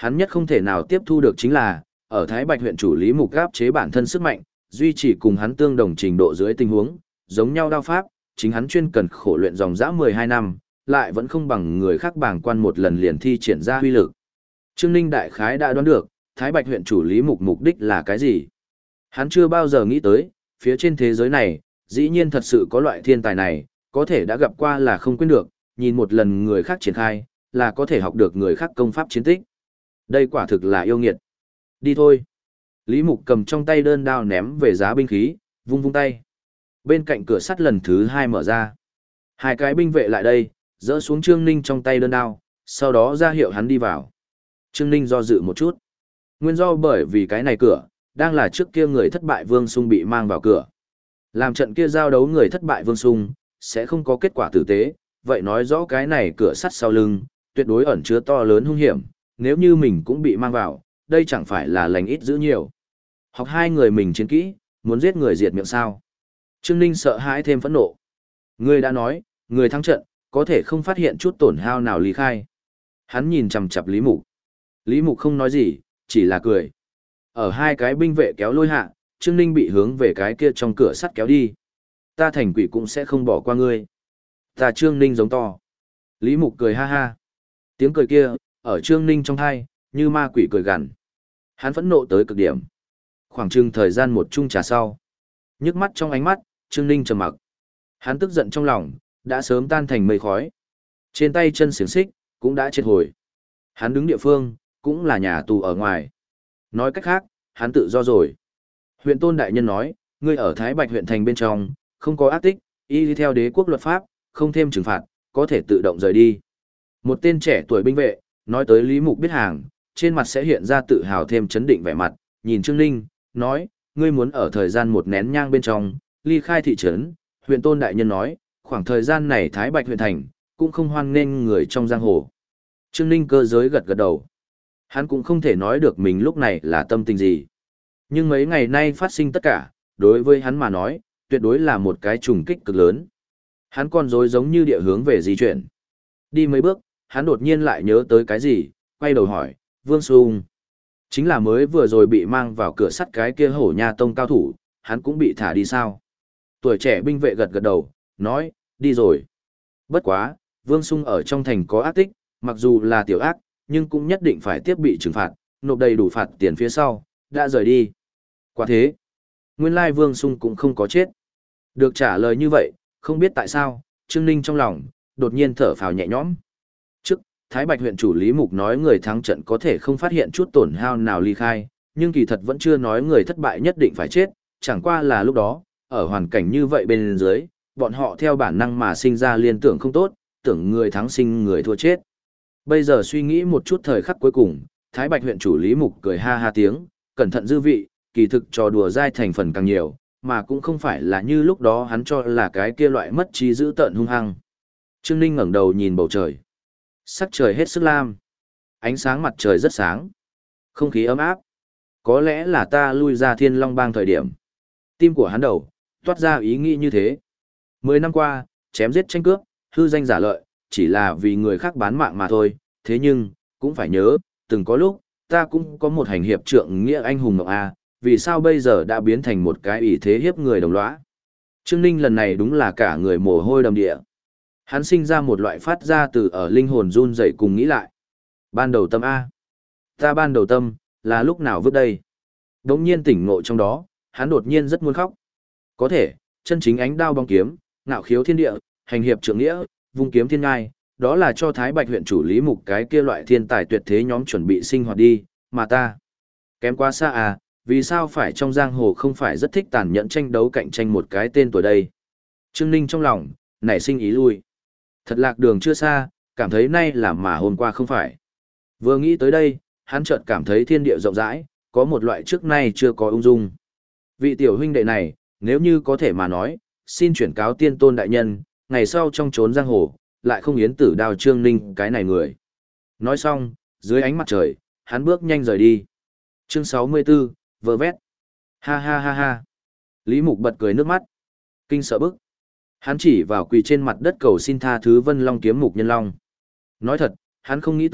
Hắn nhất không thể nào tiếp thu được chính là, ở Thái Bạch huyện chủ Lý Mục áp chế bản thân sức mạnh, duy trì cùng hắn tương đồng trình độ dưới tình huống, giống nhau đao pháp, chính hắn chuyên cần khổ luyện dòng dã 12 năm, lại vẫn không bằng người khác bảng quan một lần liền thi triển ra huy lực. Trương Ninh đại khái đã đoán được, Thái Bạch huyện chủ Lý Mục mục đích là cái gì. Hắn chưa bao giờ nghĩ tới, phía trên thế giới này, dĩ nhiên thật sự có loại thiên tài này, có thể đã gặp qua là không quên được, nhìn một lần người khác triển khai, là có thể học được người khác công pháp chiến tích. Đây quả thực là yêu nghiệt. Đi thôi. Lý Mục cầm trong tay đơn đao ném về giá binh khí, vung vung tay. Bên cạnh cửa sắt lần thứ 2 mở ra. Hai cái binh vệ lại đây, dỡ xuống Trương Ninh trong tay đơn đao, sau đó ra hiệu hắn đi vào. Trương Ninh do dự một chút. Nguyên do bởi vì cái này cửa, đang là trước kia người thất bại Vương Sung bị mang vào cửa. Làm trận kia giao đấu người thất bại Vương Sung, sẽ không có kết quả tử tế, vậy nói rõ cái này cửa sắt sau lưng, tuyệt đối ẩn chứa to lớn hung hiểm, nếu như mình cũng bị mang vào, đây chẳng phải là lành ít giữ nhiều. Học hai người mình chiến kỹ, muốn giết người diệt miệng sao. Trương Ninh sợ hãi thêm phẫn nộ. Người đã nói, người thắng trận, có thể không phát hiện chút tổn hao nào lý khai. Hắn nhìn chằm chằm Lý Mục. Lý Mục không nói gì, chỉ là cười. Ở hai cái binh vệ kéo lôi hạ, Trương Ninh bị hướng về cái kia trong cửa sắt kéo đi. Ta thành quỷ cũng sẽ không bỏ qua ngươi. Ta Trương Ninh giống to. Lý Mục cười ha ha. Tiếng cười kia, ở Trương Ninh trong thai, như ma quỷ cười gằn. Hắn phẫn nộ tới cực điểm. Khoảng chừng thời gian một chung trà sau. Nhức mắt trong ánh mắt, Trương Ninh trầm mặc. Hắn tức giận trong lòng, đã sớm tan thành mây khói. Trên tay chân xiềng xích, cũng đã triệt hồi. Hắn đứng địa phương, cũng là nhà tù ở ngoài. Nói cách khác, hắn tự do rồi. Huyện Tôn đại nhân nói, ngươi ở Thái Bạch huyện thành bên trong, không có ác tích, y theo đế quốc luật pháp, không thêm trừng phạt, có thể tự động rời đi. Một tên trẻ tuổi binh vệ, nói tới Lý Mục biết hàng, trên mặt sẽ hiện ra tự hào thêm chấn định vẻ mặt, nhìn Trương Ninh, nói, ngươi muốn ở thời gian một nén nhang bên trong, ly khai thị trấn. Huyện Tôn đại nhân nói, khoảng thời gian này Thái Bạch huyện thành, cũng không hoan nghênh người trong giang hồ. Trương Ninh cơ giới gật gật đầu. Hắn cũng không thể nói được mình lúc này là tâm tình gì. Nhưng mấy ngày nay phát sinh tất cả, đối với hắn mà nói, tuyệt đối là một cái trùng kích cực lớn. Hắn còn rối giống như địa hướng về di chuyển. Đi mấy bước, hắn đột nhiên lại nhớ tới cái gì, quay đầu hỏi, Vương Sung. Chính là mới vừa rồi bị mang vào cửa sắt cái kia Hổ Nha Tông cao thủ, hắn cũng bị thả đi sao? Tuổi trẻ binh vệ gật gật đầu, nói, đi rồi. Bất quá, Vương Sung ở trong thành có ác tích, mặc dù là tiểu ác, nhưng cũng nhất định phải tiếp bị trừng phạt, nộp đầy đủ phạt tiền phía sau, đã rời đi. Quả thế, nguyên lai Vương Sung cũng không có chết. Được trả lời như vậy, không biết tại sao, Trương Ninh trong lòng, đột nhiên thở phào nhẹ nhõm. Trước, Thái Bạch huyện chủ Lý Mục nói người thắng trận có thể không phát hiện chút tổn hao nào ly khai, nhưng kỳ thật vẫn chưa nói người thất bại nhất định phải chết, chẳng qua là lúc đó, ở hoàn cảnh như vậy bên dưới, bọn họ theo bản năng mà sinh ra liên tưởng không tốt, tưởng người thắng sinh người thua chết. Bây giờ suy nghĩ một chút thời khắc cuối cùng, Thái Bạch huyện chủ Lý Mục cười ha ha tiếng, cẩn thận dư vị, kỳ thực trò đùa dai thành phần càng nhiều, mà cũng không phải là như lúc đó hắn cho là cái kia loại mất trí dữ tợn hung hăng. Trương Ninh ngẩng đầu nhìn bầu trời. Sắc trời hết sức lam. Ánh sáng mặt trời rất sáng. Không khí ấm áp. Có lẽ là ta lui ra Thiên Long Bang thời điểm. Tim của hắn đầu, toát ra ý nghĩ như thế. 10 năm qua, chém giết tranh cướp, hư danh giả lợi, chỉ là vì người khác bán mạng mà thôi. Thế nhưng, cũng phải nhớ, từng có lúc, ta cũng có một hành hiệp trượng nghĩa anh hùng ngọc A, vì sao bây giờ đã biến thành một cái ỷ thế hiếp người đồng lõa. Trương Ninh lần này đúng là cả người mồ hôi đầm địa. Hắn sinh ra một loại phát ra từ ở linh hồn run dậy cùng nghĩ lại. Ban đầu tâm A. Ta ban đầu tâm, là lúc nào vứt đây? Đống nhiên tỉnh ngộ trong đó, hắn đột nhiên rất muốn khóc. Có thể, chân chính ánh đao bóng kiếm, ngạo khiếu thiên địa, hành hiệp trượng nghĩa, vung kiếm thiên ngai, đó là cho Thái Bạch huyện chủ Lý Mục cái kia loại thiên tài tuyệt thế nhóm chuẩn bị sinh hoạt đi, mà ta. Kém quá xa à, vì sao phải trong giang hồ không phải rất thích tàn nhẫn tranh đấu cạnh tranh một cái tên tuổi đây? Trương Ninh trong lòng, nảy sinh ý lui. Thật lạc đường chưa xa, cảm thấy nay là mà hôm qua không phải. Vừa nghĩ tới đây, hắn chợt cảm thấy thiên địa rộng rãi, có một loại trước nay chưa có ung dung. Vị tiểu huynh đệ này, nếu như có thể mà nói, xin chuyển cáo tiên tôn đại nhân, ngày sau trong trốn giang hồ, lại không yến tử đào Trương Ninh cái này người. Nói xong, dưới ánh mặt trời, hắn bước nhanh rời đi. Chương 64, vơ vét. Ha ha ha ha. Lý Mục bật cười nước mắt. Kinh sợ bức. Hắn chỉ vào quỳ trên mặt đất cầu xin tha thứ Vân Long kiếm Mục Nhân Long. Nói thật, hắn không nghĩ tới,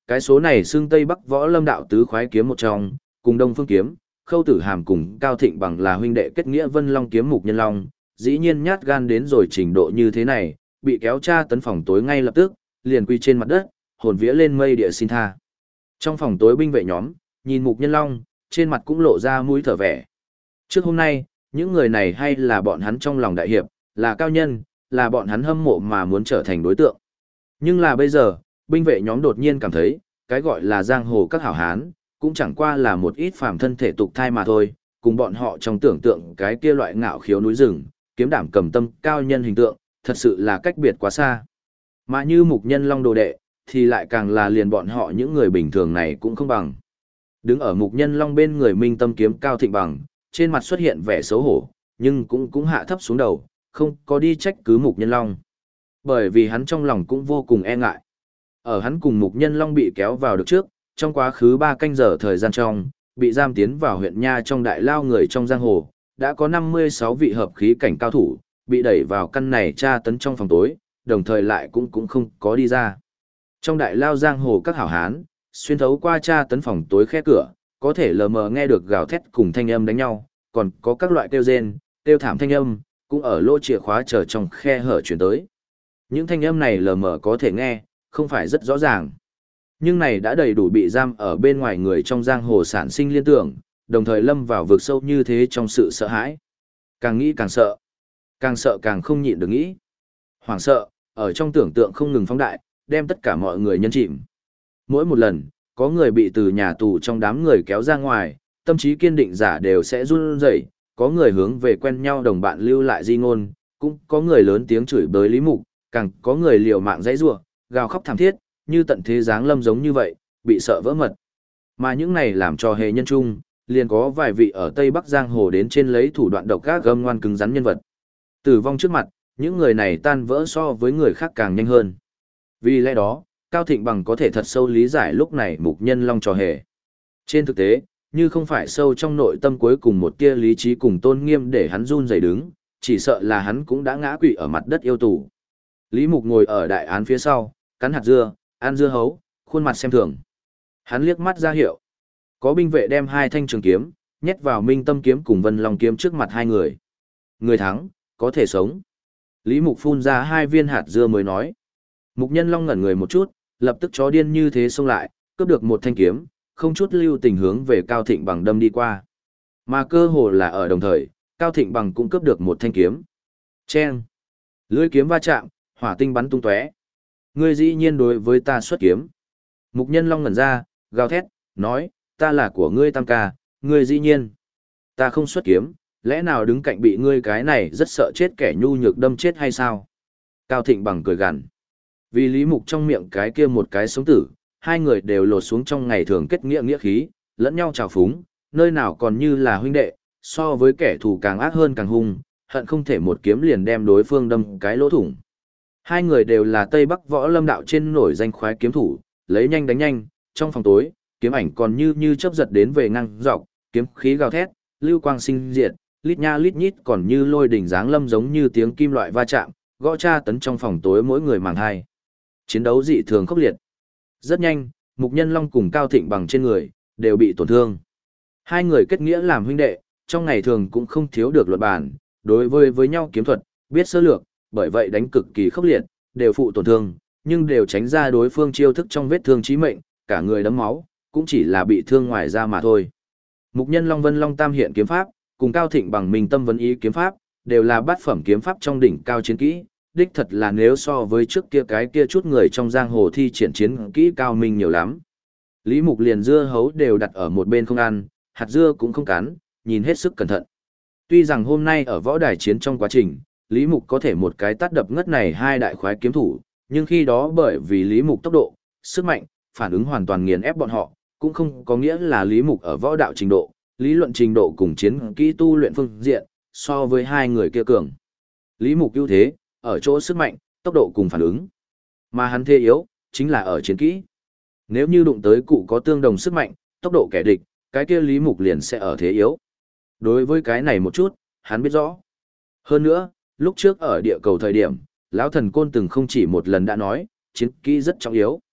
cái số này xưng Tây Bắc Võ Lâm đạo tứ khoái kiếm một trong, cùng Đông Phương kiếm, Khâu Tử Hàm cùng Cao Thịnh Bằng là huynh đệ kết nghĩa Vân Long kiếm Mục Nhân Long, dĩ nhiên nhát gan đến rồi trình độ như thế này, bị kéo tra tấn phòng tối ngay lập tức, liền quy trên mặt đất, hồn vía lên mây địa xin tha. Trong phòng tối binh vệ nhóm, nhìn Mục Nhân Long, trên mặt cũng lộ ra mũi thở vẻ. Trước hôm nay, những người này hay là bọn hắn trong lòng đại hiệp, là cao nhân, là bọn hắn hâm mộ mà muốn trở thành đối tượng. Nhưng là bây giờ, binh vệ nhóm đột nhiên cảm thấy, cái gọi là giang hồ các hảo hán, cũng chẳng qua là một ít phàm thân thể tục thai mà thôi, cùng bọn họ trong tưởng tượng cái kia loại ngạo khiếu núi rừng, kiếm đảm cầm tâm cao nhân hình tượng, thật sự là cách biệt quá xa. Mà như Mục Nhân Long đồ đệ, thì lại càng là liền bọn họ những người bình thường này cũng không bằng. Đứng ở Mục Nhân Long bên người Minh Tâm kiếm Cao Thịnh Bằng, trên mặt xuất hiện vẻ xấu hổ, nhưng cũng hạ thấp xuống đầu, không có đi trách cứ Mục Nhân Long. Bởi vì hắn trong lòng cũng vô cùng e ngại. Ở hắn cùng Mục Nhân Long bị kéo vào được trước, trong quá khứ 3 canh giờ thời gian trong, bị giam tiến vào huyện Nha trong đại lao người trong giang hồ, đã có 56 vị hợp khí cảnh cao thủ, bị đẩy vào căn này tra tấn trong phòng tối, đồng thời lại cũng không có đi ra. Trong đại lao giang hồ các hảo hán, xuyên thấu qua tra tấn phòng tối khe cửa, có thể lờ mờ nghe được gào thét cùng thanh âm đánh nhau, còn có các loại kêu rên, kêu thảm thanh âm, cũng ở lỗ chìa khóa chờ trong khe hở chuyển tới. Những thanh âm này lờ mờ có thể nghe, không phải rất rõ ràng. Nhưng này đã đầy đủ bị giam ở bên ngoài người trong giang hồ sản sinh liên tưởng, đồng thời lâm vào vực sâu như thế trong sự sợ hãi. Càng nghĩ càng sợ càng không nhịn được nghĩ. Hoảng sợ, ở trong tưởng tượng không ngừng phóng đại, đem tất cả mọi người nhân chìm. Mỗi một lần, có người bị từ nhà tù trong đám người kéo ra ngoài, tâm trí kiên định giả đều sẽ run rẩy, có người hướng về quen nhau đồng bạn lưu lại di ngôn, cũng có người lớn tiếng chửi bới Lý Mục, càng có người liều mạng dãy rủa, gào khóc thảm thiết, như tận thế giáng lâm giống như vậy, bị sợ vỡ mật. Mà những này làm cho hề nhân chung, liền có vài vị ở Tây Bắc Giang Hồ đến trên lấy thủ đoạn độc ác gâm ngoan cứng rắn nhân vật. Tử vong trước mặt, những người này tan vỡ so với người khác càng nhanh hơn. Vì lẽ đó, Cao Thịnh Bằng có thể thật sâu lý giải lúc này Mục Nhân Long trò hề. Trên thực tế, như không phải sâu trong nội tâm cuối cùng một tia lý trí cùng tôn nghiêm để hắn run rẩy đứng, chỉ sợ là hắn cũng đã ngã quỵ ở mặt đất yêu tù. Lý Mục ngồi ở đại án phía sau, cắn hạt dưa, ăn dưa hấu, khuôn mặt xem thường. Hắn liếc mắt ra hiệu. Có binh vệ đem 2 thanh trường kiếm, nhét vào Minh Tâm kiếm cùng Vân Long kiếm trước mặt 2 người. Người thắng, có thể sống. Lý Mục phun ra 2 viên hạt dưa mới nói. Mục Nhân Long ngẩn người một chút, lập tức chó điên như thế xông lại, cướp được một thanh kiếm, không chút lưu tình hướng về Cao Thịnh Bằng đâm đi qua. Mà cơ hồ là ở đồng thời, Cao Thịnh Bằng cũng cướp được một thanh kiếm. Chen! Lưỡi kiếm va chạm, hỏa tinh bắn tung tóe. Ngươi dĩ nhiên đối với ta xuất kiếm. Mục Nhân Long ngẩn ra, gào thét, nói, ta là của ngươi Tam ca, ngươi dĩ nhiên. Ta không xuất kiếm, lẽ nào đứng cạnh bị ngươi cái này rất sợ chết kẻ nhu nhược đâm chết hay sao? Cao Thịnh Bằng cười gằn. Vì Lý Mục trong miệng cái kia một cái sống tử, 2 người đều lột xuống trong ngày thường kết nghĩa nghĩa khí, lẫn nhau trào phúng, nơi nào còn như là huynh đệ, so với kẻ thù càng ác hơn càng hung, hận không thể một kiếm liền đem đối phương đâm cái lỗ thủng. 2 người đều là Tây Bắc Võ Lâm đạo trên nổi danh khoái kiếm thủ, lấy nhanh đánh nhanh, trong phòng tối, kiếm ảnh còn như chớp giật đến về ngang dọc, kiếm khí gào thét, lưu quang sinh diệt, lít nha lít nhít còn như lôi đỉnh giáng lâm giống như tiếng kim loại va chạm, gõ tra tấn trong phòng tối mỗi người màng hai. Chiến đấu dị thường khốc liệt. Rất nhanh, Mục Nhân Long cùng Cao Thịnh Bằng trên người đều bị tổn thương. 2 người kết nghĩa làm huynh đệ, trong ngày thường cũng không thiếu được luật bản, đối với nhau kiếm thuật, biết sơ lược, bởi vậy đánh cực kỳ khốc liệt, đều phụ tổn thương, nhưng đều tránh ra đối phương chiêu thức trong vết thương chí mệnh, cả người đấm máu, cũng chỉ là bị thương ngoài da mà thôi. Mục Nhân Long Vân Long Tam hiện kiếm pháp, cùng Cao Thịnh Bằng Minh Tâm Vấn Ý kiếm pháp, đều là bát phẩm kiếm pháp trong đỉnh cao chiến kỹ, đích thật là nếu so với trước kia cái kia chút người trong giang hồ thi triển chiến kỹ cao minh nhiều lắm. Lý Mục liền dưa hấu đều đặt ở một bên không ăn, hạt dưa cũng không cắn, nhìn hết sức cẩn thận. Tuy rằng hôm nay ở võ đài chiến trong quá trình, Lý Mục có thể một cái tát đập ngất này 2 đại khoái kiếm thủ, nhưng khi đó bởi vì Lý Mục tốc độ, sức mạnh, phản ứng hoàn toàn nghiền ép bọn họ, cũng không có nghĩa là Lý Mục ở võ đạo trình độ, lý luận trình độ cùng chiến kỹ tu luyện phương diện, so với 2 người kia cường. Lý Mục ưu thế, ở chỗ sức mạnh, tốc độ cùng phản ứng. Mà hắn thế yếu, chính là ở chiến kỹ. Nếu như đụng tới cụ có tương đồng sức mạnh, tốc độ kẻ địch, cái kia Lý Mục liền sẽ ở thế yếu. Đối với cái này một chút, hắn biết rõ. Hơn nữa, lúc trước ở địa cầu thời điểm, Lão Thần Côn từng không chỉ một lần đã nói, chiến kỹ rất trọng yếu.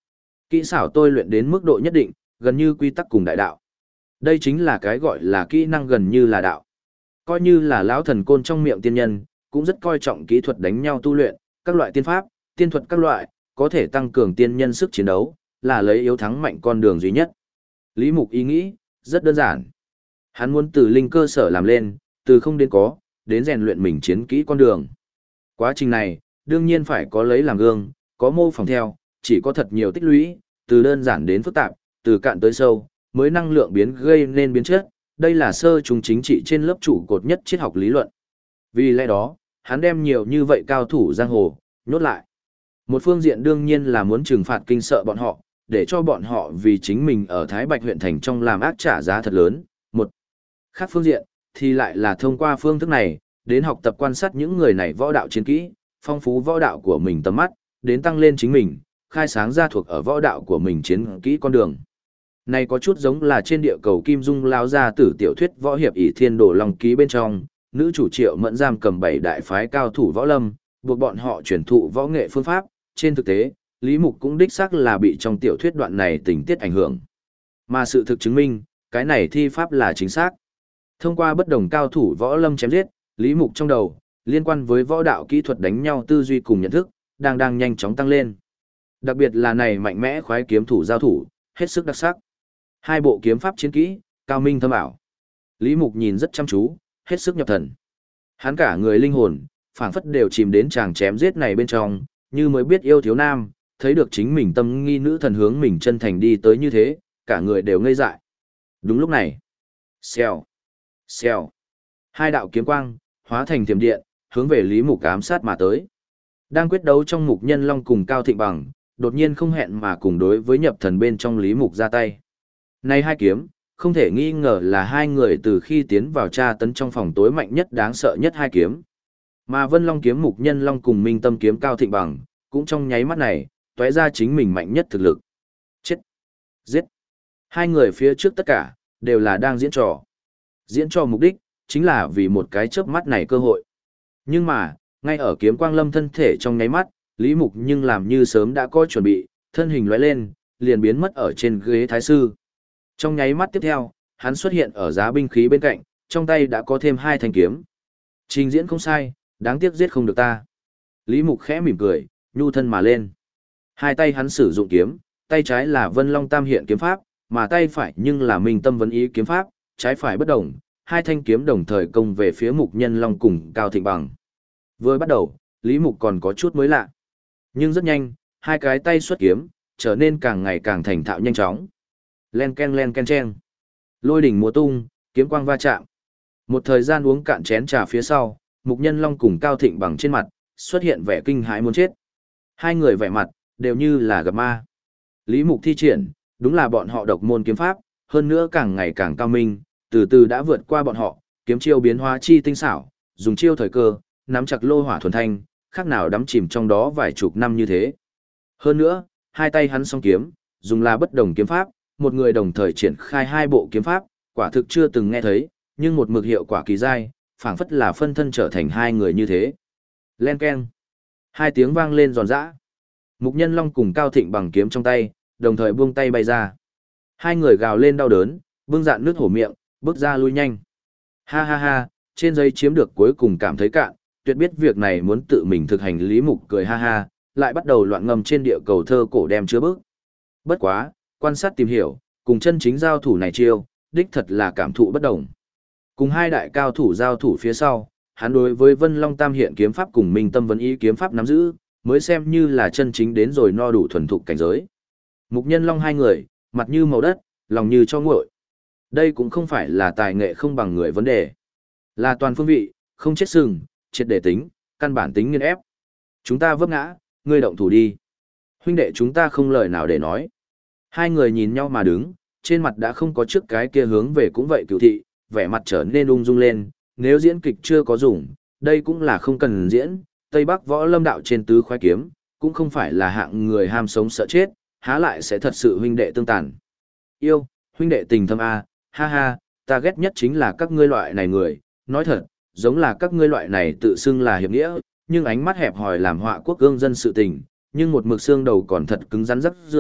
Kỹ xảo tôi luyện đến mức độ nhất định, gần như quy tắc cùng đại đạo. Đây chính là cái gọi là kỹ năng gần như là đạo. Coi như là lão thần côn trong miệng tiên nhân, cũng rất coi trọng kỹ thuật đánh nhau tu luyện, các loại tiên pháp, tiên thuật các loại, có thể tăng cường tiên nhân sức chiến đấu, là lấy yếu thắng mạnh con đường duy nhất. Lý Mục ý nghĩ, rất đơn giản. Hắn muốn từ linh cơ sở làm lên, từ không đến có, đến rèn luyện mình chiến kỹ con đường. Quá trình này, đương nhiên phải có lấy làm gương, có mô phỏng theo, chỉ có thật nhiều tích lũy, từ đơn giản đến phức tạp, từ cạn tới sâu, mới năng lượng biến gây nên biến chất. Đây là sơ trùng chính trị trên lớp trụ cột nhất triết học lý luận. Vì lẽ đó, hắn đem nhiều như vậy cao thủ giang hồ, nhốt lại. Một phương diện đương nhiên là muốn trừng phạt kinh sợ bọn họ, để cho bọn họ vì chính mình ở Thái Bạch huyện thành trong làm ác trả giá thật lớn. Một khác phương diện, thì lại là thông qua phương thức này, đến học tập quan sát những người này võ đạo chiến kỹ, phong phú võ đạo của mình tầm mắt, đến tăng lên chính mình, khai sáng ra thuộc ở võ đạo của mình chiến kỹ con đường. Này có chút giống là trên địa cầu Kim Dung lao ra tử tiểu thuyết võ hiệp ỷ thiên đổ lòng ký bên trong, nữ chủ Triệu Mẫn giam cầm 7 đại phái cao thủ võ lâm, buộc bọn họ truyền thụ võ nghệ phương pháp. Trên thực tế, Lý Mục cũng đích xác là bị trong tiểu thuyết đoạn này tình tiết ảnh hưởng. Mà sự thực chứng minh, cái này thi pháp là chính xác. Thông qua bất đồng cao thủ võ lâm chém giết, Lý Mục trong đầu, liên quan với võ đạo kỹ thuật đánh nhau tư duy cùng nhận thức, đang nhanh chóng tăng lên. Đặc biệt là này mạnh mẽ khoái kiếm thủ giao thủ, hết sức đặc sắc. Hai bộ kiếm pháp chiến kỹ, cao minh thâm ảo. Lý Mục nhìn rất chăm chú, hết sức nhập thần. Hắn cả người linh hồn, phảng phất đều chìm đến chàng chém giết này bên trong, như mới biết yêu thiếu nam, thấy được chính mình tâm nghi nữ thần hướng mình chân thành đi tới như thế, cả người đều ngây dại. Đúng lúc này, xèo, xèo, hai đạo kiếm quang, hóa thành thiểm điện, hướng về Lý Mục ám sát mà tới. Đang quyết đấu trong Mục Nhân Long cùng Cao Thịnh Bằng, đột nhiên không hẹn mà cùng đối với nhập thần bên trong Lý Mục ra tay. Này hai kiếm, không thể nghi ngờ là hai người từ khi tiến vào tra tấn trong phòng tối mạnh nhất đáng sợ nhất hai kiếm. Mà Vân Long kiếm Mục Nhân Long cùng Minh Tâm kiếm Cao Thịnh Bằng, cũng trong nháy mắt này, tóe ra chính mình mạnh nhất thực lực. Chết! Giết! Hai người phía trước tất cả, đều là đang diễn trò. Diễn trò mục đích, chính là vì một cái chớp mắt này cơ hội. Nhưng mà, ngay ở kiếm quang lâm thân thể trong nháy mắt, Lý Mục nhưng làm như sớm đã có chuẩn bị, thân hình lóe lên, liền biến mất ở trên ghế thái sư. Trong nháy mắt tiếp theo, hắn xuất hiện ở giá binh khí bên cạnh, trong tay đã có thêm hai thanh kiếm. Trình diễn không sai, đáng tiếc giết không được ta. Lý Mục khẽ mỉm cười, nhu thân mà lên. Hai tay hắn sử dụng kiếm, tay trái là Vân Long Tam Hiện kiếm pháp, mà tay phải nhưng là Minh Tâm Vấn Ý kiếm pháp, trái phải bất đồng, hai thanh kiếm đồng thời công về phía Mục Nhân Long cùng Cao Thịnh Bằng. Vừa bắt đầu, Lý Mục còn có chút mới lạ. Nhưng rất nhanh, hai cái tay xuất kiếm, trở nên càng ngày càng thành thạo nhanh chóng. Len ken chen. Lôi đỉnh múa tung, kiếm quang va chạm. Một thời gian uống cạn chén trà phía sau, Mục Nhân Long cùng Cao Thịnh Bằng trên mặt, xuất hiện vẻ kinh hãi muốn chết. Hai người vẻ mặt, đều như là gặp ma. Lý Mục thi triển, đúng là bọn họ độc môn kiếm pháp, hơn nữa càng ngày càng cao minh, từ từ đã vượt qua bọn họ, kiếm chiêu biến hóa chi tinh xảo, dùng chiêu thời cơ, nắm chặt lô hỏa thuần thanh, khác nào đắm chìm trong đó vài chục năm như thế. Hơn nữa, hai tay hắn song kiếm, dùng là bất đồng kiếm pháp, một người đồng thời triển khai hai bộ kiếm pháp, quả thực chưa từng nghe thấy, nhưng một mực hiệu quả kỳ dai, phảng phất là phân thân trở thành hai người như thế. Len keng. Hai tiếng vang lên giòn giã. Mục Nhân Long cùng Cao Thịnh Bằng kiếm trong tay, đồng thời buông tay bay ra. Hai người gào lên đau đớn, bưng dạn nước hổ miệng, bước ra lui nhanh. Ha ha ha, trên giấy chiếm được cuối cùng cảm thấy cạn, tuyệt biết việc này muốn tự mình thực hành. Lý Mục cười ha ha, lại bắt đầu loạn ngâm trên địa cầu thơ cổ đem chứa bức. Bất quá, quan sát tìm hiểu, cùng chân chính giao thủ này chiêu, đích thật là cảm thụ bất đồng. Cùng hai đại cao thủ giao thủ phía sau, hắn đối với Vân Long Tam Hiện kiếm pháp cùng Minh Tâm Vấn Ý kiếm pháp nắm giữ, mới xem như là chân chính đến rồi no đủ thuần thục cảnh giới. Mục Nhân Long hai người, mặt như màu đất, lòng như cho nguội. Đây cũng không phải là tài nghệ không bằng người vấn đề, là toàn phương vị, không chết sừng, triệt để tính, căn bản tính nghiên ép. Chúng ta vấp ngã, ngươi động thủ đi. Huynh đệ chúng ta không lời nào để nói. Hai người nhìn nhau mà đứng, trên mặt đã không có trước cái kia hướng về cũng vậy cửu thị, vẻ mặt trở nên ung dung lên, nếu diễn kịch chưa có dùng, đây cũng là không cần diễn, Tây Bắc võ lâm đạo trên tứ khoái kiếm, cũng không phải là hạng người ham sống sợ chết, há lại sẽ thật sự huynh đệ tương tàn. Yêu, huynh đệ tình thâm a, ha ha, ta ghét nhất chính là các ngươi loại này người, nói thật, giống là các ngươi loại này tự xưng là hiệp nghĩa, nhưng ánh mắt hẹp hòi làm họa quốc gương dân sự tình, nhưng một mực xương đầu còn thật cứng rắn rất rưởi,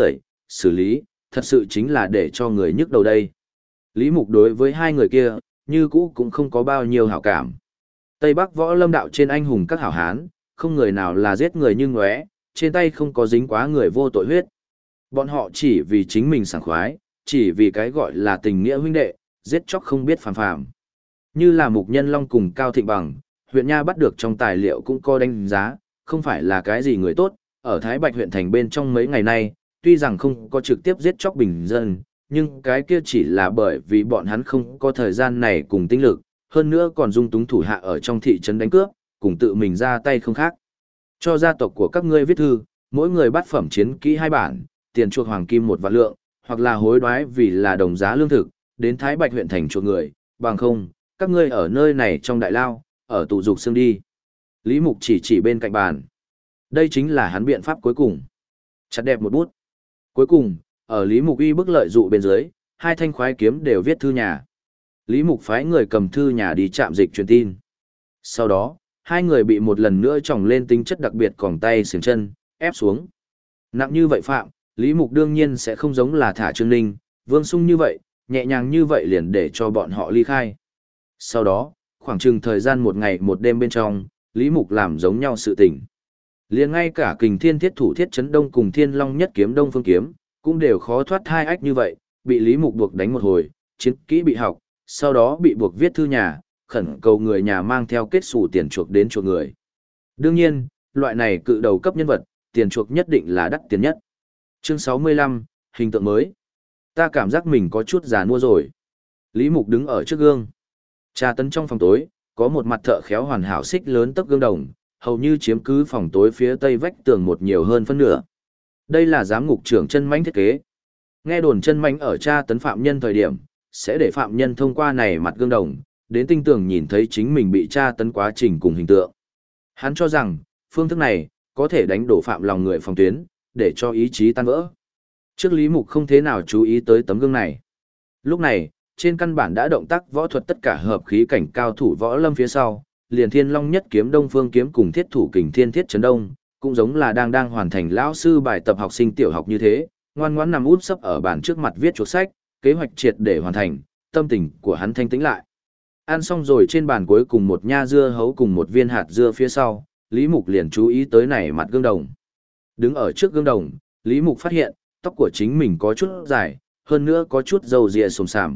xử lý, thật sự chính là để cho người nhức đầu đây. Lý Mục đối với hai người kia, như cũ cũng không có bao nhiêu hảo cảm. Tây Bắc võ lâm đạo trên anh hùng các hảo hán, không người nào là giết người như ngóe, trên tay không có dính quá người vô tội huyết. Bọn họ chỉ vì chính mình sảng khoái, chỉ vì cái gọi là tình nghĩa huynh đệ, giết chóc không biết phàm phàm. Như là Mục Nhân Long cùng Cao Thịnh Bằng, huyện Nha bắt được trong tài liệu cũng có đánh giá, không phải là cái gì người tốt, ở Thái Bạch huyện thành bên trong mấy ngày nay, tuy rằng không có trực tiếp giết chóc bình dân, nhưng cái kia chỉ là bởi vì bọn hắn không có thời gian này cùng tinh lực, hơn nữa còn dung túng thủ hạ ở trong thị trấn đánh cướp, cùng tự mình ra tay không khác. Cho gia tộc của các ngươi viết thư, mỗi người bắt phẩm chiến kỹ 2 bản, tiền chuộc hoàng kim 1 vạn lượng, hoặc là hối đoái vì là đồng giá lương thực, đến Thái Bạch huyện thành chuộc người, bằng không, các ngươi ở nơi này trong đại lao, ở tù dục xương đi. Lý Mục chỉ bên cạnh bàn. Đây chính là hắn biện pháp cuối cùng. Chặt đẹp một bút. Cuối cùng, ở Lý Mục uy bức lợi dụ bên dưới, 2 thanh khoái kiếm đều viết thư nhà. Lý Mục phái người cầm thư nhà đi trạm dịch truyền tin. Sau đó, 2 người bị một lần nữa tròng lên tính chất đặc biệt còng tay xiềng chân, ép xuống. Nặng như vậy phạm, Lý Mục đương nhiên sẽ không giống là thả Trương Ninh, Vương Sung như vậy, nhẹ nhàng như vậy liền để cho bọn họ ly khai. Sau đó, khoảng chừng thời gian 1 ngày 1 đêm bên trong, Lý Mục làm giống nhau sự tình. Liền ngay cả Kình Thiên Thiết Thủ Thiết Chấn Đông cùng Thiên Long Nhất Kiếm Đông Phương Kiếm, cũng đều khó thoát 2 ách như vậy, bị Lý Mục buộc đánh một hồi, chiến kỹ bị học, sau đó bị buộc viết thư nhà, khẩn cầu người nhà mang theo kết sủ tiền chuộc đến chuộc người. Đương nhiên, loại này cự đầu cấp nhân vật, tiền chuộc nhất định là đắt tiền nhất. Chương 65, hình tượng mới. Ta cảm giác mình có chút già nua rồi. Lý Mục đứng ở trước gương. Trà tấn trong phòng tối, có một mặt thợ khéo hoàn hảo xích lớn tấc gương đồng, hầu như chiếm cứ phòng tối phía tây vách tường một nhiều hơn phân nửa. Đây là giám ngục trưởng chân mãnh thiết kế. Nghe đồn chân mãnh ở tra tấn phạm nhân thời điểm, sẽ để phạm nhân thông qua này mặt gương đồng, đến tinh tường nhìn thấy chính mình bị tra tấn quá trình cùng hình tượng. Hắn cho rằng, phương thức này, có thể đánh đổ phạm lòng người phòng tuyến, để cho ý chí tan vỡ. Trước Lý Mục không thế nào chú ý tới tấm gương này. Lúc này, trên căn bản đã động tác võ thuật tất cả hợp khí cảnh cao thủ võ lâm phía sau, liền Thiên Long Nhất Kiếm Đông Phương Kiếm cùng Thiết Thủ Kình Thiên Thiết Chấn Đông, cũng giống là đang hoàn thành lão sư bài tập học sinh tiểu học như thế, ngoan ngoãn nằm úp sấp ở bàn trước mặt viết chuột sách, kế hoạch triệt để hoàn thành, tâm tình của hắn thanh tĩnh lại. Ăn xong rồi trên bàn cuối cùng một nha dưa hấu cùng một viên hạt dưa phía sau, Lý Mục liền chú ý tới này mặt gương đồng. Đứng ở trước gương đồng, Lý Mục phát hiện, tóc của chính mình có chút dài, hơn nữa có chút râu ria xồm xàm.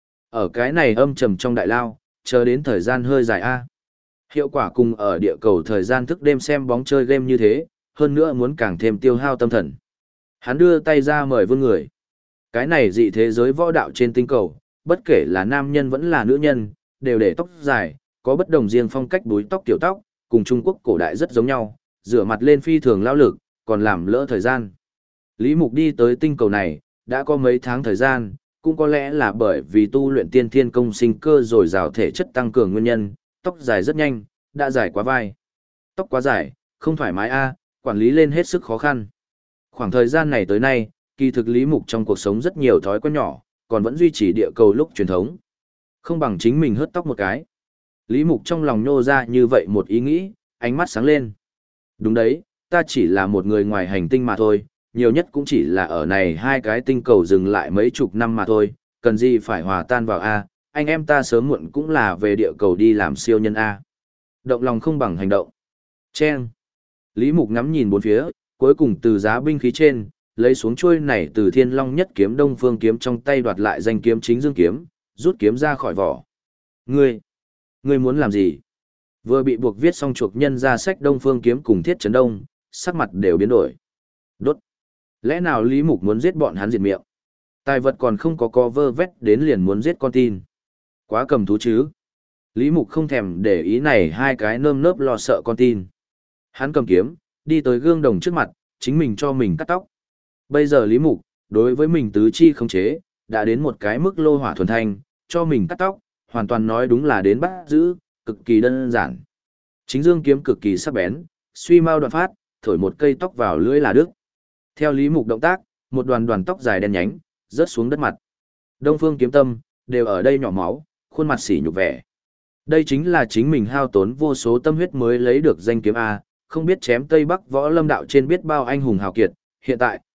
Ở cái này âm trầm trong đại lao, chờ đến thời gian hơi dài a. Hiệu quả cùng ở địa cầu thời gian thức đêm xem bóng chơi game như thế, hơn nữa muốn càng thêm tiêu hao tâm thần. Hắn đưa tay ra mời vương người. Cái này dị thế giới võ đạo trên tinh cầu, bất kể là nam nhân vẫn là nữ nhân, đều để tóc dài, có bất đồng riêng phong cách búi tóc kiểu tóc, cùng Trung Quốc cổ đại rất giống nhau, rửa mặt lên phi thường lao lực, còn làm lỡ thời gian. Lý Mục đi tới tinh cầu này, đã có mấy tháng thời gian, cũng có lẽ là bởi vì tu luyện tiên thiên công sinh cơ rồi rào thể chất tăng cường nguyên nhân, tóc dài rất nhanh, đã dài quá vai. Tóc quá dài, không thoải mái a, quản lý lên hết sức khó khăn. Khoảng thời gian này tới nay, kỳ thực Lý Mục trong cuộc sống rất nhiều thói quen nhỏ, còn vẫn duy trì địa cầu lúc truyền thống. Không bằng chính mình hớt tóc một cái. Lý Mục trong lòng nhô ra như vậy một ý nghĩ, ánh mắt sáng lên. Đúng đấy, ta chỉ là một người ngoài hành tinh mà thôi, nhiều nhất cũng chỉ là ở này 2 cái tinh cầu dừng lại mấy chục năm mà thôi, cần gì phải hòa tan vào A, anh em ta sớm muộn cũng là về địa cầu đi làm siêu nhân A. Động lòng không bằng hành động. Chen. Lý Mục ngắm nhìn bốn phía, cuối cùng từ giá binh khí trên, lấy xuống chuôi này từ Thiên Long Nhất Kiếm Đông Phương Kiếm trong tay đoạt lại danh kiếm chính dương kiếm, rút kiếm ra khỏi vỏ. Ngươi muốn làm gì? Vừa bị buộc viết xong chuộc nhân ra sách Đông Phương Kiếm cùng Thiết Chấn Đông, sắc mặt đều biến đổi. Đốt. Lẽ nào Lý Mục muốn giết bọn hắn diệt miệng? Tài vật còn không có vơ vét đến liền muốn giết con tin. Quá cầm thú chứ. Lý Mục không thèm để ý này 2 cái nơm nớp lo sợ con tin. Hắn cầm kiếm, đi tới gương đồng trước mặt, chính mình cho mình cắt tóc. Bây giờ Lý Mục, đối với mình tứ chi không chế, đã đến một cái mức lô hỏa thuần thanh, cho mình cắt tóc, hoàn toàn nói đúng là đến bắt giữ, cực kỳ đơn giản. Chính dương kiếm cực kỳ sắc bén, suy mau đoạn phát, thổi một cây tóc vào lưỡi là đứt. Theo Lý Mục động tác, một đoàn tóc dài đen nhánh, rớt xuống đất mặt. Đông Phương Kiếm Tâm, đều ở đây nhỏ máu, khuôn mặt sỉ nhục vẻ. Đây chính là chính mình hao tốn vô số tâm huyết mới lấy được danh kiếm A, không biết chém Tây Bắc võ lâm đạo trên biết bao anh hùng hào kiệt, hiện tại,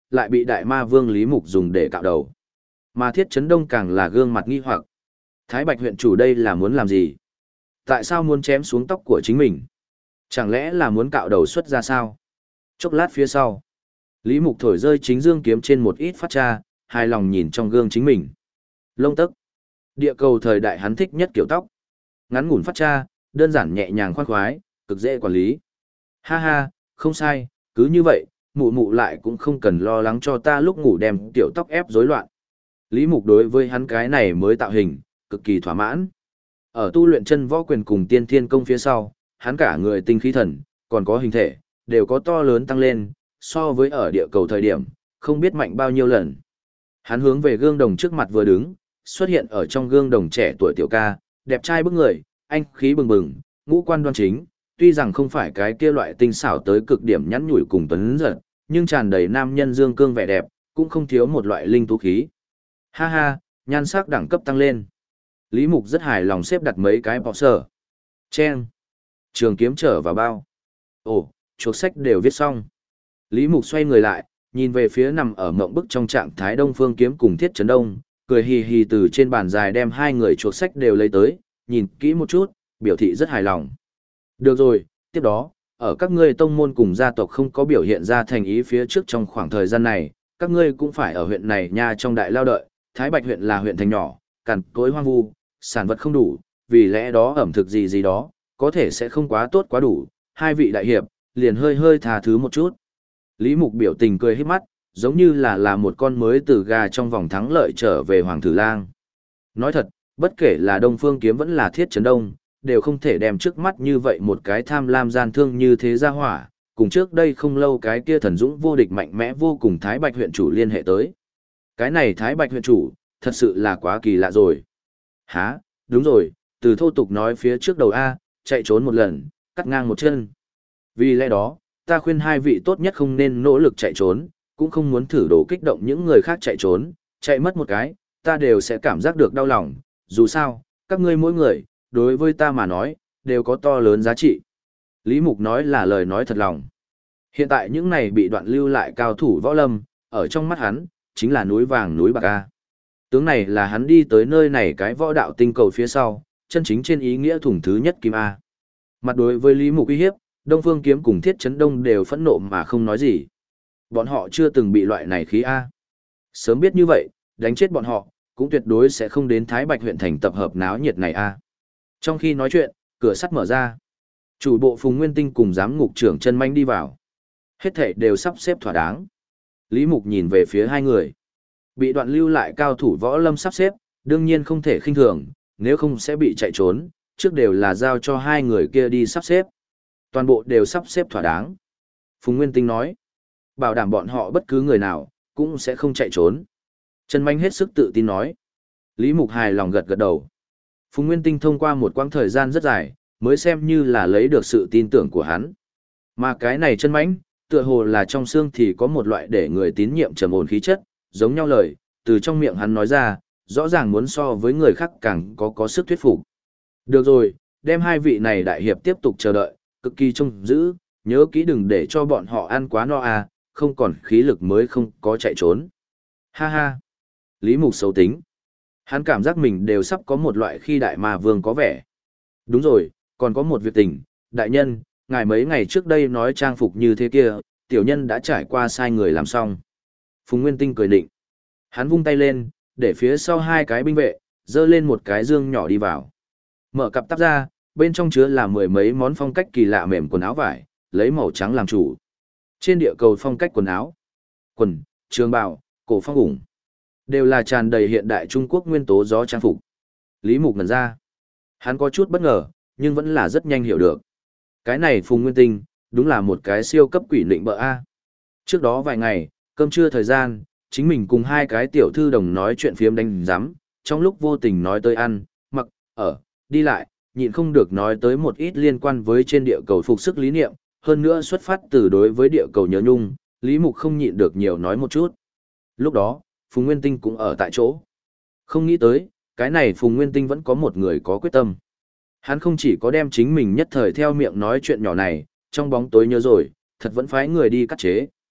lại bị đại ma vương Lý Mục dùng để cạo đầu. Mà Thiết Chấn Đông càng là gương mặt nghi hoặc. Thái Bạch huyện chủ đây là muốn làm gì? Tại sao muốn chém xuống tóc của chính mình? Chẳng lẽ là muốn cạo đầu xuất ra sao? Chốc lát phía sau, Lý Mục thổi rơi chính dương kiếm trên một ít phát tra, hài lòng nhìn trong gương chính mình. Lông tấc. Địa cầu thời đại hắn thích nhất kiểu tóc. Ngắn ngủn phát tra, đơn giản nhẹ nhàng khoan khoái, cực dễ quản lý. Ha ha, không sai, cứ như vậy, mụ mụ lại cũng không cần lo lắng cho ta lúc ngủ đem tiểu tóc ép rối loạn. Lý Mục đối với hắn cái này mới tạo hình, cực kỳ thỏa mãn. Ở tu luyện chân võ quyền cùng tiên thiên công phía sau, hắn cả người tinh khí thần, còn có hình thể, đều có to lớn tăng lên, so với ở địa cầu thời điểm, không biết mạnh bao nhiêu lần. Hắn hướng về gương đồng trước mặt vừa đứng, xuất hiện ở trong gương đồng trẻ tuổi tiểu ca, đẹp trai bức người, anh khí bừng bừng, ngũ quan đoan chính, tuy rằng không phải cái kia loại tinh xảo tới cực điểm nhắn nhủi cùng tuấn giật, nhưng tràn đầy nam nhân dương cương vẻ đẹp, cũng không thiếu một loại linh tú khí. Ha ha, nhan sắc đẳng cấp tăng lên. Lý Mục rất hài lòng xếp đặt mấy cái bọ sở. Chen. Trường kiếm trở vào bao. Ồ, chuộc sách đều viết xong. Lý Mục xoay người lại, nhìn về phía nằm ở mộng bức trong trạng thái Đông Phương Kiếm cùng Thiết Chấn Đông, cười hì hì từ trên bàn dài đem hai người chuộc sách đều lấy tới, nhìn kỹ một chút, biểu thị rất hài lòng. Được rồi, tiếp đó, ở các ngươi tông môn cùng gia tộc không có biểu hiện ra thành ý phía trước trong khoảng thời gian này, các ngươi cũng phải ở huyện này nha trong đại lao đợi, Thái Bạch huyện là huyện thành nhỏ, cằn cỗi hoang vu, sản vật không đủ, vì lẽ đó ẩm thực gì gì đó, có thể sẽ không quá tốt quá đủ, hai vị đại hiệp, liền hơi hơi tha thứ một chút. Lý Mục biểu tình cười hết mắt, giống như là một con mới từ gà trong vòng thắng lợi trở về Hoàng Thử Lang. Nói thật, bất kể là Đông Phương Kiếm vẫn là Thiết Chấn Đông, đều không thể đem trước mắt như vậy một cái tham lam gian thương như thế ra hỏa, cùng trước đây không lâu cái kia thần dũng vô địch mạnh mẽ vô cùng Thái Bạch huyện chủ liên hệ tới. Cái này Thái Bạch huyện chủ, thật sự là quá kỳ lạ rồi. Hả, đúng rồi, từ thô tục nói phía trước đầu A, chạy trốn một lần, cắt ngang một chân. Vì lẽ đó, ta khuyên hai vị tốt nhất không nên nỗ lực chạy trốn, cũng không muốn thử đổ kích động những người khác chạy trốn, chạy mất một cái, ta đều sẽ cảm giác được đau lòng, dù sao, các ngươi mỗi người, đối với ta mà nói, đều có to lớn giá trị. Lý Mục nói là lời nói thật lòng. Hiện tại những này bị đoạn lưu lại cao thủ võ lâm, ở trong mắt hắn, chính là núi vàng núi bạc A. Tướng này là hắn đi tới nơi này cái võ đạo tinh cầu phía sau, chân chính trên ý nghĩa thủng thứ nhất kim A. Mặt đối với Lý Mục uy hiếp, Đông Phương Kiếm cùng Thiết Chấn Đông đều phẫn nộ mà không nói gì. Bọn họ chưa từng bị loại này khí A. Sớm biết như vậy, đánh chết bọn họ, cũng tuyệt đối sẽ không đến Thái Bạch huyện thành tập hợp náo nhiệt này A. Trong khi nói chuyện, cửa sắt mở ra. Chủ bộ Phùng Nguyên Tinh cùng giám ngục trưởng Chân Manh đi vào. Hết thảy đều sắp xếp thỏa đáng. Lý Mục nhìn về phía hai người. Bị đoạn lưu lại cao thủ võ lâm sắp xếp, đương nhiên không thể khinh thường, nếu không sẽ bị chạy trốn, trước đều là giao cho hai người kia đi sắp xếp. Toàn bộ đều sắp xếp thỏa đáng. Phùng Nguyên Tinh nói, bảo đảm bọn họ bất cứ người nào, cũng sẽ không chạy trốn. Trần Manh hết sức tự tin nói. Lý Mục hài lòng gật gật đầu. Phùng Nguyên Tinh thông qua một quãng thời gian rất dài, mới xem như là lấy được sự tin tưởng của hắn. Mà cái này Trần Manh, tựa hồ là trong xương thì có một loại để người tín nhiệm trầm ổn khí chất, giống nhau lời, từ trong miệng hắn nói ra, rõ ràng muốn so với người khác càng có sức thuyết phục. Được rồi, đem hai vị này đại hiệp tiếp tục chờ đợi, cực kỳ trông giữ, nhớ kỹ đừng để cho bọn họ ăn quá no à, không còn khí lực mới không có chạy trốn. Ha ha. Lý Mục xấu tính. Hắn cảm giác mình đều sắp có một loại khi đại ma vương có vẻ. Đúng rồi, còn có một việc tình, đại nhân, ngài mấy ngày trước đây nói trang phục như thế kia, tiểu nhân đã trải qua sai người làm xong. Phùng Nguyên Tinh cười định. Hắn vung tay lên, để phía sau hai cái binh vệ, dơ lên một cái dương nhỏ đi vào. Mở cặp tắp ra, bên trong chứa là mười mấy món phong cách kỳ lạ mềm quần áo vải, lấy màu trắng làm chủ. Trên địa cầu phong cách quần áo, quần, trường bào, cổ phong ủng, đều là tràn đầy hiện đại Trung Quốc nguyên tố gió trang phục. Lý Mục ngẩn ra. Hắn có chút bất ngờ, nhưng vẫn là rất nhanh hiểu được. Cái này Phùng Nguyên Tinh, đúng là một cái siêu cấp quỷ lịnh bợ A. Trước đó vài ngày, cơm trưa thời gian, chính mình cùng hai cái tiểu thư đồng nói chuyện phiếm đánh giám, trong lúc vô tình nói tới ăn, mặc, ở, đi lại, nhịn không được nói tới một ít liên quan với trên địa cầu phục sức lý niệm, hơn nữa xuất phát từ đối với địa cầu nhớ nhung, Lý Mục không nhịn được nhiều nói một chút. Lúc đó, Phùng Nguyên Tinh cũng ở tại chỗ. Không nghĩ tới, cái này Phùng Nguyên Tinh vẫn có một người có quyết tâm. Hắn không chỉ có đem chính mình nhất thời theo miệng nói chuyện nhỏ này, trong bóng tối nhớ rồi, thật vẫn phái người đi cắt chế.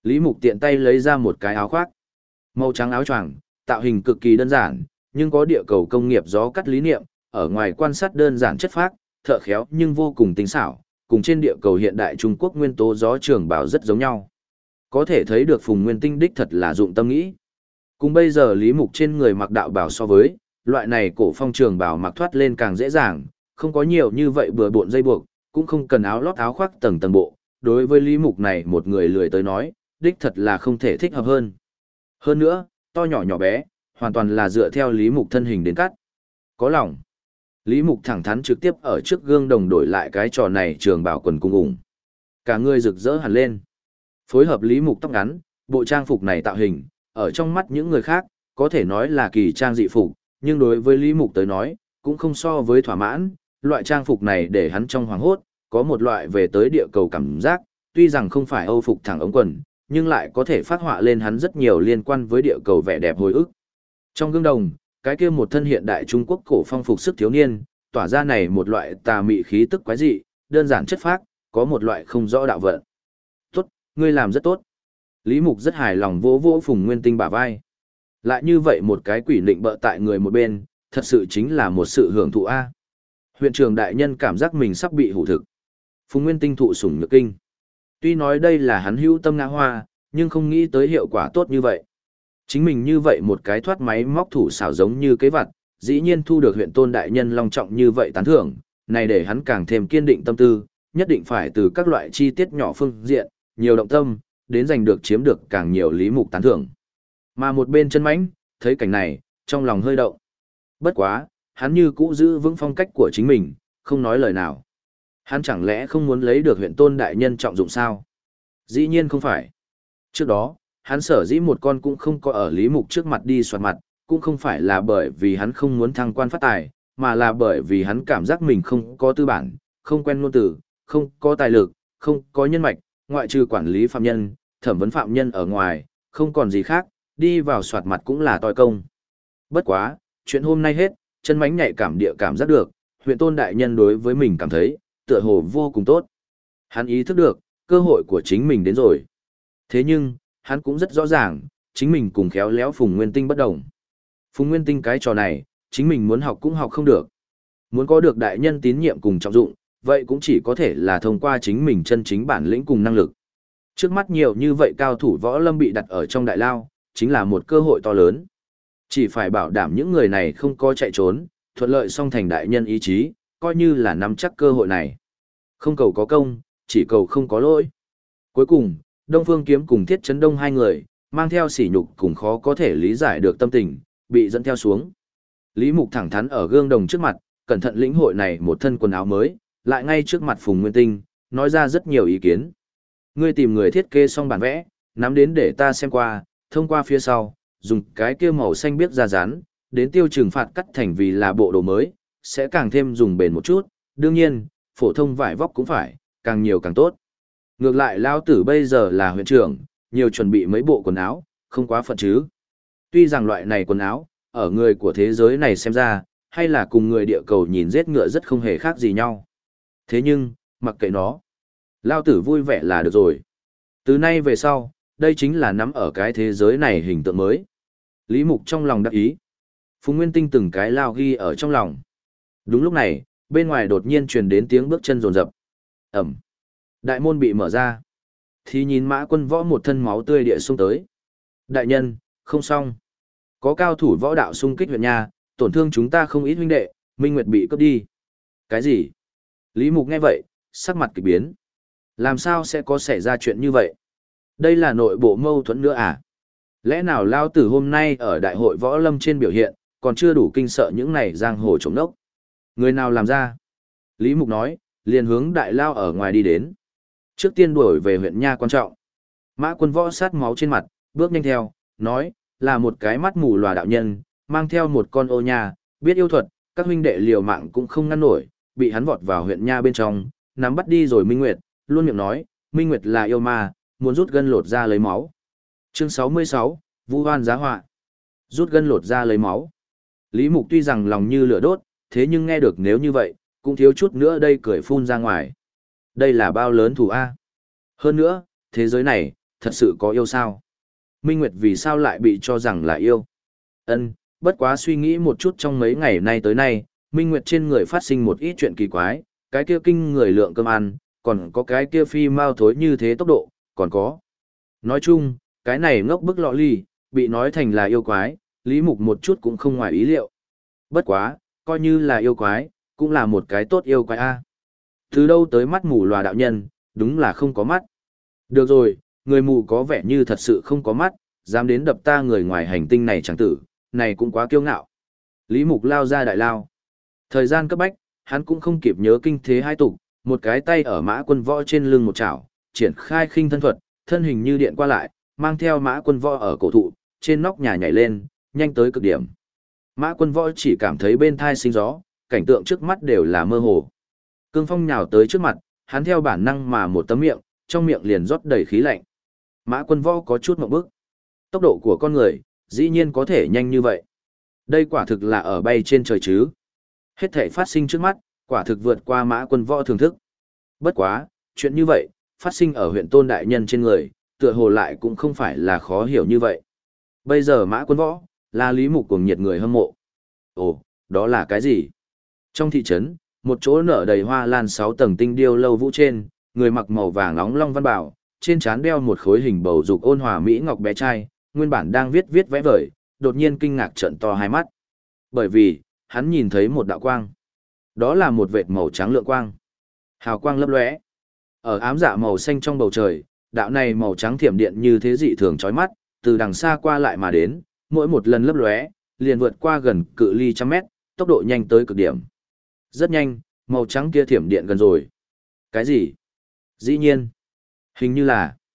Lý Mục tiện tay lấy ra một cái áo khoác. Màu trắng áo choàng, tạo hình cực kỳ đơn giản, nhưng có địa cầu công nghiệp gió cắt lý niệm, ở ngoài quan sát đơn giản chất phác, thợ khéo nhưng vô cùng tinh xảo, cùng trên địa cầu hiện đại Trung Quốc nguyên tố gió trường bảo rất giống nhau. Có thể thấy được Phùng Nguyên Tinh đích thật là dụng tâm nghĩ. Cùng bây giờ Lý Mục trên người mặc đạo bảo so với, loại này cổ phong trường bảo mặc thoát lên càng dễ dàng, không có nhiều như vậy bừa bộn dây buộc, cũng không cần áo lót áo khoác tầng tầng bộ. Đối với Lý Mục này một người lười tới nói, đích thật là không thể thích hợp hơn. Hơn nữa, to nhỏ nhỏ bé, hoàn toàn là dựa theo Lý Mục thân hình đến cắt. Có lòng. Lý Mục thẳng thắn trực tiếp ở trước gương đồng đổi lại cái trò này trường bảo quần cung ủng. Cả người rực rỡ hẳn lên. Phối hợp Lý Mục tóc ngắn, bộ trang phục này tạo hình, ở trong mắt những người khác, có thể nói là kỳ trang dị phục, nhưng đối với Lý Mục tới nói, cũng không so với thỏa mãn, loại trang phục này để hắn trong hoàng hốt, có một loại về tới địa cầu cảm giác, tuy rằng không phải Âu phục thẳng ống quần, nhưng lại có thể phát họa lên hắn rất nhiều liên quan với địa cầu vẻ đẹp hồi ức. Trong gương đồng, cái kia một thân hiện đại Trung Quốc cổ phong phục sức thiếu niên, tỏa ra này một loại tà mị khí tức quái dị, đơn giản chất phác, có một loại không rõ đạo vận. Tốt, ngươi làm rất tốt. Lý Mục rất hài lòng vỗ vỗ Phùng Nguyên Tinh bả vai. Lại như vậy một cái quỷ nịnh bợ tại người một bên, thật sự chính là một sự hưởng thụ a. Huyện trưởng đại nhân cảm giác mình sắp bị hủ thực. Phùng Nguyên Tinh thụ sủng nhược kinh. Tuy nói đây là hắn hữu tâm ngã hoa, nhưng không nghĩ tới hiệu quả tốt như vậy. Chính mình như vậy một cái thoát máy móc thủ xảo giống như kế vặt, dĩ nhiên thu được huyện tôn đại nhân long trọng như vậy tán thưởng, này để hắn càng thêm kiên định tâm tư, nhất định phải từ các loại chi tiết nhỏ phương diện, nhiều động tâm, đến giành được chiếm được càng nhiều Lý Mục tán thưởng. Mà một bên chân mãnh, thấy cảnh này, trong lòng hơi động. Bất quá, hắn như cũ giữ vững phong cách của chính mình, không nói lời nào. Hắn chẳng lẽ không muốn lấy được huyện tôn đại nhân trọng dụng sao? Dĩ nhiên không phải. Trước đó, hắn sở dĩ một con cũng không có ở Lý Mục trước mặt đi soạt mặt, cũng không phải là bởi vì hắn không muốn thăng quan phát tài, mà là bởi vì hắn cảm giác mình không có tư bản, không quen ngôn từ, không có tài lực, không có nhân mạch, ngoại trừ quản lý phạm nhân, thẩm vấn phạm nhân ở ngoài, không còn gì khác, đi vào soạt mặt cũng là toi công. Bất quá, chuyện hôm nay hết, chân mánh nhạy cảm địa cảm giác được, huyện tôn đại nhân đối với mình cảm thấy, tựa hồ vô cùng tốt. Hắn ý thức được, cơ hội của chính mình đến rồi. Thế nhưng, hắn cũng rất rõ ràng, chính mình cùng khéo léo Phùng Nguyên Tinh bất đồng. Phùng Nguyên Tinh cái trò này, chính mình muốn học cũng học không được. Muốn có được đại nhân tín nhiệm cùng trọng dụng, vậy cũng chỉ có thể là thông qua chính mình chân chính bản lĩnh cùng năng lực. Trước mắt nhiều như vậy cao thủ võ lâm bị đặt ở trong đại lao, chính là một cơ hội to lớn. Chỉ phải bảo đảm những người này không có chạy trốn, thuận lợi song thành đại nhân ý chí, coi như là nắm chắc cơ hội này. Không cầu có công, chỉ cầu không có lỗi. Cuối cùng, Đông Phương Kiếm cùng Thiết Chấn Đông hai người, mang theo sỉ nhục cùng khó có thể lý giải được tâm tình, bị dẫn theo xuống. Lý Mục thẳng thắn ở gương đồng trước mặt, cẩn thận lĩnh hội này một thân quần áo mới, lại ngay trước mặt Phùng Nguyên Tinh, nói ra rất nhiều ý kiến. Ngươi tìm người thiết kế xong bản vẽ, nắm đến để ta xem qua, thông qua phía sau, dùng cái kia màu xanh biếc ra dán, đến tiêu trừng phạt cắt thành vì là bộ đồ mới, sẽ càng thêm dùng bền một chút, đương nhiên, phổ thông vải vóc cũng phải, càng nhiều càng tốt. Ngược lại lao tử bây giờ là huyện trưởng, nhiều chuẩn bị mấy bộ quần áo, không quá phận chứ. Tuy rằng loại này quần áo, ở người của thế giới này xem ra, hay là cùng người địa cầu nhìn giết ngựa rất không hề khác gì nhau. Thế nhưng, mặc kệ nó, lao tử vui vẻ là được rồi. Từ nay về sau, đây chính là nắm ở cái thế giới này hình tượng mới. Lý Mục trong lòng đắc ý. Phùng Nguyên Tinh từng cái lao ghi ở trong lòng. Đúng lúc này, bên ngoài đột nhiên truyền đến tiếng bước chân rồn rập. Ẩm. Đại môn bị mở ra. Thì nhìn Mã Quân Võ một thân máu tươi địa xung tới. Đại nhân, không xong. Có cao thủ võ đạo xung kích huyện nhà, tổn thương chúng ta không ít huynh đệ, Minh Nguyệt bị cướp đi. Cái gì? Lý Mục nghe vậy, sắc mặt kỳ biến. Làm sao sẽ có xảy ra chuyện như vậy? Đây là nội bộ mâu thuẫn nữa à? Lẽ nào lao tử hôm nay ở đại hội võ lâm trên biểu hiện, còn chưa đủ kinh sợ những này giang hồ trộm đốc? Người nào làm ra? Lý Mục nói, liền hướng đại lao ở ngoài đi đến. Trước tiên đuổi về huyện Nha quan trọng. Mã Quân Võ sát máu trên mặt, bước nhanh theo, nói, là một cái mắt mù lòa đạo nhân, mang theo một con ô nha, biết yêu thuật, các huynh đệ liều mạng cũng không ngăn nổi, bị hắn vọt vào huyện Nha bên trong, nắm bắt đi rồi Minh Nguyệt, luôn miệng nói, Minh Nguyệt là yêu ma, muốn rút gân lột ra lấy máu. Chương 66, Vu Hoan giá họa. Rút gân lột ra lấy máu. Lý Mục tuy rằng lòng như lửa đốt, thế nhưng nghe được nếu như vậy, cũng thiếu chút nữa đây cười phun ra ngoài. Đây là bao lớn thù A. Hơn nữa, thế giới này, thật sự có yêu sao? Minh Nguyệt vì sao lại bị cho rằng là yêu? Ân, bất quá suy nghĩ một chút trong mấy ngày nay tới nay, Minh Nguyệt trên người phát sinh một ít chuyện kỳ quái, cái kia kinh người lượng cơm ăn, còn có cái kia phi mau thối như thế tốc độ, còn có. Nói chung, cái này ngốc bức lọ ly, bị nói thành là yêu quái, Lý Mục một chút cũng không ngoài ý liệu. Bất quá, coi như là yêu quái, cũng là một cái tốt yêu quái a. Từ đâu tới mắt mù lòa đạo nhân, đúng là không có mắt. Được rồi, người mù có vẻ như thật sự không có mắt, dám đến đập ta người ngoài hành tinh này chẳng tử, này cũng quá kiêu ngạo. Lý Mục lao ra đại lao. Thời gian cấp bách, hắn cũng không kịp nhớ kinh thế hai tục, một cái tay ở Mã Quân Võ trên lưng một chảo, triển khai khinh thân thuật, thân hình như điện qua lại, mang theo Mã Quân Võ ở cổ thụ, trên nóc nhà nhảy lên, nhanh tới cực điểm. Mã Quân Võ chỉ cảm thấy bên thai sinh gió, cảnh tượng trước mắt đều là mơ hồ. Cương phong nhào tới trước mặt, hắn theo bản năng mà một tấm miệng, trong miệng liền rót đầy khí lạnh. Mã Quân Võ có chút ngộp bức. Tốc độ của con người, dĩ nhiên có thể nhanh như vậy. Đây quả thực là ở bay trên trời chứ. Hết thể phát sinh trước mắt, quả thực vượt qua Mã Quân Võ thưởng thức. Bất quá, chuyện như vậy, phát sinh ở huyện Tôn đại nhân trên người, tựa hồ lại cũng không phải là khó hiểu như vậy. Bây giờ Mã Quân Võ, là Lý Mục cùng nhiệt người hâm mộ. Ồ, đó là cái gì? Trong thị trấn, một chỗ nở đầy hoa lan 6 tầng tinh điêu lâu vũ trên, người mặc màu vàng nóng long văn bảo, trên trán đeo một khối hình bầu dục ôn hòa mỹ ngọc bé trai, nguyên bản đang viết vẽ vời, đột nhiên kinh ngạc trợn to hai mắt. Bởi vì, hắn nhìn thấy một đạo quang. Đó là một vệt màu trắng lượng quang. Hào quang lấp lóe. Ở ám dạ màu xanh trong bầu trời, đạo này màu trắng thiểm điện như thế dị thường chói mắt, từ đằng xa qua lại mà đến, mỗi một lần lấp lóe, liền vượt qua gần cự ly trăm mét, tốc độ nhanh tới cực điểm. Rất nhanh, màu trắng kia thiểm điện gần rồi. Cái gì? Dĩ nhiên, hình như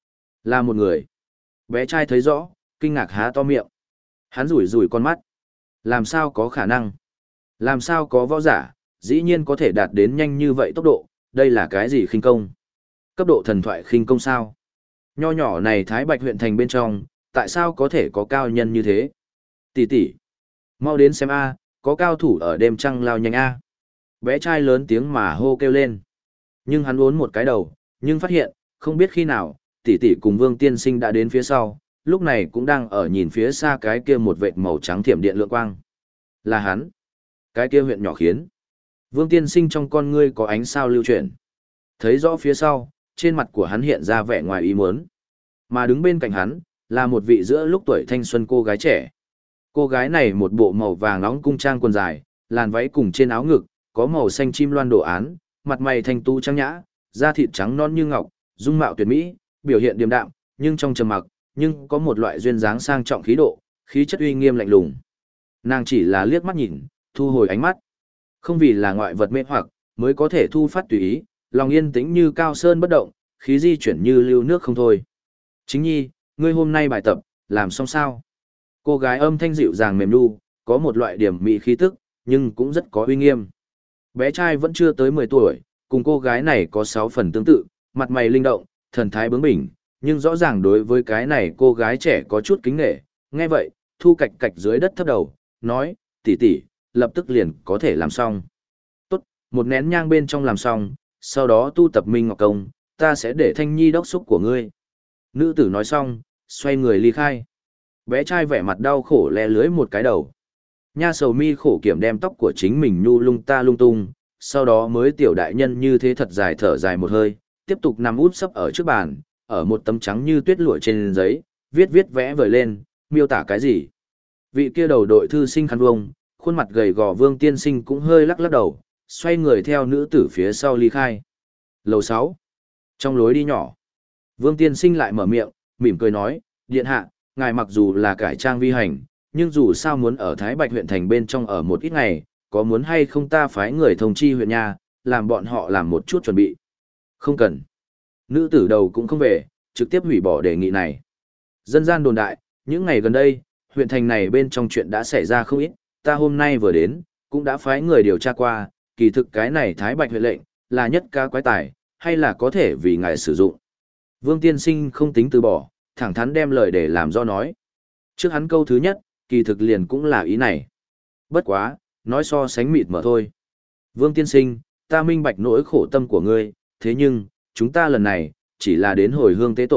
là một người. Bé trai thấy rõ, kinh ngạc há to miệng. Hắn rủi rủi con mắt. Làm sao có khả năng? Làm sao có võ giả, dĩ nhiên có thể đạt đến nhanh như vậy tốc độ, đây là cái gì khinh công? Cấp độ thần thoại khinh công sao? Nho nhỏ này Thái Bạch huyện thành bên trong, tại sao có thể có cao nhân như thế? Tỷ tỷ, mau đến xem a, có cao thủ ở đêm trăng lao nhanh a. Bé trai lớn tiếng mà hô kêu lên. Nhưng hắn uốn một cái đầu, nhưng phát hiện, không biết khi nào, tỷ tỷ cùng Vương Tiên Sinh đã đến phía sau, lúc này cũng đang ở nhìn phía xa cái kia một vệt màu trắng thiểm điện lượng quang. Là hắn. Cái kia huyện nhỏ khiến. Vương Tiên Sinh trong con ngươi có ánh sao lưu chuyển. Thấy rõ phía sau, trên mặt của hắn hiện ra vẻ ngoài ý muốn. Mà đứng bên cạnh hắn, là một vị giữa lúc tuổi thanh xuân cô gái trẻ. Cô gái này một bộ màu vàng nóng cung trang quần dài, làn váy cùng trên áo ngực, có màu xanh chim loan đồ án, mặt mày thanh tú trắng nhã, da thịt trắng non như ngọc, dung mạo tuyệt mỹ, biểu hiện điềm đạm, nhưng trong trầm mặc, nhưng có một loại duyên dáng sang trọng khí độ, khí chất uy nghiêm lạnh lùng. Nàng chỉ là liếc mắt nhìn, thu hồi ánh mắt. Không vì là ngoại vật mê hoặc, mới có thể thu phát tùy ý, lòng yên tĩnh như cao sơn bất động, khí di chuyển như lưu nước không thôi. Chính nhi, ngươi hôm nay bài tập, làm xong sao? Cô gái âm thanh dịu dàng mềm nu, có một loại điểm mị khí tức, nhưng cũng rất có uy nghiêm. Bé trai vẫn chưa tới 10 tuổi, cùng cô gái này có 6 phần tương tự, mặt mày linh động, thần thái bướng bỉnh, nhưng rõ ràng đối với cái này cô gái trẻ có chút kính nể. Nghe vậy, thu cạch cạch dưới đất thấp đầu, nói, tỷ tỷ, lập tức liền có thể làm xong. Tốt, một nén nhang bên trong làm xong, sau đó tu tập Minh Ngọc Công, ta sẽ để Thanh Nhi đốc xúc của ngươi. Nữ tử nói xong, xoay người ly khai. Bé trai vẻ mặt đau khổ lè lưới một cái đầu. Nha sầu mi khổ kiểm đem tóc của chính mình nhu lung ta lung tung, sau đó mới tiểu đại nhân như thế thật dài thở dài một hơi, tiếp tục nằm úp sấp ở trước bàn, ở một tấm trắng như tuyết lụa trên giấy, viết vẽ vời lên, miêu tả cái gì. Vị kia đầu đội thư sinh khăn vuông, khuôn mặt gầy gò Vương Tiên Sinh cũng hơi lắc lắc đầu, xoay người theo nữ tử phía sau ly khai. Lầu 6. Trong lối đi nhỏ, Vương Tiên Sinh lại mở miệng, mỉm cười nói, điện hạ, ngài mặc dù là cải trang vi hành, nhưng dù sao muốn ở Thái Bạch huyện thành bên trong ở một ít ngày, có muốn hay không ta phái người thông chi huyện nha, làm bọn họ làm một chút chuẩn bị. Không cần. Nữ tử đầu cũng không về, trực tiếp hủy bỏ đề nghị này. Dân gian đồn đại, những ngày gần đây, huyện thành này bên trong chuyện đã xảy ra không ít, ta hôm nay vừa đến, cũng đã phái người điều tra qua, kỳ thực cái này Thái Bạch huyện lệnh, là nhất ca quái tài, hay là có thể vì ngài sử dụng. Vương Tiên Sinh không tính từ bỏ, thẳng thắn đem lời để làm do nói. Trước hắn câu thứ nhất, kỳ thực liền cũng là ý này. Bất quá, nói so sánh mịt mở thôi. Vương Tiên Sinh, ta minh bạch nỗi khổ tâm của ngươi, thế nhưng, chúng ta lần này, chỉ là đến hồi hương tế tổ,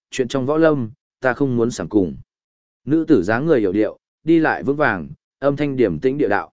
chuyện trong võ lâm, ta không muốn sảng cùng. Nữ tử dáng người hiểu điệu, đi lại vững vàng, âm thanh điềm tĩnh địa đạo.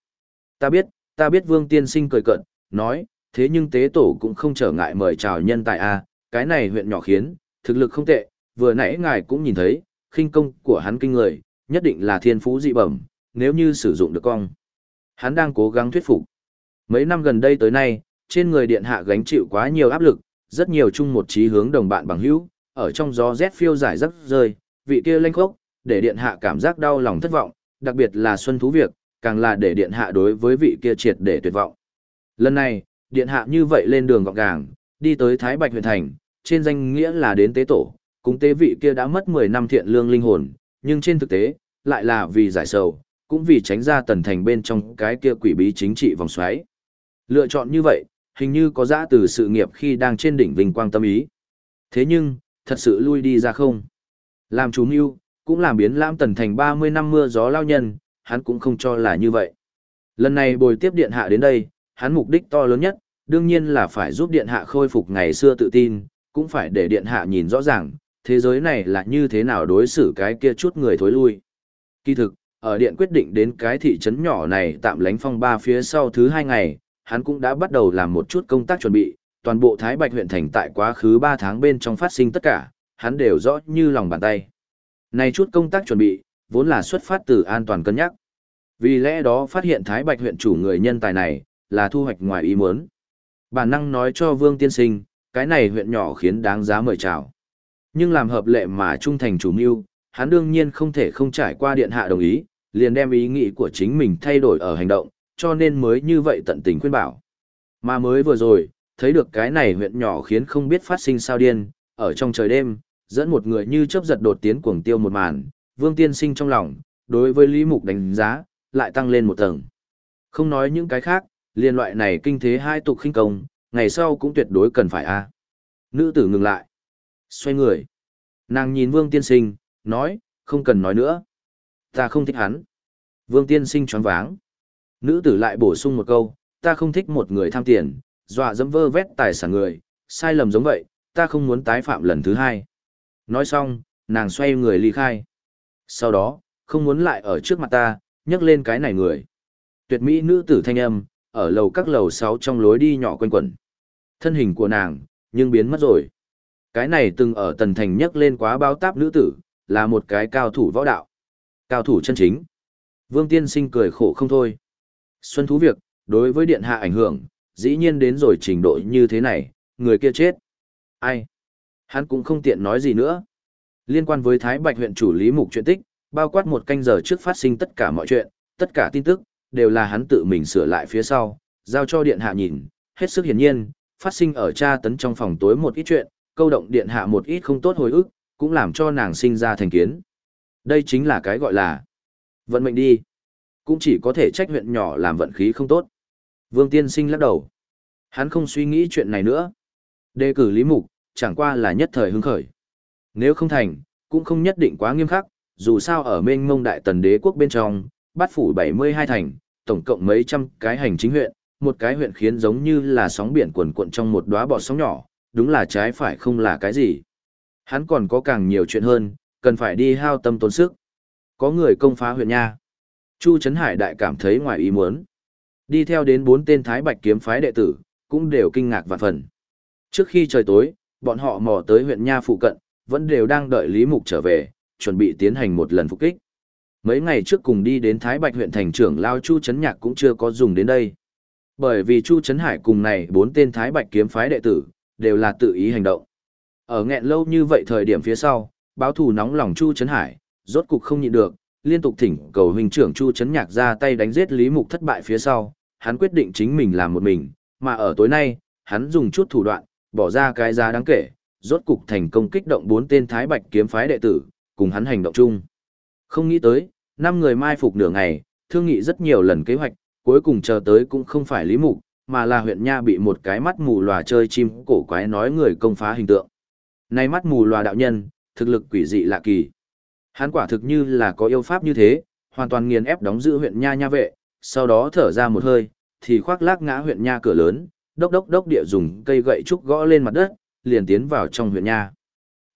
Ta biết Vương tiên sinh cười cợt, nói, thế nhưng tế tổ cũng không trở ngại mời chào nhân tài a, cái này huyện nhỏ khiến, thực lực không tệ, vừa nãy ngài cũng nhìn thấy, khinh công của hắn kinh người, nhất định là thiên phú dị bẩm, nếu như sử dụng được cong. Hắn đang cố gắng thuyết phục. Mấy năm gần đây tới nay, trên người điện hạ gánh chịu quá nhiều áp lực, rất nhiều chung một chí hướng đồng bạn bằng hữu, ở trong gió rét phiêu giải rất rơi, vị kia lênh khốc, để điện hạ cảm giác đau lòng thất vọng, đặc biệt là Xuân Thú Việc, càng là để điện hạ đối với vị kia triệt để tuyệt vọng. Lần này, điện hạ như vậy lên đường gọn gàng, đi tới Thái Bạch huyện thành, trên danh nghĩa là đến tế tổ, cúng tế vị kia đã mất 10 năm thiện lương linh hồn, nhưng trên thực tế, lại là vì giải sầu, cũng vì tránh ra tần thành bên trong cái kia quỷ bí chính trị vòng xoáy. Lựa chọn như vậy, hình như có dã từ sự nghiệp khi đang trên đỉnh vinh quang tâm ý. Thế nhưng, thật sự lui đi ra không? Làm chú mưu, cũng làm biến lãm tần thành 30 năm mưa gió lao nhân, hắn cũng không cho là như vậy. Lần này bồi tiếp điện hạ đến đây, hắn mục đích to lớn nhất, đương nhiên là phải giúp điện hạ khôi phục ngày xưa tự tin, cũng phải để điện hạ nhìn rõ ràng, thế giới này là như thế nào đối xử cái kia chút người thối lui. Kỳ thực, ở điện quyết định đến cái thị trấn nhỏ này tạm lánh phong ba phía sau thứ 2 ngày, hắn cũng đã bắt đầu làm một chút công tác chuẩn bị, toàn bộ Thái Bạch huyện thành tại quá khứ 3 tháng bên trong phát sinh tất cả, hắn đều rõ như lòng bàn tay. Này chút công tác chuẩn bị, vốn là xuất phát từ an toàn cân nhắc. Vì lẽ đó phát hiện Thái Bạch huyện chủ người nhân tài này, là thu hoạch ngoài ý muốn. Bản năng nói cho Vương tiên sinh, cái này huyện nhỏ khiến đáng giá mời chào. Nhưng làm hợp lệ mà trung thành chủ mưu, hắn đương nhiên không thể không trải qua điện hạ đồng ý, liền đem ý nghĩ của chính mình thay đổi ở hành động, cho nên mới như vậy tận tình khuyên bảo. Mà mới vừa rồi, thấy được cái này huyện nhỏ khiến không biết phát sinh sao điên, ở trong trời đêm, dẫn một người như chớp giật đột tiến cuồng tiêu một màn, Vương tiên sinh trong lòng, đối với Lý Mục đánh giá, lại tăng lên một tầng. Không nói những cái khác, liên loại này kinh thế hai tục khinh công, ngày sau cũng tuyệt đối cần phải a. Nữ tử ngừng lại, xoay người. Nàng nhìn Vương tiên sinh, nói, không cần nói nữa. Ta không thích hắn. Vương tiên sinh choáng váng. Nữ tử lại bổ sung một câu, ta không thích một người tham tiền, dọa dẫm vơ vét tài sản người, sai lầm giống vậy, ta không muốn tái phạm lần thứ 2. Nói xong, nàng xoay người ly khai. Sau đó, không muốn lại ở trước mặt ta, nhắc lên cái này người. Tuyệt mỹ nữ tử thanh âm, ở lầu các lầu 6 trong lối đi nhỏ quanh quẩn. Thân hình của nàng, nhưng biến mất rồi. Cái này từng ở tần thành nhắc lên quá bao táp nữ tử, là một cái cao thủ võ đạo. Cao thủ chân chính. Vương tiên sinh cười khổ không thôi. Xuân Thú Việc, đối với điện hạ ảnh hưởng, dĩ nhiên đến rồi trình độ như thế này, người kia chết. Ai? Hắn cũng không tiện nói gì nữa. Liên quan với Thái Bạch huyện chủ Lý Mục chuyện tích, bao quát một canh giờ trước phát sinh tất cả mọi chuyện, tất cả tin tức, đều là hắn tự mình sửa lại phía sau, giao cho điện hạ nhìn, hết sức hiển nhiên, phát sinh ở tra tấn trong phòng tối một ít chuyện, câu động điện hạ một ít không tốt hồi ức, cũng làm cho nàng sinh ra thành kiến. Đây chính là cái gọi là vận mệnh đi. Cũng chỉ có thể trách huyện nhỏ làm vận khí không tốt. Vương tiên sinh lắc đầu. Hắn không suy nghĩ chuyện này nữa. Đề cử Lý Mục, chẳng qua là nhất thời hứng khởi. Nếu không thành, cũng không nhất định quá nghiêm khắc, dù sao ở mênh mông đại tần đế quốc bên trong, bát phủ 72 thành, tổng cộng mấy trăm cái hành chính huyện, một cái huyện khiến giống như là sóng biển cuồn cuộn trong một đóa bọt sóng nhỏ, đúng là trái phải không là cái gì. Hắn còn có càng nhiều chuyện hơn, cần phải đi hao tâm tốn sức. Có người công phá huyện nha. Chu Trấn Hải đại cảm thấy ngoài ý muốn. Đi theo đến 4 tên Thái Bạch kiếm phái đệ tử, cũng đều kinh ngạc vạn phần. Trước khi trời tối, bọn họ mò tới huyện nha phụ cận, vẫn đều đang đợi Lý Mục trở về, chuẩn bị tiến hành một lần phục kích. Mấy ngày trước cùng đi đến Thái Bạch huyện thành trưởng lao Chu Trấn Nhạc cũng chưa có dùng đến đây. Bởi vì Chu Trấn Hải cùng này 4 tên Thái Bạch kiếm phái đệ tử, đều là tự ý hành động. Ở nghẹn lâu như vậy thời điểm phía sau, báo thù nóng lòng Chu Trấn Hải, rốt cục không nhịn được, liên tục thỉnh cầu huynh trưởng Chu Trấn Nhạc ra tay đánh giết Lý Mục thất bại phía sau, hắn quyết định chính mình làm một mình, mà ở tối nay, hắn dùng chút thủ đoạn, bỏ ra cái giá đáng kể, rốt cục thành công kích động 4 tên Thái Bạch kiếm phái đệ tử, cùng hắn hành động chung. Không nghĩ tới, 5 người mai phục nửa ngày, thương nghị rất nhiều lần kế hoạch, cuối cùng chờ tới cũng không phải Lý Mục, mà là huyện nha bị một cái mắt mù lòa chơi chim cổ quái nói người công phá hình tượng. Này mắt mù lòa đạo nhân, thực lực quỷ dị lạ kỳ. Hắn quả thực như là có yêu pháp như thế, hoàn toàn nghiền ép đóng giữ huyện nha nha vệ, sau đó thở ra một hơi, thì khoác lác ngã huyện nha cửa lớn, đốc địa dùng cây gậy trúc gõ lên mặt đất, liền tiến vào trong huyện nha.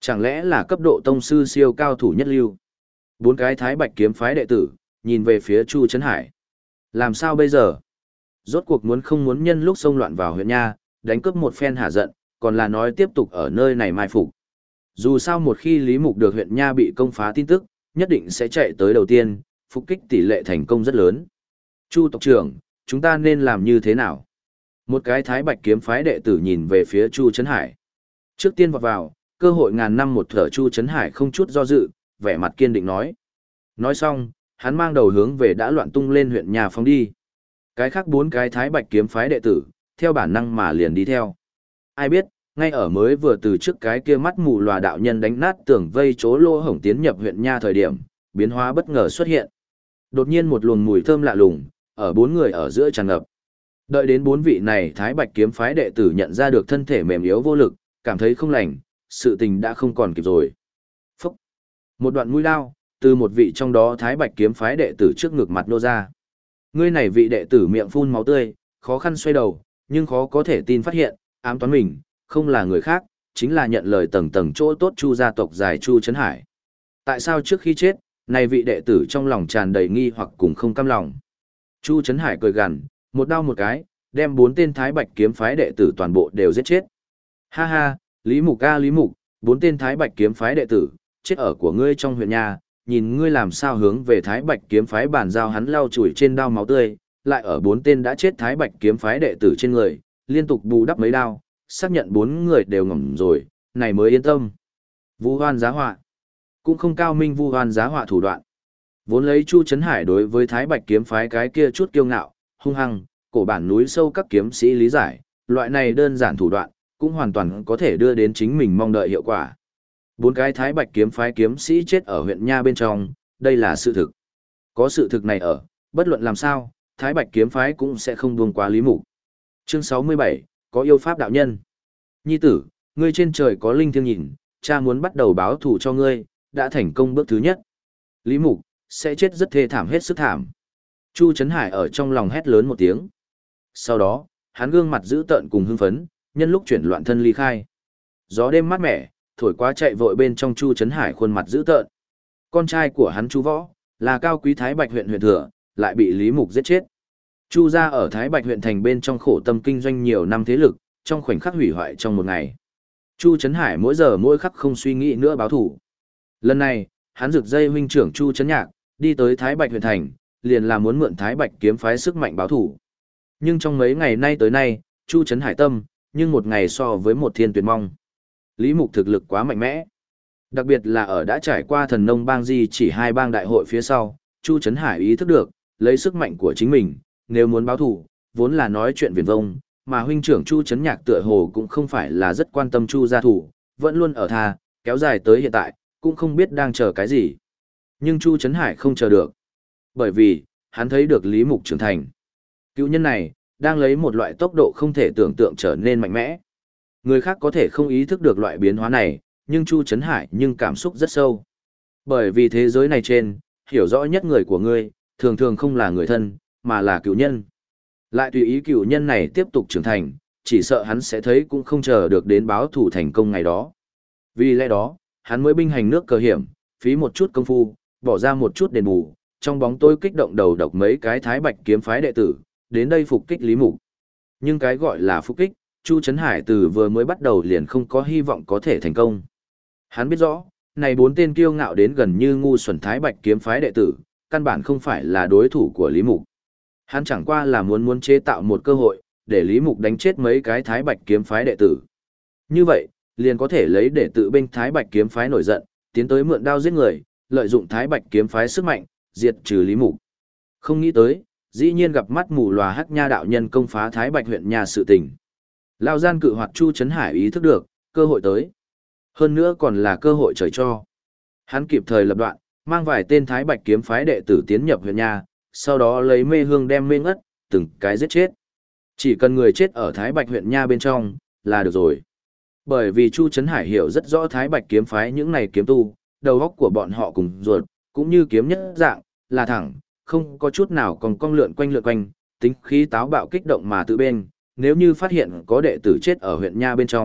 Chẳng lẽ là cấp độ tông sư siêu cao thủ nhất lưu? Bốn cái Thái Bạch kiếm phái đệ tử, nhìn về phía Chu Trấn Hải. Làm sao bây giờ? Rốt cuộc muốn không muốn nhân lúc xông loạn vào huyện nha, đánh cướp một phen hả giận, còn là nói tiếp tục ở nơi này mai phục. Dù sao một khi Lý Mục được huyện nha bị công phá tin tức, nhất định sẽ chạy tới đầu tiên, phục kích tỷ lệ thành công rất lớn. Chu tộc trưởng, chúng ta nên làm như thế nào? Một cái Thái Bạch kiếm phái đệ tử nhìn về phía Chu Trấn Hải. Trước tiên vọt vào, cơ hội ngàn năm một thở. Chu Trấn Hải không chút do dự, vẻ mặt kiên định nói. Nói xong, hắn mang đầu hướng về đã loạn tung lên huyện nhà phóng đi. Cái khác bốn cái Thái Bạch kiếm phái đệ tử, theo bản năng mà liền đi theo. Ai biết, ngay ở mới vừa từ trước cái kia mắt mù lòa đạo nhân đánh nát tường vây chỗ lô hổng tiến nhập huyện nha thời điểm, biến hóa bất ngờ xuất hiện. Đột nhiên một luồng mùi thơm lạ lùng, ở bốn người ở giữa tràn ngập. Đợi đến bốn vị này Thái Bạch kiếm phái đệ tử nhận ra được thân thể mềm yếu vô lực, cảm thấy không lành, sự tình đã không còn kịp rồi. Phúc! Một đoạn mũi lao, từ một vị trong đó Thái Bạch kiếm phái đệ tử trước ngực mặt nô ra. Ngươi này vị đệ tử miệng phun máu tươi, khó khăn xoay đầu, nhưng khó có thể tin phát hiện, ám toán mình, không là người khác, chính là nhận lời tầng tầng chỗ tốt Chu gia tộc dài Chu Trấn Hải. Tại sao trước khi chết, này vị đệ tử trong lòng tràn đầy nghi hoặc cùng không cam lòng. Chu Trấn Hải cười gằn, một đao một cái, đem bốn tên Thái Bạch kiếm phái đệ tử toàn bộ đều giết chết. Ha ha, Lý Mục a Lý Mục, bốn tên Thái Bạch kiếm phái đệ tử, chết ở của ngươi trong huyện nhà, nhìn ngươi làm sao hướng về Thái Bạch kiếm phái bàn giao. Hắn lau chùi trên đao máu tươi, lại ở bốn tên đã chết Thái Bạch kiếm phái đệ tử trên người, liên tục bù đắp mấy đao, xác nhận bốn người đều ngỏm rồi, này mới yên tâm. Vu hoan giá họa, cũng không cao minh vu hoan giá họa thủ đoạn. Vốn lấy Chu Trấn Hải đối với Thái Bạch kiếm phái cái kia chút kiêu ngạo, hung hăng, cổ bản núi sâu các kiếm sĩ lý giải, loại này đơn giản thủ đoạn, cũng hoàn toàn có thể đưa đến chính mình mong đợi hiệu quả. Bốn cái Thái Bạch kiếm phái kiếm sĩ chết ở huyện nha bên trong, đây là sự thực. Có sự thực này ở, bất luận làm sao, Thái Bạch kiếm phái cũng sẽ không buông qua Lý Mục. Chương 67, có yêu pháp đạo nhân. Nhi tử, ngươi trên trời có linh thiêng nhìn, cha muốn bắt đầu báo thù cho ngươi, đã thành công bước thứ nhất. Lý Mục, sẽ chết rất thê thảm hết sức thảm. Chu Trấn Hải ở trong lòng hét lớn một tiếng. Sau đó, hắn gương mặt dữ tợn cùng hưng phấn, nhân lúc chuyển loạn thân ly khai. Gió đêm mát mẻ, thổi qua chạy vội bên trong Chu Trấn Hải khuôn mặt dữ tợn. Con trai của hắn Chu Võ, là cao quý Thái Bạch huyện huyện thừa, lại bị Lý Mục giết chết. Chu gia ở Thái Bạch huyện thành bên trong khổ tâm kinh doanh nhiều năm thế lực, trong khoảnh khắc hủy hoại trong một ngày. Chu Trấn Hải mỗi giờ mỗi khắc không suy nghĩ nữa báo thù. Lần này, hắn rực dây huynh trưởng Chu Trấn Nhạc, đi tới Thái Bạch huyện thành, liền là muốn mượn Thái Bạch kiếm phái sức mạnh báo thù. Nhưng trong mấy ngày nay tới nay, Chu Trấn Hải tâm, nhưng một ngày so với một thiên tuyệt mong. Lý Mục thực lực quá mạnh mẽ. Đặc biệt là ở đã trải qua thần nông bang di chỉ hai bang đại hội phía sau, Chu Trấn Hải ý thức được, lấy sức mạnh của chính mình, nếu muốn báo thù, vốn là nói chuyện viển vông, mà huynh trưởng Chu Trấn Nhạc tựa hồ cũng không phải là rất quan tâm Chu gia thủ, vẫn luôn ở tha, kéo dài tới hiện tại, cũng không biết đang chờ cái gì. Nhưng Chu Trấn Hải không chờ được. Bởi vì, hắn thấy được Lý Mục trưởng thành. Cựu nhân này, đang lấy một loại tốc độ không thể tưởng tượng trở nên mạnh mẽ. Người khác có thể không ý thức được loại biến hóa này, nhưng Chu Trấn Hải nhưng cảm xúc rất sâu. Bởi vì thế giới này trên, hiểu rõ nhất người của ngươi, thường thường không là người thân, mà là cựu nhân. Lại tùy ý cựu nhân này tiếp tục trưởng thành, chỉ sợ hắn sẽ thấy cũng không chờ được đến báo thủ thành công ngày đó. Vì lẽ đó, hắn mới binh hành nước cờ hiểm, phí một chút công phu, bỏ ra một chút đền bù, trong bóng tối kích động đầu độc mấy cái Thái Bạch kiếm phái đệ tử, đến đây phục kích Lý Mục. Nhưng cái gọi là phục kích, Chu Trấn Hải từ vừa mới bắt đầu liền không có hy vọng có thể thành công. Hắn biết rõ, này bốn tên kiêu ngạo đến gần như ngu xuẩn Thái Bạch kiếm phái đệ tử, căn bản không phải là đối thủ của Lý Mục. Hắn chẳng qua là muốn chế tạo một cơ hội, để Lý Mục đánh chết mấy cái Thái Bạch kiếm phái đệ tử. Như vậy, liền có thể lấy để tự binh Thái Bạch kiếm phái nổi giận, tiến tới mượn đao giết người, lợi dụng Thái Bạch kiếm phái sức mạnh, diệt trừ Lý Mục. Không nghĩ tới, dĩ nhiên gặp mắt mù lòa Hắc Nha đạo nhân công phá Thái Bạch huyện nhà sự tình. Lao gian cự hoạt Chu Trấn Hải ý thức được, cơ hội tới. Hơn nữa còn là cơ hội trời cho. Hắn kịp thời lập đoạn, mang vài tên Thái Bạch kiếm phái đệ tử tiến nhập huyện nhà, sau đó lấy mê hương đem mê ngất, từng cái giết chết. Chỉ cần người chết ở Thái Bạch huyện nha bên trong, là được rồi. Bởi vì Chu Trấn Hải hiểu rất rõ Thái Bạch kiếm phái những này kiếm tu, đầu óc của bọn họ cùng ruột, cũng như kiếm nhất dạng, là thẳng, không có chút nào còn cong lượn quanh, tính khí táo bạo kích động mà tự bên. Nếu như phát hiện có đệ tử chết ở huyện nha bên trong,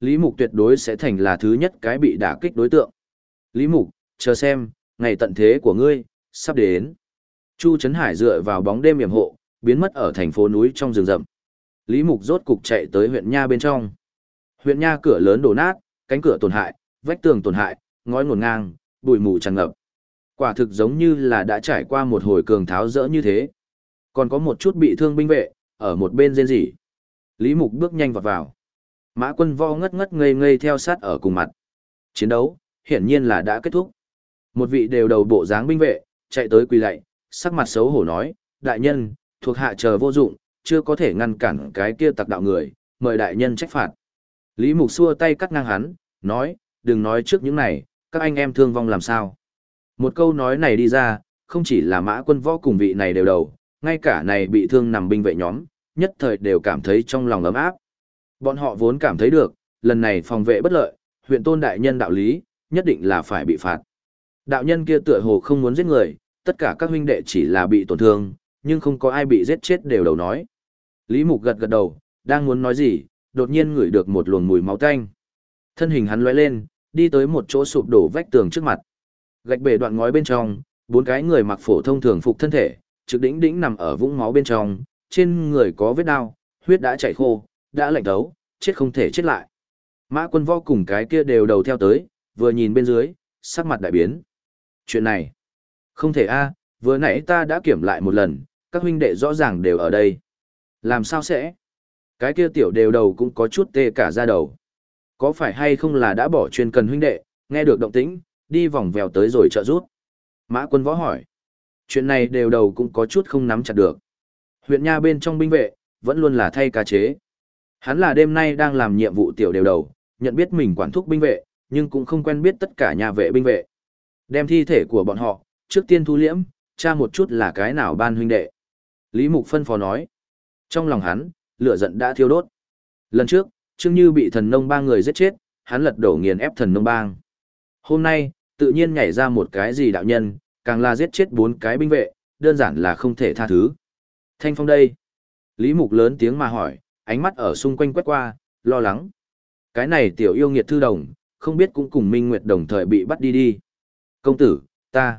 Lý Mục tuyệt đối sẽ thành là thứ nhất cái bị đả kích đối tượng. Lý Mục, chờ xem, ngày tận thế của ngươi, sắp đến. Chu Trấn Hải dựa vào bóng đêm yểm hộ, biến mất ở thành phố núi trong rừng rậm. Lý Mục rốt cục chạy tới huyện Nha bên trong. Huyện Nha cửa lớn đổ nát, cánh cửa tổn hại, vách tường tổn hại, ngói ngổn ngang, bụi mù tràn ngập. Quả thực giống như là đã trải qua một hồi cường tháo rỡ như thế. Còn có một chút bị thương binh vệ, ở một bên rên rỉ. Lý Mục bước nhanh vọt vào. Mã Quân Võ ngất ngất ngây ngây theo sát ở cùng mặt. Chiến đấu, hiển nhiên là đã kết thúc. Một vị đều đầu bộ dáng binh vệ, chạy tới quỳ lạy, sắc mặt xấu hổ nói, đại nhân, thuộc hạ chờ vô dụng, chưa có thể ngăn cản cái kia tặc đạo người, mời đại nhân trách phạt. Lý Mục xua tay cắt ngang hắn, nói, đừng nói trước những này, các anh em thương vong làm sao. Một câu nói này đi ra, không chỉ là Mã Quân Võ cùng vị này đều đầu, ngay cả này bị thương nằm binh vệ nhóm, nhất thời đều cảm thấy trong lòng ấm áp. Bọn họ vốn cảm thấy được, lần này phòng vệ bất lợi, huyện tôn đại nhân đạo lý, nhất định là phải bị phạt. Đạo nhân kia tựa hồ không muốn giết người, tất cả các huynh đệ chỉ là bị tổn thương, nhưng không có ai bị giết chết đều đầu nói. Lý Mục gật gật đầu, đang muốn nói gì, đột nhiên ngửi được một luồng mùi máu tanh. Thân hình hắn lóe lên, đi tới một chỗ sụp đổ vách tường trước mặt. Gạch bể đoạn ngói bên trong, bốn cái người mặc phổ thông thường phục thân thể, trực đỉnh đỉnh nằm ở vũng máu bên trong, trên người có vết đao, huyết đã chảy khô, đã lạnh thấu, chết không thể chết lại. Mã Quân Võ cùng cái kia đều đầu theo tới, vừa nhìn bên dưới, sắc mặt đại biến. Chuyện này, không thể a, vừa nãy ta đã kiểm lại một lần, các huynh đệ rõ ràng đều ở đây. Làm sao sẽ? Cái kia tiểu đều đầu cũng có chút tê cả da đầu. Có phải hay không là đã bỏ chuyên cần huynh đệ, nghe được động tĩnh, đi vòng vèo tới rồi trợ rút. Mã Quân Võ hỏi. Chuyện này đều đầu cũng có chút không nắm chặt được. Huyện Nha bên trong binh vệ, vẫn luôn là thay ca chế. Hắn là đêm nay đang làm nhiệm vụ tiểu đều đầu, nhận biết mình quản thúc binh vệ, nhưng cũng không quen biết tất cả nhà vệ binh vệ. Đem thi thể của bọn họ, trước tiên thu liễm, tra một chút là cái nào ban huynh đệ. Lý Mục phân phó nói. Trong lòng hắn, lửa giận đã thiêu đốt. Lần trước, Trương Như bị thần nông bang người giết chết, hắn lật đổ nghiền ép thần nông bang. Hôm nay, tự nhiên nhảy ra một cái gì đạo nhân, càng là giết chết bốn cái binh vệ, đơn giản là không thể tha thứ. Thanh Phong đây. Lý Mục lớn tiếng mà hỏi, ánh mắt ở xung quanh quét qua, lo lắng. Cái này tiểu yêu nghiệt thư đồng, không biết cũng cùng Minh Nguyệt đồng thời bị bắt đi đi. Công tử, ta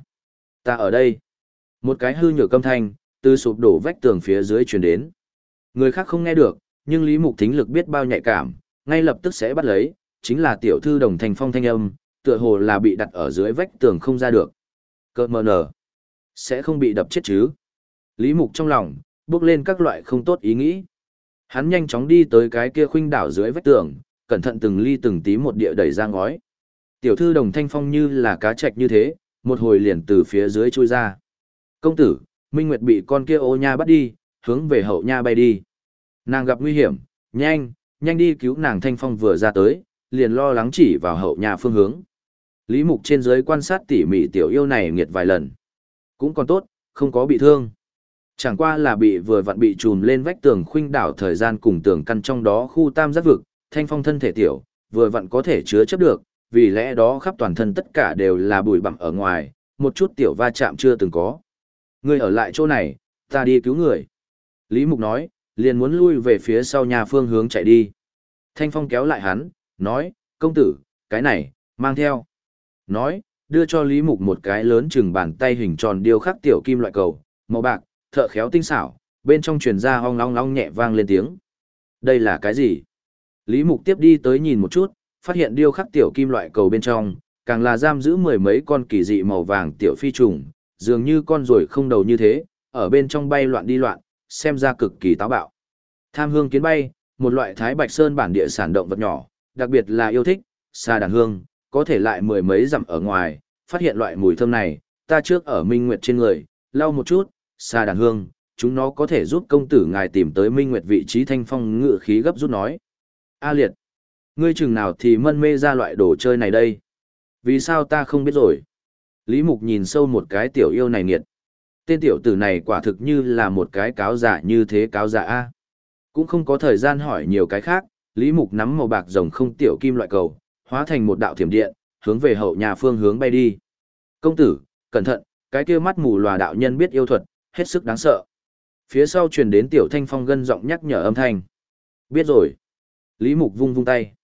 ở đây. Một cái hư nhược âm thanh, từ sụp đổ vách tường phía dưới truyền đến. Người khác không nghe được, nhưng Lý Mục thính lực biết bao nhạy cảm, ngay lập tức sẽ bắt lấy, chính là tiểu thư đồng Thanh Phong thanh âm, tựa hồ là bị đặt ở dưới vách tường không ra được. Cơ mờ nở, sẽ không bị đập chết chứ. Lý Mục trong lòng, bước lên các loại không tốt ý nghĩ. Hắn nhanh chóng đi tới cái kia khuynh đảo dưới vách tường, cẩn thận từng ly từng tí một địa đẩy ra ngói. Tiểu thư đồng Thanh Phong như là cá trạch như thế, một hồi liền từ phía dưới chui ra. Công tử, Minh Nguyệt bị con kia ô nha bắt đi, hướng về hậu nha bay đi. Nàng gặp nguy hiểm, nhanh đi cứu nàng. Thanh Phong vừa ra tới, liền lo lắng chỉ vào hậu nha phương hướng. Lý Mục trên dưới quan sát tỉ mỉ tiểu yêu này nghiệt vài lần. Cũng còn tốt, không có bị thương. Chẳng qua là bị vừa vặn bị trùm lên vách tường khuynh đảo thời gian cùng tường căn trong đó khu tam giác vực, Thanh Phong thân thể tiểu, vừa vặn có thể chứa chấp được, vì lẽ đó khắp toàn thân tất cả đều là bụi bặm ở ngoài, một chút tiểu va chạm chưa từng có. Ngươi ở lại chỗ này, ta đi cứu người. Lý Mục nói, liền muốn lui về phía sau nhà phương hướng chạy đi. Thanh Phong kéo lại hắn, nói, công tử, cái này, mang theo. Nói, đưa cho Lý Mục một cái lớn chừng bàn tay hình tròn điêu khắc tiểu kim loại cầu, màu bạc, thợ khéo tinh xảo, bên trong truyền ra ong long long nhẹ vang lên tiếng. Đây là cái gì? Lý Mục tiếp đi tới nhìn một chút, phát hiện điêu khắc tiểu kim loại cầu bên trong, càng là giam giữ mười mấy con kỳ dị màu vàng tiểu phi trùng, dường như con ruồi không đầu như thế, ở bên trong bay loạn đi loạn, xem ra cực kỳ táo bạo. Tham hương kiến bay, một loại Thái Bạch Sơn bản địa sản động vật nhỏ, đặc biệt là yêu thích xa đàn hương, có thể lại mười mấy dặm ở ngoài, phát hiện loại mùi thơm này, ta trước ở Minh Nguyệt trên người, lau một chút, xa đàn hương, chúng nó có thể giúp công tử ngài tìm tới Minh Nguyệt vị trí. Thanh Phong ngự khí gấp rút nói. A Liệt, ngươi chừng nào thì mân mê ra loại đồ chơi này đây? Vì sao ta không biết rồi? Lý Mục nhìn sâu một cái tiểu yêu này nghiệt. Tên tiểu tử này quả thực như là một cái cáo giả như thế cáo giả A. Cũng không có thời gian hỏi nhiều cái khác, Lý Mục nắm màu bạc rồng không tiểu kim loại cầu, hóa thành một đạo thiểm điện, hướng về hậu nhà phương hướng bay đi. Công tử, cẩn thận, cái kia mắt mù lòa đạo nhân biết yêu thuật, hết sức đáng sợ. Phía sau truyền đến tiểu Thanh Phong gân giọng nhắc nhở âm thanh. Biết rồi. Lý Mục vung vung tay.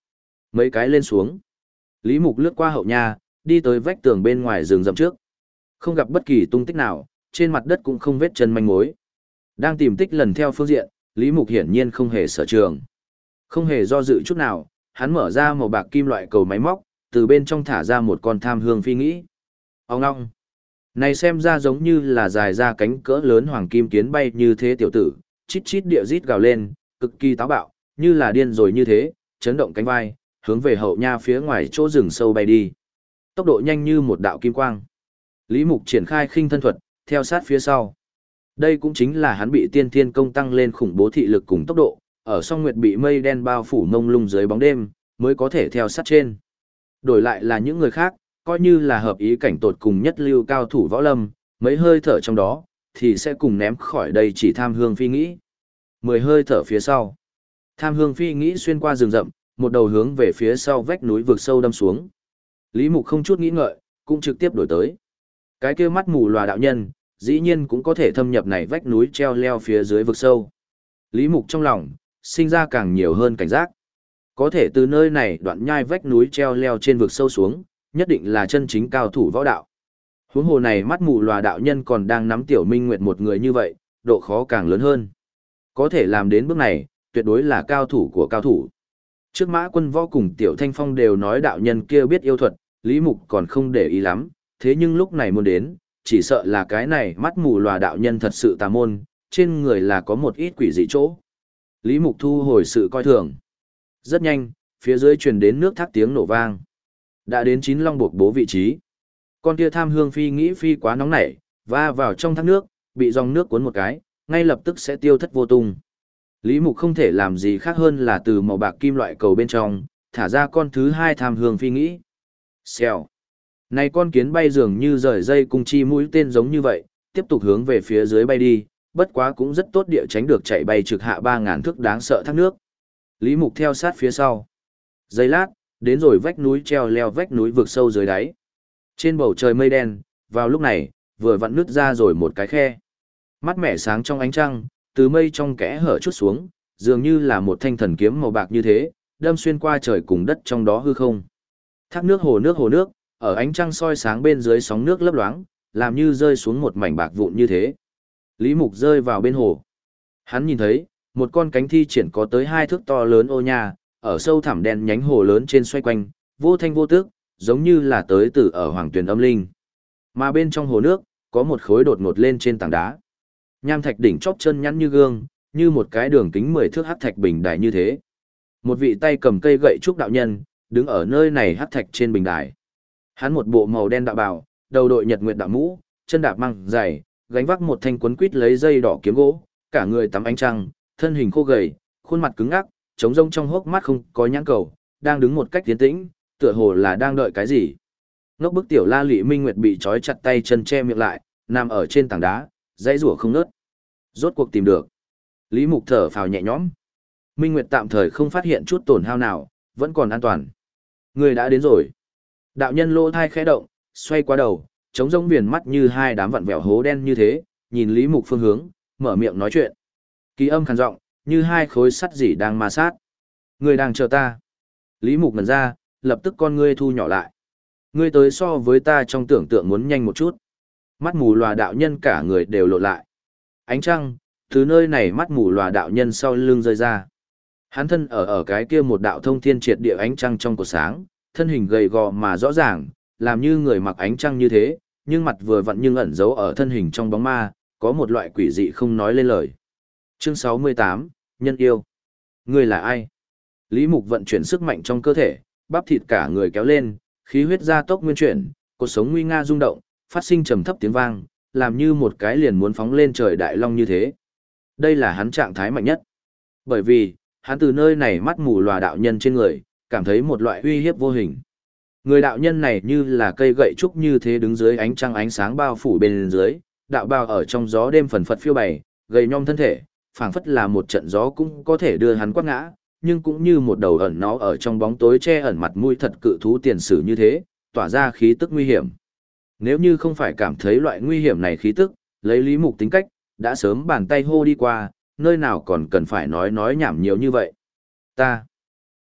mấy cái lên xuống. Lý Mục lướt qua hậu nha, đi tới vách tường bên ngoài rừng rậm trước. Không gặp bất kỳ tung tích nào, trên mặt đất cũng không vết chân manh mối. Đang tìm tích lần theo phương diện, Lý Mục hiển nhiên không hề sở trường. Không hề do dự chút nào, hắn mở ra màu bạc kim loại cầu máy móc, từ bên trong thả ra một con tham hương phi nghĩ. Ông ngong. Này xem ra giống như là dài ra cánh cỡ lớn hoàng kim kiến bay như thế tiểu tử, chít chít địa rít gào lên, cực kỳ táo bạo, như là điên rồi như thế, chấn động cánh vai, hướng về hậu nha phía ngoài chỗ rừng sâu bay đi. Tốc độ nhanh như một đạo kim quang. Lý Mục triển khai khinh thân thuật, theo sát phía sau. Đây cũng chính là hắn bị tiên thiên công tăng lên khủng bố thị lực cùng tốc độ, ở song nguyệt bị mây đen bao phủ mông lung dưới bóng đêm, mới có thể theo sát trên. Đổi lại là những người khác, coi như là hợp ý cảnh tột cùng nhất lưu cao thủ võ lâm, mấy hơi thở trong đó, thì sẽ cùng ném khỏi đây chỉ tham hương phi nghĩ. 10 hơi thở phía sau. Tham hương phi nghĩ xuyên qua rừng rậm, một đầu hướng về phía sau vách núi vực sâu đâm xuống. Lý Mục không chút nghĩ ngợi, cũng trực tiếp đổi tới. Cái kia mắt mù lòa đạo nhân, dĩ nhiên cũng có thể thâm nhập này vách núi treo leo phía dưới vực sâu. Lý Mục trong lòng, sinh ra càng nhiều hơn cảnh giác. Có thể từ nơi này đoạn nhai vách núi treo leo trên vực sâu xuống, nhất định là chân chính cao thủ võ đạo. Huống hồ này mắt mù lòa đạo nhân còn đang nắm Tiểu Minh Nguyệt một người như vậy, độ khó càng lớn hơn. Có thể làm đến bước này, tuyệt đối là cao thủ của cao thủ. Trước Mã Quân Võ cùng Tiểu Thanh Phong đều nói đạo nhân kia biết yêu thuật, Lý Mục còn không để ý lắm, thế nhưng lúc này muốn đến, chỉ sợ là cái này mắt mù lòa đạo nhân thật sự tà môn, trên người là có một ít quỷ dị chỗ. Lý Mục thu hồi sự coi thường. Rất nhanh, phía dưới truyền đến nước thác tiếng nổ vang. Đã đến Chín Long buộc bố vị trí. Con kia tham hương phi nghĩ phi quá nóng nảy, va vào trong thác nước, bị dòng nước cuốn một cái, ngay lập tức sẽ tiêu thất vô tung. Lý Mục không thể làm gì khác hơn là từ màu bạc kim loại cầu bên trong, thả ra con thứ hai tham hương phi nghĩ. Xèo. Này con kiến bay dường như rời dây cung chi mũi tên giống như vậy, tiếp tục hướng về phía dưới bay đi, bất quá cũng rất tốt địa tránh được chạy bay trực hạ 3000 thước đáng sợ thác nước. Lý Mục theo sát phía sau. Giây lát, đến rồi vách núi treo leo vách núi vực sâu dưới đáy. Trên bầu trời mây đen, vào lúc này, vừa vặn nứt ra rồi một cái khe. Mắt mẻ sáng trong ánh trăng, từ mây trong kẽ hở chút xuống, dường như là một thanh thần kiếm màu bạc như thế, đâm xuyên qua trời cùng đất trong đó hư không. Thác nước, hồ nước, ở ánh trăng soi sáng bên dưới sóng nước lấp loáng, làm như rơi xuống một mảnh bạc vụn như thế. Lý Mục rơi vào bên hồ. Hắn nhìn thấy, một con cánh thi triển có tới 2 thước to lớn ô nha, ở sâu thẳm đen nhánh hồ lớn trên xoay quanh, vô thanh vô tức, giống như là tới từ ở hoàng tuyền âm linh. Mà bên trong hồ nước, có một khối đột ngột lên trên tảng đá. Nham thạch đỉnh chóp chân nhắn như gương, như một cái đường kính 10 thước hắc thạch bình đài như thế. Một vị tay cầm cây gậy trúc đạo nhân, đứng ở nơi này hắc thạch trên bình đài. Hắn một bộ màu đen đạo bào, đầu đội nhật nguyệt đạo mũ, chân đạp măng dày, gánh vác một thanh quấn quít lấy dây đỏ kiếm gỗ, cả người tắm ánh trăng, thân hình khô gầy, khuôn mặt cứng ngắc, trống rông trong hốc mắt không có nhãn cầu, đang đứng một cách tiến tĩnh, tựa hồ là đang đợi cái gì. Ngốc bức tiểu La Lị Minh Nguyệt bị trói chặt tay chân che miệng lại, nằm ở trên tảng đá, dãy rủa không ngớt. Rốt cuộc tìm được. Lý Mục thở phào nhẹ nhõm. Minh Nguyệt tạm thời không phát hiện chút tổn hao nào, vẫn còn an toàn. Người đã đến rồi. Đạo nhân lỗ thai khẽ động, xoay qua đầu, trống rỗng viền mắt như hai đám vặn vẹo hố đen như thế, nhìn Lý Mục phương hướng, mở miệng nói chuyện. Kỳ âm khàn giọng, như hai khối sắt dỉ đang ma sát. Người đang chờ ta. Lý Mục ngẩn ra, lập tức con ngươi thu nhỏ lại. Ngươi tới so với ta trong tưởng tượng muốn nhanh một chút. Mắt mù lòa đạo nhân cả người đều lộ lại. Ánh trăng, từ nơi này mắt mù lòa đạo nhân sau lưng rơi ra. Hắn thân ở cái kia một đạo thông thiên triệt địa ánh trăng trong cột sáng, thân hình gầy gò mà rõ ràng, làm như người mặc ánh trăng như thế, nhưng mặt vừa vặn nhưng ẩn giấu ở thân hình trong bóng ma, có một loại quỷ dị không nói lên lời. Chương 68, Nhân yêu. Ngươi là ai? Lý Mục vận chuyển sức mạnh trong cơ thể, bắp thịt cả người kéo lên, khí huyết gia tốc nguyên chuyển, cột sống nguy nga rung động, phát sinh trầm thấp tiếng vang, làm như một cái liền muốn phóng lên trời đại long như thế. Đây là hắn trạng thái mạnh nhất. Bởi vì, hắn từ nơi này mắt mù lòa đạo nhân trên người, cảm thấy một loại uy hiếp vô hình. Người đạo nhân này như là cây gậy trúc như thế đứng dưới ánh trăng ánh sáng bao phủ bên dưới, đạo bào ở trong gió đêm phần phật phiêu bày, gầy nhom thân thể, phảng phất là một trận gió cũng có thể đưa hắn quát ngã, nhưng cũng như một đầu ẩn nó ở trong bóng tối che ẩn mặt mũi thật cự thú tiền sử như thế, tỏa ra khí tức nguy hiểm. Nếu như không phải cảm thấy loại nguy hiểm này khí tức, lấy Lý Mục tính cách, đã sớm bàn tay hô đi qua, nơi nào còn cần phải nói nhảm nhiều như vậy. Ta,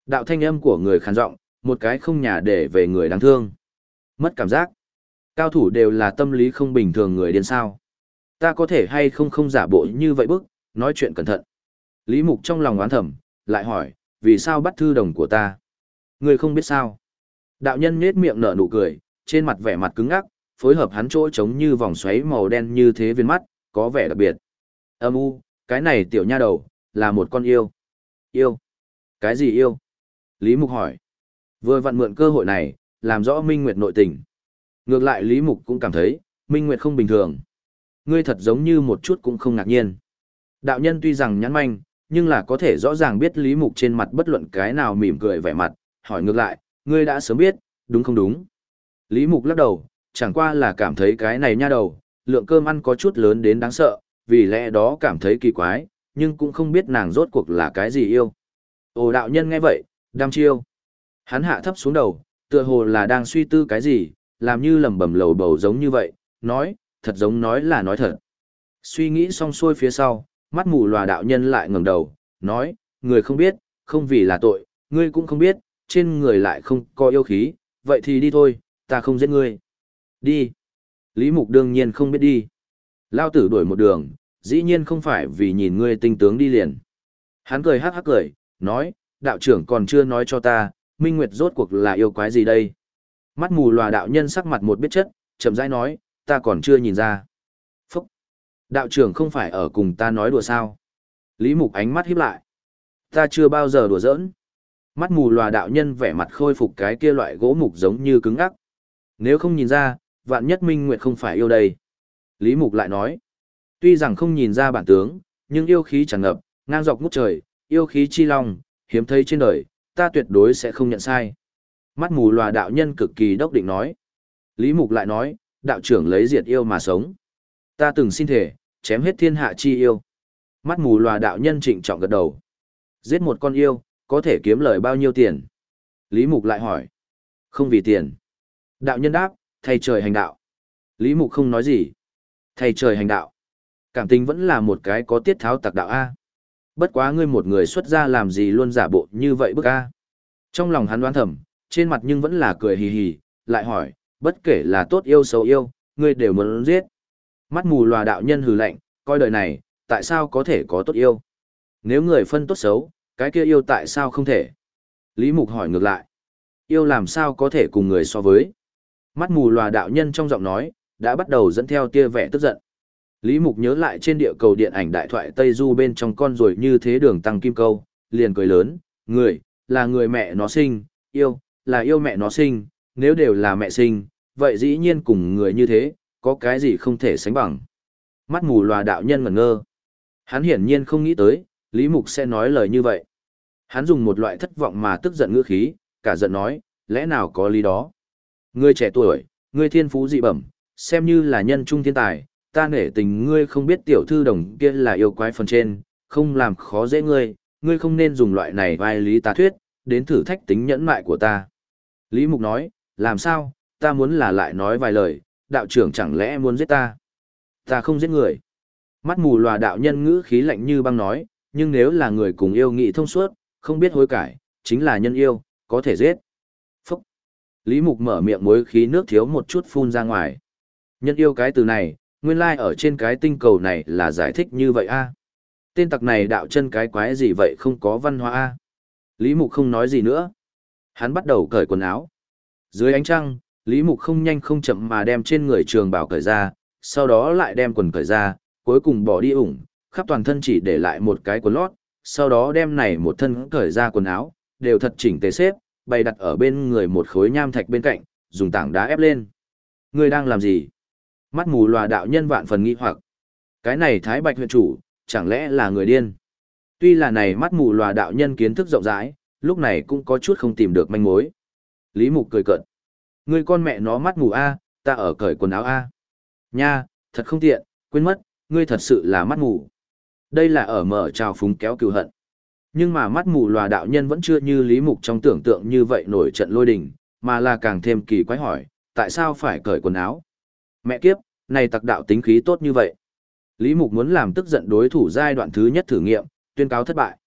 Đạo thanh âm của người khàn giọng, một cái không nhà để về người đáng thương. Mất cảm giác. Cao thủ đều là tâm lý không bình thường người điên sao. Ta có thể hay không không giả bộ như vậy bức, nói chuyện cẩn thận. Lý Mục trong lòng oán thầm, lại hỏi, vì sao bắt thư đồng của ta? Ngươi không biết sao? Đạo nhân nhếch miệng nở nụ cười, trên mặt vẻ mặt cứng ngắc, phối hợp hắn chỗ trống như vòng xoáy màu đen như thế viên mắt, có vẻ đặc biệt. Âm u, cái này tiểu nha đầu, là một con yêu. Yêu? Cái gì yêu? Lý Mục hỏi. Vừa vặn mượn cơ hội này, làm rõ Minh Nguyệt nội tình. Ngược lại Lý Mục cũng cảm thấy, Minh Nguyệt không bình thường. Ngươi thật giống như một chút cũng không ngạc nhiên. Đạo nhân tuy rằng nhãn manh, nhưng là có thể rõ ràng biết Lý Mục trên mặt bất luận cái nào mỉm cười vẻ mặt, hỏi ngược lại, ngươi đã sớm biết, đúng không đúng? Lý Mục lắc đầu, chẳng qua là cảm thấy cái này nha đầu, lượng cơm ăn có chút lớn đến đáng sợ, vì lẽ đó cảm thấy kỳ quái, nhưng cũng không biết nàng rốt cuộc là cái gì yêu. Ồ đạo nhân nghe vậy, đăm chiêu. Hắn hạ thấp xuống đầu, tựa hồ là đang suy tư cái gì, làm như lẩm bẩm lầu bầu giống như vậy, nói, thật giống nói là nói thật. Suy nghĩ xong xuôi phía sau, mắt mù lòa đạo nhân lại ngẩng đầu, nói, người không biết, không vì là tội, ngươi cũng không biết, trên người lại không có yêu khí, vậy thì đi thôi, ta không giết ngươi. Đi. Lý Mục đương nhiên không biết đi. Lao tử đuổi một đường, dĩ nhiên không phải vì nhìn ngươi tinh tướng đi liền. Hắn cười hắc hắc cười, nói, đạo trưởng còn chưa nói cho ta, Minh Nguyệt rốt cuộc là yêu quái gì đây? Mắt mù lòa đạo nhân sắc mặt một biết chất, chậm rãi nói, ta còn chưa nhìn ra. Phúc! Đạo trưởng không phải ở cùng ta nói đùa sao? Lý Mục ánh mắt híp lại. Ta chưa bao giờ đùa giỡn. Mắt mù lòa đạo nhân vẻ mặt khôi phục cái kia loại gỗ mục giống như cứng ngắc. Nếu không nhìn ra, vạn nhất Minh Nguyệt không phải yêu đây. Lý Mục lại nói, tuy rằng không nhìn ra bản tướng, nhưng yêu khí tràn ngập, ngang dọc ngút trời, yêu khí chi long, hiếm thấy trên đời, ta tuyệt đối sẽ không nhận sai. Mắt mù lòa đạo nhân cực kỳ đốc định nói. Lý Mục lại nói, đạo trưởng lấy diệt yêu mà sống. Ta từng xin thể, chém hết thiên hạ chi yêu. Mắt mù lòa đạo nhân trịnh trọng gật đầu. Giết một con yêu, có thể kiếm lời bao nhiêu tiền? Lý Mục lại hỏi. Không vì tiền. Đạo nhân đáp, thầy trời hành đạo. Lý Mục không nói gì. Thầy trời hành đạo. Cảm tình vẫn là một cái có tiết tháo tặc đạo A. Bất quá ngươi một người xuất gia làm gì luôn giả bộ như vậy bức A. Trong lòng hắn đoán thầm, trên mặt nhưng vẫn là cười hì hì, lại hỏi, bất kể là tốt yêu xấu yêu, ngươi đều muốn giết. Mắt mù lòa đạo nhân hừ lạnh, coi đời này, tại sao có thể có tốt yêu? Nếu người phân tốt xấu, cái kia yêu tại sao không thể? Lý Mục hỏi ngược lại, yêu làm sao có thể cùng người so với? Mắt mù lòa đạo nhân trong giọng nói, đã bắt đầu dẫn theo tia vẻ tức giận. Lý Mục nhớ lại trên địa cầu điện ảnh đại thoại Tây Du bên trong con rồi như thế đường tăng kim câu, liền cười lớn, người, là người mẹ nó sinh, yêu, là yêu mẹ nó sinh, nếu đều là mẹ sinh, vậy dĩ nhiên cùng người như thế, có cái gì không thể sánh bằng. Mắt mù lòa đạo nhân ngẩn ngơ. Hắn hiển nhiên không nghĩ tới, Lý Mục sẽ nói lời như vậy. Hắn dùng một loại thất vọng mà tức giận ngữ khí, cả giận nói, lẽ nào có lý đó. Ngươi trẻ tuổi, ngươi thiên phú dị bẩm, xem như là nhân trung thiên tài, ta nể tình ngươi không biết tiểu thư đồng kia là yêu quái phần trên, không làm khó dễ ngươi, ngươi không nên dùng loại này vai lý tá thuyết, đến thử thách tính nhẫn mại của ta. Lý Mục nói, làm sao, ta muốn là lại nói vài lời, đạo trưởng chẳng lẽ muốn giết ta? Ta không giết người. Mắt mù lòa đạo nhân ngữ khí lạnh như băng nói, nhưng nếu là người cùng yêu nghị thông suốt, không biết hối cải, chính là nhân yêu, có thể giết. Phúc! Lý Mục mở miệng muối khí nước thiếu một chút phun ra ngoài. Nhân yêu cái từ này, nguyên lai ở trên cái tinh cầu này là giải thích như vậy a. Tên tặc này đạo chân cái quái gì vậy không có văn hóa a. Lý Mục không nói gì nữa. Hắn bắt đầu cởi quần áo. Dưới ánh trăng, Lý Mục không nhanh không chậm mà đem trên người trường bào cởi ra, sau đó lại đem quần cởi ra, cuối cùng bỏ đi ủng, khắp toàn thân chỉ để lại một cái quần lót, sau đó đem này một thân cởi ra quần áo, đều thật chỉnh tề xếp, bày đặt ở bên người một khối nham thạch bên cạnh, dùng tảng đá ép lên. Ngươi đang làm gì? Mắt mù lòa đạo nhân vạn phần nghi hoặc. Cái này Thái Bạch huyện chủ, chẳng lẽ là người điên? Tuy là này mắt mù lòa đạo nhân kiến thức rộng rãi, lúc này cũng có chút không tìm được manh mối. Lý Mục cười cợt. Ngươi con mẹ nó mắt mù a, ta ở cởi quần áo a. Nha, thật không tiện, quên mất, ngươi thật sự là mắt mù. Đây là ở mở trào phúng kéo cừu hận. Nhưng mà mắt mù lòa đạo nhân vẫn chưa như Lý Mục trong tưởng tượng như vậy nổi trận lôi đình, mà là càng thêm kỳ quái hỏi, tại sao phải cởi quần áo? Mẹ kiếp, này tặc đạo tính khí tốt như vậy. Lý Mục muốn làm tức giận đối thủ giai đoạn thứ nhất thử nghiệm, tuyên cáo thất bại.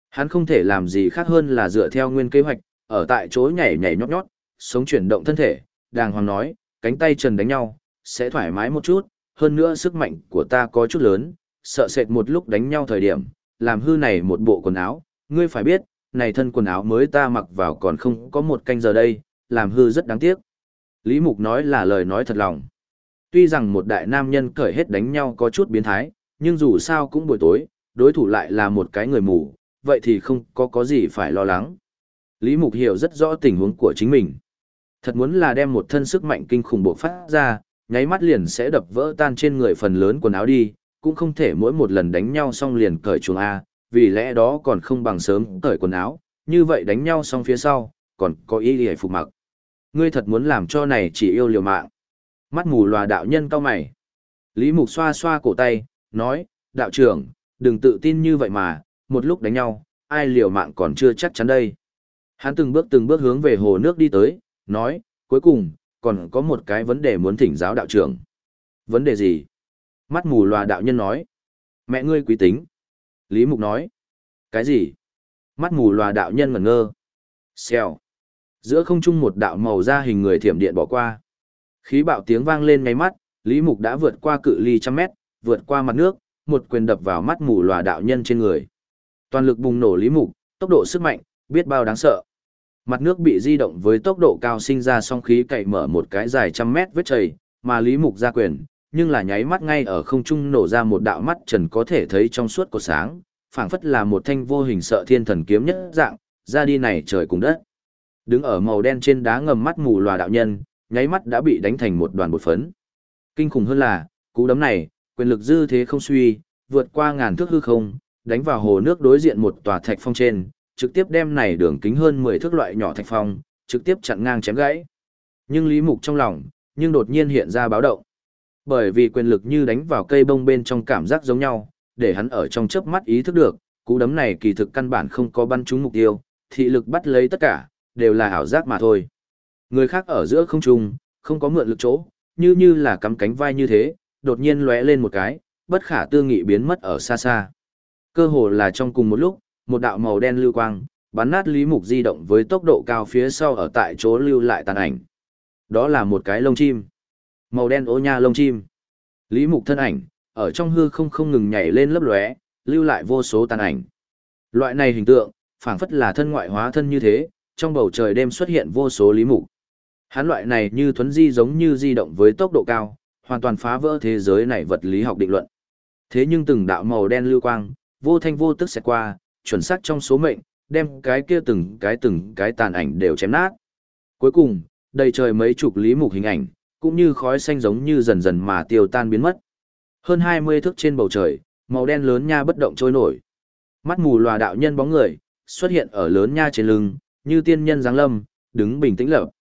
Hắn không thể làm gì khác hơn là dựa theo nguyên kế hoạch, ở tại chỗ nhảy nhảy nhót nhót, sống chuyển động thân thể, đàng hoàng nói, cánh tay trần đánh nhau, sẽ thoải mái một chút, hơn nữa sức mạnh của ta có chút lớn, sợ sệt một lúc đánh nhau thời điểm, làm hư này một bộ quần áo, ngươi phải biết, này thân quần áo mới ta mặc vào còn không có một canh giờ đây, làm hư rất đáng tiếc. Lý Mục nói là lời nói thật lòng. Tuy rằng một đại nam nhân cởi hết đánh nhau có chút biến thái, nhưng dù sao cũng buổi tối, đối thủ lại là một cái người mù, vậy thì không có gì phải lo lắng. Lý Mục hiểu rất rõ tình huống của chính mình. Thật muốn là đem một thân sức mạnh kinh khủng bộc phát ra, nháy mắt liền sẽ đập vỡ tan trên người phần lớn quần áo đi, cũng không thể mỗi một lần đánh nhau xong liền cởi chuồng A, vì lẽ đó còn không bằng sớm cởi quần áo, như vậy đánh nhau xong phía sau, còn có ý để phục mặc. Ngươi thật muốn làm cho này chỉ yêu liều mạng. Mắt mù lòa đạo nhân cao mày. Lý Mục xoa xoa cổ tay, nói, đạo trưởng, đừng tự tin như vậy mà, một lúc đánh nhau, ai liều mạng còn chưa chắc chắn đây. Hắn từng bước hướng về hồ nước đi tới, nói, cuối cùng, còn có một cái vấn đề muốn thỉnh giáo đạo trưởng. Vấn đề gì? Mắt mù lòa đạo nhân nói. Mẹ ngươi quý tính. Lý Mục nói. Cái gì? Mắt mù lòa đạo nhân ngẩn ngơ. Xèo. Giữa không trung một đạo màu da hình người thiểm điện bỏ qua. Khí bạo tiếng vang lên ngay mắt, Lý Mục đã vượt qua cự ly trăm mét, vượt qua mặt nước, một quyền đập vào mắt mù lòa đạo nhân trên người. Toàn lực bùng nổ Lý Mục, tốc độ sức mạnh, biết bao đáng sợ. Mặt nước bị di động với tốc độ cao sinh ra song khí cậy mở một cái dài trăm mét vết chảy, mà Lý Mục ra quyền, nhưng là nháy mắt ngay ở không trung nổ ra một đạo mắt trần có thể thấy trong suốt cột sáng, phảng phất là một thanh vô hình sợ thiên thần kiếm nhất dạng, ra đi này trời cùng đất. Đứng ở màu đen trên đá ngầm mắt mù lòa đạo nhân, nháy mắt đã bị đánh thành một đoàn bột phấn. Kinh khủng hơn là, cú đấm này, quyền lực dư thế không suy, vượt qua ngàn thước hư không, đánh vào hồ nước đối diện một tòa thạch phong trên, trực tiếp đem này đường kính hơn 10 thước loại nhỏ thạch phong, trực tiếp chặn ngang chém gãy. Nhưng Lý Mục trong lòng, nhưng đột nhiên hiện ra báo động. Bởi vì quyền lực như đánh vào cây bông bên trong cảm giác giống nhau, để hắn ở trong chớp mắt ý thức được, cú đấm này kỳ thực căn bản không có bắn trúng mục tiêu, thị lực bắt lấy tất cả, đều là ảo giác mà thôi. Người khác ở giữa không trung, không có mượn lực chỗ, như là cắm cánh vai như thế, đột nhiên lóe lên một cái, bất khả tư nghị biến mất ở xa xa. Cơ hồ là trong cùng một lúc, một đạo màu đen lưu quang, bắn nát Lý Mục di động với tốc độ cao phía sau ở tại chỗ lưu lại tàn ảnh. Đó là một cái lông chim. Màu đen ố nha lông chim. Lý Mục thân ảnh, ở trong hư không ngừng nhảy lên lấp lóe, lưu lại vô số tàn ảnh. Loại này hình tượng, phảng phất là thân ngoại hóa thân như thế, trong bầu trời đêm xuất hiện vô số Lý Mục. Hắn loại này như thuấn di giống như di động với tốc độ cao, hoàn toàn phá vỡ thế giới này vật lý học định luận. Thế nhưng từng đạo màu đen lưu quang, vô thanh vô tức xẹt qua, chuẩn xác trong số mệnh, đem cái kia từng cái tàn ảnh đều chém nát. Cuối cùng, đầy trời mấy chục Lý Mục hình ảnh, cũng như khói xanh giống như dần dần mà tiêu tan biến mất. Hơn 20 thước trên bầu trời, màu đen lớn nha bất động trôi nổi. Mắt mù lòa đạo nhân bóng người, xuất hiện ở lớn nha trên lưng, như tiên nhân giáng lâm, đứng bình tĩnh lập.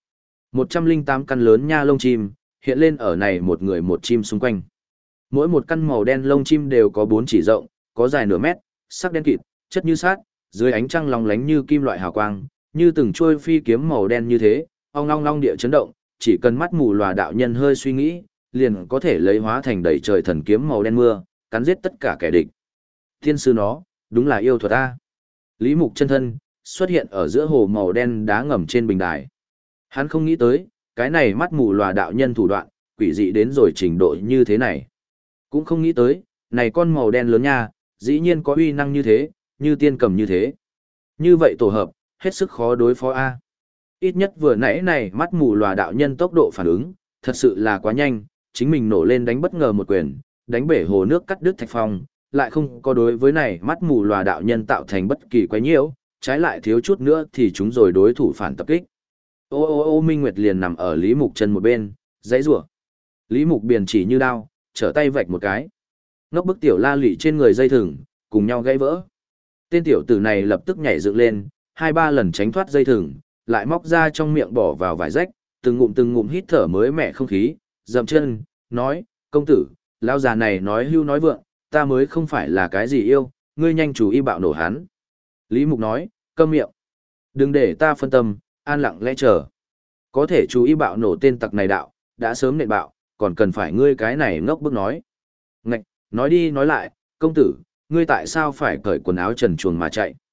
108 căn lớn nha lông chim, hiện lên ở này một người một chim xung quanh. Mỗi một căn màu đen lông chim đều có 4 chỉ rộng, có dài nửa mét, sắc đen kịt, chất như sát, dưới ánh trăng long lánh như kim loại hào quang, như từng trôi phi kiếm màu đen như thế, ong long long địa chấn động, chỉ cần mắt mù lòa đạo nhân hơi suy nghĩ, liền có thể lấy hóa thành đầy trời thần kiếm màu đen mưa, cắn giết tất cả kẻ địch. Thiên sư nó, đúng là yêu thuật a. Lý Mục chân thân xuất hiện ở giữa hồ màu đen đá ngầm trên bình đài. Hắn không nghĩ tới, cái này mắt mù lòa đạo nhân thủ đoạn, quỷ dị đến rồi trình độ như thế này. Cũng không nghĩ tới, này con màu đen lớn nha, dĩ nhiên có uy năng như thế, như tiên cầm như thế. Như vậy tổ hợp, hết sức khó đối phó a. Ít nhất vừa nãy này mắt mù lòa đạo nhân tốc độ phản ứng, thật sự là quá nhanh, chính mình nổ lên đánh bất ngờ một quyền, đánh bể hồ nước cắt đứt thạch phong, lại không có đối với này mắt mù lòa đạo nhân tạo thành bất kỳ quái nhiễu, trái lại thiếu chút nữa thì chúng rồi đối thủ phản tập kích. Ô Minh Nguyệt liền nằm ở Lý Mục chân một bên, dãy rủa. Lý Mục biền chỉ như đao, trở tay vạch một cái. Ngốc bức tiểu la lị trên người dây thừng, cùng nhau gãy vỡ. Tên tiểu tử này lập tức nhảy dựng lên, 2-3 lần tránh thoát dây thừng, lại móc ra trong miệng bỏ vào vải rách, từng ngụm hít thở mới mẻ không khí, dậm chân, nói, công tử, lão già này nói hưu nói vượng, ta mới không phải là cái gì yêu, ngươi nhanh chủ y bạo nổ hắn. Lý Mục nói, câm miệng. Đừng để ta phân tâm, an lặng lẽ chờ. Có thể chú ý bạo nổ tên tặc này đạo, đã sớm nện bạo, còn cần phải ngươi cái này ngốc bức nói. Ngạch, nói đi nói lại, công tử, ngươi tại sao phải cởi quần áo trần truồng mà chạy?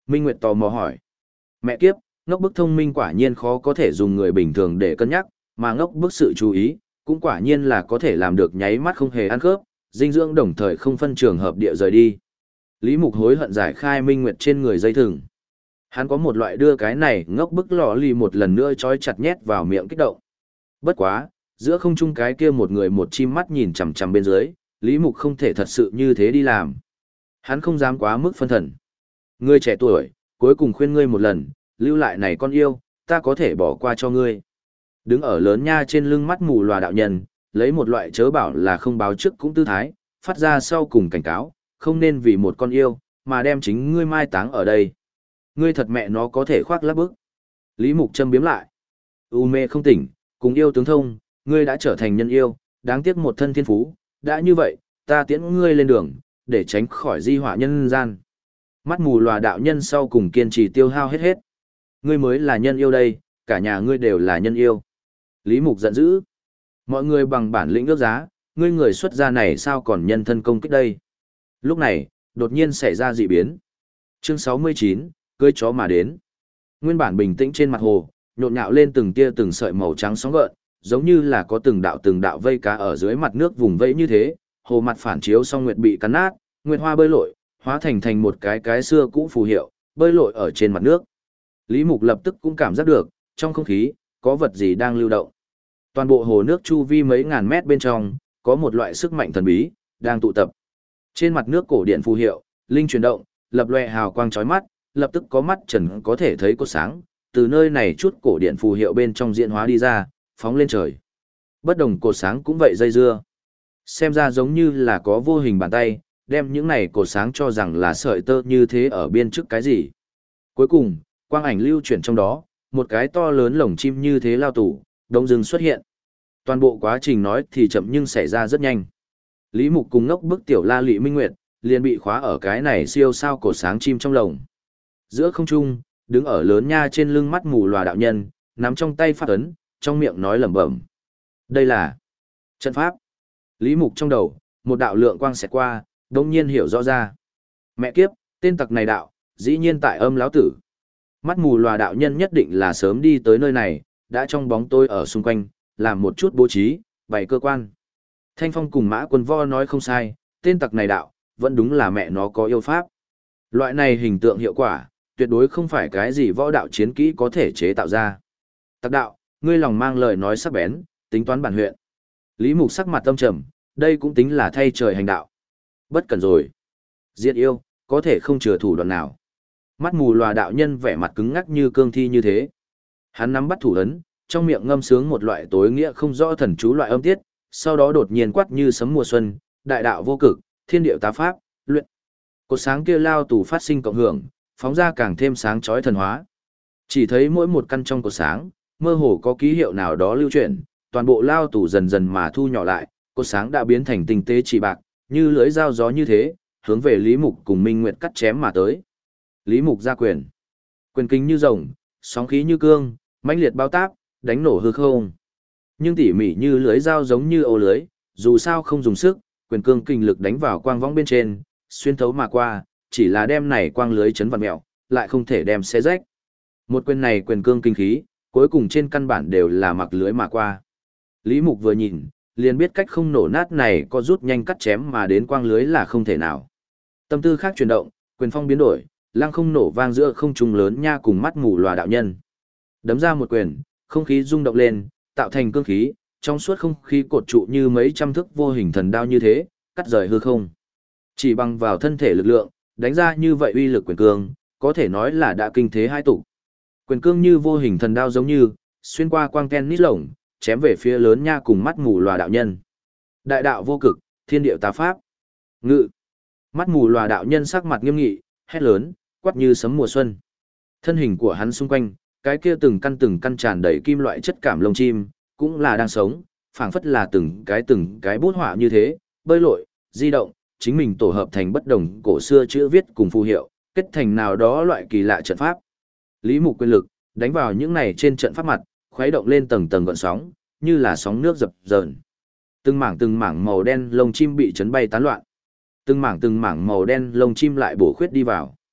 Minh Nguyệt tò mò hỏi. Mẹ kiếp, ngốc bức thông minh quả nhiên khó có thể dùng người bình thường để cân nhắc, mà ngốc bức sự chú ý, cũng quả nhiên là có thể làm được nháy mắt không hề ăn khớp, dinh dưỡng đồng thời không phân trường hợp địa rời đi. Lý Mục hối hận giải khai Minh Nguyệt trên người dây thừng. Hắn có một loại đưa cái này ngốc bức lò lì một lần nữa trói chặt nhét vào miệng kích động. Bất quá, giữa không trung cái kia một người một chim mắt nhìn chằm chằm bên dưới, Lý Mục không thể thật sự như thế đi làm. Hắn không dám quá mức phân thần. Ngươi trẻ tuổi, cuối cùng khuyên ngươi một lần, lưu lại này con yêu, ta có thể bỏ qua cho ngươi. Đứng ở lớn nha trên lưng mắt mù lòa đạo nhân, lấy một loại chớ bảo là không báo trước cũng tư thái, phát ra sau cùng cảnh cáo, không nên vì một con yêu, mà đem chính ngươi mai táng ở đây. Ngươi thật mẹ nó có thể khoác lác bức. Lý Mục châm biếm lại. U mê không tỉnh, cùng yêu tướng thông, ngươi đã trở thành nhân yêu, đáng tiếc một thân thiên phú, đã như vậy, ta tiễn ngươi lên đường, để tránh khỏi di họa nhân gian. Mắt mù lòa đạo nhân sau cùng kiên trì tiêu hao hết hết. Ngươi mới là nhân yêu đây, cả nhà ngươi đều là nhân yêu. Lý Mục giận dữ. Mọi người bằng bản lĩnh ước giá, ngươi người xuất gia này sao còn nhân thân công kích đây. Lúc này, đột nhiên xảy ra dị biến. Chương 69, cưới chó mà đến. Nguyên bản bình tĩnh trên mặt hồ, nhộn nhạo lên từng tia từng sợi màu trắng sóng gợn, giống như là có từng đạo vây cá ở dưới mặt nước vùng vẫy như thế, hồ mặt phản chiếu song nguyệt bị cắn nát, nguyệt hoa bơi lội, hóa thành một cái xưa cũ phù hiệu, bơi lội ở trên mặt nước. Lý Mục lập tức cũng cảm giác được, trong không khí, có vật gì đang lưu động. Toàn bộ hồ nước chu vi mấy ngàn mét bên trong, có một loại sức mạnh thần bí, đang tụ tập. Trên mặt nước cổ điện phù hiệu, linh chuyển động, lập loè hào quang chói mắt, lập tức có mắt trần có thể thấy cột sáng, từ nơi này chút cổ điện phù hiệu bên trong diễn hóa đi ra, phóng lên trời. Bất đồng cột sáng cũng vậy dây dưa. Xem ra giống như là có vô hình bàn tay, đem những này cột sáng cho rằng là sợi tơ như thế ở biên trước cái gì. Cuối cùng, quang ảnh lưu chuyển trong đó, một cái to lớn lồng chim như thế lao tủ, đông dưng xuất hiện. Toàn bộ quá trình nói thì chậm nhưng xảy ra rất nhanh. Lý Mục cùng ngốc bức tiểu la lị minh nguyệt, liền bị khóa ở cái này siêu sao cột sáng chim trong lồng. Giữa không trung, đứng ở lớn nha trên lưng mắt mù lòa đạo nhân, nắm trong tay phát ấn, trong miệng nói lẩm bẩm. Đây là trận pháp. Lý Mục trong đầu, một đạo lượng quang xẹt qua, đông nhiên hiểu rõ ra. Mẹ kiếp, tên tặc này đạo, dĩ nhiên tại âm lão tử. Mắt mù lòa đạo nhân nhất định là sớm đi tới nơi này, đã trong bóng tôi ở xung quanh, làm một chút bố trí, bày cơ quan. Thanh Phong cùng Mã Quân Vo nói không sai, tên tặc này đạo, vẫn đúng là mẹ nó có yêu pháp. Loại này hình tượng hiệu quả, tuyệt đối không phải cái gì võ đạo chiến kỹ có thể chế tạo ra. Tặc đạo, ngươi lòng mang lời nói sắc bén, tính toán bản huyện. Lý Mục sắc mặt tâm trầm, đây cũng tính là thay trời hành đạo. Bất cần rồi. Diệt yêu, có thể không chừa thủ đoạn nào. Mắt mù lòa đạo nhân vẻ mặt cứng ngắc như cương thi như thế. Hắn nắm bắt thủ ấn, trong miệng ngâm sướng một loại tối nghĩa không rõ thần chú loại âm tiết, sau đó đột nhiên quát như sấm mùa xuân, đại đạo vô cực, thiên điệu tá pháp, luyện. Cột sáng kia lao tù phát sinh cộng hưởng, phóng ra càng thêm sáng chói thần hóa. Chỉ thấy mỗi một căn trong cột sáng, mơ hồ có ký hiệu nào đó lưu chuyển, toàn bộ lao tù dần dần mà thu nhỏ lại, cột sáng đã biến thành tinh tế chỉ bạc, như lưỡi dao gió như thế, hướng về Lý Mục cùng Minh Nguyệt cắt chém mà tới. Lý Mục ra quyền. Quyền kinh như rồng, sóng khí như cương, mãnh liệt bao táp, đánh nổ hư không. Nhưng tỉ mỉ như lưới dao giống như ô lưới, dù sao không dùng sức, quyền cương kinh lực đánh vào quang võng bên trên, xuyên thấu mà qua, chỉ là đem này quang lưới chấn vặn mèo, lại không thể đem xé rách. Một quyền này quyền cương kinh khí, cuối cùng trên căn bản đều là mặc lưới mà qua. Lý Mục vừa nhìn, liền biết cách không nổ nát này có rút nhanh cắt chém mà đến quang lưới là không thể nào. Tâm tư khác chuyển động, quyền phong biến đổi, lăng không nổ vang giữa không trung lớn nha cùng mắt mù lòa đạo nhân. Đấm ra một quyền, không khí rung động lên, tạo thành cương khí, trong suốt không khí cột trụ như mấy trăm thước vô hình thần đao như thế, cắt rời hư không. Chỉ bằng vào thân thể lực lượng, đánh ra như vậy uy lực quyền cương, có thể nói là đã kinh thế hai tụ. Quyền cương như vô hình thần đao giống như, xuyên qua quang ken nít lồng, chém về phía lớn nha cùng mắt mù lòa đạo nhân. Đại đạo vô cực, thiên điệu tá pháp. Ngự. Mắt mù lòa đạo nhân sắc mặt nghiêm nghị, hét lớn, quát như sấm mùa xuân. Thân hình của hắn xung quanh, cái kia từng căn tràn đầy kim loại chất cảm lông chim, cũng là đang sống, phảng phất là từng cái bút họa như thế, bơi lội, di động, chính mình tổ hợp thành bất đồng cổ xưa chữ viết cùng phù hiệu, kết thành nào đó loại kỳ lạ trận pháp. Lý Mục quyền lực, đánh vào những này trên trận pháp mặt, khuấy động lên tầng tầng gợn sóng, như là sóng nước dập dờn. Từng mảng màu đen lông chim bị chấn bay tán loạn. Từng mảng màu đen lông chim lại bổ khuyết đi vào.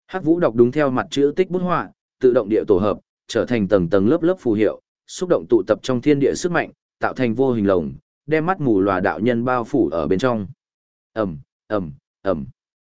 Hắc vũ đọc đúng theo mặt chữ tích bút họa, tự động địa tổ hợp, trở thành tầng tầng lớp lớp phù hiệu, xúc động tụ tập trong thiên địa sức mạnh, tạo thành vô hình lồng, đem mắt mù lòa đạo nhân bao phủ ở bên trong. Ầm, ầm, ầm.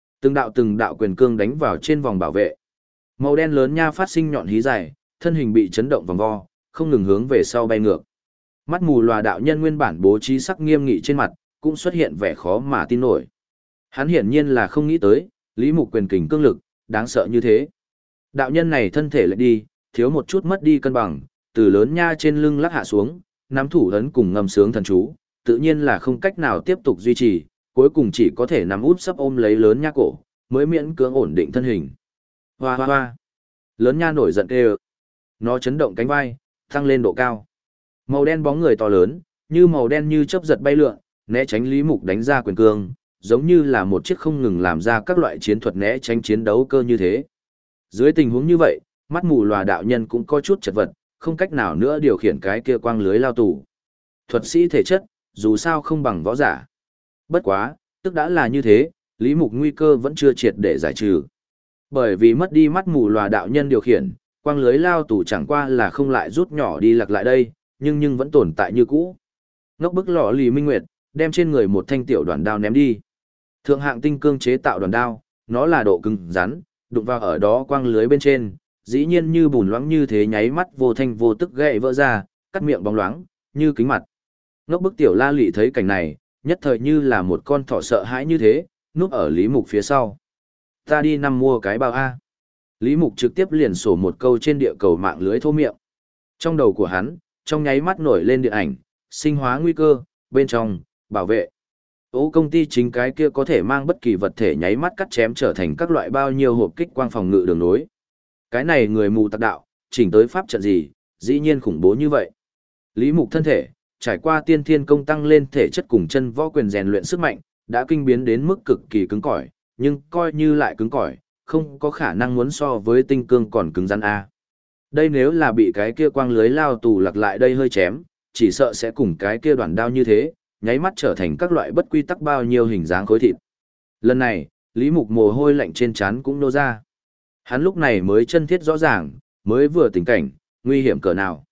Từng đạo quyền cương đánh vào trên vòng bảo vệ. Màu đen lớn nha phát sinh nhọn hí dài, thân hình bị chấn động vòng vo, không ngừng hướng về sau bay ngược. Mắt mù lòa đạo nhân nguyên bản bố trí sắc nghiêm nghị trên mặt, cũng xuất hiện vẻ khó mà tin nổi. Hắn hiển nhiên là không nghĩ tới, Lý Mục quyền kình cương lực, đáng sợ như thế. Đạo nhân này thân thể lại đi, thiếu một chút mất đi cân bằng, từ lớn nha trên lưng lắc hạ xuống, nắm thủ ấn cùng ngâm sướng thần chú, tự nhiên là không cách nào tiếp tục duy trì, cuối cùng chỉ có thể nằm úp sấp ôm lấy lớn nha cổ, mới miễn cưỡng ổn định thân hình. Hoa hoa hoa. Lớn nha nổi giận kêu. Nó chấn động cánh vai, tăng lên độ cao. Màu đen bóng người to lớn, như màu đen như chớp giật bay lượn, né tránh Lý Mục đánh ra quyền cương, giống như là một chiếc không ngừng làm ra các loại chiến thuật né tránh chiến đấu cơ như thế. Dưới tình huống như vậy, mắt mù lòa đạo nhân cũng có chút chật vật, không cách nào nữa điều khiển cái kia quang lưới lao tù. Thuật sĩ thể chất, dù sao không bằng võ giả. Bất quá, tức đã là như thế, Lý Mục nguy cơ vẫn chưa triệt để giải trừ. Bởi vì mất đi mắt mù lòa đạo nhân điều khiển, quang lưới lao tù chẳng qua là không lại rút nhỏ đi lặc lại đây, nhưng vẫn tồn tại như cũ. Ngốc bức lọ lì minh nguyệt, đem trên người một thanh tiểu đoàn đao ném đi. Thượng hạng tinh cương chế tạo đoàn đao, nó là độ cứng rắn, đụng vào ở đó quang lưới bên trên, dĩ nhiên như bùn loãng như thế nháy mắt vô thanh vô tức gãy vỡ ra, cắt miệng bóng loáng, như kính mặt. Ngốc bức tiểu la lị thấy cảnh này, nhất thời như là một con thỏ sợ hãi như thế, núp ở Lý Mục phía sau. Ta đi năm mua cái bao A. Lý Mục trực tiếp liền sổ một câu trên địa cầu mạng lưới thô miệng. Trong đầu của hắn, trong nháy mắt nổi lên điện ảnh, sinh hóa nguy cơ, bên trong, bảo vệ. Công ty chính cái kia có thể mang bất kỳ vật thể nháy mắt cắt chém trở thành các loại bao nhiêu hộp kích quang phòng ngự đường nối. Cái này người mù tặc đạo, chỉnh tới pháp trận gì, dĩ nhiên khủng bố như vậy. Lý Mục thân thể, trải qua tiên thiên công tăng lên thể chất cùng chân võ quyền rèn luyện sức mạnh, đã kinh biến đến mức cực kỳ cứng cỏi, nhưng coi như lại cứng cỏi, không có khả năng muốn so với tinh cương còn cứng rắn a. Đây nếu là bị cái kia quang lưới lao tù lặc lại đây hơi chém, chỉ sợ sẽ cùng cái kia đoạn đao như thế, nháy mắt trở thành các loại bất quy tắc bao nhiêu hình dáng khối thịt. Lần này, Lý Mục mồ hôi lạnh trên trán cũng nô ra. Hắn lúc này mới chân thiết rõ ràng, mới vừa tình cảnh, nguy hiểm cỡ nào.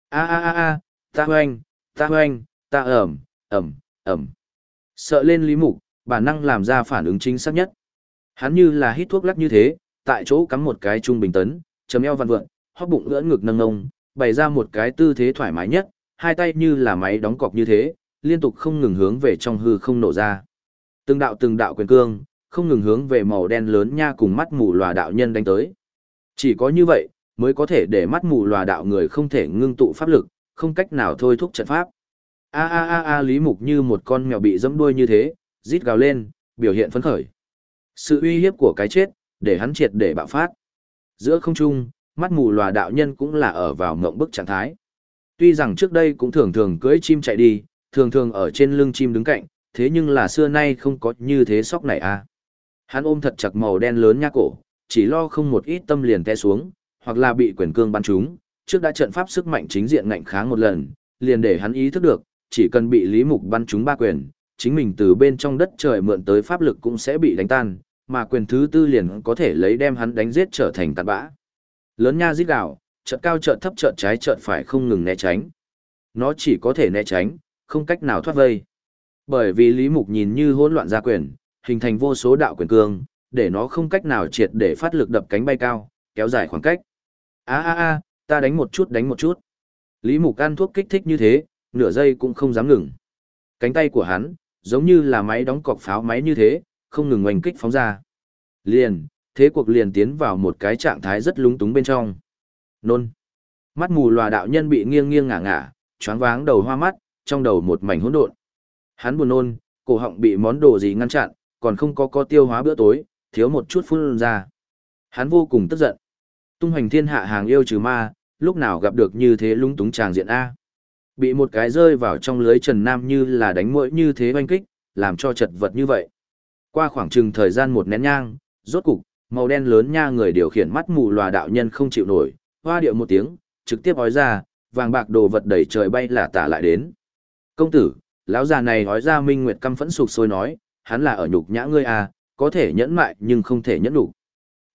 Ta hoanh, ta ẩm. Sợ lên Lý Mục, bản năng làm ra phản ứng chính xác nhất. Hắn như là hít thuốc lắc như thế, tại chỗ cắm một cái trung bình tấn, chấm eo vặn vượn, hóp bụng ưỡn ngực nâng ngông, bày ra một cái tư thế thoải mái nhất, hai tay như là máy đóng cọc như thế, liên tục không ngừng hướng về trong hư không nổ ra. Từng đạo quyền cương, không ngừng hướng về màu đen lớn nha cùng mắt mù lòa đạo nhân đánh tới. Chỉ có như vậy, mới có thể để mắt mù lòa đạo người không thể ngưng tụ pháp lực, không cách nào thôi thúc trận pháp. Lý Mục như một con mèo bị giẫm đuôi như thế, rít gào lên, biểu hiện phấn khởi. Sự uy hiếp của cái chết, để hắn triệt để bạo phát. Giữa không trung, mắt mù lòa đạo nhân cũng là ở vào ngộng bức trạng thái. Tuy rằng trước đây cũng thường thường cưỡi chim chạy đi, thường thường ở trên lưng chim đứng cạnh, thế nhưng là xưa nay không có như thế sóc này a. Hắn ôm thật chặt màu đen lớn nha cổ, chỉ lo không một ít tâm liền té xuống, hoặc là bị quyền cương bắn trúng, trước đã trận pháp sức mạnh chính diện ngạnh kháng một lần, liền để hắn ý thức được, chỉ cần bị Lý Mục bắn trúng ba quyền, chính mình từ bên trong đất trời mượn tới pháp lực cũng sẽ bị đánh tan, mà quyền thứ tư liền có thể lấy đem hắn đánh giết trở thành tàn bã. Lớn nha rít gào, chợt cao chợt thấp chợt trái chợt phải không ngừng né tránh. Nó chỉ có thể né tránh, không cách nào thoát vây. Bởi vì Lý Mục nhìn như hỗn loạn ra quyền, hình thành vô số đạo quyền cương, để nó không cách nào triệt để phát lực đập cánh bay cao, kéo dài khoảng cách. Ta đánh một chút. Lý Mục ăn thuốc kích thích như thế, nửa giây cũng không dám ngừng. Cánh tay của hắn, giống như là máy đóng cọc pháo máy như thế, không ngừng oanh kích phóng ra. Thế cuộc liền tiến vào một cái trạng thái rất lúng túng bên trong. Nôn. Mắt mù lòa đạo nhân bị nghiêng nghiêng ngả ngả, choáng váng đầu hoa mắt, trong đầu một mảnh hỗn độn. Hắn buồn nôn, cổ họng bị món đồ gì ngăn chặn, còn không có tiêu hóa bữa tối, thiếu một chút phun ra. Hắn vô cùng tức giận. Tung hoành thiên hạ hàng yêu trừ ma, lúc nào gặp được như thế lúng túng tràng diện A. Bị một cái rơi vào trong lưới Trần Nam như là đánh muỗi như thế oanh kích, làm cho chật vật như vậy. Qua khoảng chừng thời gian một nén nhang, rốt cục, màu đen lớn nha người điều khiển mắt mù lòa đạo nhân không chịu nổi, hoa điệu một tiếng, trực tiếp ói ra, vàng bạc đồ vật đẩy trời bay là tả lại đến. Công tử, lão già này ói ra minh nguyệt căm phẫn sục sôi nói, hắn là ở nhục nhã ngươi à, có thể nhẫn mại nhưng không thể nhẫn đủ.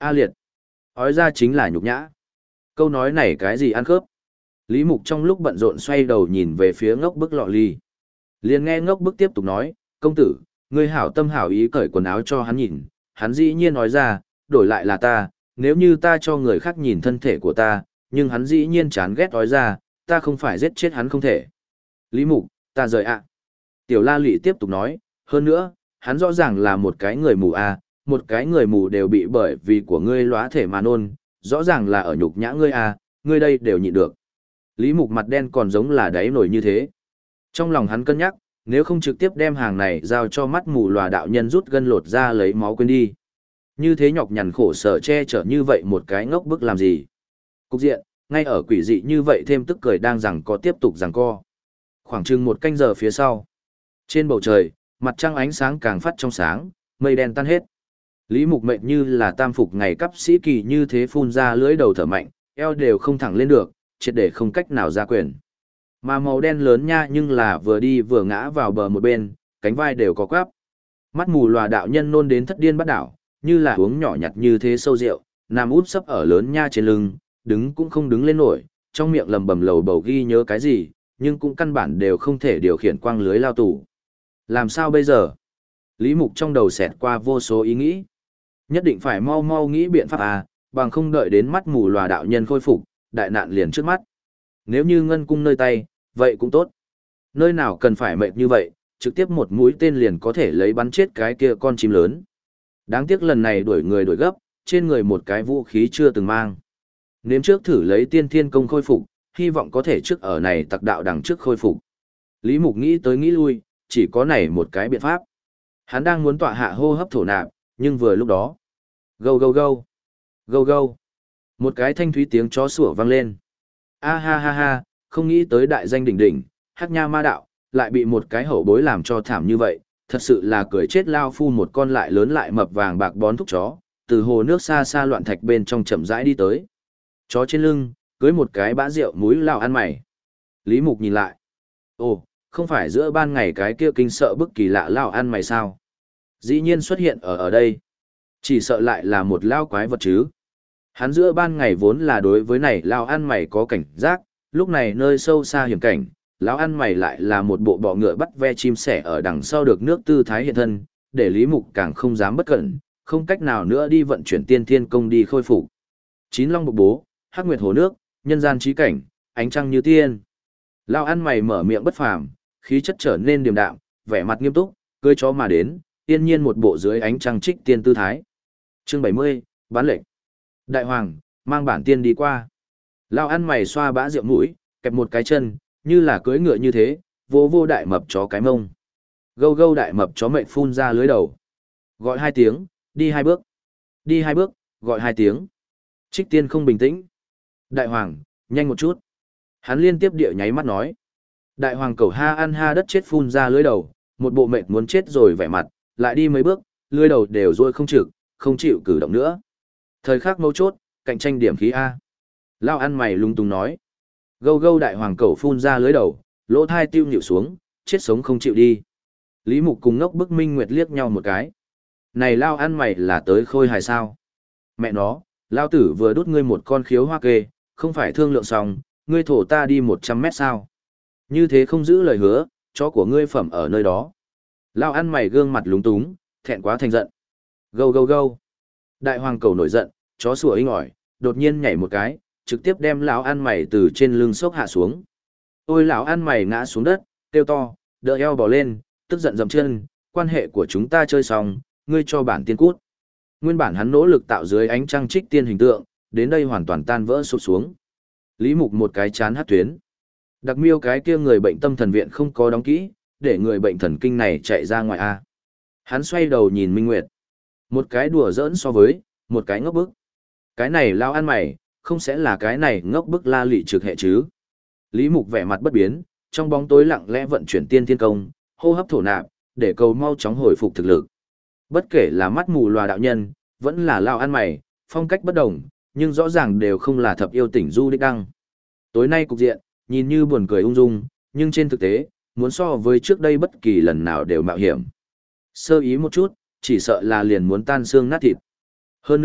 A liệt. Ói ra chính là nhục nhã. Câu nói này cái gì ăn khớp? Lý Mục trong lúc bận rộn xoay đầu nhìn về phía ngốc bức lọ ly. Liền nghe ngốc bức tiếp tục nói, công tử, ngươi hảo tâm hảo ý cởi quần áo cho hắn nhìn, hắn dĩ nhiên nói ra, đổi lại là ta, nếu như ta cho người khác nhìn thân thể của ta, nhưng hắn dĩ nhiên chán ghét nói ra, ta không phải giết chết hắn không thể. Lý Mục, ta rời ạ. Tiểu La Lị tiếp tục nói, hơn nữa, hắn rõ ràng là một cái người mù à, một cái người mù đều bị bởi vì của ngươi lóa thể mà nôn, rõ ràng là ở nhục nhã ngươi à, ngươi đây đều nhịn được. Lý Mục mặt đen còn giống là đáy nổi như thế. Trong lòng hắn cân nhắc, nếu không trực tiếp đem hàng này giao cho mắt mù lòa đạo nhân rút gân lột ra lấy máu quên đi. Như thế nhọc nhằn khổ sở che chở như vậy một cái ngốc bức làm gì. Cục diện, ngay ở quỷ dị như vậy thêm tức cười đang rằng có tiếp tục rằng co. Khoảng chừng một canh giờ phía sau. Trên bầu trời, mặt trăng ánh sáng càng phát trong sáng, mây đen tan hết. Lý Mục mệnh như là tam phục ngày cấp sĩ kỳ như thế phun ra lưỡi đầu thở mạnh, eo đều không thẳng lên được, triệt để không cách nào ra quyền. Mà màu đen lớn nha nhưng là vừa đi vừa ngã vào bờ một bên, cánh vai đều có quắp. Mắt mù lòa đạo nhân nôn đến thất điên bắt đảo, như là uống nhỏ nhặt như thế sâu rượu, nằm úp sấp ở lớn nha trên lưng, đứng cũng không đứng lên nổi, trong miệng lầm bầm lầu bầu ghi nhớ cái gì, nhưng cũng căn bản đều không thể điều khiển quang lưới lao tù. Làm sao bây giờ? Lý Mục trong đầu xẹt qua vô số ý nghĩ. Nhất định phải mau mau nghĩ biện pháp à, bằng không đợi đến mắt mù lòa đạo nhân khôi phục, đại nạn liền trước mắt. Nếu như ngân cung nơi tay, vậy cũng tốt. Nơi nào cần phải mệt như vậy, trực tiếp một mũi tên liền có thể lấy bắn chết cái kia con chim lớn. Đáng tiếc lần này đuổi người đuổi gấp, trên người một cái vũ khí chưa từng mang. Nếm trước thử lấy tiên thiên công khôi phục, hy vọng có thể trước ở này tặc đạo đằng trước khôi phục. Lý Mục nghĩ tới nghĩ lui, chỉ có này một cái biện pháp. Hắn đang muốn tọa hạ hô hấp thổ nạp, nhưng vừa lúc đó. Gâu gâu gâu. Gâu gâu. Một cái thanh thúy tiếng chó sủa vang lên. A ha ha ha, không nghĩ tới đại danh đỉnh đỉnh, Hắc Nha Ma Đạo, lại bị một cái hậu bối làm cho thảm như vậy, thật sự là cười chết lao phu một con lại lớn lại mập vàng bạc bón thúc chó, từ hồ nước xa xa loạn thạch bên trong chậm rãi đi tới. Chó trên lưng, cưới một cái bã rượu múi lao ăn mày. Lý Mục nhìn lại. Ồ, không phải giữa ban ngày cái kia kinh sợ bức kỳ lạ lao ăn mày sao? Dĩ nhiên xuất hiện ở đây. Chỉ sợ lại là một lao quái vật chứ. Hắn giữa ban ngày vốn là đối với này lao ăn mày có cảnh giác, lúc này nơi sâu xa hiểm cảnh, lão ăn mày lại là một bộ bọ ngựa bắt ve chim sẻ ở đằng sau được nước tư thái hiện thân, để Lý Mục càng không dám bất cẩn, không cách nào nữa đi vận chuyển tiên thiên công đi khôi phục. Chín long bộc bố, hắc nguyệt hồ nước, nhân gian trí cảnh, ánh trăng như tiên. Lão ăn mày mở miệng bất phàm, khí chất trở nên điềm đạm, vẻ mặt nghiêm túc, cưỡi chó mà đến, tiên nhiên một bộ dưới ánh trăng trích tiên tư thái. Chương 70, bán lệnh. Đại hoàng, mang bản tiên đi qua. Lão ăn mày xoa bã rượu mũi, kẹp một cái chân, như là cưỡi ngựa như thế, vô vô đại mập chó cái mông. Gâu gâu đại mập chó mệnh phun ra lưới đầu. Gọi hai tiếng, đi hai bước. Đi hai bước, gọi hai tiếng. Trích tiên không bình tĩnh. Đại hoàng, nhanh một chút. Hắn liên tiếp địa nháy mắt nói. Đại hoàng cầu ha ăn ha đất chết phun ra lưới đầu, một bộ mệt muốn chết rồi vẻ mặt, lại đi mấy bước, lưới đầu đều rôi không trực, không chịu cử động nữa. Thời khắc mấu chốt, cạnh tranh điểm khí A. Lao ăn mày lung tung nói. Gâu gâu đại hoàng cầu phun ra lưới đầu, lỗ thai tiêu nhịu xuống, chết sống không chịu đi. Lý Mục cùng ngốc bức Minh Nguyệt liếc nhau một cái. Này Lao ăn mày là tới khôi hài sao? Mẹ nó, Lao tử vừa đút ngươi một con khiếu hoa kê, không phải thương lượng xong, ngươi thổ ta đi 100 mét sao? Như thế không giữ lời hứa, chó của ngươi phẩm ở nơi đó. Lao ăn mày gương mặt lúng túng, thẹn quá thành giận. Gâu gâu gâu. Đại hoàng cầu nổi giận, chó sủa inh ỏi, đột nhiên nhảy một cái, trực tiếp đem lão ăn mày từ trên lưng xốc hạ xuống. Ôi lão ăn mày ngã xuống đất, kêu to, đỡ eo bò lên, tức giận dậm chân, quan hệ của chúng ta chơi xong, ngươi cho bản tiên cút. Nguyên bản hắn nỗ lực tạo dưới ánh trăng trích tiên hình tượng, đến đây hoàn toàn tan vỡ sụp xuống. Lý Mục một cái chán hát tuyến. Đặc miêu cái kia người bệnh tâm thần viện không có đóng kỹ, để người bệnh thần kinh này chạy ra ngoài A. Hắn xoay đầu nhìn Minh Nguyệt. Một cái đùa giỡn so với, một cái ngốc bức. Cái này lao ăn mày, không sẽ là cái này ngốc bức La Lị trực hệ chứ. Lý Mục vẻ mặt bất biến, trong bóng tối lặng lẽ vận chuyển tiên thiên công, hô hấp thổ nạp, để cầu mau chóng hồi phục thực lực. Bất kể là mắt mù lòa đạo nhân, vẫn là lao ăn mày, phong cách bất đồng, nhưng rõ ràng đều không là thập yêu tỉnh du đích đăng. Tối nay cục diện, nhìn như buồn cười ung dung, nhưng trên thực tế, muốn so với trước đây bất kỳ lần nào đều mạo hiểm. Sơ ý một chút, chỉ sợ là liền muốn tan xương nát thịt. Hơn nữa,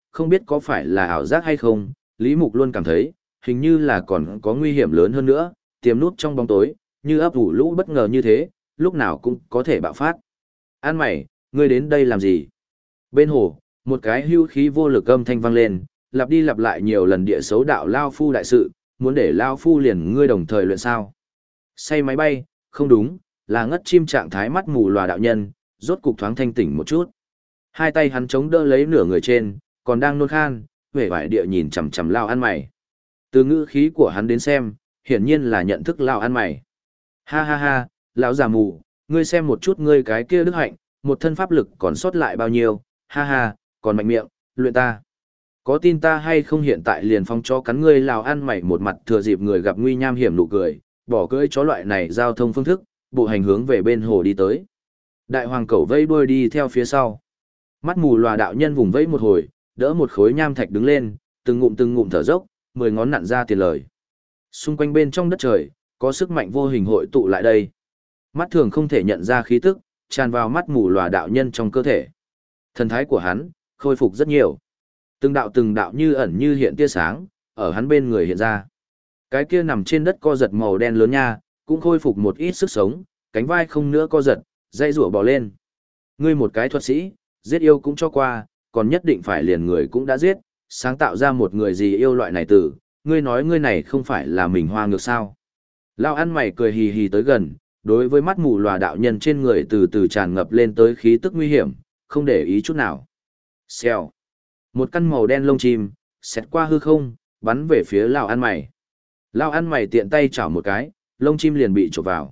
không biết có phải là ảo giác hay không, Lý Mục luôn cảm thấy, hình như là còn có nguy hiểm lớn hơn nữa, tiềm nút trong bóng tối, như ấp ủ lũ bất ngờ như thế, lúc nào cũng có thể bạo phát. An mày, ngươi đến đây làm gì? Bên hồ, một cái hưu khí vô lực âm thanh vang lên, lặp đi lặp lại nhiều lần địa xấu đạo Lao Phu đại sự, muốn để Lao Phu liền ngươi đồng thời luyện sao. Say máy bay, không đúng, là ngất chim trạng thái mắt mù lòa đạo nhân, rốt cục thoáng thanh tỉnh một chút. Hai tay hắn chống đỡ lấy nửa người trên, còn đang nôn khan, vẻ vải địa nhìn chằm chằm Lao ăn mày. Từ ngữ khí của hắn đến xem, hiển nhiên là nhận thức Lao ăn mày. Ha ha ha, lão già mù, ngươi xem một chút ngươi cái kia đức hạnh, một thân pháp lực còn sót lại bao nhiêu, ha ha, còn mạnh miệng, luyện ta. Có tin ta hay không hiện tại liền phong cho cắn ngươi Lào ăn mày một mặt thừa dịp người gặp nguy nham hiểm nụ cười, bỏ cưỡi chó loại này giao thông phương thức, bộ hành hướng về bên hồ đi tới. Đại hoàng cẩu vây đuôi đi theo phía sau. Mắt mù lòa đạo nhân vùng vẫy một hồi, đỡ một khối nham thạch đứng lên, từng ngụm thở dốc, 10 ngón nặn ra tiền lời. Xung quanh bên trong đất trời, có sức mạnh vô hình hội tụ lại đây. Mắt thường không thể nhận ra khí tức, tràn vào mắt mù lòa đạo nhân trong cơ thể. Thần thái của hắn, khôi phục rất nhiều. Từng đạo như ẩn như hiện tia sáng, ở hắn bên người hiện ra. Cái kia nằm trên đất co giật màu đen lớn nha, cũng khôi phục một ít sức sống, cánh vai không nữa co giật, dây rủa bò lên. Ngươi một cái thuật sĩ, giết yêu cũng cho qua, còn nhất định phải liền người cũng đã giết, sáng tạo ra một người gì yêu loại này tử, ngươi nói ngươi này không phải là mình hoa ngược sao. Lao ăn mày cười hì hì tới gần, đối với mắt mù lòa đạo nhân trên người từ từ tràn ngập lên tới khí tức nguy hiểm, không để ý chút nào. Xèo. Một căn màu đen lông chim, xẹt qua hư không, bắn về phía Lao ăn mày. Lao ăn mày tiện tay chảo một cái, lông chim liền bị chộp vào.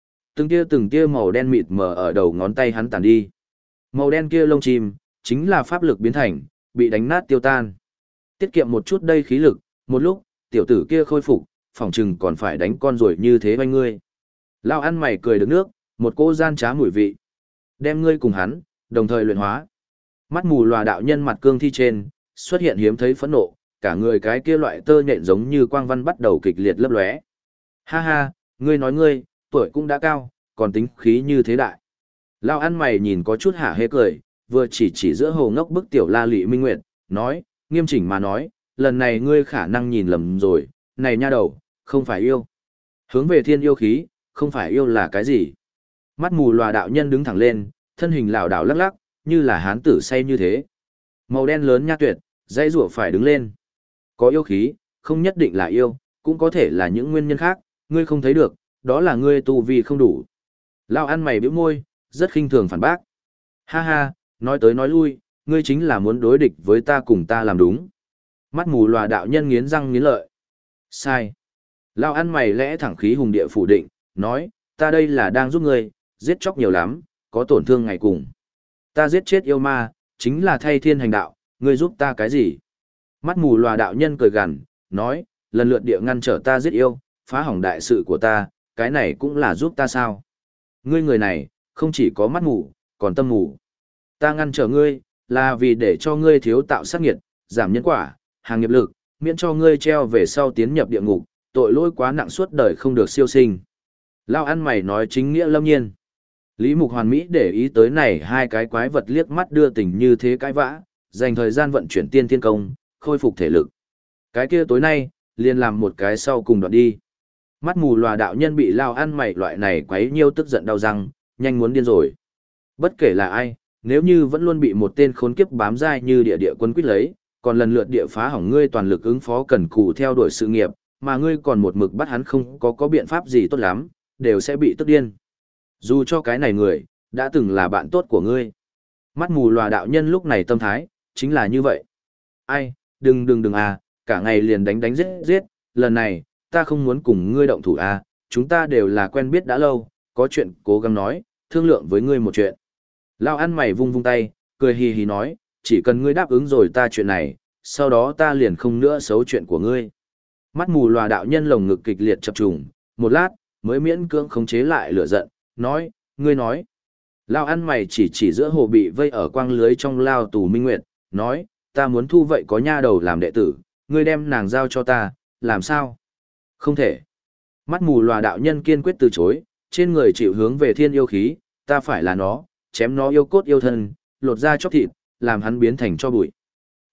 Từng tia màu đen mịt mờ ở đầu ngón tay hắn tản đi. Màu đen kia lông chim, chính là pháp lực biến thành, bị đánh nát tiêu tan. Tiết kiệm một chút đây khí lực, một lúc, tiểu tử kia khôi phục, phỏng chừng còn phải đánh con rồi như thế banh ngươi. Lao ăn mày cười được nước, một cô gian trá mùi vị. Đem ngươi cùng hắn, đồng thời luyện hóa. Mắt mù lòa đạo nhân mặt cương thi trên, xuất hiện hiếm thấy phẫn nộ, cả người cái kia loại tơ nhện giống như quang văn bắt đầu kịch liệt lấp lóe. Ha ha, ngươi nói ngươi, tuổi cũng đã cao, còn tính khí như thế đại. Lao ăn mày nhìn có chút hả hê cười, vừa chỉ giữa hồ ngốc bức tiểu la lị minh nguyệt, nói, nghiêm chỉnh mà nói, lần này ngươi khả năng nhìn lầm rồi, này nha đầu, không phải yêu. Hướng về thiên yêu khí, không phải yêu là cái gì. Mắt mù lòa đạo nhân đứng thẳng lên, thân hình lảo đảo lắc lắc, như là hán tử say như thế. Màu đen lớn nha tuyệt, dãy rủa phải đứng lên. Có yêu khí, không nhất định là yêu, cũng có thể là những nguyên nhân khác, ngươi không thấy được, đó là ngươi tu vi không đủ. Lao ăn mày bĩu môi, rất khinh thường phản bác. Ha ha, nói tới nói lui, ngươi chính là muốn đối địch với ta cùng ta làm đúng. Mắt mù lòa đạo nhân nghiến răng nghiến lợi. Sai. Lao ăn mày lẽ thẳng khí hùng địa phủ định, nói, ta đây là đang giúp ngươi, giết chóc nhiều lắm, có tổn thương ngày cùng. Ta giết chết yêu ma, chính là thay thiên hành đạo, ngươi giúp ta cái gì? Mắt mù lòa đạo nhân cười gằn, nói, lần lượt địa ngăn trở ta giết yêu, phá hỏng đại sự của ta, cái này cũng là giúp ta sao? Ngươi người này, không chỉ có mắt mù, còn tâm mù. Ta ngăn trở ngươi, là vì để cho ngươi thiếu tạo sát nghiệt, giảm nhân quả, hàng nghiệp lực, miễn cho ngươi treo về sau tiến nhập địa ngục, tội lỗi quá nặng suốt đời không được siêu sinh. Lao ăn mày nói chính nghĩa lâm nhiên. Lý Mục Hoàn Mỹ để ý tới này hai cái quái vật liếc mắt đưa tình như thế cãi vã, dành thời gian vận chuyển tiên thiên công, khôi phục thể lực. Cái kia tối nay, liền làm một cái sau cùng đoạn đi. Mắt mù lòa đạo nhân bị Lao ăn mày loại này quấy nhiêu tức giận đau răng, nhanh muốn điên rồi. Bất kể là ai, nếu như vẫn luôn bị một tên khốn kiếp bám dai như địa quân quyết lấy, còn lần lượt địa phá hỏng ngươi toàn lực ứng phó cần cù theo đuổi sự nghiệp, mà ngươi còn một mực bắt hắn không có biện pháp gì tốt lắm, đều sẽ bị tức điên. Dù cho cái này người, đã từng là bạn tốt của ngươi. Mắt mù lòa đạo nhân lúc này tâm thái, chính là như vậy. Ai, đừng à, cả ngày liền đánh giết, lần này, ta không muốn cùng ngươi động thủ à, chúng ta đều là quen biết đã lâu, có chuyện cố gắng nói, thương lượng với ngươi một chuyện. Lao ăn mày vung tay, cười hì hì nói, chỉ cần ngươi đáp ứng rồi ta chuyện này, sau đó ta liền không nữa xấu chuyện của ngươi. Mắt mù lòa đạo nhân lồng ngực kịch liệt chập trùng, một lát, mới miễn cưỡng khống chế lại lửa giận, nói, ngươi nói. Lao ăn mày chỉ giữa hồ bị vây ở quang lưới trong lao tù minh nguyệt, nói, ta muốn thu vậy có nha đầu làm đệ tử, ngươi đem nàng giao cho ta, làm sao? Không thể. Mắt mù lòa đạo nhân kiên quyết từ chối, trên người chịu hướng về thiên yêu khí, ta phải là nó, chém nó yêu cốt yêu thân, lột da chóc thịt, làm hắn biến thành cho bụi.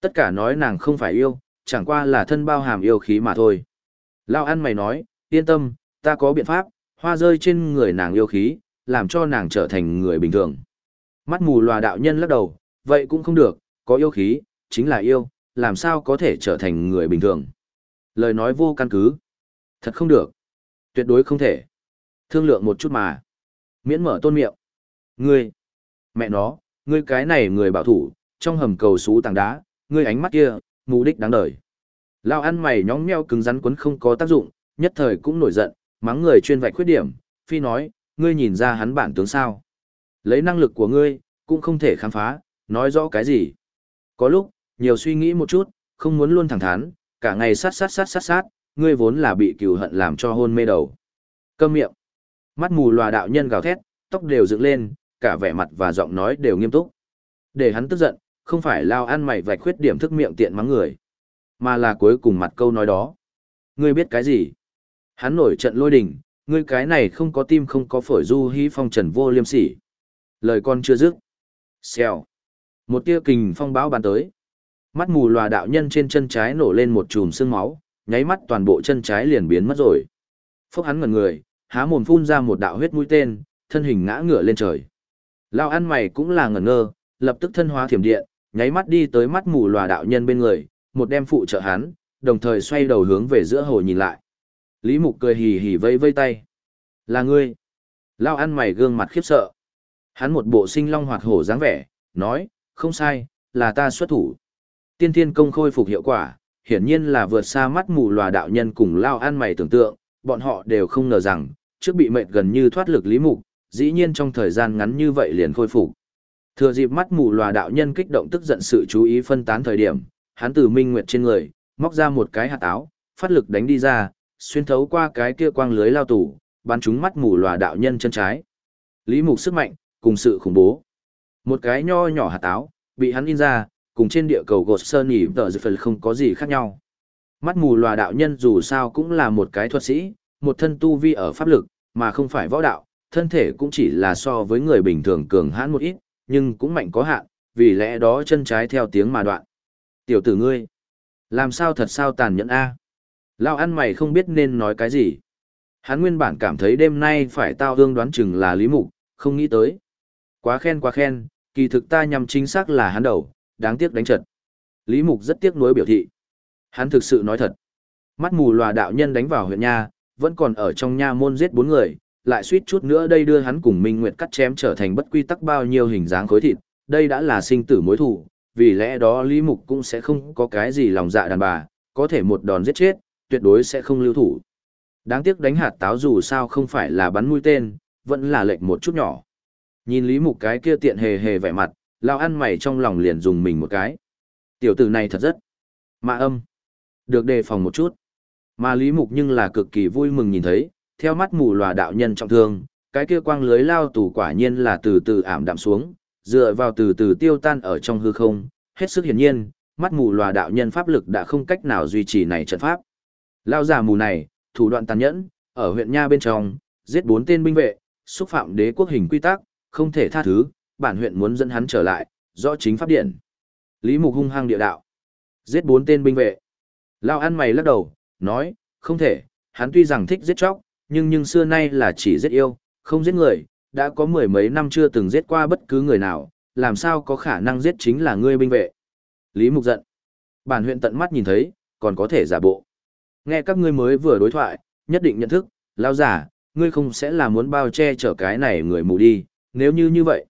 Tất cả nói nàng không phải yêu, chẳng qua là thân bao hàm yêu khí mà thôi. Lao ăn mày nói, yên tâm, ta có biện pháp, hoa rơi trên người nàng yêu khí, làm cho nàng trở thành người bình thường. Mắt mù lòa đạo nhân lắc đầu, vậy cũng không được, có yêu khí, chính là yêu, làm sao có thể trở thành người bình thường. Lời nói vô căn cứ. Thật không được. Tuyệt đối không thể. Thương lượng một chút mà. Miễn mở tôn miệng. Ngươi. Mẹ nó, ngươi cái này người bảo thủ, trong hầm cầu xú tảng đá, ngươi ánh mắt kia, mù đích đáng đời. Lao ăn mày nhóng nheo cứng rắn quấn không có tác dụng, nhất thời cũng nổi giận, mắng người chuyên vạch khuyết điểm, phi nói, ngươi nhìn ra hắn bản tướng sao. Lấy năng lực của ngươi, cũng không thể khám phá, nói rõ cái gì. Có lúc, nhiều suy nghĩ một chút, không muốn luôn thẳng thắn, cả ngày sát, ngươi vốn là bị cừu hận làm cho hôn mê đầu. Câm miệng. Mắt mù lòa đạo nhân gào thét, tóc đều dựng lên, cả vẻ mặt và giọng nói đều nghiêm túc. Để hắn tức giận, không phải Lao ăn mày vạch khuyết điểm thức miệng tiện mắng người, mà là cuối cùng mặt câu nói đó. Ngươi biết cái gì? Hắn nổi trận lôi đình, ngươi cái này không có tim không có phổi du hí phong trần vô liêm sỉ. Lời con chưa dứt. Xèo. Một tia kình phong bão bắn tới. Mắt mù lòa đạo nhân trên chân trái nổ lên một chùm sương máu, nháy mắt toàn bộ chân trái liền biến mất rồi. Phốc hắn ngẩn người, há mồm phun ra một đạo huyết mũi tên, thân hình ngã ngửa lên trời. Lao ăn mày cũng là ngẩn ngơ, lập tức thân hóa thiểm điện, nháy mắt đi tới mắt mù lòa đạo nhân bên người, một đem phụ trợ hắn, đồng thời xoay đầu hướng về giữa hồ nhìn lại. Lý Mục cười hì hì vây vây tay. Là ngươi. Lao ăn mày gương mặt khiếp sợ. Hắn một bộ sinh long hoạt hổ dáng vẻ, nói, không sai, là ta xuất thủ. Tiên thiên công khôi phục hiệu quả, hiển nhiên là vượt xa mắt mù lòa đạo nhân cùng Lao ăn mày tưởng tượng, bọn họ đều không ngờ rằng, trước bị mệt gần như thoát lực Lý Mục, dĩ nhiên trong thời gian ngắn như vậy liền khôi phục. Thừa dịp mắt mù lòa đạo nhân kích động tức giận sự chú ý phân tán thời điểm, hắn từ minh nguyệt trên người, móc ra một cái hạt áo, phát lực đánh đi ra, xuyên thấu qua cái kia quang lưới lao tủ, bắn trúng mắt mù lòa đạo nhân chân trái. Lý Mục sức mạnh, cùng sự khủng bố. Một cái nho nhỏ hạt áo, bị hắn in ra, cùng trên địa cầu gột sơn nhỉ tờ dự phần không có gì khác nhau. Mắt mù lòa đạo nhân dù sao cũng là một cái thuật sĩ, một thân tu vi ở pháp lực, mà không phải võ đạo, thân thể cũng chỉ là so với người bình thường cường hãn một ít, nhưng cũng mạnh có hạn, vì lẽ đó chân trái theo tiếng mà đoạn. Tiểu tử ngươi, làm sao thật sao tàn nhẫn a? Lao ăn mày không biết nên nói cái gì. Hắn nguyên bản cảm thấy đêm nay phải tao hương đoán chừng là Lý Mục, không nghĩ tới. Quá khen, kỳ thực ta nhằm chính xác là hắn đầu, đáng tiếc đánh trật. Lý Mục rất tiếc nuối biểu thị. Hắn thực sự nói thật. Mắt mù lòa đạo nhân đánh vào huyện nha, vẫn còn ở trong nha môn giết 4 người, lại suýt chút nữa đây đưa hắn cùng Minh Nguyệt cắt chém trở thành bất quy tắc bao nhiêu hình dáng khối thịt, đây đã là sinh tử mối thù, vì lẽ đó Lý Mục cũng sẽ không có cái gì lòng dạ đàn bà, có thể một đòn giết chết, tuyệt đối sẽ không lưu thủ. Đáng tiếc đánh hạt táo dù sao không phải là bắn mũi tên, vẫn là lệch một chút nhỏ. Nhìn Lý Mục cái kia tiện hề hề vẻ mặt, lao ăn mày trong lòng liền dùng mình một cái. Tiểu tử này thật rất mạ âm. Được đề phòng một chút. Mà Lý Mục nhưng là cực kỳ vui mừng nhìn thấy, theo mắt mù lòa đạo nhân trọng thương, cái kia quang lưới lao tù quả nhiên là từ từ ảm đạm xuống, dựa vào từ từ tiêu tan ở trong hư không, hết sức hiển nhiên, mắt mù lòa đạo nhân pháp lực đã không cách nào duy trì này trận pháp. Lao già mù này, thủ đoạn tàn nhẫn, ở huyện nha bên trong, giết 4 tên binh vệ, xúc phạm đế quốc hình quy tắc, không thể tha thứ, bản huyện muốn dẫn hắn trở lại, rõ chính pháp điện. Lý Mục hung hăng địa đạo. Giết 4 tên binh vệ. Lao ăn mày lắc đầu, nói, không thể, hắn tuy rằng thích giết chóc, nhưng xưa nay là chỉ giết yêu, không giết người, đã có 10 mấy năm chưa từng giết qua bất cứ người nào, làm sao có khả năng giết chính là ngươi binh vệ. Lý Mục giận. Bản huyện tận mắt nhìn thấy, còn có thể giả bộ. Nghe các ngươi mới vừa đối thoại, nhất định nhận thức, lao giả, ngươi không sẽ là muốn bao che chở cái này người mù đi, nếu như vậy.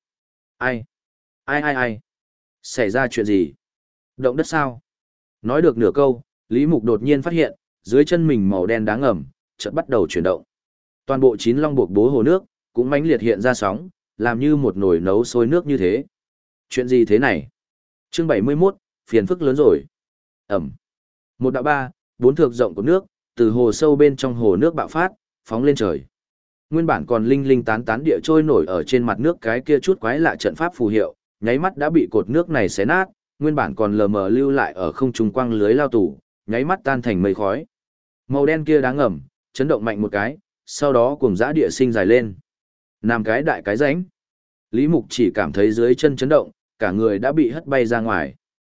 Ai? Xảy ra chuyện gì? Động đất sao? Nói được nửa câu, Lý Mục đột nhiên phát hiện, dưới chân mình màu đen đáng ngầm, chợt bắt đầu chuyển động. Toàn bộ 9 long buộc bố hồ nước, cũng mãnh liệt hiện ra sóng, làm như một nồi nấu sôi nước như thế. Chuyện gì thế này? Chương 71, phiền phức lớn rồi. Ẩm. Một đạo 3, 4 thước rộng của nước, từ hồ sâu bên trong hồ nước bạo phát, phóng lên trời. Nguyên bản còn linh linh tán tán địa trôi nổi ở trên mặt nước cái kia chút quái lạ trận pháp phù hiệu, nháy mắt đã bị cột nước này xé nát, nguyên bản còn lờ mờ lưu lại ở không trung quang lưới lao tủ, nháy mắt tan thành mây khói. Màu đen kia đáng ngầm, chấn động mạnh một cái, sau đó cuồng dã địa sinh dài lên. Nam cái đại cái rãnh. Lý Mục chỉ cảm thấy dưới chân chấn động, cả người đã bị hất bay ra ngoài.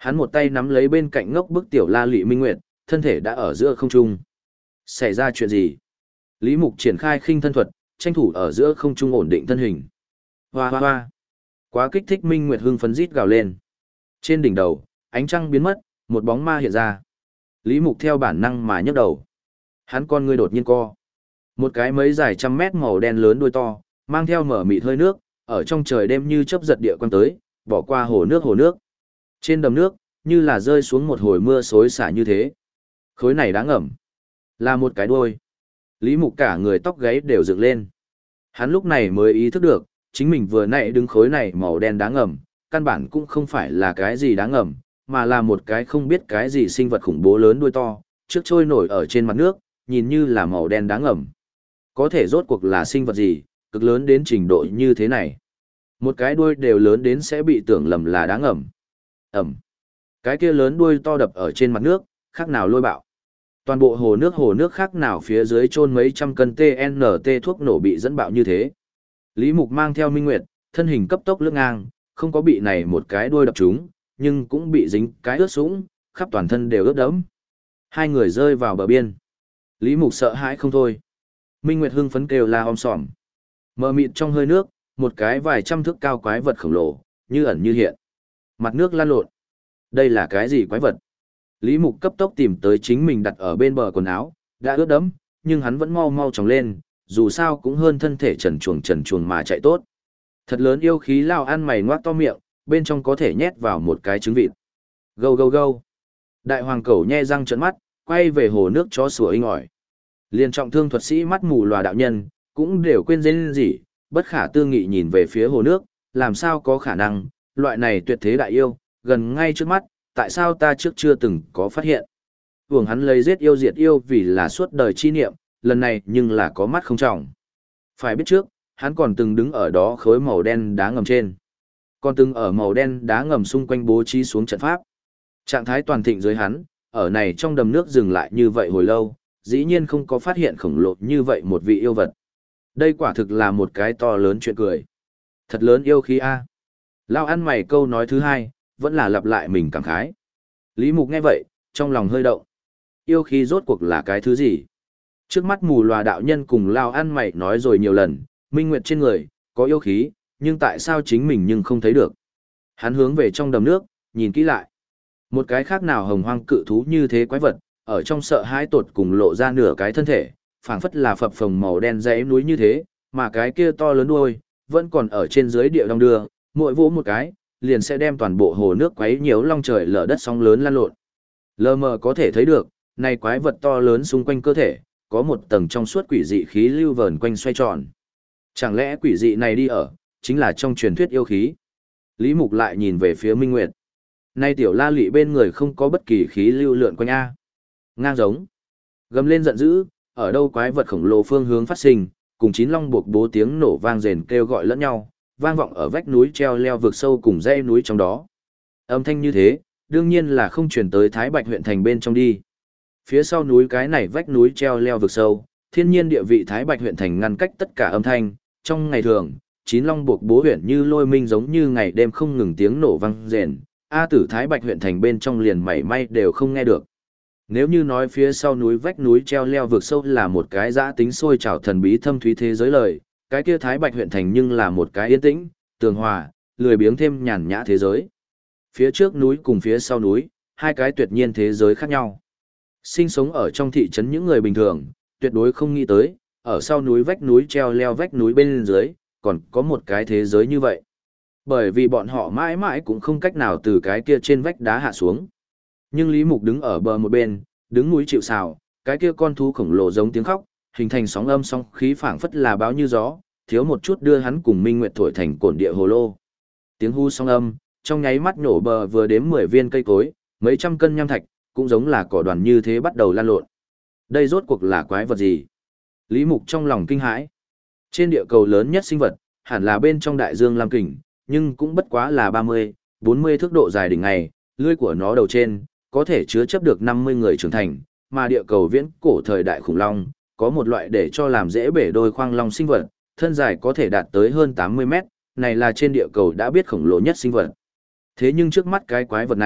Hắn một tay nắm lấy bên cạnh ngốc bức tiểu La Lụy Minh Nguyệt, thân thể đã ở giữa không trung. Xảy ra chuyện gì? Lý Mục triển khai khinh thân thuật, tranh thủ ở giữa không trung ổn định thân hình. Hoa hoa hoa. Quá kích thích, Minh Nguyệt hưng phấn rít gào lên. Trên đỉnh đầu, ánh trăng biến mất, một bóng ma hiện ra. Lý Mục theo bản năng mà nhấc đầu. Hắn con ngươi đột nhiên co. Một cái mấy dài trăm mét màu đen lớn đuôi to, mang theo mở mịt hơi nước, ở trong trời đêm như chớp giật địa quan tới, bỏ qua hồ nước. Trên đầm nước, như là rơi xuống một hồi mưa xối xả như thế. Khối này đáng ngẩm. Là một cái đuôi. Lý Mục cả người tóc gáy đều dựng lên. Hắn lúc này mới ý thức được, chính mình vừa nãy đứng khối này màu đen đáng ngẩm, căn bản cũng không phải là cái gì đáng ngẩm, mà là một cái không biết cái gì sinh vật khủng bố lớn đuôi to, trước trôi nổi ở trên mặt nước, nhìn như là màu đen đáng ngẩm. Có thể rốt cuộc là sinh vật gì, cực lớn đến trình độ như thế này. Một cái đuôi đều lớn đến sẽ bị tưởng lầm là đáng ngẩm. Ẩm. Cái kia lớn đuôi to đập ở trên mặt nước, khác nào lôi bạo. Toàn bộ hồ nước khác nào phía dưới chôn mấy trăm cân TNT thuốc nổ bị dẫn bạo như thế. Lý Mục mang theo Minh Nguyệt, thân hình cấp tốc lướt ngang, không có bị này một cái đuôi đập trúng, nhưng cũng bị dính cái ướt sũng, khắp toàn thân đều ướt đẫm. Hai người rơi vào bờ biên. Lý Mục sợ hãi không thôi. Minh Nguyệt hưng phấn kêu la om sòm. Mờ mịt trong hơi nước, một cái vài trăm thước cao quái vật khổng lồ, như ẩn như hiện. Mặt nước lan lộn. Đây là cái gì quái vật? Lý Mục cấp tốc tìm tới chính mình đặt ở bên bờ quần áo, đã ướt đẫm, nhưng hắn vẫn mau mau tròng lên, dù sao cũng hơn thân thể trần truồng mà chạy tốt. Thật lớn yêu khí lao ăn mày ngoác to miệng, bên trong có thể nhét vào một cái trứng vịt. Gâu gâu gâu. Đại hoàng cẩu nhe răng trợn mắt, quay về hồ nước chó sủa inh ỏi. Liên trọng thương thuật sĩ mắt mù lòa đạo nhân, cũng đều quên rên gì, bất khả tư nghị nhìn về phía hồ nước, làm sao có khả năng, loại này tuyệt thế đại yêu, gần ngay trước mắt, tại sao ta trước chưa từng có phát hiện. Vương hắn lấy giết yêu diệt yêu vì là suốt đời chi niệm, lần này nhưng là có mắt không trọng. Phải biết trước, hắn còn từng đứng ở đó khối màu đen đá ngầm trên. Còn từng ở màu đen đá ngầm xung quanh bố trí xuống trận pháp. Trạng thái toàn thịnh dưới hắn, ở này trong đầm nước dừng lại như vậy hồi lâu, dĩ nhiên không có phát hiện khổng lồ như vậy một vị yêu vật. Đây quả thực là một cái to lớn chuyện cười. Thật lớn yêu khí a. Lao ăn mày câu nói thứ hai, vẫn là lặp lại mình cảm khái. Lý Mục nghe vậy, trong lòng hơi động. Yêu khí rốt cuộc là cái thứ gì? Trước mắt mù lòa đạo nhân cùng Lao ăn mày nói rồi nhiều lần, Minh Nguyệt trên người, có yêu khí, nhưng tại sao chính mình nhưng không thấy được? Hắn hướng về trong đầm nước, nhìn kỹ lại. Một cái khác nào hồng hoang cự thú như thế quái vật, ở trong sợ hãi tột cùng lộ ra nửa cái thân thể, phảng phất là phập phồng màu đen dãy núi như thế, mà cái kia to lớn đuôi, vẫn còn ở trên dưới địa đong đưa, mỗi vỗ một cái, liền sẽ đem toàn bộ hồ nước quấy nhiễu long trời lở đất sóng lớn lan lộn. Lờ mờ có thể thấy được, này quái vật to lớn xung quanh cơ thể, có một tầng trong suốt quỷ dị khí lưu vờn quanh xoay tròn. Chẳng lẽ quỷ dị này đi ở, chính là trong truyền thuyết yêu khí? Lý Mục lại nhìn về phía Minh Nguyệt. Nay tiểu La Lụy bên người không có bất kỳ khí lưu lượn quanh a. Ngang giống. Gầm lên giận dữ, ở đâu quái vật khổng lồ phương hướng phát sinh, cùng chín long buộc bố tiếng nổ vang rền kêu gọi lẫn nhau, vang vọng ở vách núi treo leo vực sâu cùng dãy núi trong đó. Âm thanh như thế, đương nhiên là không truyền tới Thái Bạch huyện thành bên trong đi. Phía sau núi cái này vách núi treo leo vực sâu, thiên nhiên địa vị Thái Bạch huyện thành ngăn cách tất cả âm thanh, trong ngày thường, chín long buộc bố huyện như lôi minh giống như ngày đêm không ngừng tiếng nổ vang rền, A tử Thái Bạch huyện thành bên trong liền mảy may đều không nghe được. Nếu như nói phía sau núi vách núi treo leo vực sâu là một cái dã tính sôi trào thần bí thâm thúy thế giới lời, cái kia Thái Bạch huyện thành nhưng là một cái yên tĩnh, tường hòa, lười biếng thêm nhàn nhã thế giới. Phía trước núi cùng phía sau núi, hai cái tuyệt nhiên thế giới khác nhau. Sinh sống ở trong thị trấn những người bình thường, tuyệt đối không nghĩ tới, ở sau núi vách núi treo leo vách núi bên dưới, còn có một cái thế giới như vậy. Bởi vì bọn họ mãi mãi cũng không cách nào từ cái kia trên vách đá hạ xuống. Nhưng Lý Mục đứng ở bờ một bên, đứng núi chịu sào, cái kia con thú khổng lồ giống tiếng khóc, hình thành sóng âm sóng khí phảng phất là báo như gió, thiếu một chút đưa hắn cùng Minh Nguyệt thổi thành cổn địa hồ lô. Tiếng hu sóng âm, trong nháy mắt nổ bờ vừa đếm 10 viên cây cối, mấy trăm cân nham thạch, cũng giống là cỏ đoàn như thế bắt đầu lan lộn. Đây rốt cuộc là quái vật gì? Lý Mục trong lòng kinh hãi. Trên địa cầu lớn nhất sinh vật, hẳn là bên trong đại dương Lam Kình, nhưng cũng bất quá là 30, 40 thước độ dài đỉnh ngày, lưỡi của nó đầu trên, có thể chứa chấp được 50 người trưởng thành, mà địa cầu viễn cổ thời đại khủng long, có một loại để cho làm dễ bể đôi khoang long sinh vật, thân dài có thể đạt tới hơn 80 mét, này là trên địa cầu đã biết khổng lồ nhất sinh vật. Thế nhưng trước mắt cái quái vật này,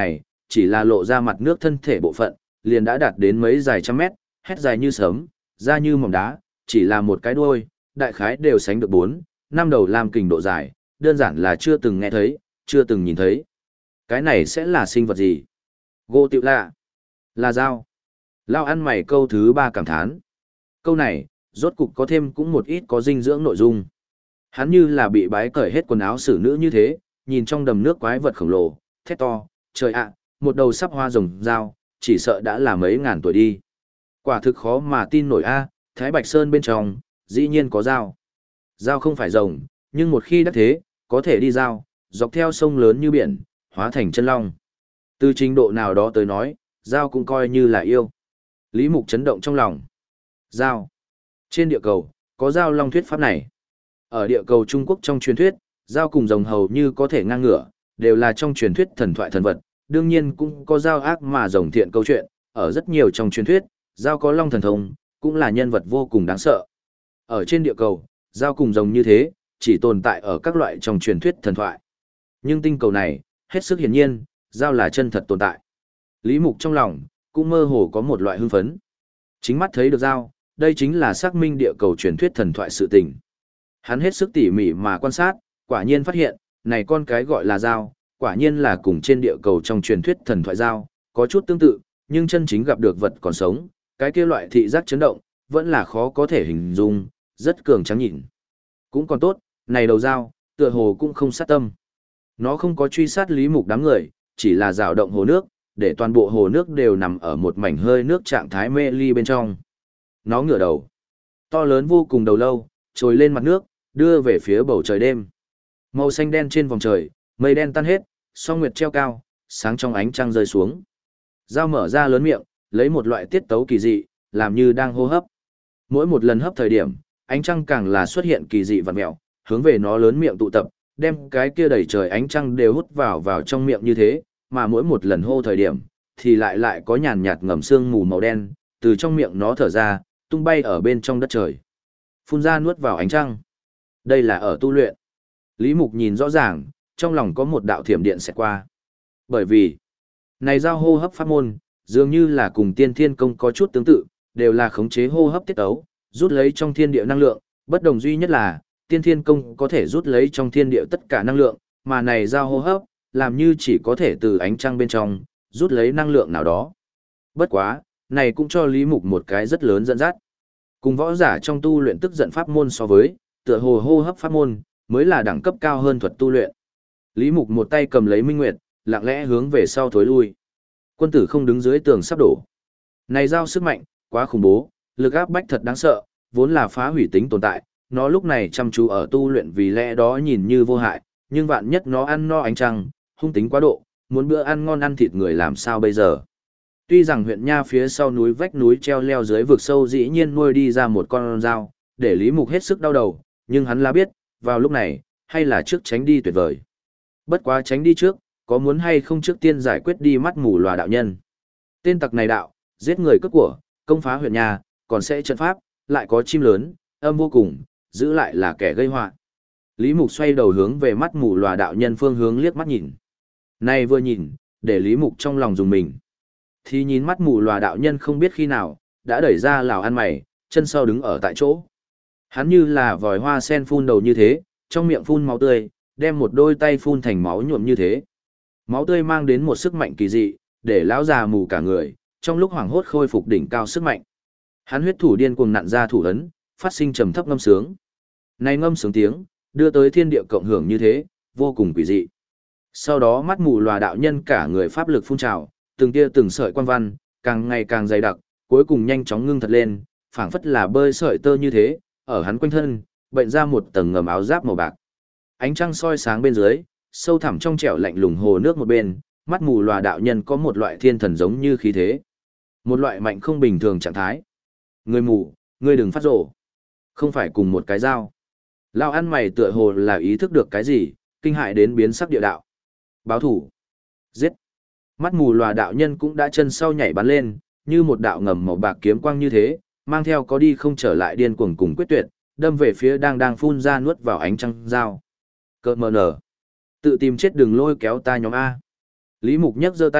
chỉ là lộ ra mặt nước thân thể bộ phận, liền đã đạt đến mấy dài trăm mét, hét dài như sấm, da như mỏng đá, chỉ là một cái đuôi, đại khái đều sánh được 4, 5 đầu lam kình độ dài, đơn giản là chưa từng nghe thấy, chưa từng nhìn thấy. Cái này sẽ là sinh vật gì? Gỗ tiểu lạ. Là dao. Lao ăn mày câu thứ 3 cảm thán. Câu này, rốt cục có thêm cũng một ít có dinh dưỡng nội dung. Hắn như là bị bái cởi hết quần áo xử nữ như thế, nhìn trong đầm nước quái vật khổng lồ, thét to, trời ạ, một đầu sắp hoa rồng dao, chỉ sợ đã là mấy ngàn tuổi đi. Quả thực khó mà tin nổi a, Thái Bạch Sơn bên trong, dĩ nhiên có dao. Dao không phải rồng, nhưng một khi đắc thế, có thể đi dao, dọc theo sông lớn như biển, hóa thành chân long. Từ trình độ nào đó tới nói, dao cũng coi như là yêu. Lý Mục chấn động trong lòng. Dao. Trên địa cầu, có dao long thuyết pháp này. Ở địa cầu Trung Quốc trong truyền thuyết, dao cùng rồng hầu như có thể ngang ngửa, đều là trong truyền thuyết thần thoại thần vật. Đương nhiên cũng có dao ác mà rồng thiện câu chuyện, ở rất nhiều trong truyền thuyết, dao có long thần thông, cũng là nhân vật vô cùng đáng sợ. Ở trên địa cầu, dao cùng rồng như thế, chỉ tồn tại ở các loại trong truyền thuyết thần thoại. Nhưng tinh cầu này, hết sức hiển nhiên, dao là chân thật tồn tại. Lý Mục trong lòng, cũng mơ hồ có một loại hưng phấn. Chính mắt thấy được dao, đây chính là xác minh địa cầu truyền thuyết thần thoại sự tình. Hắn hết sức tỉ mỉ mà quan sát, quả nhiên phát hiện, này con cái gọi là dao, quả nhiên là cùng trên địa cầu trong truyền thuyết thần thoại dao, có chút tương tự, nhưng chân chính gặp được vật còn sống, cái kia loại thị giác chấn động, vẫn là khó có thể hình dung, rất cường tráng nhìn. Cũng còn tốt, này đầu dao, tựa hồ cũng không sát tâm. Nó không có truy sát Lý Mục đám người, chỉ là rào động hồ nước, để toàn bộ hồ nước đều nằm ở một mảnh hơi nước trạng thái mê ly bên trong. Nó ngửa đầu. To lớn vô cùng đầu lâu, trồi lên mặt nước, đưa về phía bầu trời đêm. Màu xanh đen trên vòng trời, mây đen tan hết, song nguyệt treo cao, sáng trong ánh trăng rơi xuống. Dao mở ra lớn miệng, lấy một loại tiết tấu kỳ dị, làm như đang hô hấp. Mỗi một lần hấp thời điểm, ánh trăng càng là xuất hiện kỳ dị vặn mèo, hướng về nó lớn miệng tụ tập, đem cái kia đầy trời ánh trăng đều hút vào trong miệng như thế, mà mỗi một lần hô thời điểm, thì lại có nhàn nhạt ngầm sương mù màu đen, từ trong miệng nó thở ra, tung bay ở bên trong đất trời. Phun ra nuốt vào ánh trăng. Đây là ở tu luyện. Lý Mục nhìn rõ ràng, trong lòng có một đạo thiểm điện sẽ qua. Bởi vì, này giao hô hấp pháp môn, dường như là cùng tiên thiên công có chút tương tự, đều là khống chế hô hấp tiết ấu, rút lấy trong thiên địa năng lượng, bất đồng duy nhất là, tiên thiên công có thể rút lấy trong thiên địa tất cả năng lượng, mà này giao hô hấp, làm như chỉ có thể từ ánh trăng bên trong, rút lấy năng lượng nào đó. Bất quá, này cũng cho Lý Mục một cái rất lớn dẫn dắt. Cùng võ giả trong tu luyện tức giận pháp môn so với, tựa hồ hô hấp pháp môn, mới là đẳng cấp cao hơn thuật tu luyện. Lý Mục một tay cầm lấy Minh Nguyệt, lặng lẽ hướng về sau thối lui. Quân tử không đứng dưới tường sắp đổ. Này giao sức mạnh, quá khủng bố, lực áp bách thật đáng sợ, vốn là phá hủy tính tồn tại, nó lúc này chăm chú ở tu luyện vì lẽ đó nhìn như vô hại, nhưng vạn nhất nó ăn no ánh trăng, hung tính quá độ, muốn bữa ăn ngon ăn thịt người làm sao bây giờ. Tuy rằng huyện Nha phía sau núi vách núi treo leo dưới vực sâu dĩ nhiên nuôi đi ra một con dao, để Lý Mục hết sức đau đầu, nhưng hắn là biết, vào lúc này, hay là trước tránh đi tuyệt vời. Bất quá tránh đi trước, có muốn hay không trước tiên giải quyết đi mắt mù lòa đạo nhân. Tên tặc này đạo, giết người cướp của, công phá huyện Nha, còn sẽ trận pháp, lại có chim lớn, âm vô cùng, giữ lại là kẻ gây họa. Lý Mục xoay đầu hướng về mắt mù lòa đạo nhân phương hướng liếc mắt nhìn. Này vừa nhìn, để Lý Mục trong lòng dùng mình. Thì nhìn mắt mù lòa đạo nhân không biết khi nào, đã đẩy ra lào ăn mày, chân sau đứng ở tại chỗ. Hắn như là vòi hoa sen phun đầu như thế, trong miệng phun máu tươi, đem một đôi tay phun thành máu nhuộm như thế. Máu tươi mang đến một sức mạnh kỳ dị, để lão già mù cả người, trong lúc hoảng hốt khôi phục đỉnh cao sức mạnh. Hắn huyết thủ điên cuồng nặn ra thủ ấn, phát sinh trầm thấp ngâm sướng. Này ngâm sướng tiếng, đưa tới thiên địa cộng hưởng như thế, vô cùng quỷ dị. Sau đó mắt mù lòa đạo nhân cả người pháp lực phun trào, từng tia từng sợi quan văn, càng ngày càng dày đặc, cuối cùng nhanh chóng ngưng thật lên, phảng phất là bơi sợi tơ như thế, ở hắn quanh thân, bệnh ra một tầng ngầm áo giáp màu bạc. Ánh trăng soi sáng bên dưới, sâu thẳm trong trẻo lạnh lùng hồ nước một bên, mắt mù lòa đạo nhân có một loại thiên thần giống như khí thế. Một loại mạnh không bình thường trạng thái. Người mù, ngươi đừng phát rồ. Không phải cùng một cái dao. Lao ăn mày tựa hồ là ý thức được cái gì, kinh hại đến biến sắc địa đạo. Báo thủ. Giết. Mắt mù lòa đạo nhân cũng đã chân sau nhảy bắn lên, như một đạo ngầm màu bạc kiếm quang như thế, mang theo có đi không trở lại điên cuồng cùng quyết tuyệt, đâm về phía đang phun ra nuốt vào ánh trăng dao. Cợt mờ nở. Tự tìm chết đừng lôi kéo ta nhóm A. Lý Mục nhấc giơ tay,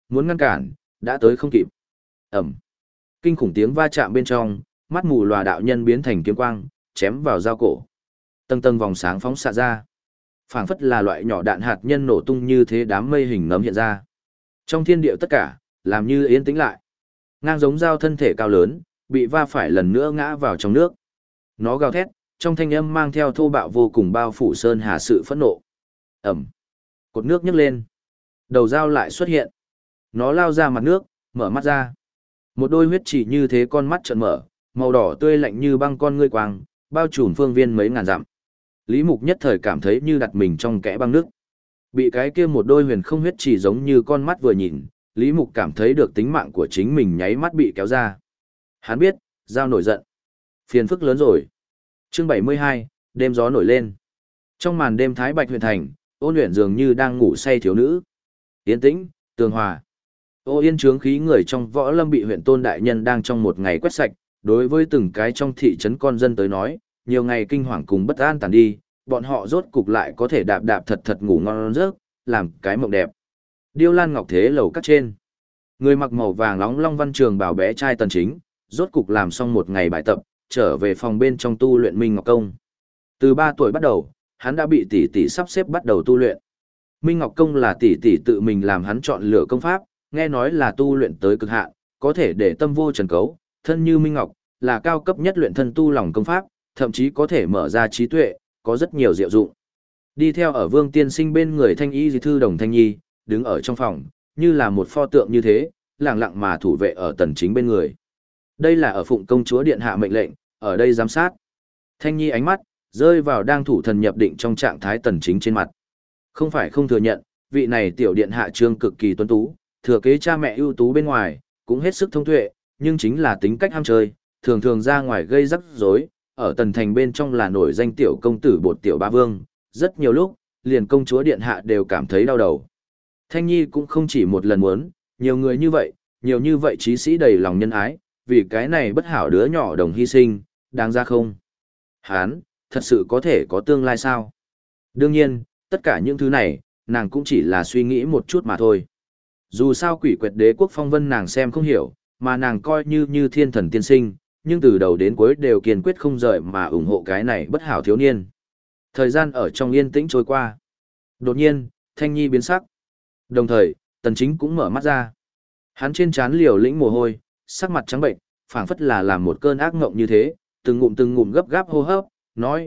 Muốn ngăn cản, đã tới không kịp. Ẩm. Kinh khủng tiếng va chạm bên trong, mắt mù lòa đạo nhân biến thành kiếm quang, chém vào dao cổ. Tầng tầng vòng sáng phóng xạ ra. Phảng phất là loại nhỏ đạn hạt nhân nổ tung như thế, đám mây hình nấm hiện ra. Trong thiên địa tất cả, làm như yên tĩnh lại. Ngang giống dao thân thể cao lớn, bị va phải lần nữa ngã vào trong nước. Nó gào thét, trong thanh âm mang theo thô bạo vô cùng bao phủ sơn hà sự phẫn nộ. Ẩm. Cột nước nhấc lên. Đầu dao lại xuất hiện. Nó lao ra mặt nước, mở mắt ra. Một đôi huyết chỉ như thế con mắt trợn mở, màu đỏ tươi lạnh như băng con ngươi quang, bao trùm phương viên mấy ngàn dặm. Lý Mục nhất thời cảm thấy như đặt mình trong kẽ băng nước. Bị cái kia một đôi huyền không huyết chỉ giống như con mắt vừa nhìn, Lý Mục cảm thấy được tính mạng của chính mình nháy mắt bị kéo ra. Hắn biết, dao nổi giận. Phiền phức lớn rồi. Chương 72, đêm gió nổi lên. Trong màn đêm Thái Bạch huyện thành, Ôn Uyển dường như đang ngủ say thiếu nữ. Yên tĩnh, tường hòa. Ô yên trướng khí người trong võ lâm bị huyện tôn đại nhân đang trong một ngày quét sạch, đối với từng cái trong thị trấn con dân tới nói, nhiều ngày kinh hoàng cùng bất an tàn đi, bọn họ rốt cục lại có thể đạp đạp thật thật ngủ ngon giấc, làm cái mộng đẹp. Điêu Lan Ngọc Thế lầu các trên. Người mặc màu vàng nóng long văn trường bảo bé trai Tần Chính, rốt cục làm xong một ngày bài tập, trở về phòng bên trong tu luyện Minh Ngọc Công. Từ 3 tuổi bắt đầu, hắn đã bị tỷ tỷ sắp xếp bắt đầu tu luyện. Minh Ngọc Công là tỷ tỷ tự mình làm hắn chọn lựa công pháp, nghe nói là tu luyện tới cực hạn, có thể để tâm vô trần cấu, thân như Minh Ngọc, là cao cấp nhất luyện thân tu lòng công pháp, thậm chí có thể mở ra trí tuệ, có rất nhiều diệu dụng. Đi theo ở Vương Tiên Sinh bên người Thanh Y Dì Thư Đồng Thanh Nhi, đứng ở trong phòng, như là một pho tượng như thế, lặng lặng mà thủ vệ ở Tần Chính bên người. Đây là ở Phụng công chúa điện hạ mệnh lệnh, ở đây giám sát. Thanh Nhi ánh mắt rơi vào đang thủ thần nhập định trong trạng thái Tần Chính trên mặt. Không phải không thừa nhận, vị này tiểu điện hạ trương cực kỳ tuấn tú, thừa kế cha mẹ ưu tú bên ngoài, cũng hết sức thông tuệ, nhưng chính là tính cách ham chơi, thường thường ra ngoài gây rắc rối, ở Tần Thành bên trong là nổi danh tiểu công tử bột tiểu ba vương, rất nhiều lúc, liền công chúa điện hạ đều cảm thấy đau đầu. Thanh Nhi cũng không chỉ một lần muốn, nhiều người như vậy trí sĩ đầy lòng nhân ái, vì cái này bất hảo đứa nhỏ đồng hy sinh, đáng ra không? Hán, thật sự có thể có tương lai sao? Đương nhiên, tất cả những thứ này, nàng cũng chỉ là suy nghĩ một chút mà thôi. Dù sao Quỷ Quyệt Đế quốc phong vân nàng xem không hiểu, mà nàng coi như thiên thần tiên sinh, nhưng từ đầu đến cuối đều kiên quyết không rời mà ủng hộ cái này bất hảo thiếu niên. Thời gian ở trong yên tĩnh trôi qua. Đột nhiên, Thanh Nhi biến sắc. Đồng thời, Tần Chính cũng mở mắt ra. Hắn trên trán liều lĩnh mồ hôi, sắc mặt trắng bệnh, phảng phất là làm một cơn ác ngộng như thế, từng ngụm gấp gáp hô hấp, nói,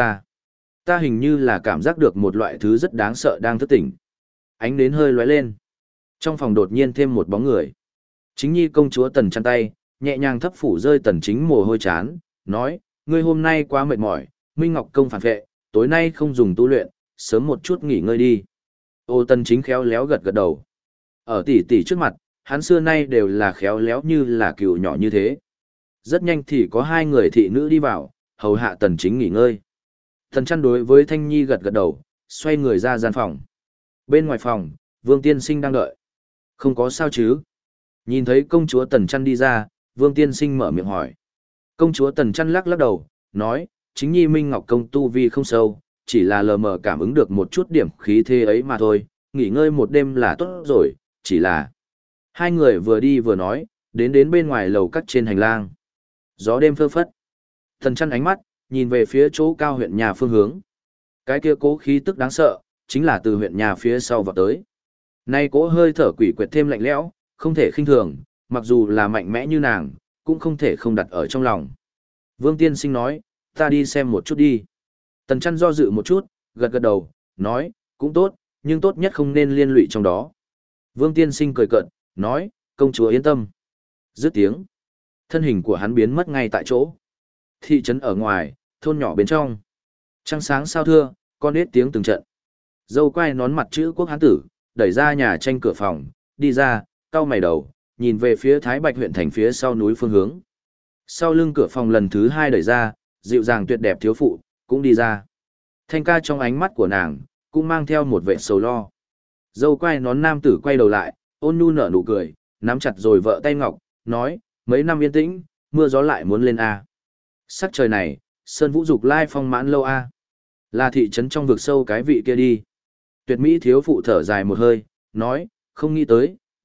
ta hình như là cảm giác được một loại thứ rất đáng sợ đang thức tỉnh. Ánh nến hơi lóe lên. Trong phòng đột nhiên thêm một bóng người. Chính Nhi công chúa Tần chăn tay, nhẹ nhàng thấp phủ rơi Tần Chính mồ hôi chán, nói, ngươi hôm nay quá mệt mỏi, Minh Ngọc công phản vệ, tối nay không dùng tu luyện, sớm một chút nghỉ ngơi đi. Ô Tần Chính khéo léo gật gật đầu. Ở tỷ tỷ trước mặt, hắn xưa nay đều là khéo léo như là cừu nhỏ như thế. Rất nhanh thì có 2 người thị nữ đi vào, hầu hạ Tần Chính nghỉ ngơi. Tần chăn đối với Thanh Nhi gật gật đầu, xoay người ra gian phòng. Bên ngoài phòng, Vương Tiên Sinh đang đợi. Không có sao chứ? Nhìn thấy công chúa Tần chăn đi ra, Vương Tiên Sinh mở miệng hỏi. Công chúa Tần chăn lắc lắc đầu, nói, chính Nhi Minh Ngọc công tu vi không sâu, chỉ là lờ mờ cảm ứng được một chút điểm khí thế ấy mà thôi, nghỉ ngơi một đêm là tốt rồi, chỉ là... 2 người vừa đi vừa nói, đến bên ngoài lầu các trên hành lang. Gió đêm phơ phất. Tần chăn ánh mắt, nhìn về phía chỗ cao huyện nhà phương hướng. Cái kia cố khí tức đáng sợ, chính là từ huyện nhà phía sau vào tới. Nay cố hơi thở quỷ quyệt thêm lạnh lẽo, không thể khinh thường, mặc dù là mạnh mẽ như nàng, cũng không thể không đặt ở trong lòng. Vương Tiên Sinh nói, ta đi xem một chút đi. Tần chăn do dự một chút, gật gật đầu, nói, cũng tốt, nhưng tốt nhất không nên liên lụy trong đó. Vương Tiên Sinh cười cợt, nói, công chúa yên tâm. Dứt tiếng, thân hình của hắn biến mất ngay tại chỗ. Thị trấn ở ngoài, thôn nhỏ bên trong. Trăng sáng sao thưa, con nết tiếng từng trận. Dâu quai nón mặt chữ quốc hán tử, đẩy ra nhà tranh cửa phòng, đi ra, cau mày đầu, nhìn về phía Thái Bạch huyện thành phía sau núi phương hướng. Sau lưng cửa phòng lần thứ 2 đẩy ra, dịu dàng tuyệt đẹp thiếu phụ, cũng đi ra. Thanh ca trong ánh mắt của nàng, cũng mang theo một vẻ sầu lo. Dâu quai nón nam tử quay đầu lại, ôn nhu nở nụ cười, nắm chặt rồi vợ tay ngọc, nói, mấy năm yên tĩnh, mưa gió lại muốn lên a. Sắc trời này, sơn vũ dục lai phong mãn lâu a. Là thị trấn trong vực sâu cái vị kia đi. Tuyệt mỹ thiếu phụ thở dài một hơi, nói, không nghĩ tới,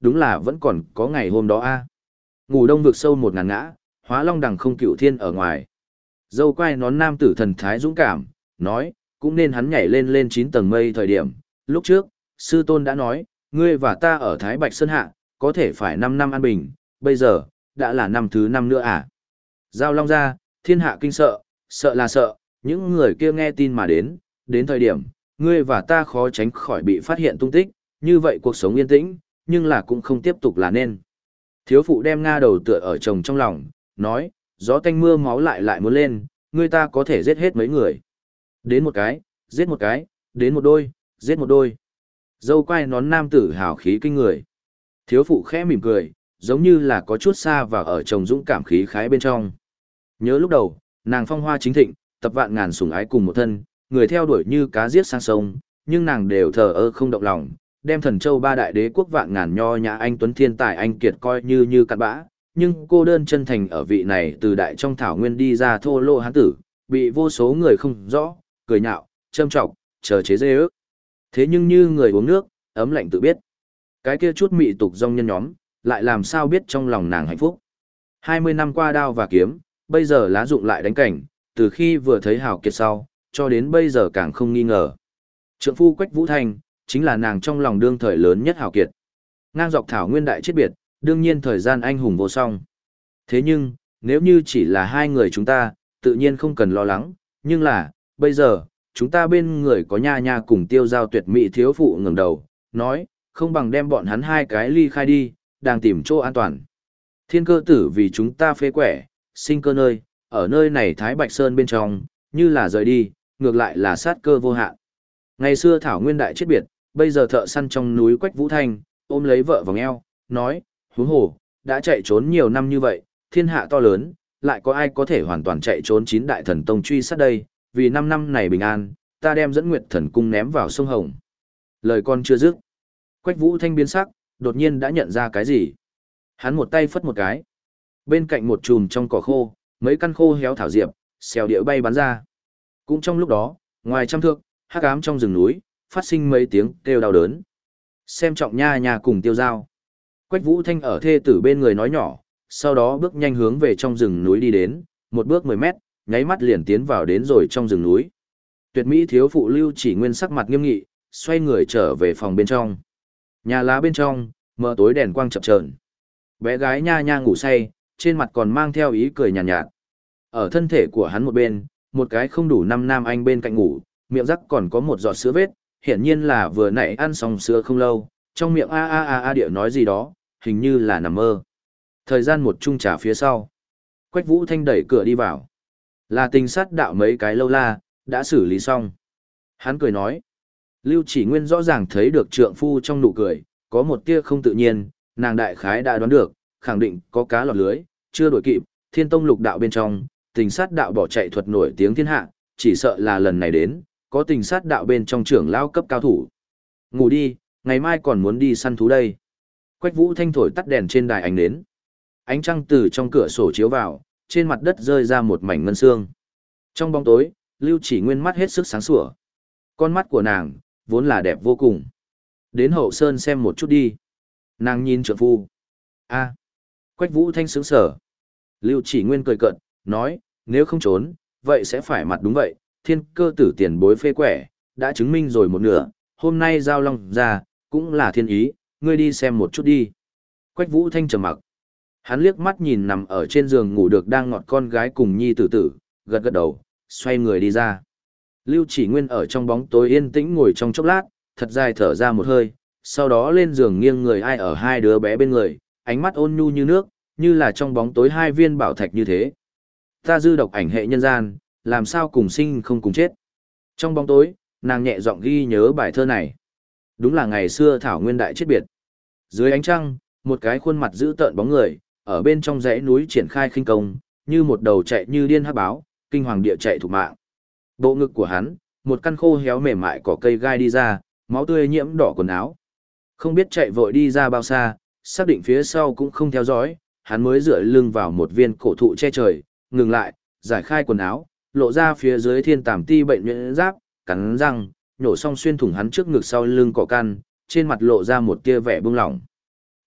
đúng là vẫn còn có ngày hôm đó a. Ngủ đông vực sâu 1000 ngã, hóa long đằng không cựu thiên ở ngoài. Dâu quai nón nam tử thần thái dũng cảm, nói, cũng nên hắn nhảy lên lên 9 tầng mây thời điểm. Lúc trước, sư tôn đã nói, ngươi và ta ở Thái Bạch Sơn Hạ, có thể phải 5 năm an bình, bây giờ, đã là năm thứ 5 nữa à. Giao long ra, thiên hạ kinh sợ, sợ là sợ, những người kia nghe tin mà đến thời điểm, ngươi và ta khó tránh khỏi bị phát hiện tung tích, như vậy cuộc sống yên tĩnh, nhưng là cũng không tiếp tục là nên. Thiếu phụ đem Nga đầu tựa ở chồng trong lòng, nói, gió tanh mưa máu lại muốn lên, ngươi ta có thể giết hết mấy người. Đến một cái, giết một cái, đến một đôi, giết một đôi. Dâu quai nón nam tử hào khí kinh người. Thiếu phụ khẽ mỉm cười, giống như là có chút xa và ở chồng dũng cảm khí khái bên trong. Nhớ lúc đầu, nàng phong hoa chính thịnh, tập vạn ngàn sủng ái cùng một thân, người theo đuổi như cá giết sang sông, nhưng nàng đều thờ ơ không động lòng, đem Thần Châu ba đại đế quốc vạn ngàn nho nhã anh tuấn thiên tài anh kiệt coi như cặn bã, nhưng cô đơn chân thành ở vị này từ đại trong thảo nguyên đi ra thô lỗ hán tử, bị vô số người không rõ, cười nhạo, châm trọng, chờ chế dê ước. Thế nhưng như người uống nước, ấm lạnh tự biết. Cái kia chút mị tục dòng nhân nhóm, lại làm sao biết trong lòng nàng hạnh phúc. 20 năm qua đao và kiếm, bây giờ lá dụng lại đánh cảnh, từ khi vừa thấy Hào Kiệt sau, cho đến bây giờ càng không nghi ngờ. Trượng phu Quách Vũ Thanh, chính là nàng trong lòng đương thời lớn nhất Hào Kiệt. Ngang dọc thảo nguyên đại chết biệt, đương nhiên thời gian anh hùng vô song. Thế nhưng, nếu như chỉ là hai người chúng ta, tự nhiên không cần lo lắng, nhưng là, bây giờ, chúng ta bên người có nha nha cùng tiêu giao tuyệt mỹ thiếu phụ ngẩng đầu, nói, không bằng đem bọn hắn hai cái ly khai đi, đang tìm chỗ an toàn. Thiên cơ tử vì chúng ta phê quẻ, sinh cơ nơi, ở nơi này Thái Bạch Sơn bên trong, như là rời đi, ngược lại là sát cơ vô hạn. Ngày xưa thảo nguyên đại chết biệt, bây giờ thợ săn trong núi Quách Vũ Thanh, ôm lấy vợ vòng eo, nói, huống hồ, đã chạy trốn nhiều năm như vậy, thiên hạ to lớn, lại có ai có thể hoàn toàn chạy trốn 9 đại thần tông truy sát đây, vì 5 năm này bình an, ta đem dẫn Nguyệt Thần cung ném vào sông Hồng. Lời con chưa dứt. Quách Vũ Thanh biến sắc, đột nhiên đã nhận ra cái gì. Hắn một tay phất một cái. Bên cạnh một chùm trong cỏ khô, mấy căn khô héo thảo diệp, xèo địa bay bắn ra. Cũng trong lúc đó, ngoài trăm thước, hắc ám trong rừng núi, phát sinh mấy tiếng kêu đau đớn. Xem trọng nha nha cùng tiêu dao. Quách Vũ Thanh ở thê tử bên người nói nhỏ, sau đó bước nhanh hướng về trong rừng núi đi đến, một bước 10 mét, nháy mắt liền tiến vào đến rồi trong rừng núi. Tuyệt mỹ thiếu phụ Lưu Chỉ Nguyên sắc mặt nghiêm nghị, xoay người trở về phòng bên trong. Nhà lá bên trong, mờ tối đèn quang chập chờn. Bé gái nha nha ngủ say, trên mặt còn mang theo ý cười nhàn nhạt. Ở thân thể của hắn một bên, một cái không đủ 5 nam anh bên cạnh ngủ, miệng rắc còn có một giọt sữa vết, hiển nhiên là vừa nãy ăn xong sữa không lâu, trong miệng a địa nói gì đó, hình như là nằm mơ. Thời gian một chung trà phía sau, Quách Vũ Thanh đẩy cửa đi vào. Là tình sát đạo mấy cái lâu la, đã xử lý xong. Hắn cười nói. Lưu Chỉ Nguyên rõ ràng thấy được trượng phu trong nụ cười, có một tia không tự nhiên, nàng đại khái đã đoán được, khẳng định có cá lọt lưới, chưa đổi kịp, Thiên Tông lục đạo bên trong, tình sát đạo bỏ chạy thuật nổi tiếng thiên hạ, chỉ sợ là lần này đến, có tình sát đạo bên trong trưởng lao cấp cao thủ. Ngủ đi, ngày mai còn muốn đi săn thú đây. Quách Vũ Thanh thổi tắt đèn trên đài ánh nến. Ánh trăng từ trong cửa sổ chiếu vào, trên mặt đất rơi ra một mảnh ngân xương. Trong bóng tối, Lưu Chỉ Nguyên mắt hết sức sáng sủa. Con mắt của nàng, vốn là đẹp vô cùng. Đến hậu sơn xem một chút đi. Nàng nhìn trượng phu. A. Quách Vũ Thanh sướng sở. Lưu Chỉ Nguyên cười cợt, nói, nếu không trốn, vậy sẽ phải mặt đúng vậy. Thiên cơ tử tiền bối phê quẻ, đã chứng minh rồi một nửa, hôm nay giao long ra, cũng là thiên ý, ngươi đi xem một chút đi. Quách Vũ Thanh trầm mặc. Hắn liếc mắt nhìn nằm ở trên giường ngủ được đang ngọt con gái cùng nhi tử tử, gật gật đầu, xoay người đi ra. Lưu Chỉ Nguyên ở trong bóng tối yên tĩnh ngồi trong chốc lát, thật dài thở ra một hơi, sau đó lên giường nghiêng người ai ở hai đứa bé bên người, ánh mắt ôn nhu như nước, như là trong bóng tối hai viên bảo thạch như thế. Ta dư độc ảnh hệ nhân gian, làm sao cùng sinh không cùng chết. Trong bóng tối, nàng nhẹ giọng ghi nhớ bài thơ này. Đúng là ngày xưa thảo nguyên đại chết biệt. Dưới ánh trăng, một cái khuôn mặt dữ tợn bóng người, ở bên trong dãy núi triển khai khinh công, như một đầu chạy như điên hắc báo, kinh hoàng địa chạy thục mạng. Bộ ngực của hắn, một căn khô héo mềm mại cỏ cây gai đi ra, máu tươi nhiễm đỏ quần áo. Không biết chạy vội đi ra bao xa, xác định phía sau cũng không theo dõi, hắn mới dựa lưng vào một viên cổ thụ che trời, ngừng lại, giải khai quần áo, lộ ra phía dưới thiên tàm ti bệnh nhuyễn giáp, cắn răng, nhổ xong xuyên thủng hắn trước ngực sau lưng cỏ căn, trên mặt lộ ra một tia vẻ bưng lỏng.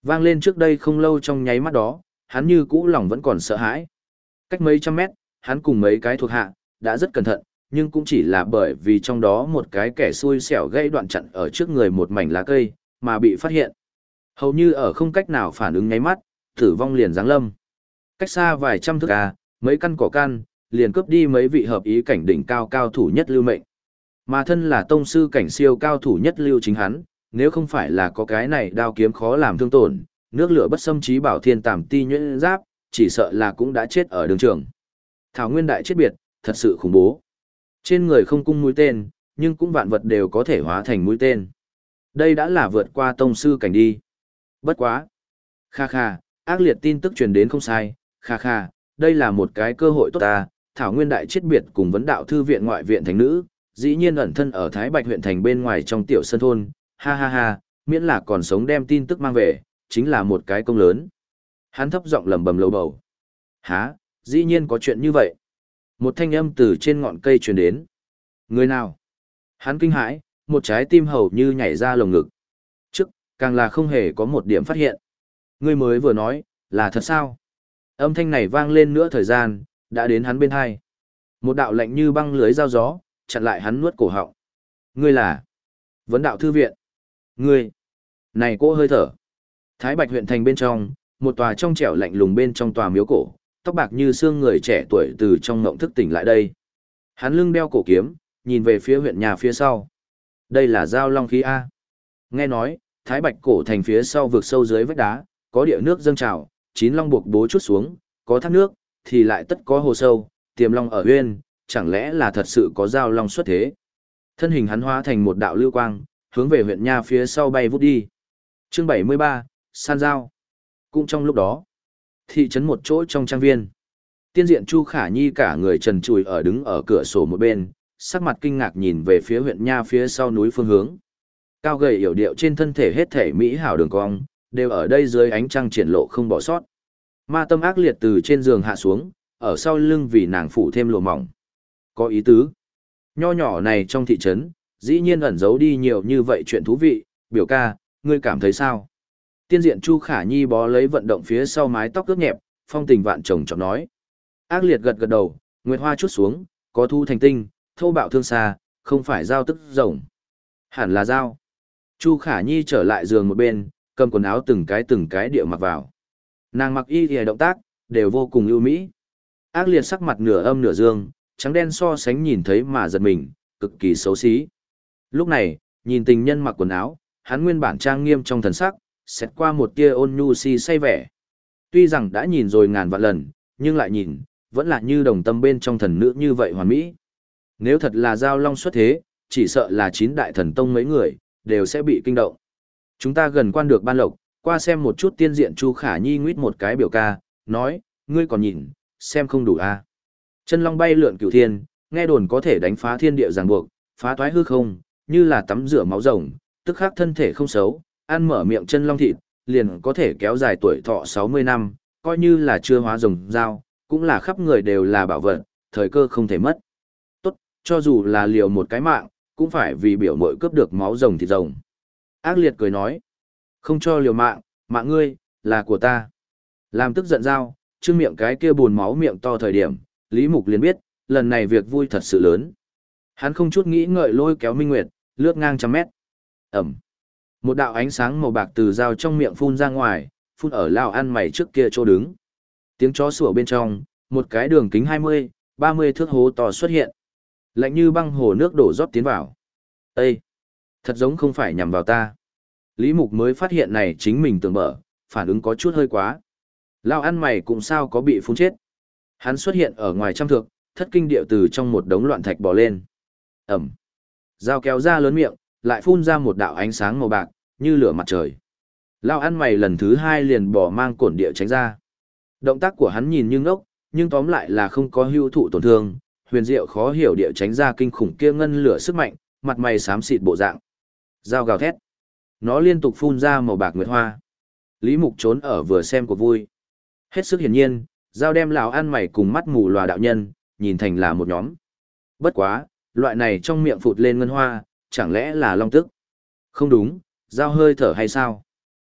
Vang lên trước đây không lâu trong nháy mắt đó, hắn như cũ lòng vẫn còn sợ hãi. Cách mấy trăm mét, hắn cùng mấy cái thuộc hạ, đã rất cẩn thận, nhưng cũng chỉ là bởi vì trong đó một cái kẻ xui xẻo gây đoạn chặn ở trước người một mảnh lá cây, mà bị phát hiện. Hầu như ở không cách nào phản ứng nháy mắt, tử vong liền giáng lâm. Cách xa vài trăm thước mấy căn cỏ căn, liền cướp đi mấy vị hợp ý cảnh đỉnh cao cao thủ nhất lưu mệnh. Mà thân là tông sư cảnh siêu cao thủ nhất lưu chính hắn, nếu không phải là có cái này đao kiếm khó làm thương tổn, nước lửa bất xâm chí bảo thiên tàm ti nhuyễn giáp, chỉ sợ là cũng đã chết ở đường trường. Thảo nguyên đại chết biệt, thật sự khủng bố. Trên người không cung mũi tên, nhưng cũng vạn vật đều có thể hóa thành mũi tên. Đây đã là vượt qua tông sư cảnh đi. Bất quá. Kha kha, ác liệt tin tức truyền đến không sai. Kha kha, đây là một cái cơ hội tốt ta. Thảo nguyên đại chết biệt cùng vấn đạo thư viện ngoại viện thành nữ, dĩ nhiên ẩn thân ở Thái Bạch huyện thành bên ngoài trong tiểu sân thôn. Ha ha ha, miễn là còn sống đem tin tức mang về, chính là một cái công lớn. Hắn thấp giọng lẩm bẩm lầu bầu. Hả, dĩ nhiên có chuyện như vậy. Một thanh âm từ trên ngọn cây truyền đến. Người nào? Hắn kinh hãi, một trái tim hầu như nhảy ra lồng ngực. Trước, càng là không hề có một điểm phát hiện. Ngươi mới vừa nói, là thật sao? Âm thanh này vang lên nữa thời gian, đã đến hắn bên hai. Một đạo lạnh như băng lưới dao gió, chặn lại hắn nuốt cổ họng. Ngươi là? Vấn đạo thư viện. Ngươi? Này cô hơi thở. Thái Bạch huyện thành bên trong, một tòa trong trẻo lạnh lùng bên trong tòa miếu cổ, tóc bạc như xương người trẻ tuổi từ trong ngộng thức tỉnh lại đây. Hắn lưng đeo cổ kiếm, nhìn về phía huyện nhà phía sau. Đây là giao long khí A. Nghe nói, Thái Bạch cổ thành phía sau vực sâu dưới vách đá, có địa nước dâng trào, 9 long buộc bố chút xuống, có thác nước, thì lại tất có hồ sâu, tiềm long ở huyên, chẳng lẽ là thật sự có giao long xuất thế. Thân hình hắn hóa thành một đạo lưu quang, hướng về huyện nha phía sau bay vút đi. Chương 73, San Giao. Cũng trong lúc đó, thị trấn một chỗ trong trang viên. Tiên diện Chu Khả Nhi cả người trần trụi ở đứng ở cửa sổ một bên, sắc mặt kinh ngạc nhìn về phía huyện nha phía sau núi phương hướng. Cao gầy yểu điệu trên thân thể hết thể mỹ hảo đường cong, đều ở đây dưới ánh trăng triển lộ không bỏ sót. Ma tâm ác liệt từ trên giường hạ xuống, ở sau lưng vì nàng phủ thêm lụa mỏng. Có ý tứ. Nho nhỏ này trong thị trấn, dĩ nhiên ẩn giấu đi nhiều như vậy chuyện thú vị, biểu ca, ngươi cảm thấy sao? Tiên diện Chu Khả Nhi bó lấy vận động phía sau mái tóc ướt nhẹp, phong tình vạn chồng chọc nói. Ác liệt gật gật đầu, nguyệt hoa chút xuống, có thu thành tinh, thô bạo thương xa, không phải dao tức rồng. Hẳn là dao. Chu Khả Nhi trở lại giường một bên, cầm quần áo từng cái địa mặc vào. Nàng mặc y thì động tác, đều vô cùng ưu mỹ. Ác liệt sắc mặt nửa âm nửa dương, trắng đen so sánh nhìn thấy mà giật mình, cực kỳ xấu xí. Lúc này, nhìn tình nhân mặc quần áo, hắn nguyên bản trang nghiêm trong thần sắc, xét qua một tia ôn nhu si say vẻ. Tuy rằng đã nhìn rồi ngàn vạn lần, nhưng lại nhìn, vẫn là như đồng tâm bên trong thần nữ như vậy hoàn mỹ. Nếu thật là giao long xuất thế, chỉ sợ là 9 đại thần tông mấy người, đều sẽ bị kinh động. Chúng ta gần quan được ban lộc, qua xem một chút tiên diện Chu Khả Nhi nguyết một cái biểu ca, nói, ngươi còn nhìn, xem không đủ à. Chân long bay lượn cửu thiên, nghe đồn có thể đánh phá thiên địa ràng buộc, phá toái hư không, như là tắm rửa máu rồng, tức khắc thân thể không xấu, ăn mở miệng chân long thịt, liền có thể kéo dài tuổi thọ 60 năm, coi như là chưa hóa rồng dao, cũng là khắp người đều là bảo vật, thời cơ không thể mất. Tốt, cho dù là liều một cái mạng, cũng phải vì biểu mội cướp được máu rồng thịt rồng. Ác liệt cười nói, không cho liều mạng, mạng ngươi, là của ta. Làm tức giận dao, trương miệng cái kia buồn máu miệng to thời điểm, Lý Mục liền biết, lần này việc vui thật sự lớn. Hắn không chút nghĩ ngợi lôi kéo Minh Nguyệt, lướt ngang trăm mét. Ẩm. Một đạo ánh sáng màu bạc từ dao trong miệng phun ra ngoài, phun ở lao ăn mày trước kia chỗ đứng. Tiếng chó sủa bên trong, một cái đường kính 20, 30 thước hố to xuất hiện. Lạnh như băng hồ nước đổ rót tiến vào. Ê! Thật giống không phải nhằm vào ta. Lý Mục mới phát hiện này chính mình tưởng mở, phản ứng có chút hơi quá. Lao ăn mày cũng sao có bị phun chết. Hắn xuất hiện ở ngoài trăm thước, thất kinh điệu từ trong một đống loạn thạch bò lên. Ẩm! Dao kéo ra lớn miệng, lại phun ra một đạo ánh sáng màu bạc, như lửa mặt trời. Lao ăn mày lần thứ 2 liền bỏ mang cổn địa tránh ra. Động tác của hắn nhìn như ngốc, nhưng tóm lại là không có hữu thụ tổn thương, huyền diệu khó hiểu địa tránh ra kinh khủng kia ngân lửa sức mạnh, mặt mày xám xịt bộ dạng. Dao gào thét. Nó liên tục phun ra màu bạc nguyệt hoa. Lý Mục trốn ở vừa xem của vui. Hết sức hiển nhiên, dao đem lão ăn mày cùng mắt mù lòa đạo nhân, nhìn thành là một nhóm. Bất quá, loại này trong miệng phụt lên ngân hoa, chẳng lẽ là long tức? Không đúng, dao hơi thở hay sao?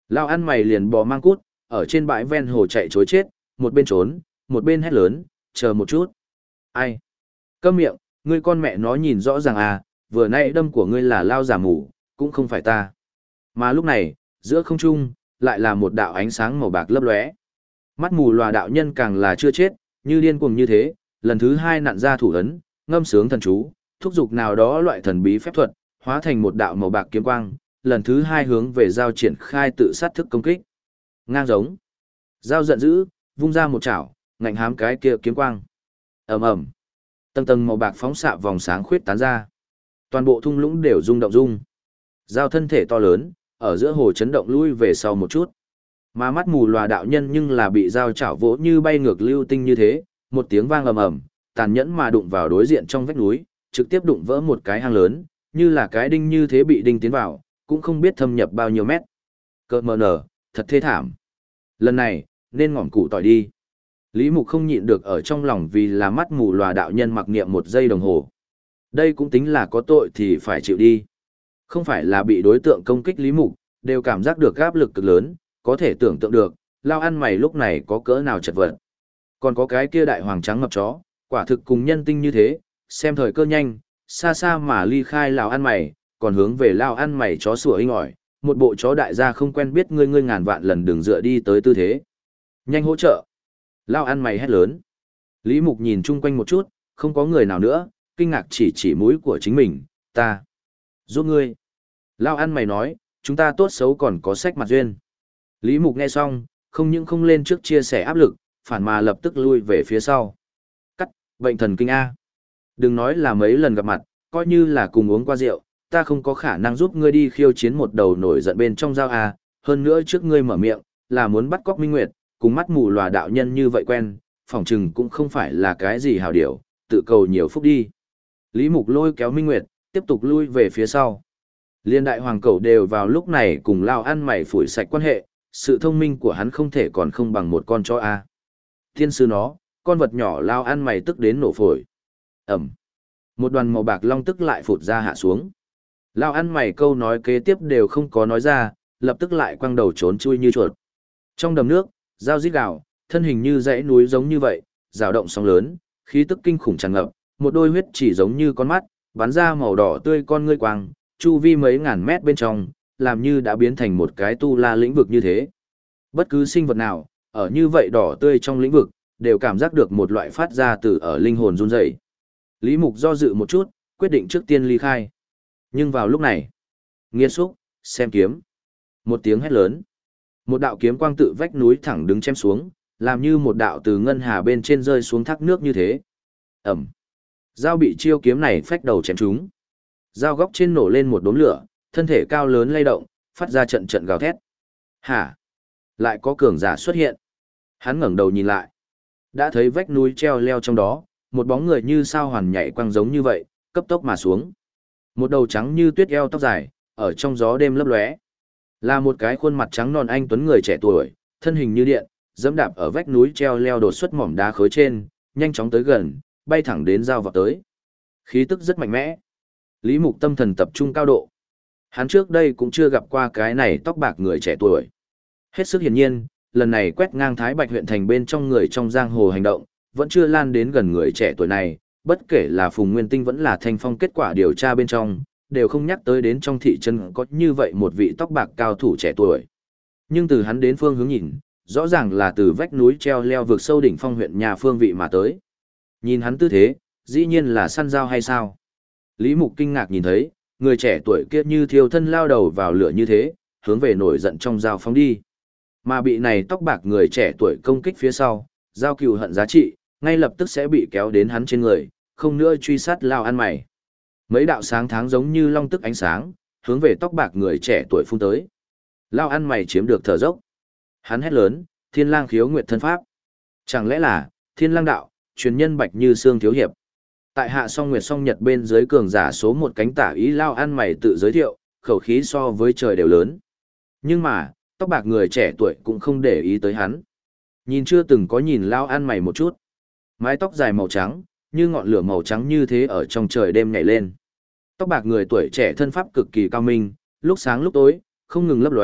Lao ăn mày liền bò mang cút, ở trên bãi ven hồ chạy chối chết, một bên trốn, một bên hét lớn, chờ một chút. Ai? Câm miệng, ngươi con mẹ nó nhìn rõ ràng à, vừa nãy đâm của ngươi là lao giả mù, cũng không phải ta. Mà lúc này, giữa không trung, lại là một đạo ánh sáng màu bạc lấp lóe. Mắt mù lòa đạo nhân càng là chưa chết, như điên cuồng như thế, lần thứ hai nặn ra thủ ấn, ngâm sướng thần chú, thúc giục nào đó loại thần bí phép thuật, hóa thành một đạo màu bạc kiếm quang, lần thứ hai hướng về Giao triển khai tự sát thức công kích. Ngang giống. Giao giận dữ, vung ra một chảo, ngạnh hám cái kia kiếm quang. Ầm ầm. Tầng tầng màu bạc phóng xạ vòng sáng khuyết tán ra. Toàn bộ thung lũng đều rung động rung. Giao thân thể to lớn, ở giữa hồ chấn động lui về sau một chút. Mà mắt mù lòa đạo nhân nhưng là bị dao chảo vỗ như bay ngược lưu tinh như thế, một tiếng vang ầm ầm, tàn nhẫn mà đụng vào đối diện trong vách núi, trực tiếp đụng vỡ một cái hang lớn, như là cái đinh như thế bị đinh tiến vào, cũng không biết thâm nhập bao nhiêu mét. Cơ mờ nở, thật thê thảm. Lần này, nên ngỏm củ tỏi đi. Lý Mục không nhịn được ở trong lòng vì là mắt mù lòa đạo nhân mặc niệm 1 giây đồng hồ. Đây cũng tính là có tội thì phải chịu đi. Không phải là bị đối tượng công kích Lý Mục, đều cảm giác được áp lực cực lớn, có thể tưởng tượng được, lao ăn mày lúc này có cỡ nào chật vật. Còn có cái kia đại hoàng trắng mập chó, quả thực cùng nhân tinh như thế, xem thời cơ nhanh, xa xa mà ly khai lao ăn mày, còn hướng về lao ăn mày chó sủa inh ỏi, một bộ chó đại gia không quen biết ngươi ngươi ngàn vạn lần đừng dựa đi tới tư thế. Nhanh hỗ trợ. Lao ăn mày hét lớn. Lý Mục nhìn chung quanh một chút, không có người nào nữa, kinh ngạc chỉ mũi của chính mình, ta. Giúp ngươi. Lao ăn mày nói, chúng ta tốt xấu còn có sách mặt duyên. Lý Mục nghe xong, không những không lên trước chia sẻ áp lực, phản mà lập tức lui về phía sau. Cắt, bệnh thần kinh A. Đừng nói là mấy lần gặp mặt, coi như là cùng uống qua rượu, ta không có khả năng giúp ngươi đi khiêu chiến một đầu nổi giận bên trong dao A, hơn nữa trước ngươi mở miệng, là muốn bắt cóc Minh Nguyệt, cùng mắt mù lòa đạo nhân như vậy quen, phỏng chừng cũng không phải là cái gì hào điểu, tự cầu nhiều phúc đi. Lý Mục lôi kéo Minh Nguyệt, tiếp tục lui về phía sau. Liên đại hoàng cẩu đều vào lúc này cùng lao ăn mày phủi sạch quan hệ, sự thông minh của hắn không thể còn không bằng một con chó A. Thiên sư nó, con vật nhỏ lao ăn mày tức đến nổ phổi. Ẩm. Một đoàn màu bạc long tức lại phụt ra hạ xuống. Lao ăn mày câu nói kế tiếp đều không có nói ra, lập tức lại quăng đầu trốn chui như chuột. Trong đầm nước, dao rít gào, thân hình như dãy núi giống như vậy, rào động sóng lớn, khí tức kinh khủng tràn ngập, một đôi huyết chỉ giống như con mắt, bắn ra màu đỏ tươi con ngươi quang, chu vi mấy ngàn mét bên trong, làm như đã biến thành một cái tu la lĩnh vực như thế. Bất cứ sinh vật nào, ở như vậy đỏ tươi trong lĩnh vực, đều cảm giác được một loại phát ra từ ở linh hồn run rẩy. Lý Mục do dự một chút, quyết định trước tiên ly khai. Nhưng vào lúc này, nghiên xúc, xem kiếm. Một tiếng hét lớn. Một đạo kiếm quang tự vách núi thẳng đứng chém xuống, làm như một đạo từ ngân hà bên trên rơi xuống thác nước như thế. Ẩm. Dao bị chiêu kiếm này phách đầu chém trúng. Dao góc trên nổ lên một đốm lửa, thân thể cao lớn lay động, phát ra trận trận gào thét. Hả? Lại có cường giả xuất hiện. Hắn ngẩng đầu nhìn lại. Đã thấy vách núi treo leo trong đó, một bóng người như sao hoàn nhảy quăng giống như vậy, cấp tốc mà xuống. Một đầu trắng như tuyết eo tóc dài, ở trong gió đêm lấp lóe. Là một cái khuôn mặt trắng non anh tuấn người trẻ tuổi, thân hình như điện, dẫm đạp ở vách núi treo leo đột xuất mỏm đá khối trên, nhanh chóng tới gần, bay thẳng đến dao vào tới. Khí tức rất mạnh mẽ. Lý Mục tâm thần tập trung cao độ. Hắn trước đây cũng chưa gặp qua cái này tóc bạc người trẻ tuổi. Hết sức hiển nhiên, lần này quét ngang Thái Bạch huyện thành bên trong người trong giang hồ hành động, vẫn chưa lan đến gần người trẻ tuổi này, bất kể là Phùng Nguyên Tinh vẫn là Thanh Phong kết quả điều tra bên trong, đều không nhắc tới đến trong thị trấn có như vậy một vị tóc bạc cao thủ trẻ tuổi. Nhưng từ hắn đến phương hướng nhìn, rõ ràng là từ vách núi treo leo vượt sâu đỉnh phong huyện nhà phương vị mà tới. Nhìn hắn tư thế, dĩ nhiên là săn dao hay sao? Lý Mục kinh ngạc nhìn thấy, người trẻ tuổi kia như thiêu thân lao đầu vào lửa như thế, hướng về nổi giận trong dao phóng đi. Mà bị này tóc bạc người trẻ tuổi công kích phía sau, dao cừu hận giá trị, ngay lập tức sẽ bị kéo đến hắn trên người, không nữa truy sát lao ăn mày. Mấy đạo sáng tháng giống như long tức ánh sáng, hướng về tóc bạc người trẻ tuổi phun tới. Lao ăn mày chiếm được thở dốc. Hắn hét lớn, Thiên Lang khiếu nguyệt thân pháp. Chẳng lẽ là Thiên Lang đạo, truyền nhân Bạch Như Sương thiếu hiệp. Tại Hạ Song Nguyệt Song Nhật bên dưới cường giả số một cánh tả ý Lao ăn mày tự giới thiệu, khẩu khí so với trời đều lớn. Nhưng mà, tóc bạc người trẻ tuổi cũng không để ý tới hắn. Nhìn chưa từng có nhìn Lao ăn mày một chút. Mái tóc dài màu trắng, như ngọn lửa màu trắng như thế ở trong trời đêm nhảy lên. Tóc bạc người tuổi trẻ thân pháp cực kỳ cao minh, lúc sáng lúc tối, không ngừng lấp lóe,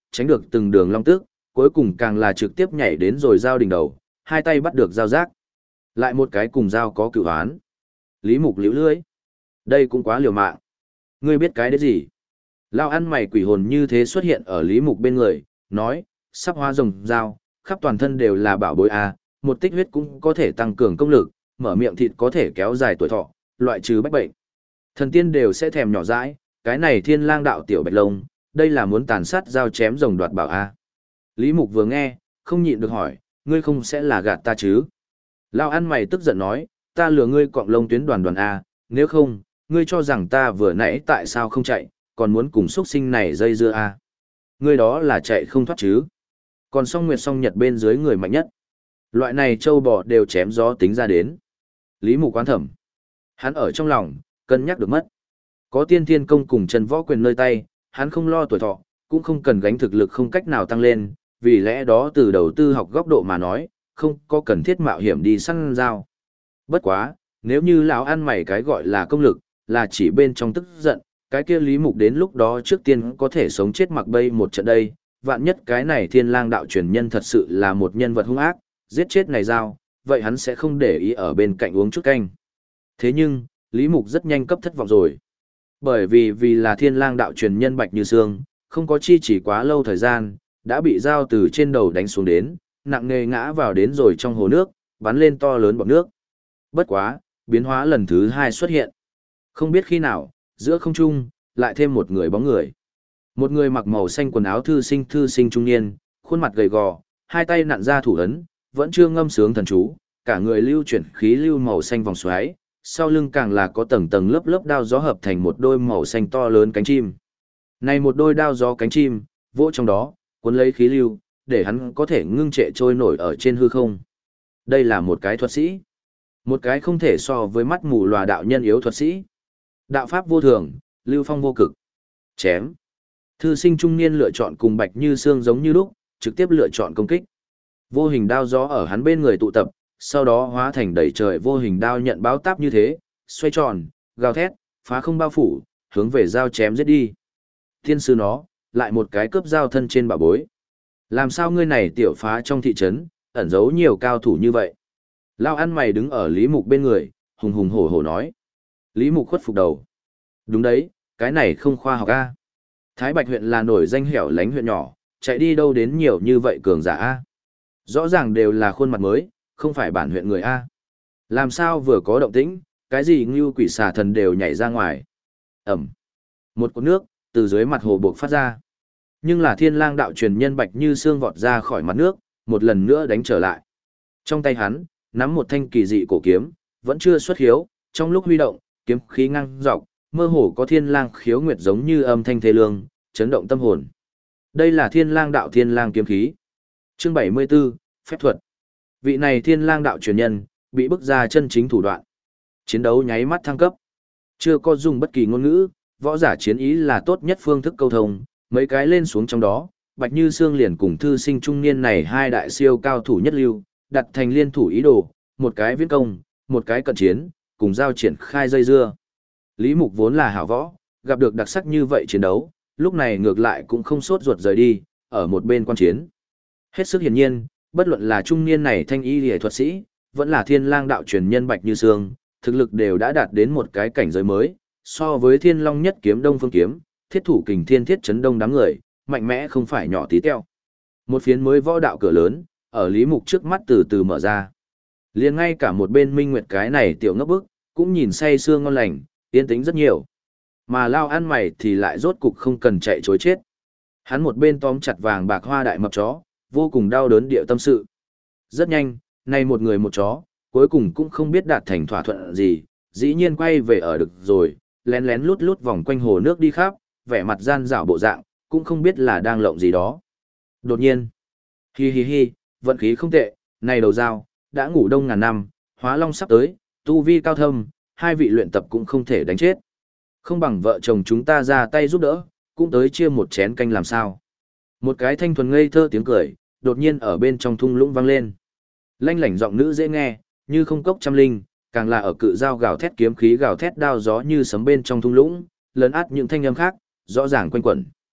tránh được từng đường long tức, cuối cùng càng là trực tiếp nhảy đến rồi dao đỉnh đầu, hai tay bắt được dao giác. Lại một cái cùng dao có cửu án. Lý Mục liễu lưỡi. Đây cũng quá liều mạng. Ngươi biết cái đấy gì? Lao ăn mày quỷ hồn như thế xuất hiện ở Lý Mục bên người, nói, sắp hóa rồng dao, khắp toàn thân đều là bảo bối a, một tích huyết cũng có thể tăng cường công lực, mở miệng thịt có thể kéo dài tuổi thọ, loại trừ bách bệnh. Thần tiên đều sẽ thèm nhỏ dãi, cái này Thiên Lang đạo tiểu bạch long, đây là muốn tàn sát dao chém rồng đoạt bảo a. Lý Mục vừa nghe, không nhịn được hỏi, ngươi không sẽ là gạt ta chứ? Lao ăn mày tức giận nói, ta lừa ngươi cọng lông tuyến đoàn đoàn a, nếu không, ngươi cho rằng ta vừa nãy tại sao không chạy, còn muốn cùng xuất sinh này dây dưa a? Ngươi đó là chạy không thoát chứ? Còn song nguyệt song nhật bên dưới người mạnh nhất. Loại này châu bò đều chém gió tính ra đến. Lý Mục quán thẩm. Hắn ở trong lòng, cân nhắc được mất. Có tiên thiên công cùng chân võ quyền nơi tay, hắn không lo tuổi thọ, cũng không cần gánh thực lực không cách nào tăng lên, vì lẽ đó từ đầu tư học góc độ mà nói, không có cần thiết mạo hiểm đi săn dao. Bất quá, nếu như lão ăn mày cái gọi là công lực, là chỉ bên trong tức giận, cái kia Lý Mục đến lúc đó trước tiên có thể sống chết mặc bay một trận đây, vạn nhất cái này Thiên Lang đạo truyền nhân thật sự là một nhân vật hung ác, giết chết này dao, vậy hắn sẽ không để ý ở bên cạnh uống chút canh. Thế nhưng, Lý Mục rất nhanh cấp thất vọng rồi. Bởi vì là Thiên Lang đạo truyền nhân Bạch Như Sương, không có chi chỉ quá lâu thời gian, đã bị dao từ trên đầu đánh xuống đến, nặng nề ngã vào đến rồi trong hồ nước, bắn lên to lớn bọt nước. Bất quá, biến hóa lần thứ hai xuất hiện. Không biết khi nào, giữa không trung, lại thêm một người bóng người. Một người mặc màu xanh quần áo thư sinh trung niên, khuôn mặt gầy gò, hai tay nặn ra thủ ấn, vẫn chưa ngâm sướng thần chú, cả người lưu chuyển khí lưu màu xanh vòng xoáy, sau lưng càng là có tầng tầng lớp lớp đao gió hợp thành một đôi màu xanh to lớn cánh chim. Này một đôi đao gió cánh chim, vỗ trong đó, cuốn lấy khí lưu, để hắn có thể ngưng trệ trôi nổi ở trên hư không. Đây là một cái thuật sĩ. Một cái không thể so với mắt mù lòa đạo nhân yếu thuật sĩ. Đạo pháp vô thường, lưu phong vô cực. Chém. Thư sinh trung niên lựa chọn cùng Bạch Như Sương giống như lúc, trực tiếp lựa chọn công kích. Vô hình đao gió ở hắn bên người tụ tập, sau đó hóa thành đầy trời vô hình đao nhận báo táp như thế, xoay tròn, gào thét, phá không bao phủ, hướng về dao chém giết đi. Thiên sư nó, lại một cái cướp dao thân trên bảo bối. Làm sao ngươi này tiểu phá trong thị trấn, ẩn giấu nhiều cao thủ như vậy? Lao ăn mày đứng ở Lý Mục bên người, hùng hùng hổ hổ nói. Lý Mục khuất phục đầu. Đúng đấy, cái này không khoa học a. Thái Bạch huyện là nổi danh hẻo lánh huyện nhỏ, chạy đi đâu đến nhiều như vậy cường giả a. Rõ ràng đều là khuôn mặt mới, không phải bản huyện người a. Làm sao vừa có động tĩnh, cái gì ngưu quỷ xà thần đều nhảy ra ngoài. Ẩm. Một cột nước, từ dưới mặt hồ buộc phát ra. Nhưng là Thiên Lang đạo truyền nhân Bạch Như Sương vọt ra khỏi mặt nước, một lần nữa đánh trở lại. Trong tay hắn, nắm một thanh kỳ dị cổ kiếm, vẫn chưa xuất hiếu, trong lúc huy động, kiếm khí ngang dọc, mơ hồ có thiên lang khiếu nguyệt giống như âm thanh thê lương, chấn động tâm hồn. Đây là Thiên Lang đạo Thiên Lang kiếm khí. Chương 74, phép thuật. Vị này Thiên Lang đạo truyền nhân, bị bức ra chân chính thủ đoạn. Chiến đấu nháy mắt thăng cấp. Chưa có dùng bất kỳ ngôn ngữ, võ giả chiến ý là tốt nhất phương thức câu thông, mấy cái lên xuống trong đó, Bạch Như Sương liền cùng thư sinh trung niên này hai đại siêu cao thủ nhất lưu, đặt thành liên thủ ý đồ, một cái viễn công, một cái cận chiến, cùng giao triển khai dây dưa. Lý Mục vốn là hảo võ, gặp được đặc sắc như vậy chiến đấu, lúc này ngược lại cũng không sốt ruột rời đi, ở một bên quan chiến. Hết sức hiển nhiên, bất luận là trung niên này thanh y liễu thuật sĩ, vẫn là Thiên Lang đạo truyền nhân Bạch Như Sương, thực lực đều đã đạt đến một cái cảnh giới mới, so với Thiên Long nhất kiếm Đông Phương kiếm, thiết thủ kình thiên thiết chấn đông đám người, mạnh mẽ không phải nhỏ tí teo. Một phiến mới võ đạo cửa lớn, ở Lý Mục trước mắt từ từ mở ra. Liền ngay cả một bên Minh Nguyệt cái này tiểu ngốc bức, cũng nhìn say sưa ngon lành, yên tĩnh rất nhiều. Mà Lao ăn mày thì lại rốt cục không cần chạy chối chết. Hắn một bên tóm chặt vàng bạc hoa đại mập chó, vô cùng đau đớn địa tâm sự. Rất nhanh, nay một người một chó, cuối cùng cũng không biết đạt thành thỏa thuận gì, dĩ nhiên quay về ở được rồi, lén lén lút lút vòng quanh hồ nước đi khắp, vẻ mặt gian dảo bộ dạng, cũng không biết là đang lộng gì đó. Đột nhiên, hi hi hi, vận khí không tệ, này đầu dao, đã ngủ đông ngàn năm, hóa long sắp tới, tu vi cao thâm, hai vị luyện tập cũng không thể đánh chết. Không bằng vợ chồng chúng ta ra tay giúp đỡ, cũng tới chia một chén canh làm sao. Một cái thanh thuần ngây thơ tiếng cười, đột nhiên ở bên trong thung lũng vang lên. Lanh lảnh giọng nữ dễ nghe, như không cốc trăm linh, càng là ở cự dao gào thét kiếm khí gào thét đao gió như sấm bên trong thung lũng, lớn át những thanh âm khác, rõ ràng quanh quẩn.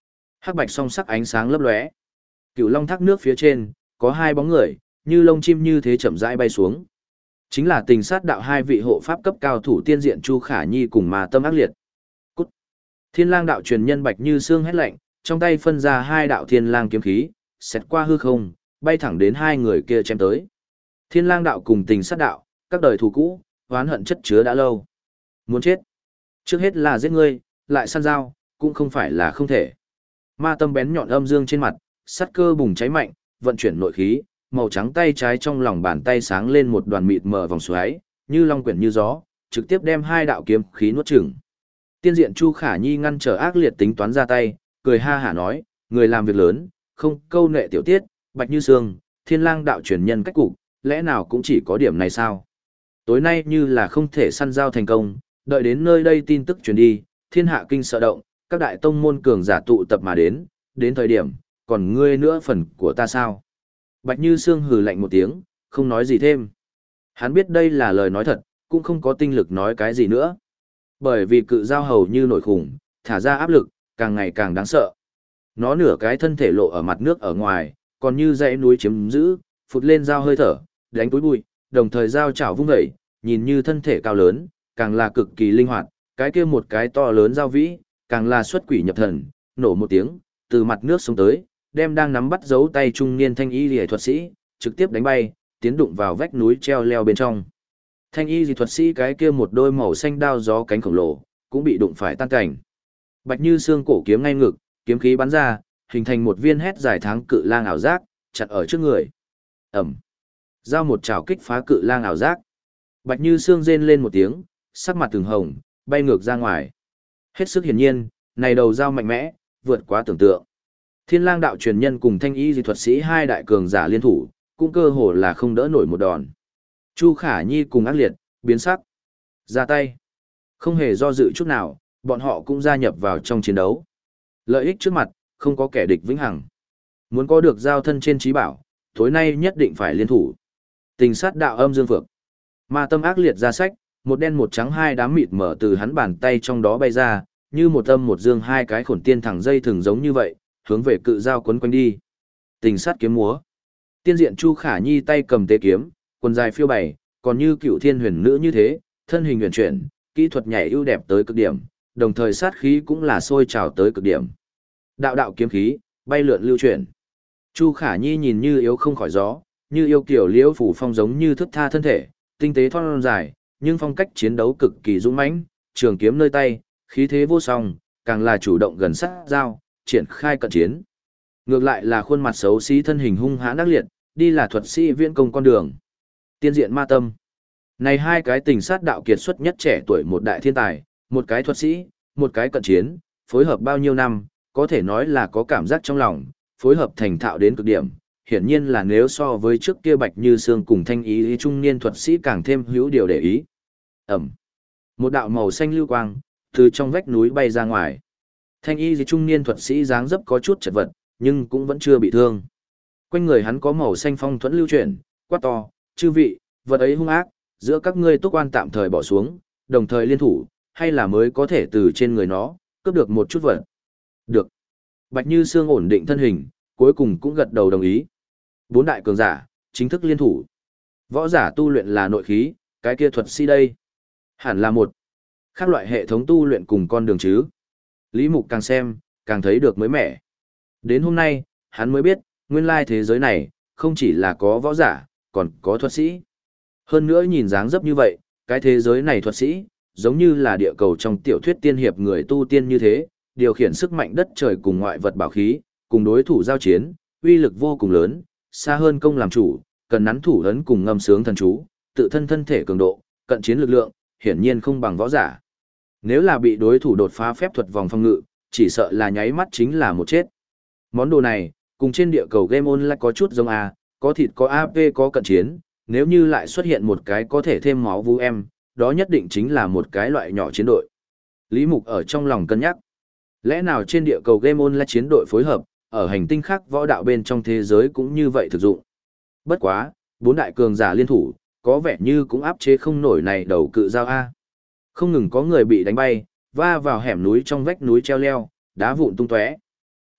Hắc bạch song sắc ánh sáng lấp lóe. Cửu Long thác nước phía trên, có hai bóng người, như lông chim như thế chậm rãi bay xuống. Chính là Tình Sát đạo hai vị hộ pháp cấp cao thủ tiên diện Chu Khả Nhi cùng Ma Tâm ác liệt. Cút. Thiên Lang đạo truyền nhân Bạch Như Sương hét lạnh, trong tay phân ra hai đạo Thiên Lang kiếm khí, xẹt qua hư không, bay thẳng đến hai người kia chém tới. Thiên Lang đạo cùng Tình Sát đạo, các đời thù cũ, oán hận chất chứa đã lâu. Muốn chết, trước hết là giết ngươi, lại săn dao, cũng không phải là không thể. Ma Tâm bén nhọn âm dương trên mặt, sắt cơ bùng cháy mạnh, vận chuyển nội khí, màu trắng tay trái trong lòng bàn tay sáng lên một đoàn mịt mờ vòng xoáy, như long quyển như gió, trực tiếp đem hai đạo kiếm khí nuốt chửng. Tiên diện Chu Khả Nhi ngăn trở ác liệt tính toán ra tay, cười ha hả nói, người làm việc lớn, không câu nệ tiểu tiết, Bạch Như Sương, Thiên Lang đạo truyền nhân cách cục, lẽ nào cũng chỉ có điểm này sao? Tối nay như là không thể săn giao thành công, đợi đến nơi đây tin tức truyền đi, thiên hạ kinh sợ động, các đại tông môn cường giả tụ tập mà đến thời điểm, còn ngươi nữa phần của ta sao? Bạch Như Sương hừ lạnh một tiếng, không nói gì thêm. Hắn biết đây là lời nói thật, cũng không có tinh lực nói cái gì nữa. Bởi vì cự giao hầu như nổi khủng, thả ra áp lực, càng ngày càng đáng sợ. Nó nửa cái thân thể lộ ở mặt nước ở ngoài, còn như dãy núi chiếm giữ, phụt lên dao hơi thở, đánh túi bụi, đồng thời dao chảo vung dậy, nhìn như thân thể cao lớn, càng là cực kỳ linh hoạt, cái kia một cái to lớn dao vĩ, càng là xuất quỷ nhập thần, nổ một tiếng, từ mặt nước xuống tới, đem đang nắm bắt dấu tay trung niên thanh y liễu thuật sĩ, trực tiếp đánh bay, tiến đụng vào vách núi treo leo bên trong. Thanh y liễu thuật sĩ cái kia một đôi màu xanh đao gió cánh khổng lồ, cũng bị đụng phải tan cảnh. Bạch Như Sương cổ kiếm ngay ngực, kiếm khí bắn ra, hình thành một viên hét dài tháng cự lang ảo giác, chặt ở trước người. Ẩm. Giao một chảo kích phá cự lang ảo giác. Bạch Như Sương rên lên một tiếng, sắc mặt từng hồng, bay ngược ra ngoài. Hết sức hiển nhiên, này đầu dao mạnh mẽ, vượt quá tưởng tượng. Thiên Lang đạo truyền nhân cùng thanh y dị thuật sĩ hai đại cường giả liên thủ, cũng cơ hồ là không đỡ nổi một đòn. Chu Khả Nhi cùng ác liệt, biến sắc. Ra tay. Không hề do dự chút nào, bọn họ cũng gia nhập vào trong chiến đấu. Lợi ích trước mặt, không có kẻ địch vĩnh hằng. Muốn có được giao thân trên trí bảo, tối nay nhất định phải liên thủ. Tình Sát đạo âm dương phược. Ma Tâm ác liệt ra sách, một đen một trắng hai đám mịt mở từ hắn bàn tay trong đó bay ra, như một âm một dương hai cái khổn tiên thẳng dây thường giống như vậy, hướng về cự giao quấn quanh đi. Tình Sát kiếm múa. Tiên diện Chu Khả Nhi tay cầm tế kiếm, quần dài phiêu bày, còn như cựu thiên huyền nữ như thế, thân hình huyền chuyển, kỹ thuật nhảy ưu đẹp tới cực điểm, đồng thời sát khí cũng là sôi trào tới cực điểm. Đạo đạo kiếm khí, bay lượn lưu chuyển. Chu Khả Nhi nhìn như yếu không khỏi gió, như yêu kiểu liễu phủ phong giống như thức tha thân thể, tinh tế thon dài, nhưng phong cách chiến đấu cực kỳ dũng mãnh, trường kiếm nơi tay, khí thế vô song, càng là chủ động gần sát giao, triển khai cận chiến. Ngược lại là khuôn mặt xấu xí thân hình hung hãn ác liệt, đi là thuật sĩ viễn công con đường. Tiên diện Ma Tâm. Này hai cái tình sát đạo kiệt xuất nhất trẻ tuổi một đại thiên tài, một cái thuật sĩ, một cái cận chiến, phối hợp bao nhiêu năm, có thể nói là có cảm giác trong lòng, phối hợp thành thạo đến cực điểm. Hiển nhiên là nếu so với trước kia Bạch Như Sương cùng thanh ý trung niên thuật sĩ càng thêm hữu điều để ý. Ẩm. Một đạo màu xanh lưu quang, từ trong vách núi bay ra ngoài. Thanh y trung niên thuật sĩ dáng dấp có chút chật vật, nhưng cũng vẫn chưa bị thương. Quanh người hắn có màu xanh phong thuẫn lưu chuyển, quát to, chư vị, vật ấy hung ác, giữa các ngươi túc oan tạm thời bỏ xuống, đồng thời liên thủ, hay là mới có thể từ trên người nó, cướp được một chút vật. Được. Bạch Như Sương ổn định thân hình, cuối cùng cũng gật đầu đồng ý. Bốn đại cường giả, chính thức liên thủ. Võ giả tu luyện là nội khí, cái kia thuật sĩ đây. Hẳn là một khác loại hệ thống tu luyện cùng con đường chứ. Lý Mục càng xem, càng thấy được mới mẻ. Đến hôm nay, hắn mới biết, nguyên lai thế giới này, không chỉ là có võ giả, còn có thuật sĩ. Hơn nữa nhìn dáng dấp như vậy, cái thế giới này thuật sĩ, giống như là địa cầu trong tiểu thuyết tiên hiệp người tu tiên như thế, điều khiển sức mạnh đất trời cùng ngoại vật bảo khí, cùng đối thủ giao chiến, uy lực vô cùng lớn, xa hơn công làm chủ, cần nắn thủ ấn cùng ngâm sướng thần chú, tự thân thân thể cường độ, cận chiến lực lượng, hiển nhiên không bằng võ giả. Nếu là bị đối thủ đột phá phép thuật vòng phòng ngự, chỉ sợ là nháy mắt chính là một chết. Món đồ này, cùng trên địa cầu game online có chút giống có thịt có AP có cận chiến, nếu như lại xuất hiện một cái có thể thêm máu vũ em, đó nhất định chính là một cái loại nhỏ chiến đội. Lý Mục ở trong lòng cân nhắc. Lẽ nào trên địa cầu game online chiến đội phối hợp, ở hành tinh khác võ đạo bên trong thế giới cũng như vậy thực dụng. Bất quá, bốn đại cường giả liên thủ, có vẻ như cũng áp chế không nổi này đầu cự giao A. Không ngừng có người bị đánh bay, va vào hẻm núi trong vách núi treo leo, đá vụn tung tóe.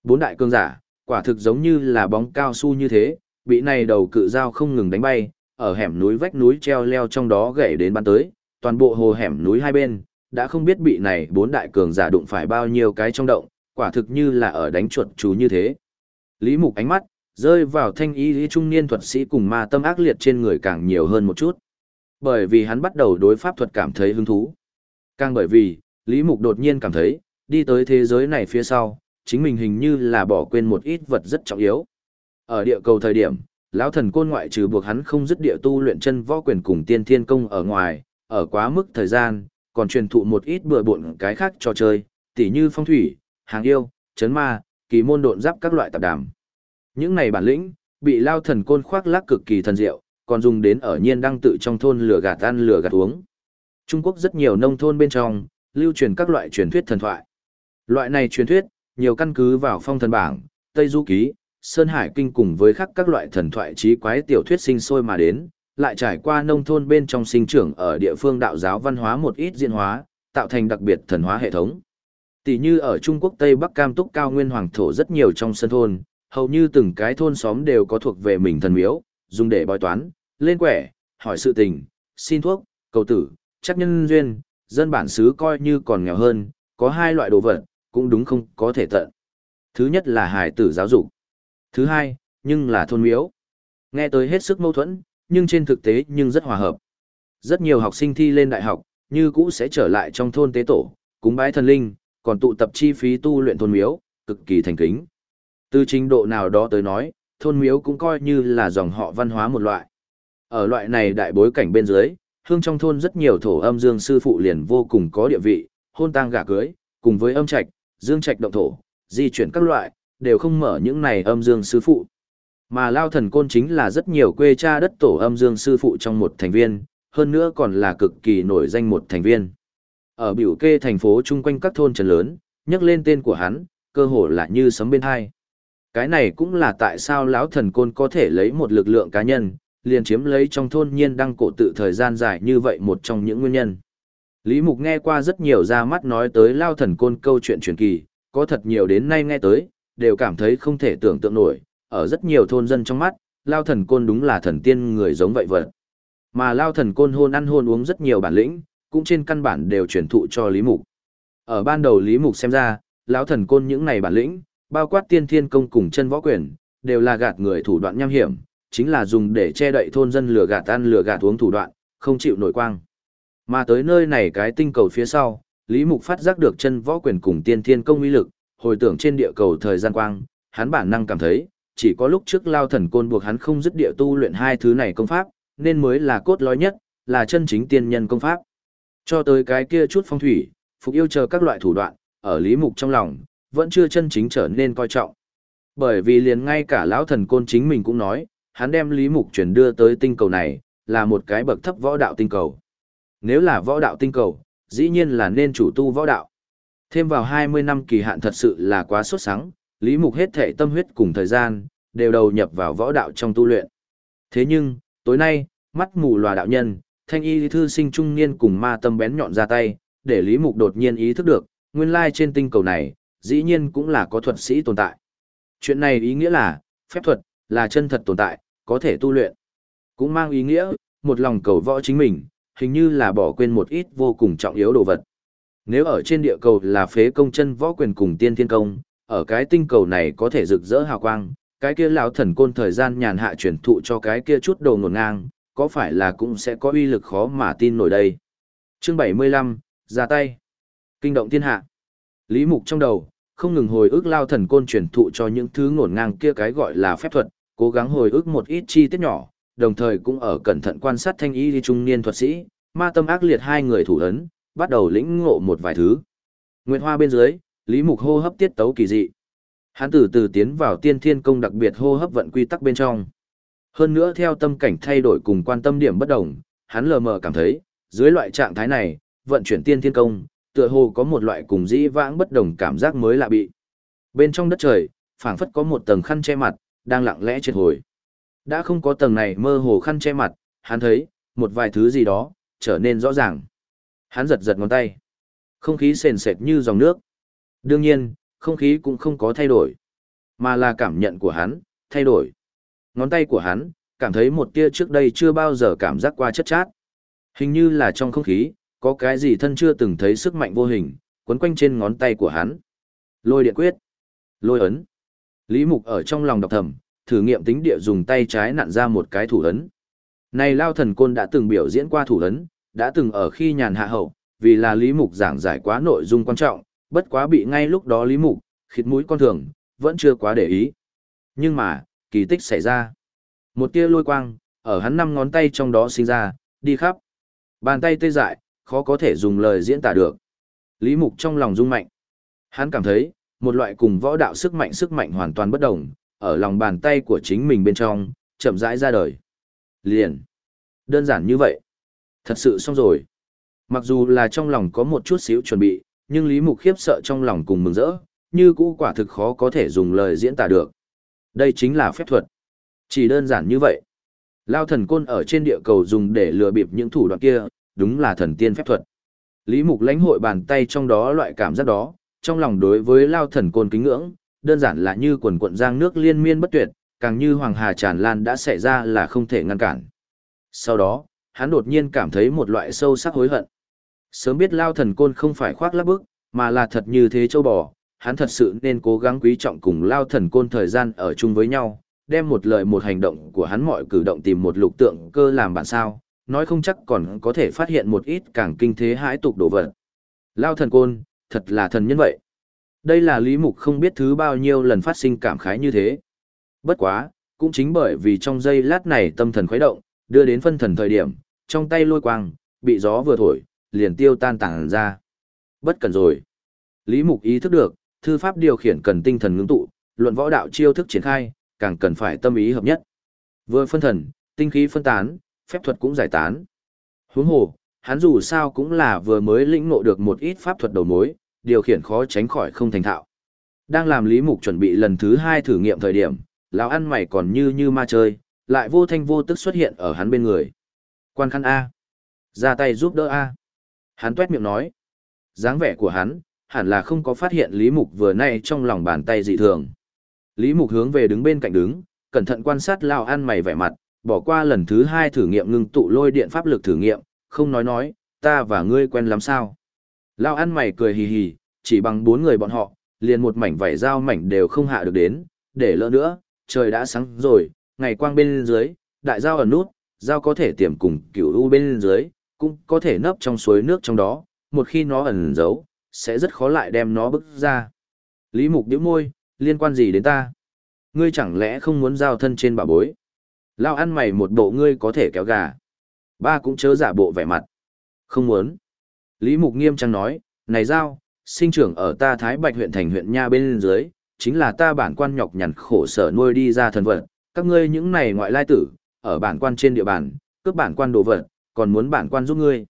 Bốn đại cường giả, quả thực giống như là bóng cao su như thế, bị này đầu cự dao không ngừng đánh bay, ở hẻm núi vách núi treo leo trong đó gãy đến bắn tới, toàn bộ hồ hẻm núi hai bên, đã không biết bị này bốn đại cường giả đụng phải bao nhiêu cái trong động, quả thực như là ở đánh chuột chú như thế. Lý Mục ánh mắt rơi vào thanh y trung niên thuật sĩ cùng ma tâm ác liệt trên người càng nhiều hơn một chút. Bởi vì hắn bắt đầu đối pháp thuật cảm thấy hứng thú. Càng bởi vì, Lý Mục đột nhiên cảm thấy, đi tới thế giới này phía sau, chính mình hình như là bỏ quên một ít vật rất trọng yếu. Ở địa cầu thời điểm, lão thần côn ngoại trừ buộc hắn không dứt địa tu luyện chân võ quyền cùng tiên thiên công ở ngoài, ở quá mức thời gian, còn truyền thụ một ít bừa bộn cái khác trò chơi, tỉ như phong thủy, hàng yêu, chấn ma, kỳ môn độn giáp các loại tạp đàm. Những này bản lĩnh, bị lao thần côn khoác lác cực kỳ thần diệu, còn dùng đến ở nhiên đăng tự trong thôn lửa gạt ăn lửa gạt uống. Trung Quốc rất nhiều nông thôn bên trong, lưu truyền các loại truyền thuyết thần thoại. Loại này truyền thuyết, nhiều căn cứ vào phong thần bảng, Tây Du Ký, Sơn Hải Kinh cùng với khác các loại thần thoại trí quái tiểu thuyết sinh sôi mà đến, lại trải qua nông thôn bên trong sinh trưởng ở địa phương đạo giáo văn hóa một ít diễn hóa, tạo thành đặc biệt thần hóa hệ thống. Tỷ như ở Trung Quốc Tây Bắc Cam Túc cao nguyên hoàng thổ rất nhiều trong sân thôn, hầu như từng cái thôn xóm đều có thuộc về mình thần miếu, dùng để bói toán, lên quẻ, hỏi sự tình, xin thuốc, cầu tử, chắc nhân duyên, dân bản xứ coi như còn nghèo hơn, có hai loại đồ vật, cũng đúng không có thể tận. Thứ nhất là hài tử giáo dục. Thứ hai, nhưng là thôn miếu. Nghe tới hết sức mâu thuẫn, nhưng trên thực tế nhưng rất hòa hợp. Rất nhiều học sinh thi lên đại học, như cũ sẽ trở lại trong thôn tế tổ, cúng bái thần linh, còn tụ tập chi phí tu luyện thôn miếu, cực kỳ thành kính. Từ trình độ nào đó tới nói, thôn miếu cũng coi như là dòng họ văn hóa một loại. Ở loại này đại bối cảnh bên dưới, hương trong thôn rất nhiều thổ âm dương sư phụ liền vô cùng có địa vị, hôn tang gả cưới, cùng với âm trạch, dương trạch động thổ, di chuyển các loại, đều không mở những này âm dương sư phụ. Mà Lao Thần Côn chính là rất nhiều quê cha đất tổ âm dương sư phụ trong một thành viên, hơn nữa còn là cực kỳ nổi danh một thành viên. Ở biểu kê thành phố chung quanh các thôn trấn lớn, nhắc lên tên của hắn, cơ hồ là như sấm bên hai. Cái này cũng là tại sao lão Thần Côn có thể lấy một lực lượng cá nhân, liền chiếm lấy trong thôn nhiên đăng cổ tự thời gian dài như vậy một trong những nguyên nhân. Lý Mục nghe qua rất nhiều ra mắt nói tới Lao Thần Côn câu chuyện truyền kỳ, có thật nhiều đến nay nghe tới, đều cảm thấy không thể tưởng tượng nổi, ở rất nhiều thôn dân trong mắt, Lao Thần Côn đúng là thần tiên người giống vậy vật. Mà Lao Thần Côn hôn ăn hôn uống rất nhiều bản lĩnh, cũng trên căn bản đều truyền thụ cho Lý Mục. Ở ban đầu Lý Mục xem ra, Lão Thần Côn những này bản lĩnh, bao quát tiên thiên công cùng chân võ quyền, đều là gạt người thủ đoạn nham hiểm, chính là dùng để che đậy thôn dân lừa gạt ăn lừa gạt uống thủ đoạn, không chịu nổi quang. Mà tới nơi này cái tinh cầu phía sau, Lý Mục phát giác được chân võ quyền cùng tiên thiên công uy lực, hồi tưởng trên địa cầu thời gian quang, hắn bản năng cảm thấy, chỉ có lúc trước Lao Thần Côn buộc hắn không dứt địa tu luyện hai thứ này công pháp, nên mới là cốt lõi nhất, là chân chính tiên nhân công pháp. Cho tới cái kia chút phong thủy, phục yêu chờ các loại thủ đoạn, ở Lý Mục trong lòng, vẫn chưa chân chính trở nên coi trọng. Bởi vì liền ngay cả Lão Thần Côn chính mình cũng nói, hắn đem Lý Mục chuyển đưa tới tinh cầu này, là một cái bậc thấp võ đạo tinh cầu. Nếu là võ đạo tinh cầu, dĩ nhiên là nên chủ tu võ đạo. Thêm vào 20 năm kỳ hạn thật sự là quá sốt sắng, Lý Mục hết thể tâm huyết cùng thời gian, đều đầu nhập vào võ đạo trong tu luyện. Thế nhưng, tối nay, mắt mù lòa đạo nhân, thanh y thư sinh trung niên cùng ma tâm bén nhọn ra tay, để Lý Mục đột nhiên ý thức được, nguyên lai trên tinh cầu này, dĩ nhiên cũng là có thuật sĩ tồn tại. Chuyện này ý nghĩa là, phép thuật, là chân thật tồn tại, có thể tu luyện. Cũng mang ý nghĩa, một lòng cầu võ chính mình, hình như là bỏ quên một ít vô cùng trọng yếu đồ vật. Nếu ở trên địa cầu là phế công chân võ quyền cùng tiên thiên công, ở cái tinh cầu này có thể rực rỡ hào quang, cái kia lão thần côn thời gian nhàn hạ chuyển thụ cho cái kia chút đồ ngổn ngang, có phải là cũng sẽ có uy lực khó mà tin nổi đây. Chương 75, ra tay. Kinh động thiên hạ. Lý Mục trong đầu, không ngừng hồi ức lao thần côn chuyển thụ cho những thứ ngổn ngang kia cái gọi là phép thuật, cố gắng hồi ức một ít chi tiết nhỏ, đồng thời cũng ở cẩn thận quan sát thanh y trung niên thuật sĩ, ma tâm ác liệt hai người thủ ấn, bắt đầu lĩnh ngộ một vài thứ. Nguyệt Hoa bên dưới, Lý Mục hô hấp tiết tấu kỳ dị. Hắn từ từ tiến vào tiên thiên công đặc biệt hô hấp vận quy tắc bên trong. Hơn nữa theo tâm cảnh thay đổi cùng quan tâm điểm bất đồng, hắn lờ mờ cảm thấy, dưới loại trạng thái này, vận chuyển tiên thiên công, tựa hồ có một loại cùng dĩ vãng bất đồng cảm giác mới lạ bị. Bên trong đất trời, phảng phất có một tầng khăn che mặt, đang lặng lẽ triệt hồi. Đã không có tầng này mơ hồ khăn che mặt, hắn thấy, một vài thứ gì đó, trở nên rõ ràng. Hắn giật giật ngón tay. Không khí sền sệt như dòng nước. Đương nhiên, không khí cũng không có thay đổi. mà là cảm nhận của hắn, thay đổi. Ngón tay của hắn, cảm thấy một tia trước đây chưa bao giờ cảm giác qua chất chát. Hình như là trong không khí, có cái gì thân chưa từng thấy sức mạnh vô hình, quấn quanh trên ngón tay của hắn. Lôi điện quyết, lôi ấn. Lý Mục ở trong lòng đọc thầm, thử nghiệm tính địa dùng tay trái nặn ra một cái thủ ấn. Này Lao Thần Côn đã từng biểu diễn qua thủ ấn, đã từng ở khi nhàn hạ hậu, vì là Lý Mục giảng giải quá nội dung quan trọng, bất quá bị ngay lúc đó Lý Mục, khịt mũi con thường, vẫn chưa quá để ý. Nhưng mà, kỳ tích xảy ra. Một tia lôi quang, ở hắn 5 ngón tay trong đó sinh ra, đi khắp. Bàn tay tê dại, khó có thể dùng lời diễn tả được. Lý Mục trong lòng rung mạnh. Hắn cảm thấy, một loại cùng võ đạo sức mạnh hoàn toàn bất đồng, ở lòng bàn tay của chính mình bên trong, chậm rãi ra đời. Liền. Đơn giản như vậy. Thật sự xong rồi. Mặc dù là trong lòng có một chút xíu chuẩn bị, nhưng Lý Mục khiếp sợ trong lòng cùng mừng rỡ, như cũ quả thực khó có thể dùng lời diễn tả được. Đây chính là phép thuật. Chỉ đơn giản như vậy. Lao Thần Côn ở trên địa cầu dùng để lừa bịp những thủ đoạn kia, đúng là thần tiên phép thuật. Lý Mục lãnh hội bàn tay trong đó loại cảm giác đó, trong lòng đối với Lao Thần Côn kính ngưỡng, đơn giản là như quần quận giang nước liên miên bất tuyệt, càng như hoàng hà tràn lan đã xảy ra là không thể ngăn cản. Sau đó, hắn đột nhiên cảm thấy một loại sâu sắc hối hận. Sớm biết Lao Thần Côn không phải khoác lác bức, mà là thật như thế châu bò, hắn thật sự nên cố gắng quý trọng cùng Lao Thần Côn thời gian ở chung với nhau, đem một lời một hành động của hắn mọi cử động tìm một lục tượng cơ làm bản sao, nói không chắc còn có thể phát hiện một ít càng kinh thế hãi tục đồ vật. Lao Thần Côn, thật là thần nhân vậy. Đây là Lý Mục không biết thứ bao nhiêu lần phát sinh cảm khái như thế. Bất quá, cũng chính bởi vì trong giây lát này tâm thần khuấy động, đưa đến phân thần thời điểm, trong tay lôi quang, bị gió vừa thổi, liền tiêu tan tàng ra. Bất cần rồi. Lý Mục ý thức được, thư pháp điều khiển cần tinh thần ngưng tụ, luận võ đạo chiêu thức triển khai, càng cần phải tâm ý hợp nhất. Vừa phân thần, tinh khí phân tán, phép thuật cũng giải tán. Huống hồ, hắn dù sao cũng là vừa mới lĩnh ngộ được một ít pháp thuật đầu mối, điều khiển khó tránh khỏi không thành thạo. Đang làm Lý Mục chuẩn bị lần thứ 2 thử nghiệm thời điểm, lão ăn mày còn như ma chơi, lại vô thanh vô tức xuất hiện ở hắn bên người. Quan khăn A. Ra tay giúp đỡ A. Hắn tuét miệng nói. Dáng vẻ của hắn, hẳn là không có phát hiện Lý Mục vừa nay trong lòng bàn tay dị thường. Lý Mục hướng về đứng bên cạnh đứng, cẩn thận quan sát lão ăn mày vẻ mặt, bỏ qua lần thứ 2 thử nghiệm ngưng tụ lôi điện pháp lực thử nghiệm, không nói, ta và ngươi quen lắm sao. Lão ăn mày cười hì hì, chỉ bằng 4 người bọn họ, liền một mảnh vảy dao mảnh đều không hạ được đến, để lỡ nữa, trời đã sáng rồi, ngày quang bên dưới, đại dao ẩn nút, dao có thể tiềm cùng cửu u bên dưới, cũng có thể nấp trong suối nước trong đó, một khi nó ẩn giấu, sẽ rất khó lại đem nó bứt ra. Lý Mục nhíu môi, liên quan gì đến ta? Ngươi chẳng lẽ không muốn giao thân trên bà bối? Lao ăn mày một bộ ngươi có thể kéo gà. Ba cũng chớ giả bộ vẻ mặt. Không muốn. Lý Mục nghiêm trang nói, này giao, sinh trưởng ở ta Thái Bạch huyện thành huyện Nha bên dưới, chính là ta bản quan nhọc nhằn khổ sở nuôi đi ra thần vật. Các ngươi những này ngoại lai tử, ở bản quan trên địa bàn, cướp bản quan đồ vật, còn muốn bản quan giúp ngươi.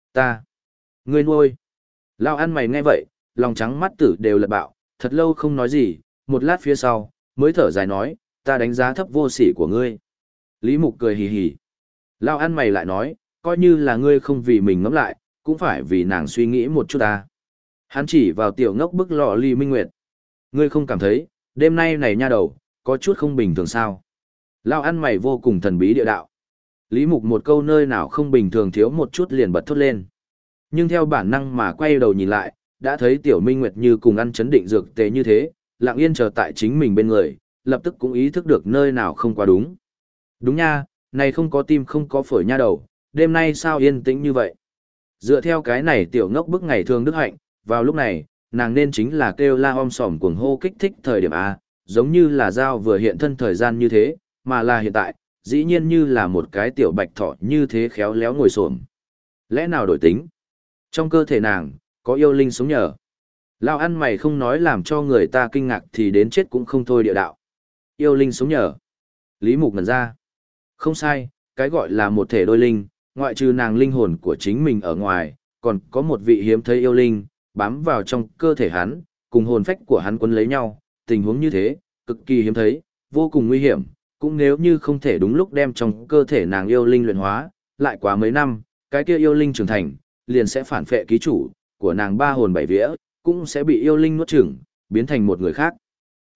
Ngươi nuôi. Lao ăn mày nghe vậy, lòng trắng mắt tử đều lật bạo, thật lâu không nói gì, một lát phía sau, mới thở dài nói, ta đánh giá thấp vô sỉ của ngươi. Lý Mục cười hì hì. Lao ăn mày lại nói, coi như là ngươi không vì mình ngẫm lại, cũng phải vì nàng suy nghĩ một chút ta. Hắn chỉ vào tiểu ngốc bức lọ ly minh nguyệt. Ngươi không cảm thấy, đêm nay này nha đầu, có chút không bình thường sao. Lao ăn mày vô cùng thần bí địa đạo. Lý Mục một câu nơi nào không bình thường thiếu một chút liền bật thốt lên. Nhưng theo bản năng mà quay đầu nhìn lại, đã thấy tiểu minh nguyệt như cùng ăn chấn định dược tế như thế, lặng yên chờ tại chính mình bên người, lập tức cũng ý thức được nơi nào không quá đúng. Đúng nha, này không có tim không có phổi nha đầu, đêm nay sao yên tĩnh như vậy. Dựa theo cái này tiểu ngốc bức ngày thường đức hạnh, vào lúc này, nàng nên chính là kêu la om sòm cuồng hô kích thích thời điểm A, giống như là dao vừa hiện thân thời gian như thế, mà là hiện tại, dĩ nhiên như là một cái tiểu bạch thỏ như thế khéo léo ngồi xổm. Lẽ nào đổi tính? Trong cơ thể nàng, có yêu linh sống nhờ. Lao ăn mày không nói làm cho người ta kinh ngạc thì đến chết cũng không thôi địa đạo. Yêu linh sống nhờ. Lý Mục ngẩn ra. Không sai, cái gọi là một thể đôi linh, ngoại trừ nàng linh hồn của chính mình ở ngoài, còn có một vị hiếm thấy yêu linh, bám vào trong cơ thể hắn, cùng hồn phách của hắn quấn lấy nhau, tình huống như thế, cực kỳ hiếm thấy, vô cùng nguy hiểm, cũng nếu như không thể đúng lúc đem trong cơ thể nàng yêu linh luyện hóa, lại quá mấy năm, cái kia yêu linh trưởng thành, liền sẽ phản phệ ký chủ của nàng 3 hồn 7 vía, cũng sẽ bị yêu linh nuốt chửng, biến thành một người khác.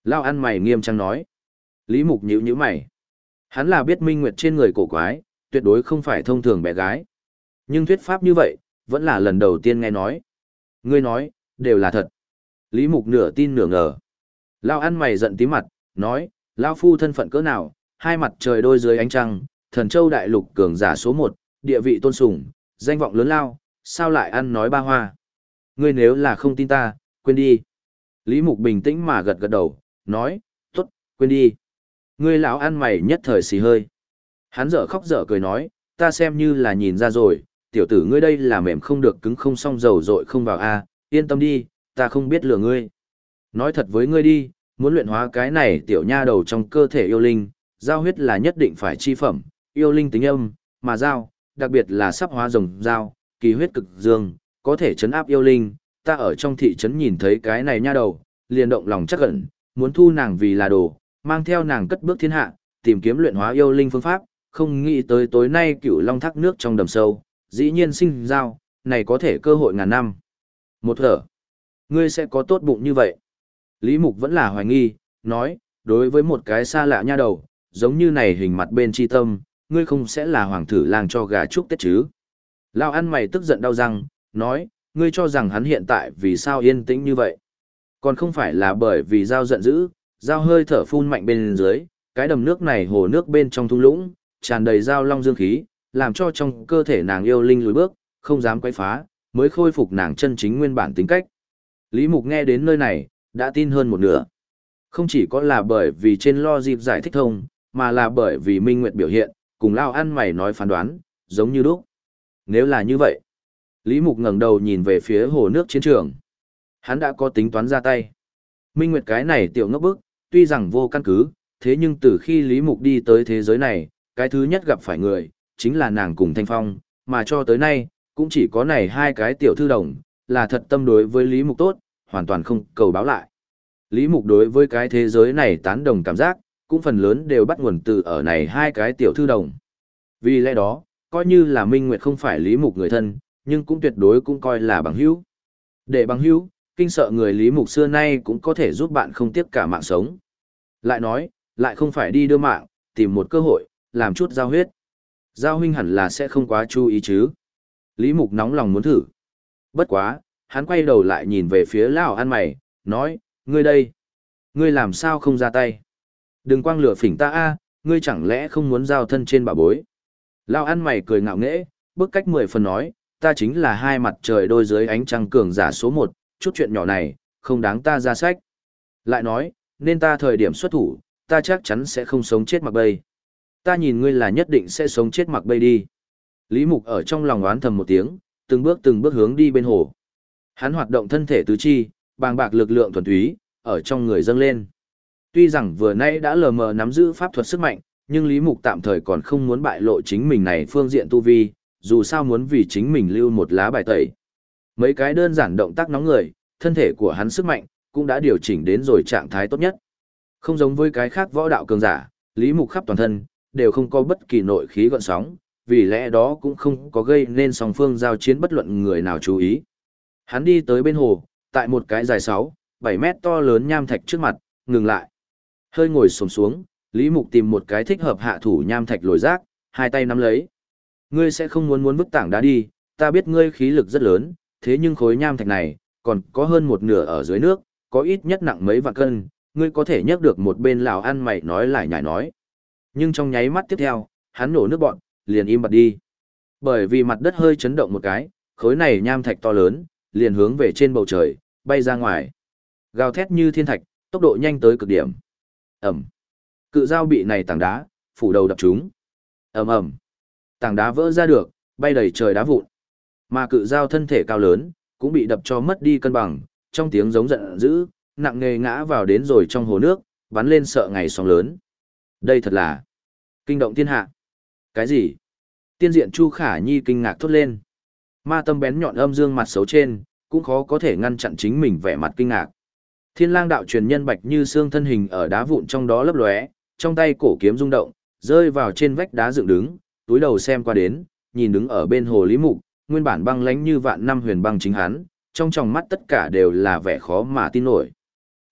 Lao ăn mày nghiêm trang nói. Lý Mục nhíu nhíu mày. Hắn là biết Minh Nguyệt trên người cổ quái, tuyệt đối không phải thông thường bé gái. Nhưng thuyết pháp như vậy, vẫn là lần đầu tiên nghe nói. Ngươi nói, đều là thật. Lý Mục nửa tin nửa ngờ. Lao ăn mày giận tí mặt, nói, Lao phu thân phận cỡ nào, hai mặt trời đôi dưới ánh trăng, thần châu đại lục cường giả số 1, địa vị tôn sùng, danh vọng lớn lao, sao lại ăn nói ba hoa. Ngươi nếu là không tin ta, quên đi. Lý Mục bình tĩnh mà gật gật đầu, nói, tốt, quên đi. Ngươi lão ăn mày nhất thời xì hơi. Hắn dở khóc dở cười nói, ta xem như là nhìn ra rồi, tiểu tử ngươi đây là mềm không được cứng không xong dầu dội không vào a, yên tâm đi, ta không biết lừa ngươi. Nói thật với ngươi đi, muốn luyện hóa cái này tiểu nha đầu trong cơ thể yêu linh, giao huyết là nhất định phải chi phẩm, yêu linh tính âm, mà giao, đặc biệt là sắp hóa rồng giao, kỳ huyết cực dương, có thể chấn áp yêu linh, ta ở trong thị trấn nhìn thấy cái này nha đầu, liền động lòng chắc ẩn, muốn thu nàng vì là đồ, mang theo nàng cất bước thiên hạ, tìm kiếm luyện hóa yêu linh phương pháp, không nghĩ tới tối nay cửu long thác nước trong đầm sâu, dĩ nhiên sinh giao, này có thể cơ hội ngàn năm. Một thở, ngươi sẽ có tốt bụng như vậy. Lý Mục vẫn là hoài nghi, nói, đối với một cái xa lạ nha đầu, giống như này hình mặt bên chi tâm, ngươi không sẽ là hoàng thử lang cho gà chúc Tết chứ. Lao ăn mày tức giận đau răng, nói, ngươi cho rằng hắn hiện tại vì sao yên tĩnh như vậy. Còn không phải là bởi vì Giao giận dữ, Giao hơi thở phun mạnh bên dưới, cái đầm nước này hồ nước bên trong thung lũng, tràn đầy Giao long dương khí, làm cho trong cơ thể nàng yêu linh lùi bước, không dám quấy phá, mới khôi phục nàng chân chính nguyên bản tính cách. Lý Mục nghe đến nơi này, đã tin hơn một nửa. Không chỉ có là bởi vì trên lo dịp giải thích thông, mà là bởi vì Minh Nguyệt biểu hiện, cùng Lao ăn mày nói phán đoán, giống như lúc. Nếu là như vậy, Lý Mục ngẩng đầu nhìn về phía hồ nước chiến trường. Hắn đã có tính toán ra tay. Minh Nguyệt cái này tiểu ngốc bức, tuy rằng vô căn cứ, thế nhưng từ khi Lý Mục đi tới thế giới này, cái thứ nhất gặp phải người, chính là nàng cùng Thanh Phong, mà cho tới nay, cũng chỉ có này hai cái tiểu thư đồng, là thật tâm đối với Lý Mục tốt, hoàn toàn không cầu báo lại. Lý Mục đối với cái thế giới này tán đồng cảm giác, cũng phần lớn đều bắt nguồn từ ở này hai cái tiểu thư đồng. Vì lẽ đó, coi như là Minh Nguyệt không phải Lý Mục người thân, nhưng cũng tuyệt đối cũng coi là bằng hữu. Để bằng hữu, kinh sợ người Lý Mục xưa nay cũng có thể giúp bạn không tiếc cả mạng sống. Lại nói, lại không phải đi đưa mạng, tìm một cơ hội, làm chút giao huyết. Giao huynh hẳn là sẽ không quá chú ý chứ. Lý Mục nóng lòng muốn thử. Bất quá, hắn quay đầu lại nhìn về phía Lão ăn mày, nói, ngươi đây. Ngươi làm sao không ra tay? Đừng quang lửa phỉnh ta a, ngươi chẳng lẽ không muốn giao thân trên bà bối? Lão ăn mày cười ngạo nghễ, bước cách 10 phần nói, ta chính là hai mặt trời đôi dưới ánh trăng cường giả số 1, chút chuyện nhỏ này, không đáng ta ra sách. Lại nói, nên ta thời điểm xuất thủ, ta chắc chắn sẽ không sống chết mặc bay. Ta nhìn ngươi là nhất định sẽ sống chết mặc bay đi. Lý Mục ở trong lòng oán thầm một tiếng, từng bước hướng đi bên hồ. Hắn hoạt động thân thể tứ chi, bàng bạc lực lượng thuần túy, ở trong người dâng lên. Tuy rằng vừa nãy đã lờ mờ nắm giữ pháp thuật sức mạnh, nhưng Lý Mục tạm thời còn không muốn bại lộ chính mình này phương diện tu vi, dù sao muốn vì chính mình lưu một lá bài tẩy. Mấy cái đơn giản động tác nóng người, thân thể của hắn sức mạnh, cũng đã điều chỉnh đến rồi trạng thái tốt nhất. Không giống với cái khác võ đạo cường giả, Lý Mục khắp toàn thân, đều không có bất kỳ nội khí gợn sóng, vì lẽ đó cũng không có gây nên song phương giao chiến bất luận người nào chú ý. Hắn đi tới bên hồ, tại một cái dài 6-7 mét to lớn nham thạch trước mặt, ngừng lại. Hơi ngồi xổm xuống, Lý Mục tìm một cái thích hợp hạ thủ nham thạch lồi rác, hai tay nắm lấy. Ngươi sẽ không muốn vứt tảng đá đi, ta biết ngươi khí lực rất lớn, thế nhưng khối nham thạch này, còn có hơn một nửa ở dưới nước, có ít nhất nặng mấy vạn cân, ngươi có thể nhấc được một bên Lào ăn mày nói lại nhải nói. Nhưng trong nháy mắt tiếp theo, hắn nổ nước bọn, liền im bặt đi. Bởi vì mặt đất hơi chấn động một cái, khối này nham thạch to lớn, liền hướng về trên bầu trời, bay ra ngoài. Gào thét như thiên thạch, tốc độ nhanh tới cực điểm. Ẩm. Cự dao bị này tảng đá, phủ đầu đập trúng. Ầm ầm. Tảng đá vỡ ra được, bay đầy trời đá vụn. Mà cự dao thân thể cao lớn, cũng bị đập cho mất đi cân bằng, trong tiếng giống giận dữ, nặng nề ngã vào đến rồi trong hồ nước, bắn lên sợ ngày sóng lớn. Đây thật là kinh động thiên hạ. Cái gì? Tiên diện Chu Khả Nhi kinh ngạc thốt lên. Ma tâm bén nhọn âm dương mặt xấu trên, cũng khó có thể ngăn chặn chính mình vẻ mặt kinh ngạc. Thiên Lang đạo truyền nhân Bạch Như Xương thân hình ở đá vụn trong đó lấp lóe, trong tay cổ kiếm rung động, rơi vào trên vách đá dựng đứng, túi đầu xem qua đến, nhìn đứng ở bên hồ Lý Mục, nguyên bản băng lãnh như vạn năm huyền băng chính hắn, trong tròng mắt tất cả đều là vẻ khó mà tin nổi.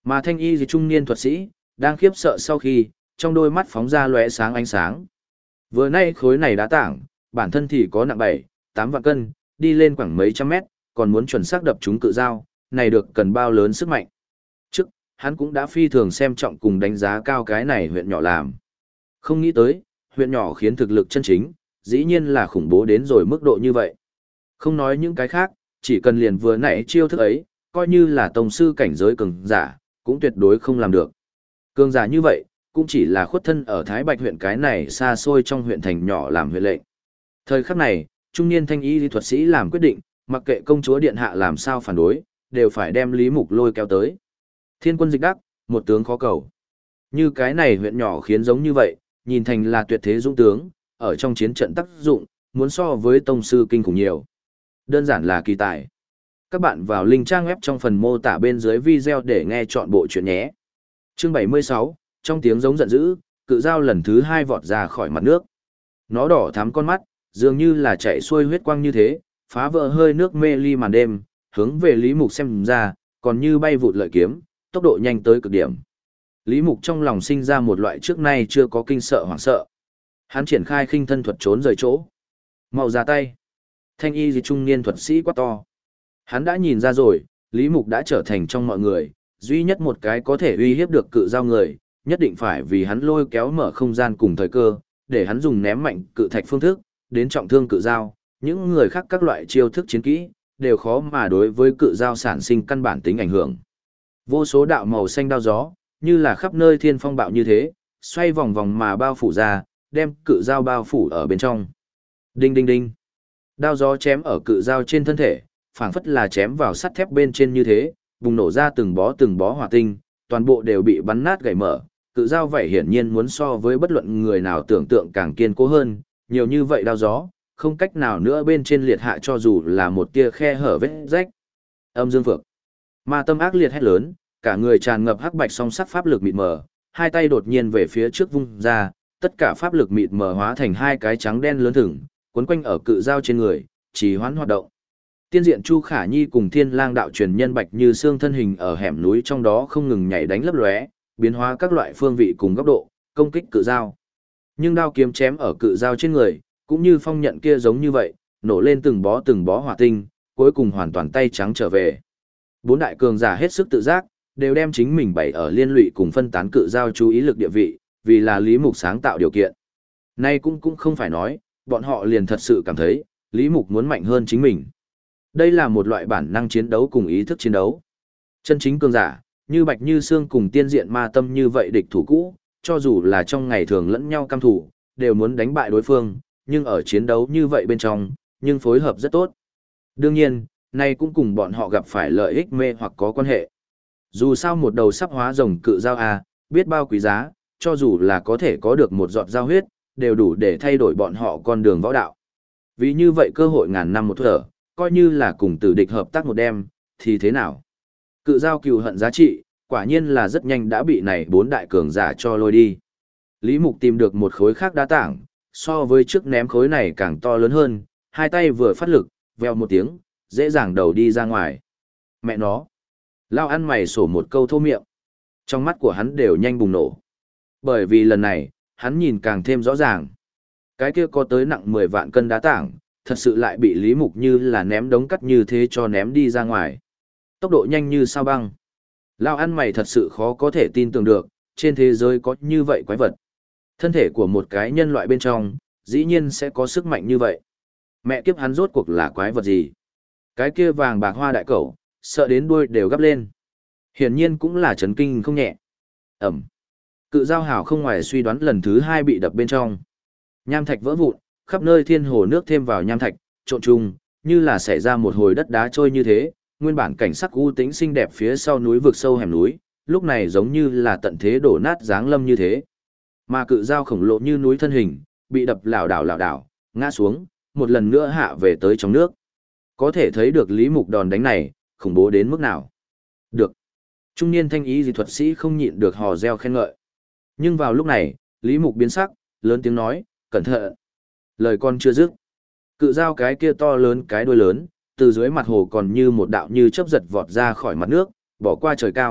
Mà thanh y gì trung niên thuật sĩ, đang khiếp sợ sau khi, trong đôi mắt phóng ra lóe sáng ánh sáng. Vừa nay khối này đá tảng, bản thân thì có nặng 7, 8 vạn cân, đi lên khoảng mấy trăm mét, còn muốn chuẩn xác đập trúng cự dao, này được cần bao lớn sức mạnh. Trước, hắn cũng đã phi thường xem trọng cùng đánh giá cao cái này huyện nhỏ làm. Không nghĩ tới, huyện nhỏ khiến thực lực chân chính, dĩ nhiên là khủng bố đến rồi mức độ như vậy. Không nói những cái khác, chỉ cần liền vừa nãy chiêu thức ấy, coi như là tông sư cảnh giới cường giả, cũng tuyệt đối không làm được. Cường giả như vậy, cũng chỉ là khuất thân ở Thái Bạch huyện cái này xa xôi trong huyện thành nhỏ làm huyện lệnh. Thời khắc này, trung niên thanh y thuật sĩ làm quyết định, mặc kệ công chúa điện hạ làm sao phản đối, đều phải đem Lý Mục lôi kéo tới. Thiên quân dịch đắc, một tướng khó cầu. Như cái này huyện nhỏ khiến giống như vậy, nhìn thành là tuyệt thế dũng tướng, ở trong chiến trận tác dụng, muốn so với tông sư kinh khủng nhiều. Đơn giản là kỳ tài. Các bạn vào link trang web trong phần mô tả bên dưới video để nghe chọn bộ chuyện nhé. Chương 76, trong tiếng giống giận dữ, cự dao lần thứ 2 vọt ra khỏi mặt nước. Nó đỏ thắm con mắt, dường như là chạy xuôi huyết quang như thế, phá vỡ hơi nước mê ly màn đêm, hướng về Lý Mục xem ra, còn như bay vụt lợi kiếm, tốc độ nhanh tới cực điểm. Lý Mục trong lòng sinh ra một loại trước nay chưa có kinh sợ hoảng sợ. Hắn triển khai khinh thân thuật trốn rời chỗ. Mau ra tay. Thanh y gì trung niên thuật sĩ quá to. Hắn đã nhìn ra rồi, Lý Mục đã trở thành trong mọi người, duy nhất một cái có thể uy hiếp được cự dao người, nhất định phải vì hắn lôi kéo mở không gian cùng thời cơ, để hắn dùng ném mạnh cự thạch phương thức, đến trọng thương cự dao, những người khác các loại chiêu thức chiến kỹ, đều khó mà đối với cự dao sản sinh căn bản tính ảnh hưởng. Vô số đạo màu xanh đao gió, như là khắp nơi thiên phong bạo như thế, xoay vòng vòng mà bao phủ ra, đem cự dao bao phủ ở bên trong. Đinh đinh đinh. Đao gió chém ở cự dao trên thân thể, phảng phất là chém vào sắt thép bên trên như thế, bùng nổ ra từng bó hỏa tinh, toàn bộ đều bị bắn nát gãy mở. Cự dao vậy hiển nhiên muốn so với bất luận người nào tưởng tượng càng kiên cố hơn, nhiều như vậy đao gió, không cách nào nữa bên trên liệt hạ cho dù là một tia khe hở vết rách. Âm dương phượng. Ma tâm ác liệt hét lớn, cả người tràn ngập hắc bạch song sắc pháp lực mịt mờ, hai tay đột nhiên về phía trước vung ra, tất cả pháp lực mịt mờ hóa thành hai cái trắng đen lớn thừng, quấn quanh ở cự dao trên người, trì hoãn hoạt động. Tiên diện Chu Khả Nhi cùng Thiên Lang đạo truyền nhân Bạch Như Xương thân hình ở hẻm núi trong đó không ngừng nhảy đánh lấp lóe, biến hóa các loại phương vị cùng góc độ, công kích cự dao. Nhưng đao kiếm chém ở cự dao trên người, cũng như phong nhận kia giống như vậy, nổ lên từng bó hỏa tinh, cuối cùng hoàn toàn tay trắng trở về. Bốn đại cường giả hết sức tự giác, đều đem chính mình bày ở liên lụy cùng phân tán cự dao chú ý lực địa vị, vì là Lý Mục sáng tạo điều kiện. Nay cũng không phải nói, bọn họ liền thật sự cảm thấy, Lý Mục muốn mạnh hơn chính mình. Đây là một loại bản năng chiến đấu cùng ý thức chiến đấu. Chân chính cường giả, như Bạch Như Xương cùng tiên diện ma tâm như vậy địch thủ cũ, cho dù là trong ngày thường lẫn nhau căm thủ, đều muốn đánh bại đối phương, nhưng ở chiến đấu như vậy bên trong, nhưng phối hợp rất tốt. Đương nhiên, nay cũng cùng bọn họ gặp phải lợi ích mê hoặc có quan hệ. Dù sao một đầu sắp hóa rồng cự dao biết bao quý giá, cho dù là có thể có được một giọt dao huyết, đều đủ để thay đổi bọn họ con đường võ đạo. Vì như vậy cơ hội ngàn năm một thở, coi như là cùng tử địch hợp tác một đêm, thì thế nào? Cự dao cừu hận giá trị, quả nhiên là rất nhanh đã bị này bốn đại cường giả cho lôi đi. Lý Mục tìm được một khối khác đá tảng, so với trước ném khối này càng to lớn hơn, hai tay vừa phát lực, vèo một tiếng, dễ dàng đầu đi ra ngoài. Mẹ nó! Lao ăn mày sổ một câu thô miệng. Trong mắt của hắn đều nhanh bùng nổ. Bởi vì lần này, hắn nhìn càng thêm rõ ràng. Cái kia có tới nặng 10 vạn cân đá tảng, thật sự lại bị Lý Mục như là ném đống cắt như thế cho ném đi ra ngoài. Tốc độ nhanh như sao băng. Lao ăn mày thật sự khó có thể tin tưởng được, trên thế giới có như vậy quái vật. Thân thể của một cái nhân loại bên trong, dĩ nhiên sẽ có sức mạnh như vậy. Mẹ kiếp hắn rốt cuộc là quái vật gì? Cái kia vàng bạc hoa đại cẩu, sợ đến đuôi đều gấp lên. Hiển nhiên cũng là chấn kinh không nhẹ. Ẩm. Cự dao hảo không ngoài suy đoán lần thứ 2 bị đập bên trong. Nham thạch vỡ vụn, khắp nơi thiên hồ nước thêm vào nham thạch, trộn chung, như là xảy ra một hồi đất đá trôi như thế. Nguyên bản cảnh sắc u tĩnh xinh đẹp phía sau núi vực sâu hẻm núi, lúc này giống như là tận thế đổ nát giáng lâm như thế. Mà cự dao khổng lồ như núi thân hình, bị đập lảo đảo, ngã xuống, một lần nữa hạ về tới trong nước. Có thể thấy được Lý Mục đòn đánh này, khủng bố đến mức nào. Được. Trung niên thanh ý dị thuật sĩ không nhịn được hò reo khen ngợi. Nhưng vào lúc này, Lý Mục biến sắc, lớn tiếng nói, cẩn thận. Lời con chưa dứt. Cự dao cái kia to lớn cái đuôi lớn, từ dưới mặt hồ còn như một đạo như chớp giật vọt ra khỏi mặt nước, bỏ qua trời cao,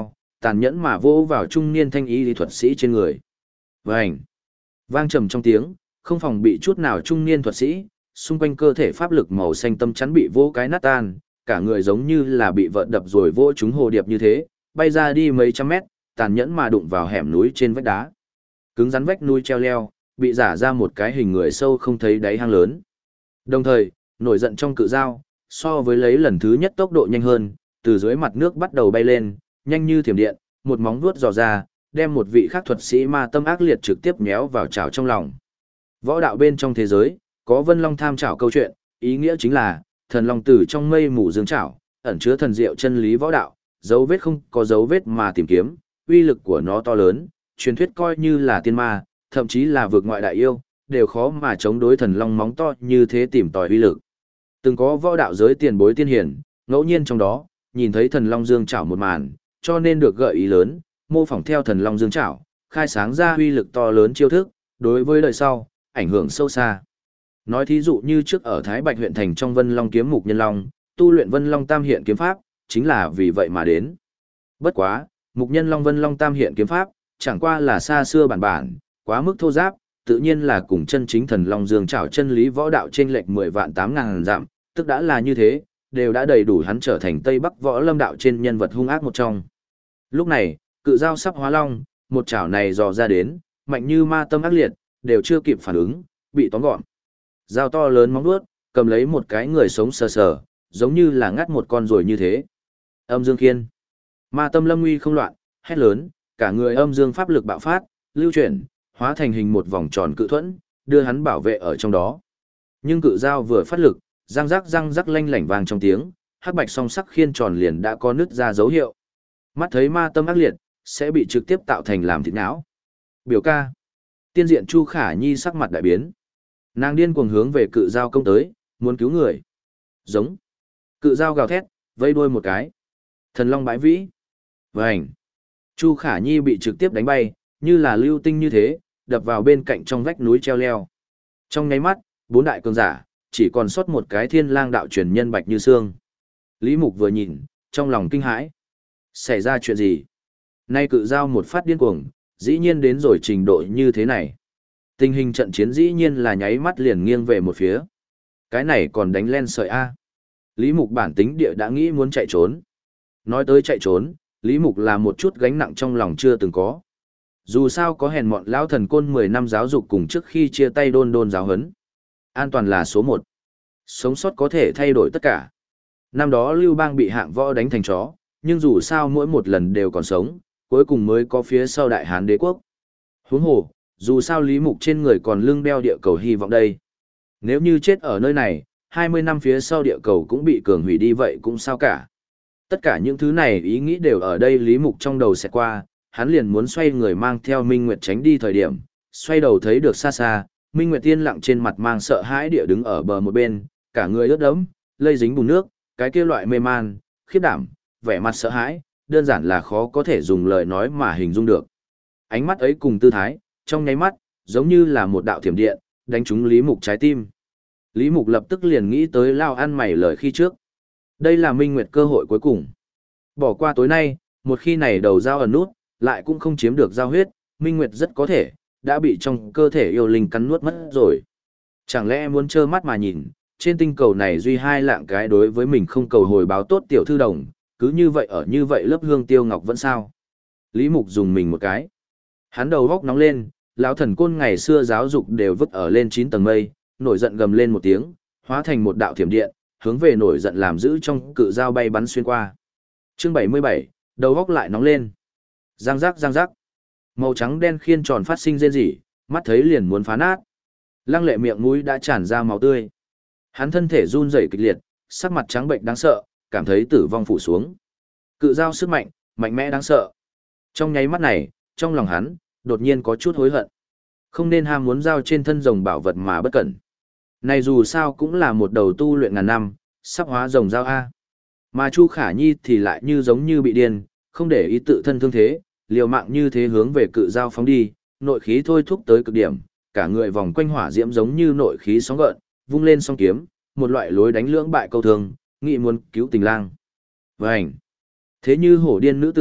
tàn nhẫn mà vỗ vào trung niên thanh y lý thuật sĩ trên người. Vành! Vang trầm trong tiếng, không phòng bị chút nào trung niên thuật sĩ, xung quanh cơ thể pháp lực màu xanh tâm chắn bị vỗ cái nát tan, cả người giống như là bị vợn đập rồi vỗ trúng hồ điệp như thế, bay ra đi mấy trăm mét, tàn nhẫn mà đụng vào hẻm núi trên vách đá. Cứng rắn vách núi treo leo, bị rả ra một cái hình người sâu không thấy đáy hang lớn. Đồng thời, nổi giận trong cự dao, so với lấy lần thứ nhất tốc độ nhanh hơn, từ dưới mặt nước bắt đầu bay lên, nhanh như thiểm điện, một móng vuốt dò ra, đem một vị khác thuật sĩ ma tâm ác liệt trực tiếp méo vào chảo trong lòng. Võ đạo bên trong thế giới, có Vân Long tham chảo câu chuyện, ý nghĩa chính là, thần long từ trong mây mù dương chảo, ẩn chứa thần diệu chân lý võ đạo, dấu vết không có dấu vết mà tìm kiếm, uy lực của nó to lớn, truyền thuyết coi như là tiên ma, thậm chí là vượt ngoại đại yêu, đều khó mà chống đối thần long móng to như thế tìm tòi uy lực. Từng có võ đạo giới tiền bối tiên hiển, ngẫu nhiên trong đó, nhìn thấy thần long dương chảo một màn, cho nên được gợi ý lớn, mô phỏng theo thần long dương chảo, khai sáng ra uy lực to lớn chiêu thức, đối với đời sau, ảnh hưởng sâu xa. Nói thí dụ như trước ở Thái Bạch huyện thành trong Vân Long kiếm mục nhân long, tu luyện Vân Long Tam Hiện kiếm pháp, chính là vì vậy mà đến. Bất quá, mục nhân long Vân Long Tam Hiện kiếm pháp, chẳng qua là xa xưa bản bản, quá mức thô giáp, tự nhiên là cùng chân chính thần long dương trảo chân lý võ đạo trên lệch 10 vạn 8.000 dặm, tức đã là như thế, đều đã đầy đủ hắn trở thành Tây Bắc võ lâm đạo trên nhân vật hung ác một trong. Lúc này, cự dao sắp hóa long, một chảo này dò ra đến, mạnh như ma tâm ác liệt, đều chưa kịp phản ứng, bị tóm gọn. Dao to lớn móng vuốt, cầm lấy một cái người sống sờ sờ, giống như là ngắt một con rồi như thế. Âm dương khiên. Ma tâm lâm nguy không loạn, hét lớn, cả người âm dương pháp lực bạo phát, lưu chuyển, hóa thành hình một vòng tròn cự thuẫn, đưa hắn bảo vệ ở trong đó. Nhưng cự dao vừa phát lực, răng rắc lanh lảnh vang trong tiếng, hắc bạch song sắc khiên tròn liền đã có nứt ra dấu hiệu. Mắt thấy ma tâm ác liệt, sẽ bị trực tiếp tạo thành làm thịt não. Biểu ca. Tiên diện Chu Khả Nhi sắc mặt đại biến. Nàng điên cuồng hướng về cự dao công tới, muốn cứu người. Giống. Cự dao gào thét, vây đuôi một cái. Thần long bãi vĩ. Vành. Chu Khả Nhi bị trực tiếp đánh bay, như là lưu tinh như thế, đập vào bên cạnh trong vách núi treo leo. Trong nháy mắt, bốn đại cường giả, chỉ còn sót một cái thiên lang đạo truyền nhân Bạch Như Sương. Lý Mục vừa nhìn, trong lòng kinh hãi. Xảy ra chuyện gì? Nay cự dao một phát điên cuồng, dĩ nhiên đến rồi trình độ như thế này. Tình hình trận chiến dĩ nhiên là nháy mắt liền nghiêng về một phía. Cái này còn đánh len sợi A. Lý Mục bản tính địa đã nghĩ muốn chạy trốn. Nói tới chạy trốn, Lý Mục là một chút gánh nặng trong lòng chưa từng có. Dù sao có hèn mọn lão thần côn 10 năm giáo dục cùng trước khi chia tay đôn giáo huấn. An toàn là số 1. Sống sót có thể thay đổi tất cả. Năm đó Lưu Bang bị hạng võ đánh thành chó, nhưng dù sao mỗi một lần đều còn sống, cuối cùng mới có phía sau Đại Hán đế quốc. Huống hồ, dù sao Lý Mục trên người còn lưng đeo địa cầu hy vọng đây. Nếu như chết ở nơi này, 20 năm phía sau địa cầu cũng bị cường hủy đi vậy cũng sao cả. Tất cả những thứ này ý nghĩ đều ở đây Lý Mục trong đầu sẽ qua, hắn liền muốn xoay người mang theo Minh Nguyệt tránh đi thời điểm, xoay đầu thấy được xa xa, Minh Nguyệt tiên lặng trên mặt mang sợ hãi địa đứng ở bờ một bên, cả người ướt đẫm, lây dính bùn nước, cái kia loại mê man, khiếp đảm, vẻ mặt sợ hãi, đơn giản là khó có thể dùng lời nói mà hình dung được. Ánh mắt ấy cùng tư thái, trong nháy mắt, giống như là một đạo thiểm điện, đánh trúng Lý Mục trái tim. Lý Mục lập tức liền nghĩ tới lao ăn mày lời khi trước. Đây là Minh Nguyệt cơ hội cuối cùng. Bỏ qua tối nay, một khi này đầu dao ẩn nút, lại cũng không chiếm được dao huyết, Minh Nguyệt rất có thể đã bị trong cơ thể yêu linh cắn nuốt mất rồi. Chẳng lẽ muốn trơ mắt mà nhìn, trên tinh cầu này duy hai lạng cái đối với mình không cầu hồi báo tốt tiểu thư đồng, cứ như vậy ở như vậy lớp hương tiêu ngọc vẫn sao? Lý Mục dùng mình một cái. Hắn đầu góc nóng lên, lão thần côn ngày xưa giáo dục đều vứt ở lên 9 tầng mây, nổi giận gầm lên một tiếng, hóa thành một đạo thiểm điện, hướng về nổi giận làm giữ trong cự dao bay bắn xuyên qua. Chương 77, đầu góc lại nóng lên. Giang giác. Màu trắng đen khiên tròn phát sinh rên rỉ, mắt thấy liền muốn phá nát. Lăng Lệ miệng mũi đã tràn ra máu tươi. Hắn thân thể run rẩy kịch liệt, sắc mặt trắng bệnh đáng sợ, cảm thấy tử vong phủ xuống. Cự dao sức mạnh, mạnh mẽ đáng sợ. Trong nháy mắt này, trong lòng hắn, đột nhiên có chút hối hận. Không nên ham muốn giao trên thân rồng bảo vật mà bất cẩn. Này dù sao cũng là một đầu tu luyện ngàn năm, sắp hóa rồng dao A. Mà Chu Khả Nhi thì lại như giống như bị điên, không để ý tự thân thương thế, liều mạng như thế hướng về cự dao phóng đi, nội khí thôi thúc tới cực điểm, cả người vòng quanh hỏa diễm giống như nội khí sóng gợn, vung lên song kiếm, một loại lối đánh lưỡng bại câu thường, nghị muốn cứu tình lang. Vành. Thế như hổ điên nữ tử,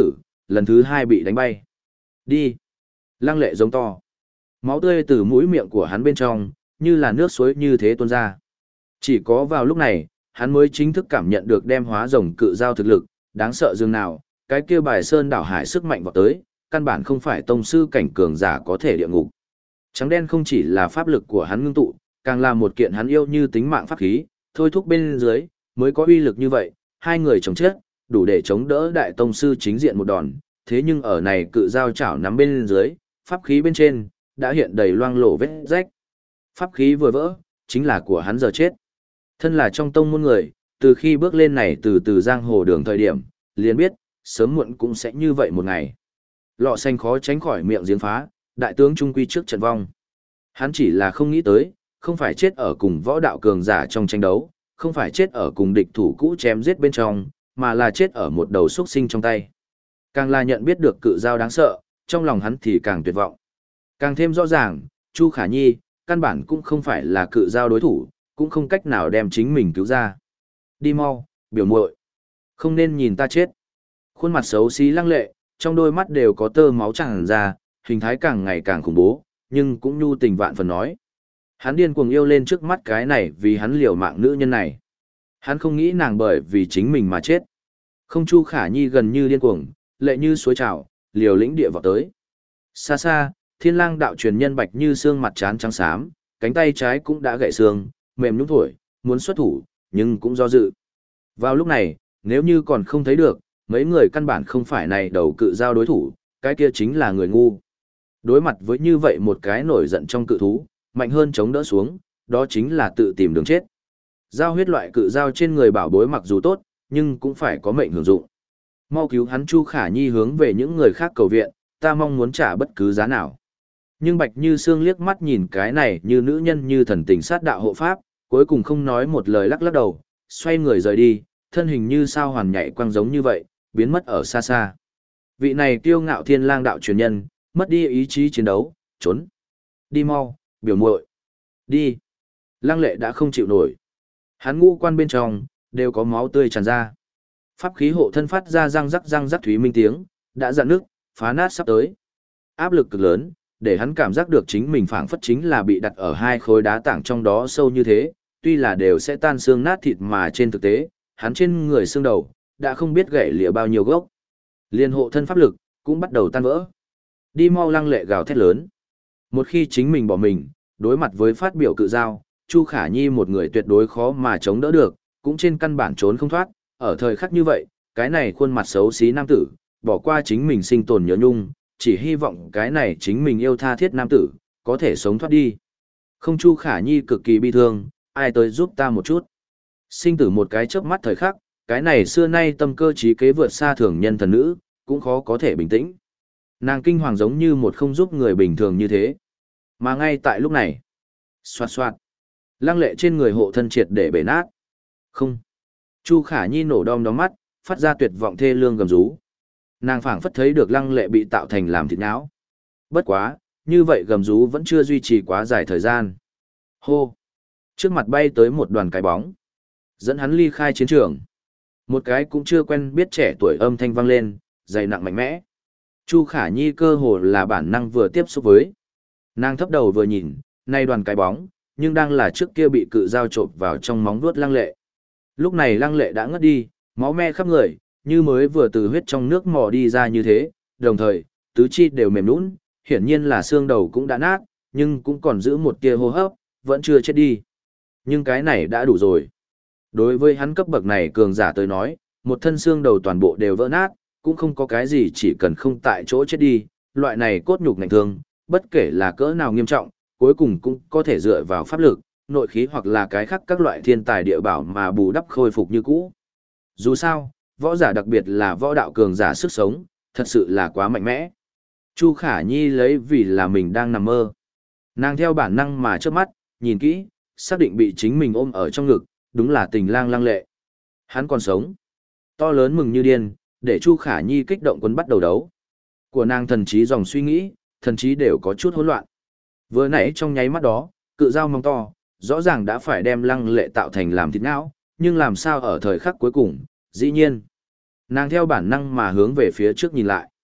lần thứ hai bị đánh bay. Đi! Lăng lệ giống to. Máu tươi từ mũi miệng của hắn bên trong, như là nước suối như thế tuôn ra. Chỉ có vào lúc này, hắn mới chính thức cảm nhận được đem hóa rồng cự giao thực lực, đáng sợ dường nào, cái kia bài sơn đảo hải sức mạnh vọt tới, căn bản không phải tông sư cảnh cường giả có thể địa ngục. Trắng đen không chỉ là pháp lực của hắn ngưng tụ, càng là một kiện hắn yêu như tính mạng pháp khí, thôi thúc bên dưới, mới có uy lực như vậy, hai người chống chết, đủ để chống đỡ đại tông sư chính diện một đòn, thế nhưng ở này cự giao chảo nắm bên dưới, pháp khí bên trên, đã hiện đầy loang lổ vết rách. Pháp khí vừa vỡ, chính là của hắn giờ chết. Thân là trong tông môn người, từ khi bước lên này từ giang hồ đường thời điểm, liền biết, sớm muộn cũng sẽ như vậy một ngày. Lọ xanh khó tránh khỏi miệng giếng phá, đại tướng trung quy trước trận vong. Hắn chỉ là không nghĩ tới, không phải chết ở cùng võ đạo cường giả trong tranh đấu, không phải chết ở cùng địch thủ cũ chém giết bên trong, mà là chết ở một đầu xuất sinh trong tay. Càng là nhận biết được cự giao đáng sợ, trong lòng hắn thì càng tuyệt vọng. Càng thêm rõ ràng, Chu Khả Nhi, căn bản cũng không phải là cự giao đối thủ, cũng không cách nào đem chính mình cứu ra. Đi mau, biểu muội, không nên nhìn ta chết. Khuôn mặt xấu xí lăng lệ, trong đôi mắt đều có tơ máu tràn ra, hình thái càng ngày càng khủng bố, nhưng cũng nhu tình vạn phần nói. Hắn điên cuồng yêu lên trước mắt cái này vì hắn liều mạng nữ nhân này. Hắn không nghĩ nàng bởi vì chính mình mà chết. Không, Chu Khả Nhi gần như điên cuồng, lệ như suối trào, liều lĩnh địa vào tới. Xa xa, Thiên Lang đạo truyền nhân Bạch Như Sương mặt trán trắng xám, cánh tay trái cũng đã gãy xương, mềm nhũn thổi, muốn xuất thủ, nhưng cũng do dự. Vào lúc này, nếu như còn không thấy được, mấy người căn bản không phải này đầu cự giao đối thủ, cái kia chính là người ngu. Đối mặt với như vậy một cái nổi giận trong cự thú, mạnh hơn chống đỡ xuống, đó chính là tự tìm đường chết. Giao huyết loại cự giao trên người bảo bối mặc dù tốt, nhưng cũng phải có mệnh hưởng dụng. Mau cứu hắn. Chu Khả Nhi hướng về những người khác cầu viện, ta mong muốn trả bất cứ giá nào. Nhưng Bạch Như Sương liếc mắt nhìn cái này như nữ nhân như thần tình sát đạo hộ pháp, cuối cùng không nói một lời lắc lắc đầu, xoay người rời đi, thân hình như sao hoàn nhảy quang giống như vậy, biến mất ở xa xa. Vị này kiêu ngạo Thiên Lang đạo truyền nhân, mất đi ý chí chiến đấu, trốn. Đi mau, biểu muội. Đi. Lăng Lệ đã không chịu nổi. Hắn ngũ quan bên trong, đều có máu tươi tràn ra. Pháp khí hộ thân phát ra răng rắc thúy minh tiếng, đã dạn nước, phá nát sắp tới. Áp lực cực lớn, để hắn cảm giác được chính mình phảng phất chính là bị đặt ở hai khối đá tảng trong đó sâu như thế, tuy là đều sẽ tan xương nát thịt mà trên thực tế, hắn trên người xương đầu, đã không biết gãy lìa bao nhiêu gốc. Liên hộ thân pháp lực, cũng bắt đầu tan vỡ. Đi mau. Lăng Lệ gào thét lớn. Một khi chính mình bỏ mình, đối mặt với phát biểu cự giao, Chu Khả Nhi một người tuyệt đối khó mà chống đỡ được, cũng trên căn bản trốn không thoát, ở thời khắc như vậy, cái này khuôn mặt xấu xí nam tử, bỏ qua chính mình sinh tồn nhớ nhung, chỉ hy vọng cái này chính mình yêu tha thiết nam tử, có thể sống thoát đi. Không, Chu Khả Nhi cực kỳ bi thương, ai tới giúp ta một chút. Sinh tử một cái chớp mắt thời khắc, cái này xưa nay tâm cơ trí kế vượt xa thường nhân thần nữ, cũng khó có thể bình tĩnh. Nàng kinh hoàng giống như một không giúp người bình thường như thế. Mà ngay tại lúc này, xoạt xoạt, Lăng Lệ trên người hộ thân triệt để bể nát. Không. Chu Khả Nhi nổ đom đóm mắt, phát ra tuyệt vọng thê lương gầm rú. Nàng phảng phất thấy được Lăng Lệ bị tạo thành làm thịt não. Bất quá, như vậy gầm rú vẫn chưa duy trì quá dài thời gian. Hô. Trước mặt bay tới một đoàn cái bóng, dẫn hắn ly khai chiến trường. Một cái cũng chưa quen biết trẻ tuổi âm thanh vang lên, dày nặng mạnh mẽ. Chu Khả Nhi cơ hồ là bản năng vừa tiếp xúc với. Nàng thấp đầu vừa nhìn, nay đoàn cái bóng, nhưng đang là trước kia bị cự dao chộp vào trong móng vuốt Lăng Lệ. Lúc này Lăng Lệ đã ngất đi, máu me khắp người, như mới vừa từ huyết trong nước mò đi ra như thế, đồng thời, tứ chi đều mềm nhũn, hiển nhiên là xương đầu cũng đã nát, nhưng cũng còn giữ một tia hô hấp, vẫn chưa chết đi. Nhưng cái này đã đủ rồi. Đối với hắn cấp bậc này cường giả tới nói, một thân xương đầu toàn bộ đều vỡ nát, cũng không có cái gì chỉ cần không tại chỗ chết đi, loại này cốt nhục ngạnh thương, bất kể là cỡ nào nghiêm trọng, cuối cùng cũng có thể dựa vào pháp lực, nội khí hoặc là cái khác các loại thiên tài địa bảo mà bù đắp khôi phục như cũ. Dù sao, võ giả đặc biệt là võ đạo cường giả sức sống, thật sự là quá mạnh mẽ. Chu Khả Nhi lấy vì là mình đang nằm mơ. Nàng theo bản năng mà chớp mắt, nhìn kỹ, xác định bị chính mình ôm ở trong ngực, đúng là Tình Lang Lăng Lệ. Hắn còn sống. To lớn mừng như điên, để Chu Khả Nhi kích động quấn bắt đầu đấu. Của nàng thần trí dòng suy nghĩ, thần trí đều có chút hỗn loạn. Vừa nãy trong nháy mắt đó, cự dao móng to, rõ ràng đã phải đem Lăng Lệ tạo thành làm thịt não, nhưng làm sao ở thời khắc cuối cùng, dĩ nhiên. Nàng theo bản năng mà hướng về phía trước nhìn lại.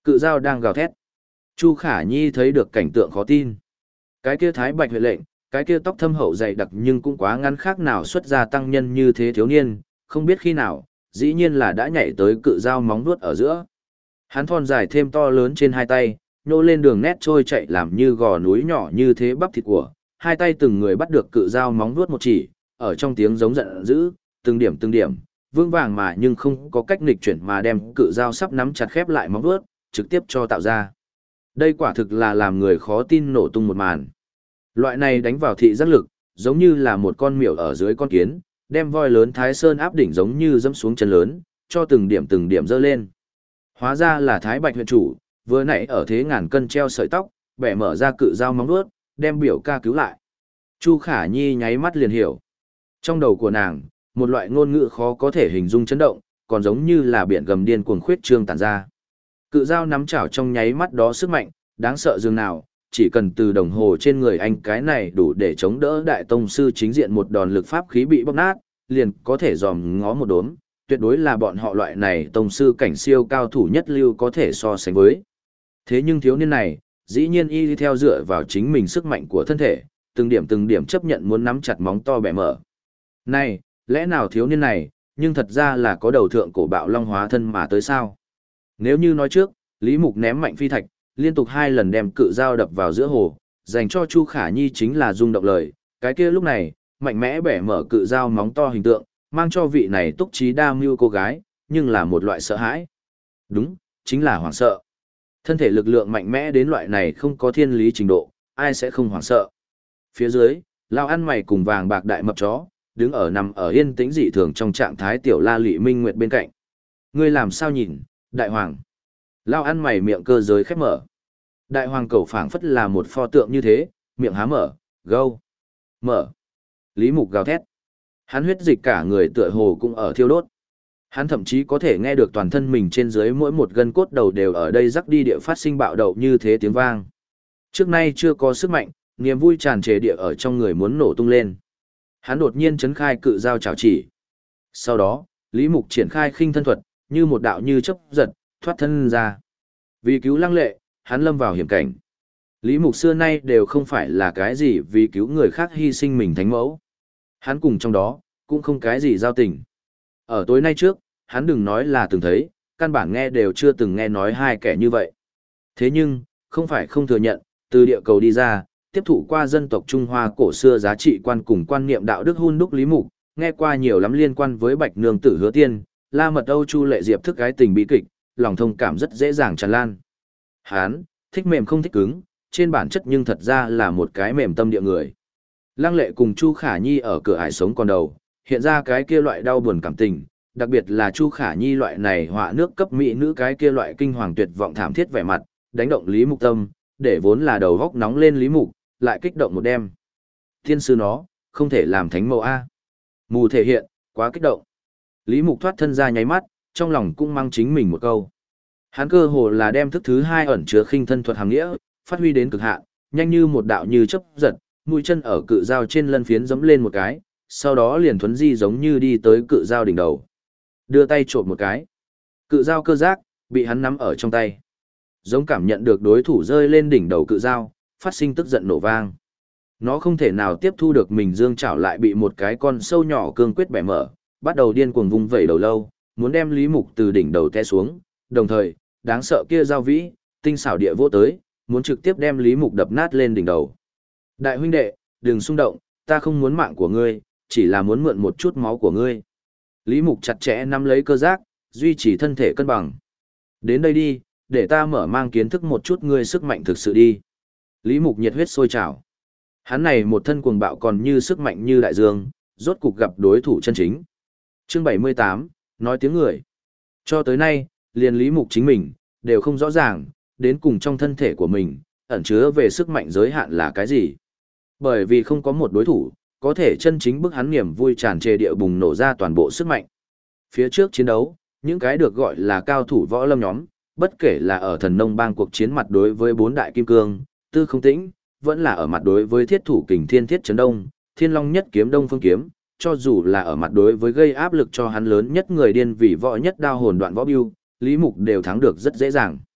Cự dao đang gào thét. Chu Khả Nhi thấy được cảnh tượng khó tin. Cái kia Thái Bạch huyện lệnh, cái kia tóc thâm hậu dày đặc nhưng cũng quá ngắn khác nào xuất ra tăng nhân như thế thiếu niên, không biết khi nào, dĩ nhiên là đã nhảy tới cự dao móng vuốt ở giữa. Hắn thon dài thêm to lớn trên hai tay, nhô lên đường nét trôi chạy làm như gò núi nhỏ như thế bắp thịt của, hai tay từng người bắt được cự dao móng vuốt một chỉ, ở trong tiếng giống giận dữ, từng điểm, vững vàng mà nhưng không có cách nghịch chuyển mà đem cự dao sắp nắm chặt khép lại móng vuốt, trực tiếp cho tạo ra. Đây quả thực là làm người khó tin nổ tung một màn. Loại này đánh vào thị giác lực, giống như là một con miểu ở dưới con kiến, đem voi lớn Thái Sơn áp đỉnh giống như dẫm xuống chân lớn, cho từng điểm dơ lên. Hóa ra là Thái Bạch huyện chủ, vừa nãy ở thế ngàn cân treo sợi tóc, bẻ mở ra cự dao móng vuốt, đem biểu ca cứu lại. Chu Khả Nhi nháy mắt liền hiểu. Trong đầu của nàng, một loại ngôn ngữ khó có thể hình dung chấn động, còn giống như là biển gầm điên cuồng khuyết trương tản ra. Cự dao nắm chảo trong nháy mắt đó sức mạnh, đáng sợ dường nào, chỉ cần từ đồng hồ trên người anh cái này đủ để chống đỡ đại tông sư chính diện một đòn lực pháp khí bị bóc nát, liền có thể dòm ngó một đốm, tuyệt đối là bọn họ loại này tông sư cảnh siêu cao thủ nhất lưu có thể so sánh với. Thế nhưng thiếu niên này, dĩ nhiên y theo dựa vào chính mình sức mạnh của thân thể, từng điểm chấp nhận muốn nắm chặt móng to bẻ mở. Này, lẽ nào thiếu niên này, nhưng thật ra là có đầu thượng cổ bạo long hóa thân mà tới sao? Nếu như nói trước, Lý Mục ném mạnh phi thạch, liên tục 2 lần đem cự dao đập vào giữa hồ, dành cho Chu Khả Nhi chính là rung động lời, cái kia lúc này, mạnh mẽ bẻ mở cự dao móng to hình tượng, mang cho vị này túc trí đa mưu cô gái, nhưng là một loại sợ hãi. Đúng, chính là hoảng sợ. Thân thể lực lượng mạnh mẽ đến loại này không có thiên lý trình độ, ai sẽ không hoảng sợ. Phía dưới, lao ăn mày cùng vàng bạc đại mập chó, đứng ở nằm ở yên tĩnh dị thường trong trạng thái tiểu la lị minh nguyệt bên cạnh. Ngươi làm sao nhìn, đại hoàng? Lao ăn mày miệng cơ giới khép mở. Đại hoàng cầu phảng phất là một pho tượng như thế, miệng há mở, gâu, mở. Lý Mục gào thét. Hắn huyết dịch cả người tựa hồ cũng ở thiêu đốt. Hắn thậm chí có thể nghe được toàn thân mình trên dưới mỗi một gân cốt đầu đều ở đây rắc đi địa phát sinh bạo động như thế tiếng vang. Trước nay chưa có sức mạnh, niềm vui tràn trề địa ở trong người muốn nổ tung lên. Hắn đột nhiên chấn khai cự dao chảo chỉ. Sau đó, Lý Mục triển khai khinh thân thuật, như một đạo như chớp giật, thoát thân ra. Vì cứu Lăng Lệ, hắn lâm vào hiểm cảnh. Lý Mục xưa nay đều không phải là cái gì vì cứu người khác hy sinh mình thánh mẫu. Hắn cùng trong đó, cũng không cái gì giao tình. Ở tối nay trước, hắn đừng nói là từng thấy, căn bản nghe đều chưa từng nghe nói hai kẻ như vậy. Thế nhưng, không phải không thừa nhận, từ địa cầu đi ra, tiếp thụ qua dân tộc Trung Hoa cổ xưa giá trị quan cùng quan niệm đạo đức hun đúc Lý Mục, nghe qua nhiều lắm liên quan với Bạch Nương Tử Hứa Tiên, La Mật Âu Chu Lệ Diệp thức cái tình bi kịch, lòng thông cảm rất dễ dàng tràn lan. Hắn, thích mềm không thích cứng, trên bản chất nhưng thật ra là một cái mềm tâm địa người. Lăng Lệ cùng Chu Khả Nhi ở cửa ải sống còn đầu, hiện ra cái kia loại đau buồn cảm tình, đặc biệt là Chu Khả Nhi loại này họa nước cấp mỹ nữ cái kia loại kinh hoàng tuyệt vọng thảm thiết vẻ mặt, đánh động Lý Mục tâm, để vốn là đầu góc nóng lên Lý Mục, lại kích động một đêm. Thiên sư nó, không thể làm thánh mẫu A. Mù thể hiện, quá kích động. Lý Mục thoát thân ra nháy mắt, trong lòng cũng mang chính mình một câu. Hắn cơ hồ là đem thức thứ 2 ẩn chứa khinh thân thuật hàm nghĩa, phát huy đến cực hạn, nhanh như một đạo như chớp giật, mũi chân ở cự dao trên lân phiến giẫm lên một cái, sau đó liền thuấn di giống như đi tới cự dao đỉnh đầu. Đưa tay trộm một cái. Cự dao cơ giác, bị hắn nắm ở trong tay. Giống cảm nhận được đối thủ rơi lên đỉnh đầu cự dao, phát sinh tức giận nổ vang. Nó không thể nào tiếp thu được mình dương chảo lại bị một cái con sâu nhỏ cương quyết bẻ mở, bắt đầu điên cuồng vung vẩy đầu lâu, muốn đem Lý Mục từ đỉnh đầu té xuống, đồng thời, đáng sợ kia dao vĩ, tinh xảo địa vô tới, muốn trực tiếp đem Lý Mục đập nát lên đỉnh đầu. Đại huynh đệ, đừng xung động, ta không muốn mạng của ngươi, chỉ là muốn mượn một chút máu của ngươi. Lý Mục chặt chẽ nắm lấy cơ giác, duy trì thân thể cân bằng. Đến đây đi, để ta mở mang kiến thức một chút ngươi sức mạnh thực sự đi. Lý Mục nhiệt huyết sôi trào. Hắn này một thân cuồng bạo còn như sức mạnh như đại dương, rốt cục gặp đối thủ chân chính. Chương 78, nói tiếng người. Cho tới nay, liền Lý Mục chính mình, đều không rõ ràng, đến cùng trong thân thể của mình, ẩn chứa về sức mạnh giới hạn là cái gì. Bởi vì không có một đối thủ, có thể chân chính bức hắn niềm vui tràn trề địa bùng nổ ra toàn bộ sức mạnh. Phía trước chiến đấu, những cái được gọi là cao thủ võ lâm nhóm, bất kể là ở thần nông bang cuộc chiến mặt đối với 4 đại kim cương, Tư Không Tĩnh, vẫn là ở mặt đối với thiết thủ kình thiên thiết chấn đông, thiên long nhất kiếm đông phương kiếm, cho dù là ở mặt đối với gây áp lực cho hắn lớn nhất người điên vì võ nhất đao hồn đoạn võ biêu, Lý Mục đều thắng được rất dễ dàng.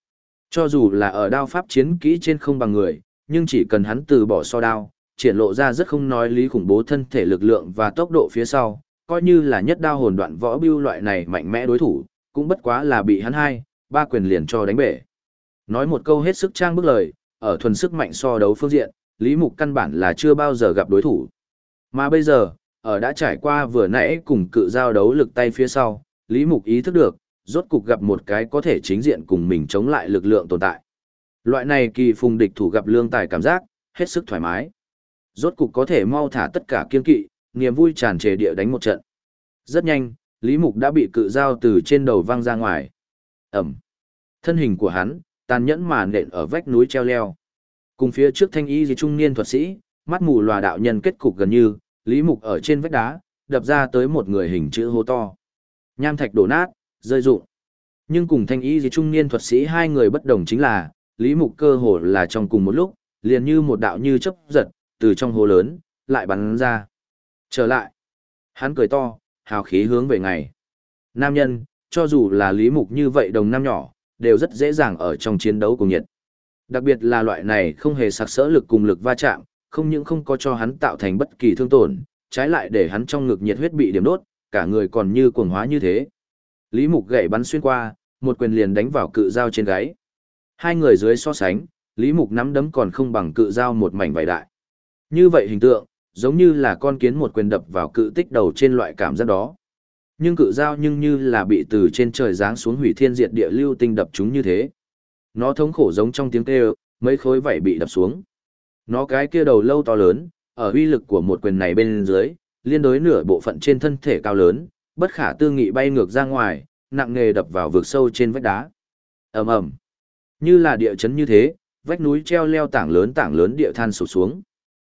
Cho dù là ở đao pháp chiến kỹ trên không bằng người, nhưng chỉ cần hắn từ bỏ so đao, triển lộ ra rất không nói lý khủng bố thân thể lực lượng và tốc độ phía sau, coi như là nhất đao hồn đoạn võ bưu loại này mạnh mẽ đối thủ, cũng bất quá là bị hắn hai, ba quyền liền cho đánh bể. Nói một câu hết sức trang bức lời, ở thuần sức mạnh so đấu phương diện, Lý Mục căn bản là chưa bao giờ gặp đối thủ. Mà bây giờ, ở đã trải qua vừa nãy cùng cự giao đấu lực tay phía sau, Lý Mục ý thức được, rốt cục gặp một cái có thể chính diện cùng mình chống lại lực lượng tồn tại. Loại này kỳ phùng địch thủ gặp lương tài cảm giác, hết sức thoải mái. Rốt cục có thể mau thả tất cả kiên kỵ, niềm vui tràn trề địa đánh một trận. Rất nhanh, Lý Mục đã bị cự giao từ trên đầu văng ra ngoài. Ẩm. Thân hình của hắn, tàn nhẫn mà nện ở vách núi treo leo. Cùng phía trước thanh y trung niên thuật sĩ, mắt mù lòa đạo nhân kết cục gần như, Lý Mục ở trên vách đá, đập ra tới một người hình chữ hố to. Nham thạch đổ nát, rơi rụng. Nhưng cùng thanh y trung niên thuật sĩ hai người bất đồng chính là, Lý Mục cơ hồ là trong cùng một lúc, liền như một đạo như chớp giật, từ trong hố lớn, lại bắn ra. Trở lại. Hắn cười to, hào khí hướng về ngày. Nam nhân, cho dù là Lý Mục như vậy đồng nam nhỏ, đều rất dễ dàng ở trong chiến đấu cùng nhiệt. Đặc biệt là loại này không hề sặc sỡ lực cùng lực va chạm, không những không có cho hắn tạo thành bất kỳ thương tổn, trái lại để hắn trong ngực nhiệt huyết bị điểm đốt, cả người còn như cuồng hóa như thế. Lý Mục gậy bắn xuyên qua, một quyền liền đánh vào cự dao trên gáy. Hai người dưới so sánh, Lý Mục nắm đấm còn không bằng cự dao một mảnh vải đại. Như vậy hình tượng, giống như là con kiến một quyền đập vào cự tích đầu trên loại cảm giác đó. Nhưng cự dao nhưng như là bị từ trên trời giáng xuống hủy thiên diệt địa lưu tinh đập chúng như thế. Nó thống khổ giống trong tiếng kêu, mấy khối vảy bị đập xuống. Nó cái kia đầu lâu to lớn, ở uy lực của một quyền này bên dưới, liên đối nửa bộ phận trên thân thể cao lớn, bất khả tư nghị bay ngược ra ngoài, nặng nề đập vào vực sâu trên vách đá. Ầm ầm. Như là địa chấn như thế, vách núi treo leo tảng lớn địa than sụp xuống.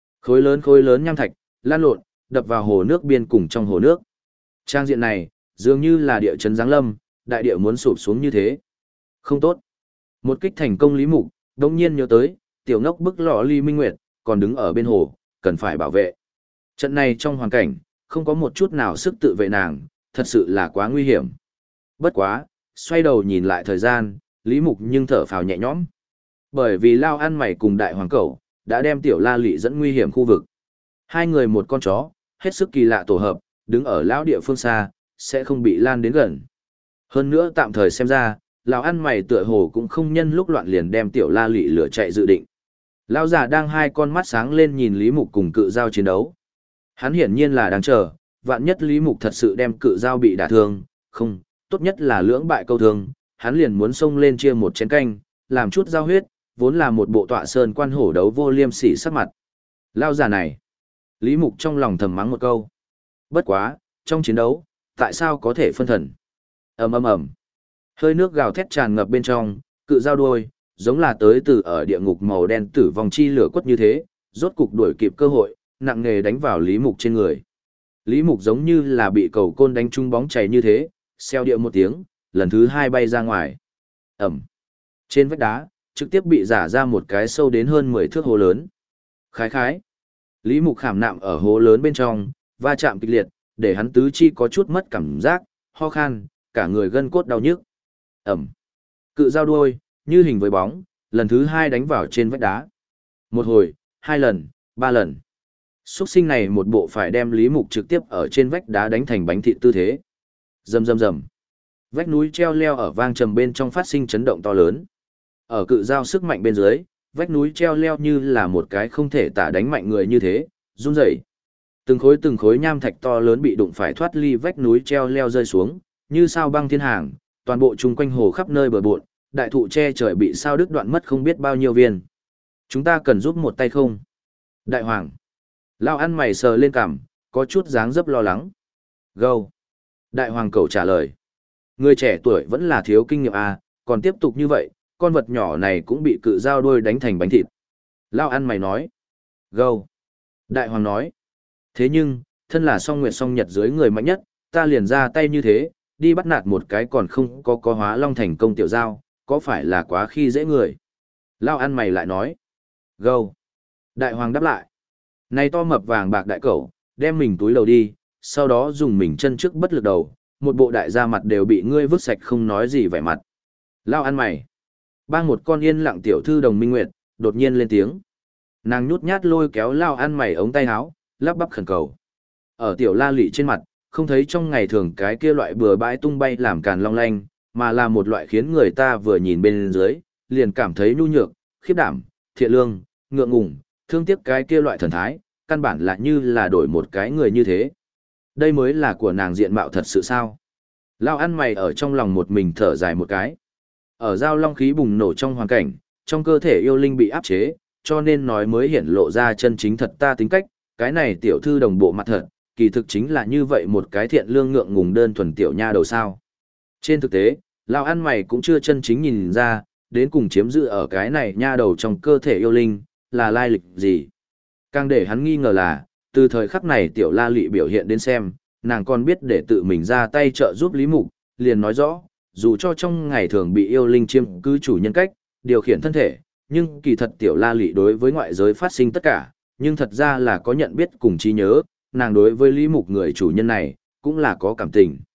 Khối lớn nham thạch, lan lộn, đập vào hồ nước biên cùng trong hồ nước. Trang diện này, dường như là địa chấn giáng lâm, đại địa muốn sụp xuống như thế. Không tốt. Một kích thành công Lý Mục, đồng nhiên nhớ tới, tiểu ngốc bức lọ ly minh nguyệt, còn đứng ở bên hồ, cần phải bảo vệ. Trận này trong hoàn cảnh, không có một chút nào sức tự vệ nàng, thật sự là quá nguy hiểm. Bất quá, xoay đầu nhìn lại thời gian, Lý Mục nhưng thở phào nhẹ nhõm. Bởi vì Lao Ăn Mày cùng Đại Hoàng Cẩu, đã đem tiểu la lị dẫn nguy hiểm khu vực. Hai người một con chó, hết sức kỳ lạ tổ hợp, đứng ở lão địa phương xa, sẽ không bị lan đến gần. Hơn nữa tạm thời xem ra, Lão Ăn Mày tựa hồ cũng không nhân lúc loạn liền đem tiểu la lị lửa chạy dự định. Lão già đang hai con mắt sáng lên nhìn Lý Mục cùng cự dao chiến đấu. Hắn hiển nhiên là đang chờ, vạn nhất Lý Mục thật sự đem cự dao bị đả thương, không, tốt nhất là lưỡng bại câu thương, hắn liền muốn xông lên chia một chén canh, làm chút giao huyết, vốn là một bộ tọa sơn quan hổ đấu vô liêm sỉ sắc mặt. Lao già này. Lý Mục trong lòng thầm mắng một câu. Bất quá, trong chiến đấu, tại sao có thể phân thần? Ầm ầm ầm. Hơi nước gào thét tràn ngập bên trong, cự dao đuôi, giống là tới từ ở địa ngục màu đen tử vong chi lửa quất như thế, rốt cục đuổi kịp cơ hội, nặng nề đánh vào Lý Mục trên người. Lý Mục giống như là bị cầu côn đánh trúng bóng chảy như thế, xeo điệu một tiếng, lần thứ hai bay ra ngoài. Ẩm. Trên vách đá, trực tiếp bị rả ra một cái sâu đến hơn 10 thước hố lớn. Khái khái. Lý Mục khảm nạm ở hố lớn bên trong, va chạm kịch liệt, để hắn tứ chi có chút mất cảm giác, ho khan, cả người gân cốt đau nhức. Ẩm. Cự dao đuôi, như hình với bóng, lần thứ hai đánh vào trên vách đá. Một hồi, hai lần, ba lần. Xuất sinh này một bộ phải đem Lý Mục trực tiếp ở trên vách đá đánh thành bánh thịt tư thế. Rầm rầm rầm. Vách núi treo leo ở vang trầm bên trong phát sinh chấn động to lớn. Ở cự dao sức mạnh bên dưới, vách núi treo leo như là một cái không thể tả đánh mạnh người như thế, run rẩy. Từng khối nham thạch to lớn bị đụng phải thoát ly vách núi treo leo rơi xuống, như sao băng thiên hàng, toàn bộ chung quanh hồ khắp nơi bờ bộn, đại thụ che trời bị sao đứt đoạn mất không biết bao nhiêu viên. Chúng ta cần giúp một tay không? Đại hoàng. Lao Ăn Mày sờ lên cằm, có chút dáng dấp lo lắng. Gâu. Đại hoàng cẩu trả lời. Người trẻ tuổi vẫn là thiếu kinh nghiệm à, còn tiếp tục như vậy, con vật nhỏ này cũng bị cự dao đuôi đánh thành bánh thịt. Lao Ăn Mày nói. Gâu. Đại hoàng nói. Thế nhưng, thân là song nguyệt song nhật dưới người mạnh nhất, ta liền ra tay như thế, đi bắt nạt một cái còn không có hóa long thành công tiểu giao, có phải là quá khi dễ người? Lao Ăn Mày lại nói. Gâu. Đại hoàng đáp lại. Này to mập vàng bạc đại cẩu, đem mình túi đầu đi, sau đó dùng mình chân trước bất lực đầu, một bộ đại da mặt đều bị ngươi vứt sạch không nói gì vẻ mặt. Lao Ăn Mày. Bang một con yên lặng tiểu thư đồng minh nguyệt, đột nhiên lên tiếng. Nàng nhút nhát lôi kéo Lao ăn mày ống tay áo, lắp bắp khẩn cầu. Ở tiểu la lị trên mặt, không thấy trong ngày thường cái kia loại bừa bãi tung bay làm càn long lanh, mà là một loại khiến người ta vừa nhìn bên dưới, liền cảm thấy nhu nhược, khiếp đảm, thiện lương, ngượng ngùng, thương tiếc cái kia loại thần thái, căn bản là như là đổi một cái người như thế. Đây mới là của nàng diện mạo thật sự sao? Lao ăn mày ở trong lòng một mình thở dài một cái. Ở giao long khí bùng nổ trong hoàn cảnh, trong cơ thể yêu linh bị áp chế, cho nên nói mới hiển lộ ra chân chính thật ta tính cách, cái này tiểu thư đồng bộ mặt thật, kỳ thực chính là như vậy một cái thiện lương ngượng ngùng đơn thuần tiểu nha đầu sao. Trên thực tế, Lao ăn mày cũng chưa chân chính nhìn ra, đến cùng chiếm giữ ở cái này nha đầu trong cơ thể yêu linh, là lai lịch gì. Càng để hắn nghi ngờ là, từ thời khắc này tiểu la lị biểu hiện đến xem, nàng còn biết để tự mình ra tay trợ giúp Lý Mục, liền nói rõ, dù cho trong ngày thường bị yêu linh chiếm cứ chủ nhân cách, điều khiển thân thể, nhưng kỳ thật tiểu la lị đối với ngoại giới phát sinh tất cả, nhưng thật ra là có nhận biết cùng trí nhớ, nàng đối với Lý Mục người chủ nhân này, cũng là có cảm tình.